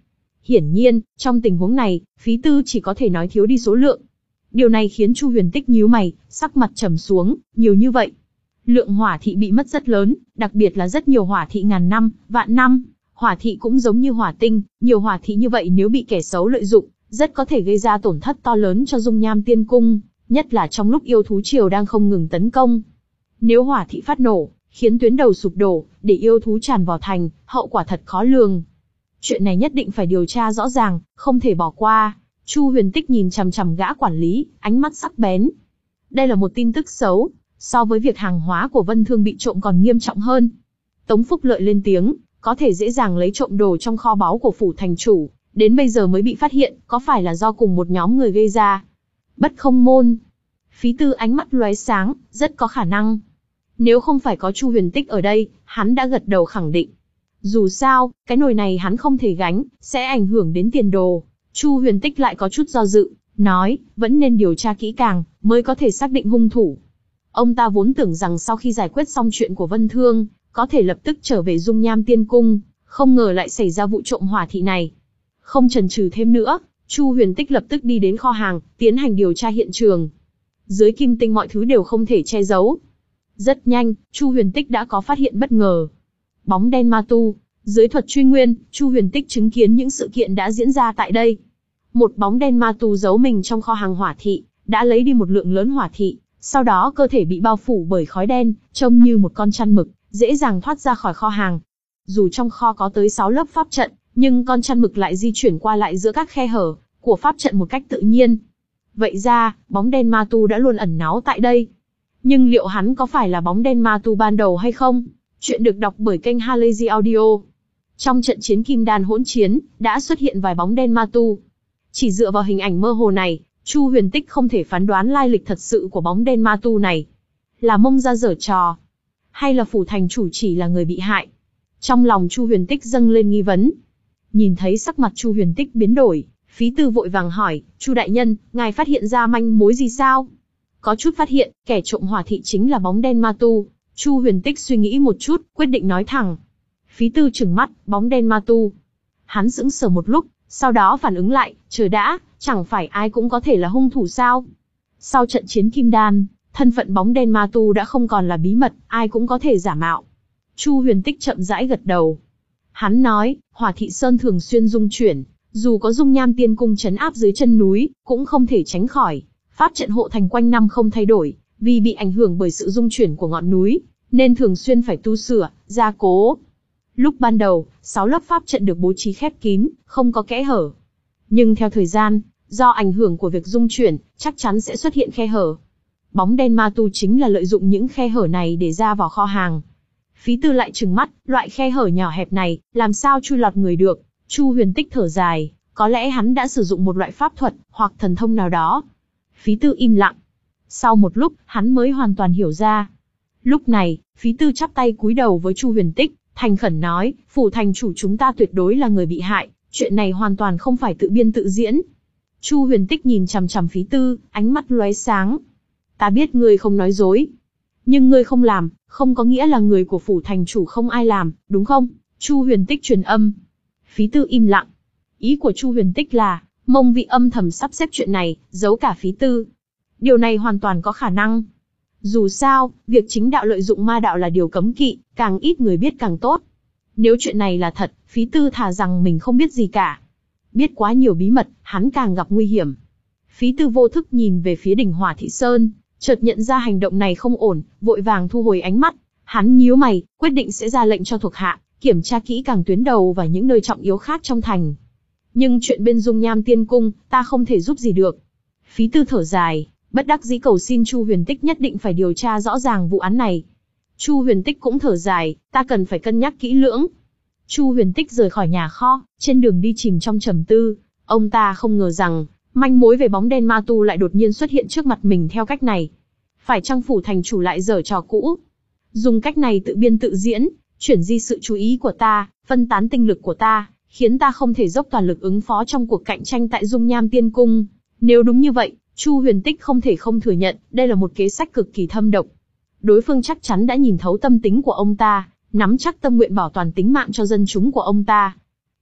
Hiển nhiên, trong tình huống này, phí tư chỉ có thể nói thiếu đi số lượng. Điều này khiến Chu Huyền Tích nhíu mày, sắc mặt trầm xuống, nhiều như vậy. Lượng hỏa thị bị mất rất lớn, đặc biệt là rất nhiều hỏa thị ngàn năm, vạn năm. Hỏa thị cũng giống như hỏa tinh, nhiều hỏa thị như vậy nếu bị kẻ xấu lợi dụng, rất có thể gây ra tổn thất to lớn cho Dung Nham Tiên Cung, nhất là trong lúc yêu thú triều đang không ngừng tấn công. Nếu hỏa thị phát nổ, khiến tuyến đầu sụp đổ, để yêu thú tràn vào thành, hậu quả thật khó lường. Chuyện này nhất định phải điều tra rõ ràng, không thể bỏ qua. Chu Huyền Tích nhìn chằm chằm gã quản lý, ánh mắt sắc bén. Đây là một tin tức xấu, so với việc hàng hóa của Vân Thương bị trộm còn nghiêm trọng hơn. Tống Phúc Lợi lên tiếng, có thể dễ dàng lấy trộm đồ trong kho báu của phủ thành chủ, đến bây giờ mới bị phát hiện, có phải là do cùng một nhóm người gây ra? Bất Không Môn. Phí tư ánh mắt lóe sáng, rất có khả năng. Nếu không phải có Chu Huyền Tích ở đây, hắn đã gật đầu khẳng định. Dù sao, cái nồi này hắn không thể gánh, sẽ ảnh hưởng đến tiền đồ. Chu Huyền Tích lại có chút do dự, nói, vẫn nên điều tra kỹ càng, mới có thể xác định hung thủ. Ông ta vốn tưởng rằng sau khi giải quyết xong chuyện của Vân Thương, có thể lập tức trở về Dung Nham Tiên Cung, không ngờ lại xảy ra vụ trộm hỏa thị này. Không chần chừ thêm nữa, Chu Huyền Tích lập tức đi đến kho hàng, tiến hành điều tra hiện trường. Dưới kim tinh mọi thứ đều không thể che giấu. Rất nhanh, Chu Huyền Tích đã có phát hiện bất ngờ. Bóng đen ma tu. Dưới thuật truy nguyên, Chu Huyền Tích chứng kiến những sự kiện đã diễn ra tại đây. Một bóng đen ma tu giấu mình trong kho hàng hỏa thị, đã lấy đi một lượng lớn hỏa thị, sau đó cơ thể bị bao phủ bởi khói đen, trông như một con chăn mực, dễ dàng thoát ra khỏi kho hàng. Dù trong kho có tới sáu lớp pháp trận, nhưng con chăn mực lại di chuyển qua lại giữa các khe hở của pháp trận một cách tự nhiên. Vậy ra, bóng đen ma tu đã luôn ẩn náu tại đây. Nhưng liệu hắn có phải là bóng đen ma tu ban đầu hay không? Chuyện được đọc bởi kênh Halazy Audio. Trong trận chiến Kim Đan hỗn chiến, đã xuất hiện vài bóng đen ma tu. Chỉ dựa vào hình ảnh mơ hồ này, Chu Huyền Tích không thể phán đoán lai lịch thật sự của bóng đen ma tu này. Là Mông ra giở trò? Hay là phủ thành chủ chỉ là người bị hại? Trong lòng Chu Huyền Tích dâng lên nghi vấn. Nhìn thấy sắc mặt Chu Huyền Tích biến đổi, Phí Tư vội vàng hỏi, Chu đại nhân, ngài phát hiện ra manh mối gì sao? Có chút phát hiện, kẻ trộm hỏa thị chính là bóng đen ma tu. Chu Huyền Tích suy nghĩ một chút, quyết định nói thẳng. Phí Tư trừng mắt, bóng đen ma tu. Hắn sững sờ một lúc, sau đó phản ứng lại, chờ đã, chẳng phải ai cũng có thể là hung thủ sao? Sau trận chiến Kim Đan, thân phận bóng đen ma tu đã không còn là bí mật, ai cũng có thể giả mạo. Chu Huyền Tích chậm rãi gật đầu. Hắn nói, hỏa thị sơn thường xuyên dung chuyển, dù có Dung Nham Tiên Cung trấn áp dưới chân núi, cũng không thể tránh khỏi. Pháp trận hộ thành quanh năm không thay đổi, vì bị ảnh hưởng bởi sự dung chuyển của ngọn núi, nên thường xuyên phải tu sửa, gia cố. Lúc ban đầu, sáu lớp pháp trận được bố trí khép kín, không có kẽ hở. Nhưng theo thời gian, do ảnh hưởng của việc dung chuyển, chắc chắn sẽ xuất hiện khe hở. Bóng đen ma tu chính là lợi dụng những khe hở này để ra vào kho hàng. Phí Tư lại trừng mắt, loại khe hở nhỏ hẹp này, làm sao chui lọt người được? Chu Huyền Tích thở dài, có lẽ hắn đã sử dụng một loại pháp thuật, hoặc thần thông nào đó. Phí Tư im lặng. Sau một lúc, hắn mới hoàn toàn hiểu ra. Lúc này, Phí Tư chắp tay cúi đầu với Chu Huyền Tích, thành khẩn nói, phủ thành chủ chúng ta tuyệt đối là người bị hại, chuyện này hoàn toàn không phải tự biên tự diễn. Chu Huyền Tích nhìn chằm chằm Phí Tư, ánh mắt lóe sáng. Ta biết ngươi không nói dối, nhưng ngươi không làm, không có nghĩa là người của phủ thành chủ không ai làm, đúng không? Chu Huyền Tích truyền âm. Phí Tư im lặng. Ý của Chu Huyền Tích là, Mông Vị âm thầm sắp xếp chuyện này, giấu cả Phí Tư. Điều này hoàn toàn có khả năng. Dù sao, việc chính đạo lợi dụng ma đạo là điều cấm kỵ, càng ít người biết càng tốt. Nếu chuyện này là thật, Phí Tư thà rằng mình không biết gì cả. Biết quá nhiều bí mật, hắn càng gặp nguy hiểm. Phí Tư vô thức nhìn về phía đỉnh Hỏa Thị Sơn, chợt nhận ra hành động này không ổn, vội vàng thu hồi ánh mắt. Hắn nhíu mày, quyết định sẽ ra lệnh cho thuộc hạ, kiểm tra kỹ càng tuyến đầu và những nơi trọng yếu khác trong thành. Nhưng chuyện bên Dung Nham Tiên Cung, ta không thể giúp gì được. Phí Tư thở dài, bất đắc dĩ cầu xin Chu Huyền Tích nhất định phải điều tra rõ ràng vụ án này. Chu Huyền Tích cũng thở dài, ta cần phải cân nhắc kỹ lưỡng. Chu Huyền Tích rời khỏi nhà kho, trên đường đi chìm trong trầm tư. Ông ta không ngờ rằng, manh mối về bóng đen ma tu lại đột nhiên xuất hiện trước mặt mình theo cách này. Phải chăng phủ thành chủ lại giở trò cũ? Dùng cách này tự biên tự diễn, chuyển di sự chú ý của ta, phân tán tinh lực của ta, khiến ta không thể dốc toàn lực ứng phó trong cuộc cạnh tranh tại Dung Nham Tiên Cung. Nếu đúng như vậy, Chu Huyền Tích không thể không thừa nhận, đây là một kế sách cực kỳ thâm độc. Đối phương chắc chắn đã nhìn thấu tâm tính của ông ta, nắm chắc tâm nguyện bảo toàn tính mạng cho dân chúng của ông ta.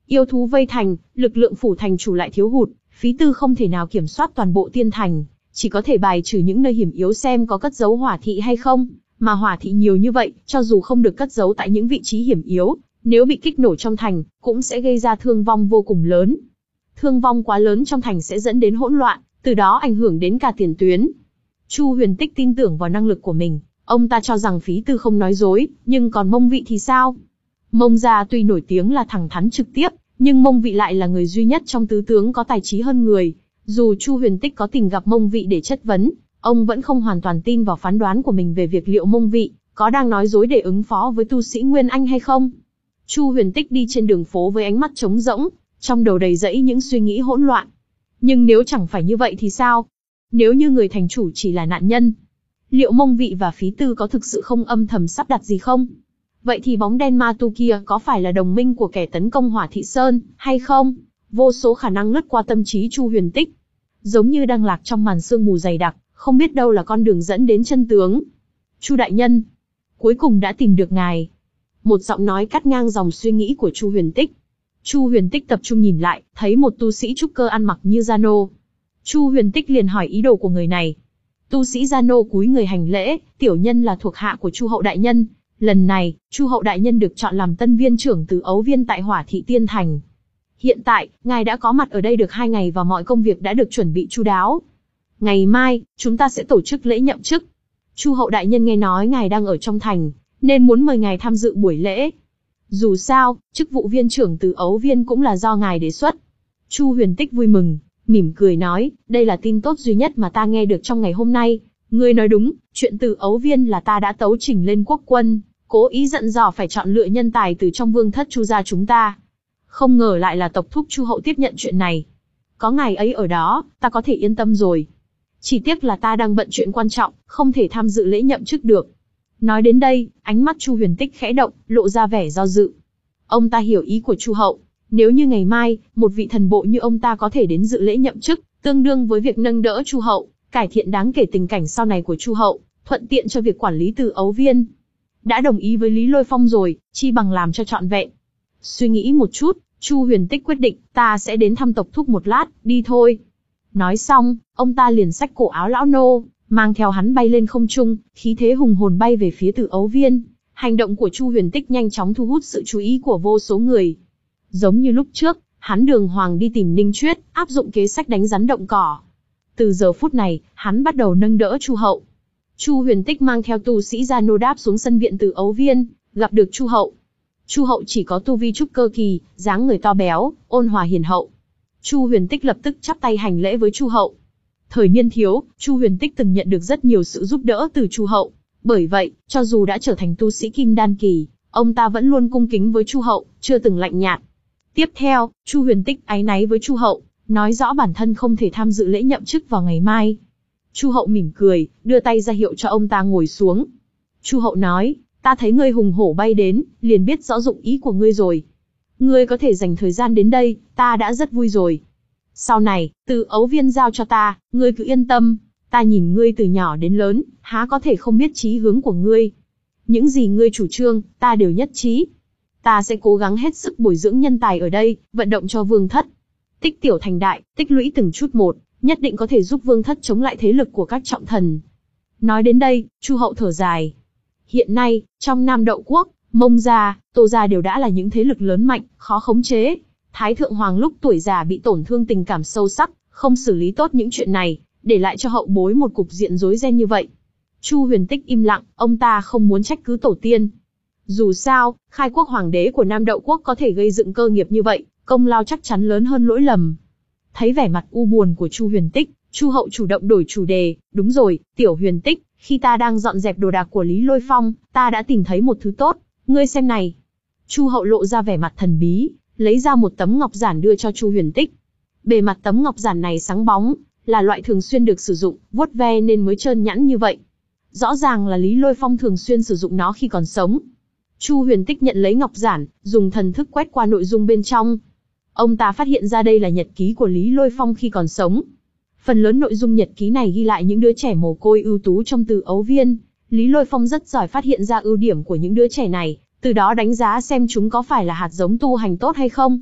Yêu thú vây thành, lực lượng phủ thành chủ lại thiếu hụt, phí tư không thể nào kiểm soát toàn bộ tiên thành, chỉ có thể bài trừ những nơi hiểm yếu xem có cất giấu hỏa thị hay không, mà hỏa thị nhiều như vậy, cho dù không được cất giấu tại những vị trí hiểm yếu, nếu bị kích nổ trong thành, cũng sẽ gây ra thương vong vô cùng lớn. Thương vong quá lớn trong thành sẽ dẫn đến hỗn loạn, từ đó ảnh hưởng đến cả tiền tuyến. Chu Huyền Tích tin tưởng vào năng lực của mình, ông ta cho rằng phí tư không nói dối, nhưng còn Mông Vị thì sao? Mông gia tuy nổi tiếng là thẳng thắn trực tiếp, nhưng Mông Vị lại là người duy nhất trong tứ tướng có tài trí hơn người. Dù Chu Huyền Tích có tìm gặp Mông Vị để chất vấn, ông vẫn không hoàn toàn tin vào phán đoán của mình về việc liệu Mông Vị có đang nói dối để ứng phó với tu sĩ Nguyên Anh hay không. Chu Huyền Tích đi trên đường phố với ánh mắt trống rỗng, trong đầu đầy rẫy những suy nghĩ hỗn loạn. Nhưng nếu chẳng phải như vậy thì sao? Nếu như người thành chủ chỉ là nạn nhân, liệu Mông Vị và phí tư có thực sự không âm thầm sắp đặt gì không? Vậy thì bóng đen ma tu kia có phải là đồng minh của kẻ tấn công Hỏa Thị Sơn, hay không? Vô số khả năng lướt qua tâm trí Chu Huyền Tích. Giống như đang lạc trong màn sương mù dày đặc, không biết đâu là con đường dẫn đến chân tướng. Chu đại nhân, cuối cùng đã tìm được ngài. Một giọng nói cắt ngang dòng suy nghĩ của Chu Huyền Tích. Chu Huyền Tích tập trung nhìn lại, thấy một tu sĩ trúc cơ ăn mặc như gia nô. Chu Huyền Tích liền hỏi ý đồ của người này. Tu sĩ gia nô cúi người hành lễ, tiểu nhân là thuộc hạ của Chu hậu đại nhân. Lần này, Chu hậu đại nhân được chọn làm tân viên trưởng từ ấu viên tại Hỏa Thị Tiên Thành. Hiện tại, ngài đã có mặt ở đây được hai ngày và mọi công việc đã được chuẩn bị chu đáo. Ngày mai, chúng ta sẽ tổ chức lễ nhậm chức. Chu hậu đại nhân nghe nói ngài đang ở trong thành, nên muốn mời ngài tham dự buổi lễ. Dù sao, chức vụ viên trưởng từ ấu viên cũng là do ngài đề xuất. Chu Huyền Tích vui mừng, mỉm cười nói, đây là tin tốt duy nhất mà ta nghe được trong ngày hôm nay. Ngươi nói đúng, chuyện từ ấu viên là ta đã tấu trình lên quốc quân, cố ý dặn dò phải chọn lựa nhân tài từ trong vương thất Chu gia chúng ta. Không ngờ lại là tộc thúc Chu hậu tiếp nhận chuyện này. Có ngài ấy ở đó, ta có thể yên tâm rồi. Chỉ tiếc là ta đang bận chuyện quan trọng, không thể tham dự lễ nhậm chức được. Nói đến đây, ánh mắt Chu Huyền Tích khẽ động, lộ ra vẻ do dự. Ông ta hiểu ý của Chu hậu, nếu như ngày mai, một vị thần bộ như ông ta có thể đến dự lễ nhậm chức, tương đương với việc nâng đỡ Chu hậu, cải thiện đáng kể tình cảnh sau này của Chu hậu, thuận tiện cho việc quản lý từ ấu viên. Đã đồng ý với Lý Lôi Phong rồi, chi bằng làm cho trọn vẹn. Suy nghĩ một chút, Chu Huyền Tích quyết định, ta sẽ đến thăm tộc thúc một lát, đi thôi. Nói xong, ông ta liền xách cổ áo lão nô, mang theo hắn bay lên không trung, khí thế hùng hồn bay về phía Từ ấu viên. Hành động của Chu Huyền Tích nhanh chóng thu hút sự chú ý của vô số người. Giống như lúc trước, hắn đường hoàng đi tìm Ninh Chuyết, áp dụng kế sách đánh rắn động cỏ. Từ giờ phút này, hắn bắt đầu nâng đỡ Chu hậu. Chu Huyền Tích mang theo tu sĩ gia nô đáp xuống sân viện Từ ấu viên, gặp được Chu hậu. Chu hậu chỉ có tu vi trúc cơ kỳ, dáng người to béo, ôn hòa hiền hậu. Chu Huyền Tích lập tức chắp tay hành lễ với Chu hậu. Thời niên thiếu, Chu Huyền Tích từng nhận được rất nhiều sự giúp đỡ từ Chu hậu, bởi vậy, cho dù đã trở thành tu sĩ kim đan kỳ, ông ta vẫn luôn cung kính với Chu hậu, chưa từng lạnh nhạt. Tiếp theo, Chu Huyền Tích áy náy với Chu hậu, nói rõ bản thân không thể tham dự lễ nhậm chức vào ngày mai. Chu hậu mỉm cười, đưa tay ra hiệu cho ông ta ngồi xuống. Chu hậu nói, ta thấy ngươi hùng hổ bay đến, liền biết rõ dụng ý của ngươi rồi. Ngươi có thể dành thời gian đến đây, ta đã rất vui rồi. Sau này, Từ ấu viên giao cho ta, ngươi cứ yên tâm, ta nhìn ngươi từ nhỏ đến lớn, há có thể không biết chí hướng của ngươi. Những gì ngươi chủ trương, ta đều nhất trí. Ta sẽ cố gắng hết sức bồi dưỡng nhân tài ở đây, vận động cho vương thất. Tích tiểu thành đại, tích lũy từng chút một, nhất định có thể giúp vương thất chống lại thế lực của các trọng thần. Nói đến đây, Chu hậu thở dài. Hiện nay, trong Nam Đậu Quốc, Mông gia, Tô gia đều đã là những thế lực lớn mạnh, khó khống chế. Thái thượng hoàng lúc tuổi già bị tổn thương tình cảm sâu sắc, không xử lý tốt những chuyện này, để lại cho hậu bối một cục diện rối ren như vậy. Chu Huyền Tích im lặng, ông ta không muốn trách cứ tổ tiên. Dù sao, khai quốc hoàng đế của Nam Đậu Quốc có thể gây dựng cơ nghiệp như vậy, công lao chắc chắn lớn hơn lỗi lầm. Thấy vẻ mặt u buồn của Chu Huyền Tích, Chu hậu chủ động đổi chủ đề, đúng rồi, tiểu Huyền Tích, khi ta đang dọn dẹp đồ đạc của Lý Lôi Phong, ta đã tìm thấy một thứ tốt, ngươi xem này. Chu hậu lộ ra vẻ mặt thần bí, lấy ra một tấm ngọc giản đưa cho Chu Huyền Tích. Bề mặt tấm ngọc giản này sáng bóng, là loại thường xuyên được sử dụng, vuốt ve nên mới trơn nhẵn như vậy. Rõ ràng là Lý Lôi Phong thường xuyên sử dụng nó khi còn sống. Chu Huyền Tích nhận lấy ngọc giản, dùng thần thức quét qua nội dung bên trong. Ông ta phát hiện ra đây là nhật ký của Lý Lôi Phong khi còn sống. Phần lớn nội dung nhật ký này ghi lại những đứa trẻ mồ côi ưu tú trong Từ ấu viên. Lý Lôi Phong rất giỏi phát hiện ra ưu điểm của những đứa trẻ này, từ đó đánh giá xem chúng có phải là hạt giống tu hành tốt hay không.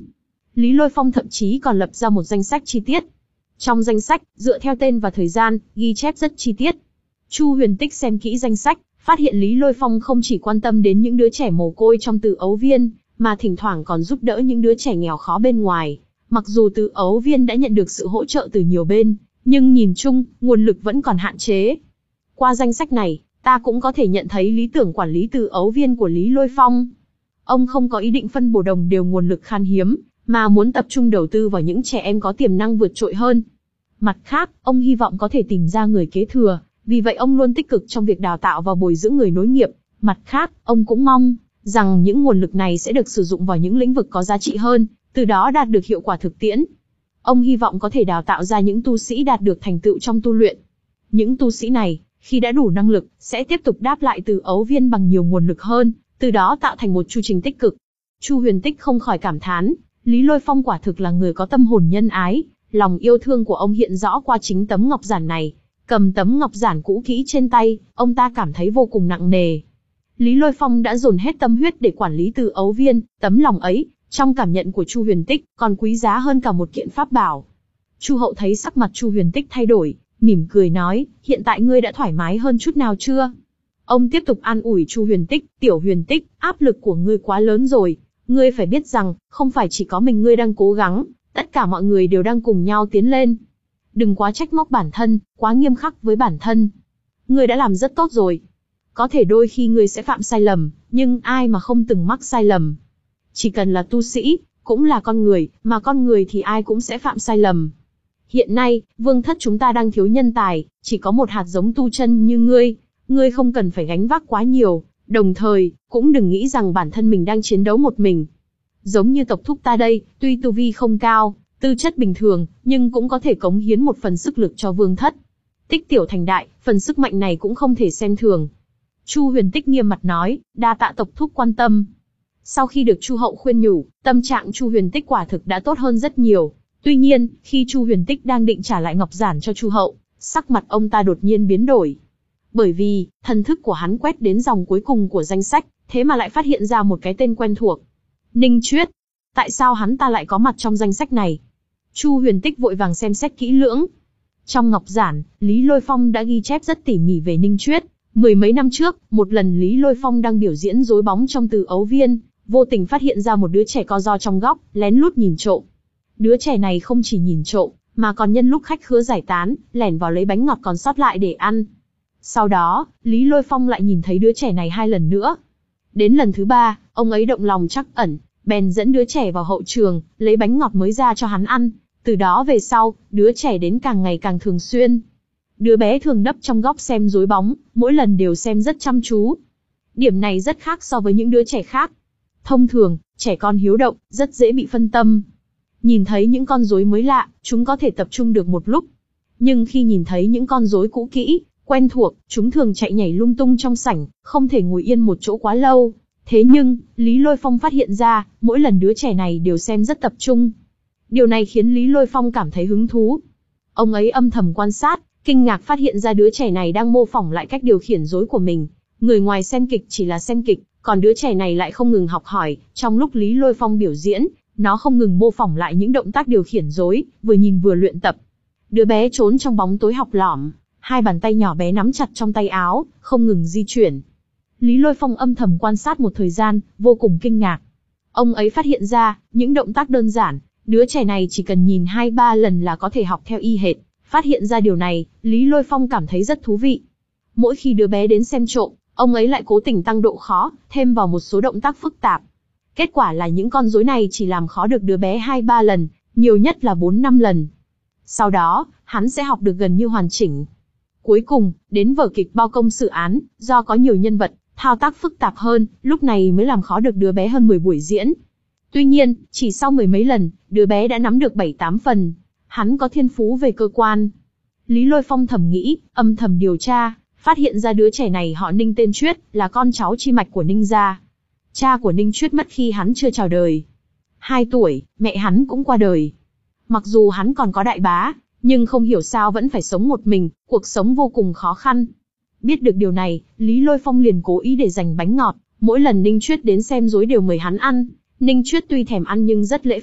Lý Lôi Phong thậm chí còn lập ra một danh sách chi tiết. Trong danh sách, dựa theo tên và thời gian, ghi chép rất chi tiết. Chu Huyền Tích xem kỹ danh sách, phát hiện Lý Lôi Phong không chỉ quan tâm đến những đứa trẻ mồ côi trong Từ Ấu Viên, mà thỉnh thoảng còn giúp đỡ những đứa trẻ nghèo khó bên ngoài. Mặc dù Từ Ấu Viên đã nhận được sự hỗ trợ từ nhiều bên, nhưng nhìn chung, nguồn lực vẫn còn hạn chế. Qua danh sách này, ta cũng có thể nhận thấy lý tưởng quản lý Từ Ấu Viên của Lý Lôi Phong. Ông không có ý định phân bổ đồng đều nguồn lực khan hiếm, mà muốn tập trung đầu tư vào những trẻ em có tiềm năng vượt trội hơn. Mặt khác, ông hy vọng có thể tìm ra người kế thừa, vì vậy ông luôn tích cực trong việc đào tạo và bồi dưỡng người nối nghiệp. Mặt khác, ông cũng mong rằng những nguồn lực này sẽ được sử dụng vào những lĩnh vực có giá trị hơn, từ đó đạt được hiệu quả thực tiễn. Ông hy vọng có thể đào tạo ra những tu sĩ đạt được thành tựu trong tu luyện. Những tu sĩ này, khi đã đủ năng lực, sẽ tiếp tục đáp lại Từ Ấu Viên bằng nhiều nguồn lực hơn, từ đó tạo thành một chu trình tích cực. Chu Huyền Tích không khỏi cảm thán, Lý Lôi Phong quả thực là người có tâm hồn nhân ái, lòng yêu thương của ông hiện rõ qua chính tấm ngọc giản này. Cầm tấm ngọc giản cũ kỹ trên tay, ông ta cảm thấy vô cùng nặng nề. Lý Lôi Phong đã dồn hết tâm huyết để quản lý Từ Ấu Viên, tấm lòng ấy, trong cảm nhận của Chu Huyền Tích, còn quý giá hơn cả một kiện pháp bảo. Chu hậu thấy sắc mặt Chu Huyền Tích thay đổi, mỉm cười nói, hiện tại ngươi đã thoải mái hơn chút nào chưa? Ông tiếp tục an ủi Chu Huyền Tích, tiểu Huyền Tích, áp lực của ngươi quá lớn rồi. Ngươi phải biết rằng, không phải chỉ có mình ngươi đang cố gắng, tất cả mọi người đều đang cùng nhau tiến lên. Đừng quá trách móc bản thân, quá nghiêm khắc với bản thân. Ngươi đã làm rất tốt rồi. Có thể đôi khi ngươi sẽ phạm sai lầm, nhưng ai mà không từng mắc sai lầm. Chỉ cần là tu sĩ, cũng là con người, mà con người thì ai cũng sẽ phạm sai lầm. Hiện nay, vương thất chúng ta đang thiếu nhân tài, chỉ có một hạt giống tu chân như ngươi. Ngươi không cần phải gánh vác quá nhiều, đồng thời, cũng đừng nghĩ rằng bản thân mình đang chiến đấu một mình. Giống như tộc thúc ta đây, tuy tu vi không cao, tư chất bình thường, nhưng cũng có thể cống hiến một phần sức lực cho vương thất. Tích tiểu thành đại, phần sức mạnh này cũng không thể xem thường. Chu Huyền Tích nghiêm mặt nói, đa tạ tộc thúc quan tâm. Sau khi được Chu hậu khuyên nhủ, tâm trạng Chu Huyền Tích quả thực đã tốt hơn rất nhiều. Tuy nhiên, khi Chu Huyền Tích đang định trả lại ngọc giản cho Chu hậu, sắc mặt ông ta đột nhiên biến đổi. Bởi vì, thần thức của hắn quét đến dòng cuối cùng của danh sách, thế mà lại phát hiện ra một cái tên quen thuộc. Ninh Chuyết. Tại sao hắn ta lại có mặt trong danh sách này? Chu Huyền Tích vội vàng xem xét kỹ lưỡng. Trong ngọc giản, Lý Lôi Phong đã ghi chép rất tỉ mỉ về Ninh Chuyết. Mười mấy năm trước, một lần Lý Lôi Phong đang biểu diễn rối bóng trong Từ Ấu Viên, vô tình phát hiện ra một đứa trẻ co ro trong góc, lén lút nhìn trộm. Đứa trẻ này không chỉ nhìn trộm, mà còn nhân lúc khách khứa giải tán, lẻn vào lấy bánh ngọt còn sót lại để ăn. Sau đó, Lý Lôi Phong lại nhìn thấy đứa trẻ này hai lần nữa. Đến lần thứ ba, ông ấy động lòng trắc ẩn, bèn dẫn đứa trẻ vào hậu trường, lấy bánh ngọt mới ra cho hắn ăn. Từ đó về sau, đứa trẻ đến càng ngày càng thường xuyên. Đứa bé thường nấp trong góc xem rối bóng, mỗi lần đều xem rất chăm chú. Điểm này rất khác so với những đứa trẻ khác. Thông thường, trẻ con hiếu động, rất dễ bị phân tâm. Nhìn thấy những con rối mới lạ, chúng có thể tập trung được một lúc. Nhưng khi nhìn thấy những con rối cũ kỹ, quen thuộc, chúng thường chạy nhảy lung tung trong sảnh, không thể ngồi yên một chỗ quá lâu. Thế nhưng, Lý Lôi Phong phát hiện ra, mỗi lần đứa trẻ này đều xem rất tập trung. Điều này khiến Lý Lôi Phong cảm thấy hứng thú. Ông ấy âm thầm quan sát, kinh ngạc phát hiện ra đứa trẻ này đang mô phỏng lại cách điều khiển rối của mình. Người ngoài xem kịch chỉ là xem kịch, còn đứa trẻ này lại không ngừng học hỏi. Trong lúc Lý Lôi Phong biểu diễn, nó không ngừng mô phỏng lại những động tác điều khiển rối, vừa nhìn vừa luyện tập. Đứa bé trốn trong bóng tối học lỏm, hai bàn tay nhỏ bé nắm chặt trong tay áo, không ngừng di chuyển. Lý Lôi Phong âm thầm quan sát một thời gian, vô cùng kinh ngạc. Ông ấy phát hiện ra, những động tác đơn giản, đứa trẻ này chỉ cần nhìn hai ba lần là có thể học theo y hệt. Phát hiện ra điều này, Lý Lôi Phong cảm thấy rất thú vị. Mỗi khi đứa bé đến xem trộm, ông ấy lại cố tình tăng độ khó, thêm vào một số động tác phức tạp. Kết quả là những con rối này chỉ làm khó được đứa bé hai ba lần, nhiều nhất là bốn năm lần. Sau đó, hắn sẽ học được gần như hoàn chỉnh. Cuối cùng, đến vở kịch bao công sự án, do có nhiều nhân vật, thao tác phức tạp hơn, lúc này mới làm khó được đứa bé hơn mười buổi diễn. Tuy nhiên, chỉ sau mười mấy lần, đứa bé đã nắm được bảy tám phần. Hắn có thiên phú về cơ quan. Lý Lôi Phong thầm nghĩ, âm thầm điều tra, phát hiện ra đứa trẻ này họ Ninh tên Chuyết, là con cháu chi mạch của Ninh gia. Cha của Ninh Chuyết mất khi hắn chưa chào đời. Hai tuổi, mẹ hắn cũng qua đời. Mặc dù hắn còn có đại bá, nhưng không hiểu sao vẫn phải sống một mình, cuộc sống vô cùng khó khăn. Biết được điều này, Lý Lôi Phong liền cố ý để dành bánh ngọt, mỗi lần Ninh Chuyết đến xem rối đều mời hắn ăn. Ninh Chuyết tuy thèm ăn nhưng rất lễ phép,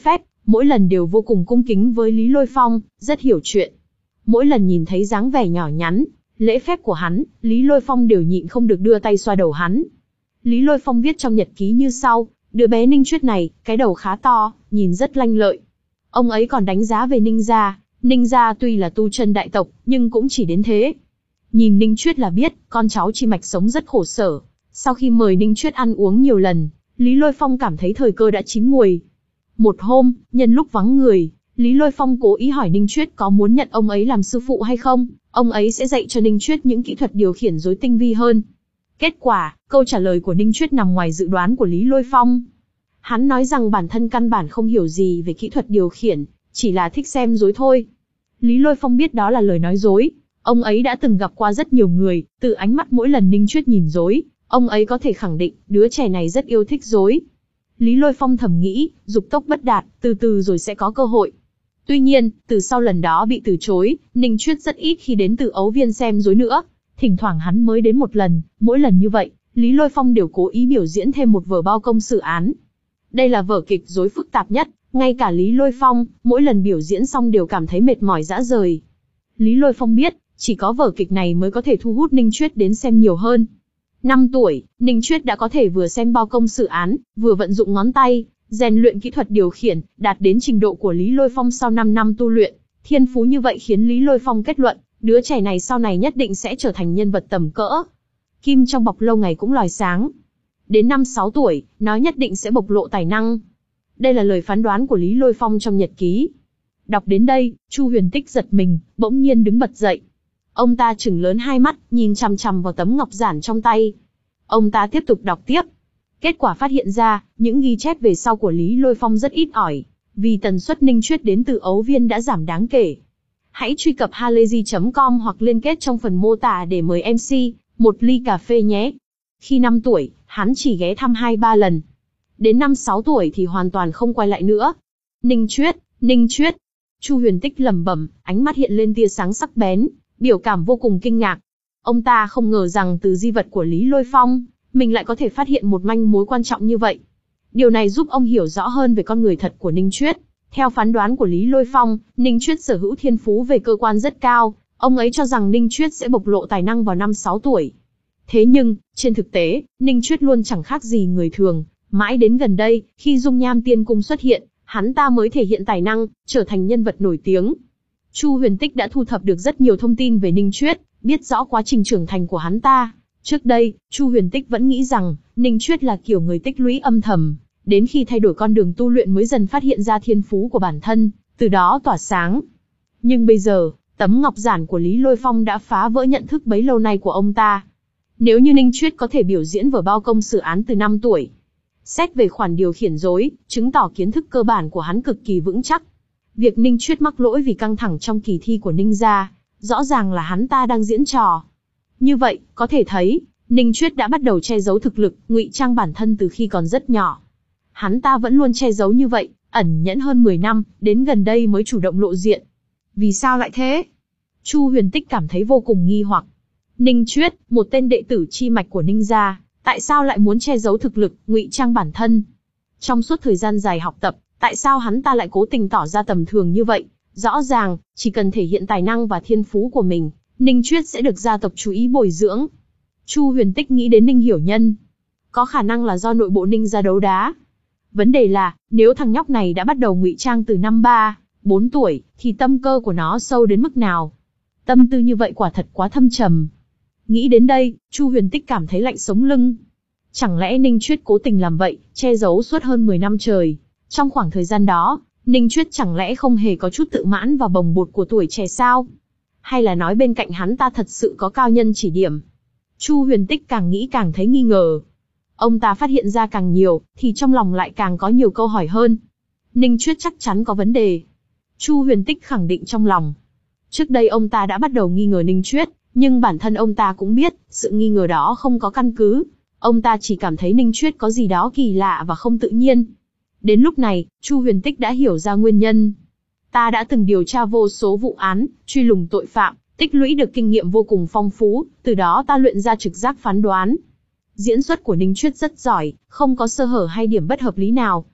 mỗi lần đều vô cùng cung kính với Lý Lôi Phong, rất hiểu chuyện. Mỗi lần nhìn thấy dáng vẻ nhỏ nhắn, lễ phép của hắn, Lý Lôi Phong đều nhịn không được đưa tay xoa đầu hắn. Lý Lôi Phong viết trong nhật ký như sau, đứa bé Ninh Chuyết này, cái đầu khá to, nhìn rất lanh lợi. Ông ấy còn đánh giá về Ninh gia, Ninh gia tuy là tu chân đại tộc, nhưng cũng chỉ đến thế. Nhìn Ninh Chuyết là biết, con cháu chi mạch sống rất khổ sở. Sau khi mời Ninh Chuyết ăn uống nhiều lần, Lý Lôi Phong cảm thấy thời cơ đã chín muồi. Một hôm, nhân lúc vắng người, Lý Lôi Phong cố ý hỏi Ninh Chuyết có muốn nhận ông ấy làm sư phụ hay không, ông ấy sẽ dạy cho Ninh Chuyết những kỹ thuật điều khiển rối tinh vi hơn. Kết quả, câu trả lời của Ninh Chuyết nằm ngoài dự đoán của Lý Lôi Phong. Hắn nói rằng bản thân căn bản không hiểu gì về kỹ thuật điều khiển, chỉ là thích xem rối thôi. Lý Lôi Phong biết đó là lời nói dối. Ông ấy đã từng gặp qua rất nhiều người, từ ánh mắt mỗi lần Ninh Chuyết nhìn rối, ông ấy có thể khẳng định đứa trẻ này rất yêu thích rối. Lý Lôi Phong thầm nghĩ, dục tốc bất đạt, từ từ rồi sẽ có cơ hội. Tuy nhiên, từ sau lần đó bị từ chối, Ninh Chuyết rất ít khi đến Từ Ấu Viên xem rối nữa. Thỉnh thoảng hắn mới đến một lần, mỗi lần như vậy, Lý Lôi Phong đều cố ý biểu diễn thêm một vở bao công xử án. Đây là vở kịch rối phức tạp nhất, ngay cả Lý Lôi Phong, mỗi lần biểu diễn xong đều cảm thấy mệt mỏi rã rời. Lý Lôi Phong biết, chỉ có vở kịch này mới có thể thu hút Ninh Chuyết đến xem nhiều hơn. Năm tuổi, Ninh Chuyết đã có thể vừa xem bao công xử án, vừa vận dụng ngón tay, rèn luyện kỹ thuật điều khiển, đạt đến trình độ của Lý Lôi Phong sau năm năm tu luyện. Thiên phú như vậy khiến Lý Lôi Phong kết luận, đứa trẻ này sau này nhất định sẽ trở thành nhân vật tầm cỡ. Kim trong bọc lâu ngày cũng lòi sáng. Đến năm sáu tuổi, nó nhất định sẽ bộc lộ tài năng. Đây là lời phán đoán của Lý Lôi Phong trong nhật ký. Đọc đến đây, Chu Huyền Tích giật mình, bỗng nhiên đứng bật dậy. Ông ta trừng lớn hai mắt, nhìn chằm chằm vào tấm ngọc giản trong tay. Ông ta tiếp tục đọc tiếp. Kết quả phát hiện ra, những ghi chép về sau của Lý Lôi Phong rất ít ỏi, vì tần suất Ninh Chuyết đến Từ Ấu Viên đã giảm đáng kể. Hãy truy cập halayzi chấm com hoặc liên kết trong phần mô tả để mời em xê một ly cà phê nhé. Khi năm tuổi, hắn chỉ ghé thăm hai ba lần. Đến năm sáu tuổi thì hoàn toàn không quay lại nữa. Ninh Chuyết, Ninh Chuyết. Chu Huyền Tích lẩm bẩm, ánh mắt hiện lên tia sáng sắc bén, biểu cảm vô cùng kinh ngạc. Ông ta không ngờ rằng từ di vật của Lý Lôi Phong, mình lại có thể phát hiện một manh mối quan trọng như vậy. Điều này giúp ông hiểu rõ hơn về con người thật của Ninh Chuyết. Theo phán đoán của Lý Lôi Phong, Ninh Chuyết sở hữu thiên phú về cơ quan rất cao, ông ấy cho rằng Ninh Chuyết sẽ bộc lộ tài năng vào năm sáu tuổi. Thế nhưng, trên thực tế, Ninh Chuyết luôn chẳng khác gì người thường, mãi đến gần đây, khi Dung Nham Tiên Cung xuất hiện, hắn ta mới thể hiện tài năng, trở thành nhân vật nổi tiếng. Chu Huyền Tích đã thu thập được rất nhiều thông tin về Ninh Chuyết, biết rõ quá trình trưởng thành của hắn ta. Trước đây, Chu Huyền Tích vẫn nghĩ rằng, Ninh Chuyết là kiểu người tích lũy âm thầm, đến khi thay đổi con đường tu luyện mới dần phát hiện ra thiên phú của bản thân, từ đó tỏa sáng. Nhưng bây giờ, tấm ngọc giản của Lý Lôi Phong đã phá vỡ nhận thức bấy lâu nay của ông ta. Nếu như Ninh Chuyết có thể biểu diễn vở bao công xử án từ năm tuổi, xét về khoản điều khiển rối, chứng tỏ kiến thức cơ bản của hắn cực kỳ vững chắc. Việc Ninh Chuyết mắc lỗi vì căng thẳng trong kỳ thi của Ninh gia, rõ ràng là hắn ta đang diễn trò. Như vậy, có thể thấy, Ninh Chuyết đã bắt đầu che giấu thực lực, ngụy trang bản thân từ khi còn rất nhỏ. Hắn ta vẫn luôn che giấu như vậy, ẩn nhẫn hơn mười năm, đến gần đây mới chủ động lộ diện. Vì sao lại thế? Chu Huyền Tích cảm thấy vô cùng nghi hoặc. Ninh Chuyết, một tên đệ tử chi mạch của Ninh gia, tại sao lại muốn che giấu thực lực, ngụy trang bản thân? Trong suốt thời gian dài học tập, tại sao hắn ta lại cố tình tỏ ra tầm thường như vậy? Rõ ràng, chỉ cần thể hiện tài năng và thiên phú của mình, Ninh Chuyết sẽ được gia tộc chú ý bồi dưỡng. Chu Huyền Tích nghĩ đến Ninh Hiểu Nhân. Có khả năng là do nội bộ Ninh gia đấu đá. Vấn đề là, nếu thằng nhóc này đã bắt đầu ngụy trang từ năm ba, bốn tuổi, thì tâm cơ của nó sâu đến mức nào? Tâm tư như vậy quả thật quá thâm trầm. Nghĩ đến đây, Chu Huyền Tích cảm thấy lạnh sống lưng. Chẳng lẽ Ninh Chuyết cố tình làm vậy, che giấu suốt hơn mười năm trời? Trong khoảng thời gian đó, Ninh Chuyết chẳng lẽ không hề có chút tự mãn và bồng bột của tuổi trẻ sao? Hay là nói bên cạnh hắn ta thật sự có cao nhân chỉ điểm? Chu Huyền Tích càng nghĩ càng thấy nghi ngờ. Ông ta phát hiện ra càng nhiều, thì trong lòng lại càng có nhiều câu hỏi hơn. Ninh Chuyết chắc chắn có vấn đề. Chu Huyền Tích khẳng định trong lòng. Trước đây ông ta đã bắt đầu nghi ngờ Ninh Chuyết, nhưng bản thân ông ta cũng biết, sự nghi ngờ đó không có căn cứ. Ông ta chỉ cảm thấy Ninh Chuyết có gì đó kỳ lạ và không tự nhiên. Đến lúc này, Chu Huyền Tích đã hiểu ra nguyên nhân. Ta đã từng điều tra vô số vụ án, truy lùng tội phạm, tích lũy được kinh nghiệm vô cùng phong phú, từ đó ta luyện ra trực giác phán đoán. Diễn xuất của Ninh Chuyết rất giỏi, không có sơ hở hay điểm bất hợp lý nào.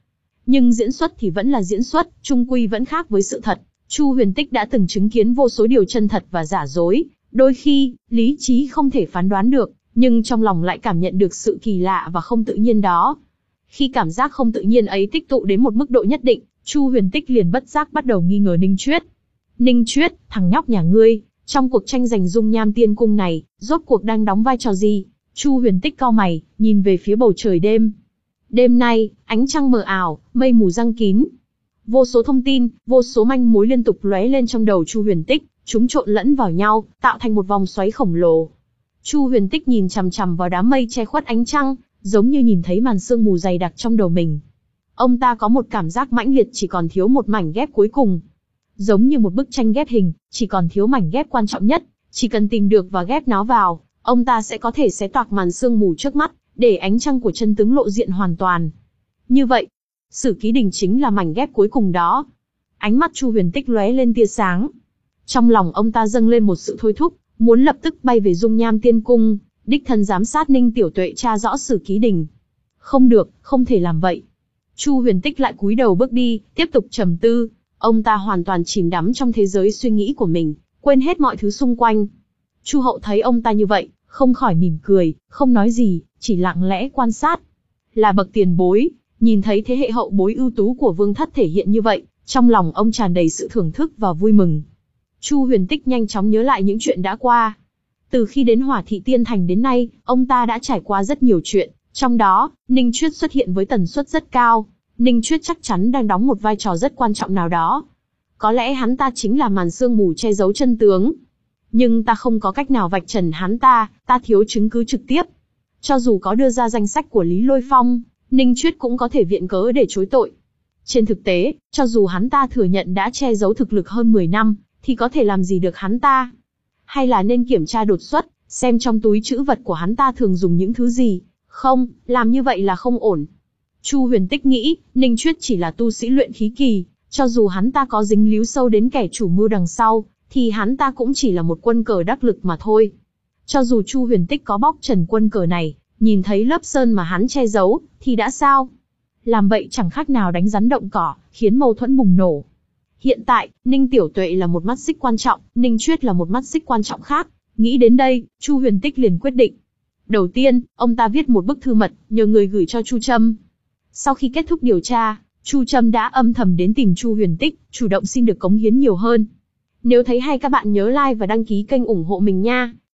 Nhưng diễn xuất thì vẫn là diễn xuất, chung quy vẫn khác với sự thật. Chu Huyền Tích đã từng chứng kiến vô số điều chân thật và giả dối, đôi khi, lý trí không thể phán đoán được, nhưng trong lòng lại cảm nhận được sự kỳ lạ và không tự nhiên đó. Khi cảm giác không tự nhiên ấy tích tụ đến một mức độ nhất định, Chu Huyền Tích liền bất giác bắt đầu nghi ngờ Ninh Chuyết. Ninh Chuyết, thằng nhóc nhà ngươi, trong cuộc tranh giành dung nham tiên cung này, rốt cuộc đang đóng vai trò gì? Chu Huyền Tích cau mày, nhìn về phía bầu trời đêm. Đêm nay, ánh trăng mờ ảo, mây mù giăng kín. Vô số thông tin, vô số manh mối liên tục lóe lên trong đầu Chu Huyền Tích, chúng trộn lẫn vào nhau, tạo thành một vòng xoáy khổng lồ. Chu Huyền Tích nhìn chằm chằm vào đám mây che khuất ánh trăng, giống như nhìn thấy màn sương mù dày đặc trong đầu mình. Ông ta có một cảm giác mãnh liệt chỉ còn thiếu một mảnh ghép cuối cùng. Giống như một bức tranh ghép hình, chỉ còn thiếu mảnh ghép quan trọng nhất, chỉ cần tìm được và ghép nó vào, ông ta sẽ có thể xé toạc màn sương mù trước mắt, để ánh trăng của chân tướng lộ diện hoàn toàn. Như vậy, Sử Ký Đình chính là mảnh ghép cuối cùng đó. Ánh mắt Chu Huyền Tích lóe lên tia sáng. Trong lòng ông ta dâng lên một sự thôi thúc, muốn lập tức bay về Dung Nham Tiên Cung, đích thân giám sát Ninh Tiểu Tuệ tra rõ Sử Ký Đình. Không được, không thể làm vậy. Chu Huyền Tích lại cúi đầu bước đi, tiếp tục trầm tư. Ông ta hoàn toàn chìm đắm trong thế giới suy nghĩ của mình, quên hết mọi thứ xung quanh. Chu Hậu thấy ông ta như vậy, không khỏi mỉm cười, không nói gì, chỉ lặng lẽ quan sát. Là bậc tiền bối, nhìn thấy thế hệ hậu bối ưu tú của Vương Thất thể hiện như vậy, trong lòng ông tràn đầy sự thưởng thức và vui mừng. Chu Huyền Tích nhanh chóng nhớ lại những chuyện đã qua. Từ khi đến Hỏa Thị Tiên Thành đến nay, ông ta đã trải qua rất nhiều chuyện, trong đó, Ninh Chuyết xuất hiện với tần suất rất cao. Ninh Chuyết chắc chắn đang đóng một vai trò rất quan trọng nào đó. Có lẽ hắn ta chính là màn sương mù che giấu chân tướng. Nhưng ta không có cách nào vạch trần hắn ta, ta thiếu chứng cứ trực tiếp. Cho dù có đưa ra danh sách của Lý Lôi Phong, Ninh Chuyết cũng có thể viện cớ để chối tội. Trên thực tế, cho dù hắn ta thừa nhận đã che giấu thực lực hơn mười năm, thì có thể làm gì được hắn ta? Hay là nên kiểm tra đột xuất, xem trong túi trữ vật của hắn ta thường dùng những thứ gì? Không, làm như vậy là không ổn. Chu Huyền Tích nghĩ, Ninh Chuyết chỉ là tu sĩ luyện khí kỳ, cho dù hắn ta có dính líu sâu đến kẻ chủ mưu đằng sau, thì hắn ta cũng chỉ là một quân cờ đắc lực mà thôi. Cho dù Chu Huyền Tích có bóc trần quân cờ này, nhìn thấy lớp sơn mà hắn che giấu, thì đã sao? Làm vậy chẳng khác nào đánh rắn động cỏ, khiến mâu thuẫn bùng nổ. Hiện tại, Ninh Tiểu Tuệ là một mắt xích quan trọng, Ninh Chuyết là một mắt xích quan trọng khác. Nghĩ đến đây, Chu Huyền Tích liền quyết định. Đầu tiên, ông ta viết một bức thư mật, nhờ người gửi cho Chu Trâm. Sau khi kết thúc điều tra, Chu Trâm đã âm thầm đến tìm Chu Huyền Tích, chủ động xin được cống hiến nhiều hơn. Nếu thấy hay các bạn nhớ like và đăng ký kênh ủng hộ mình nha.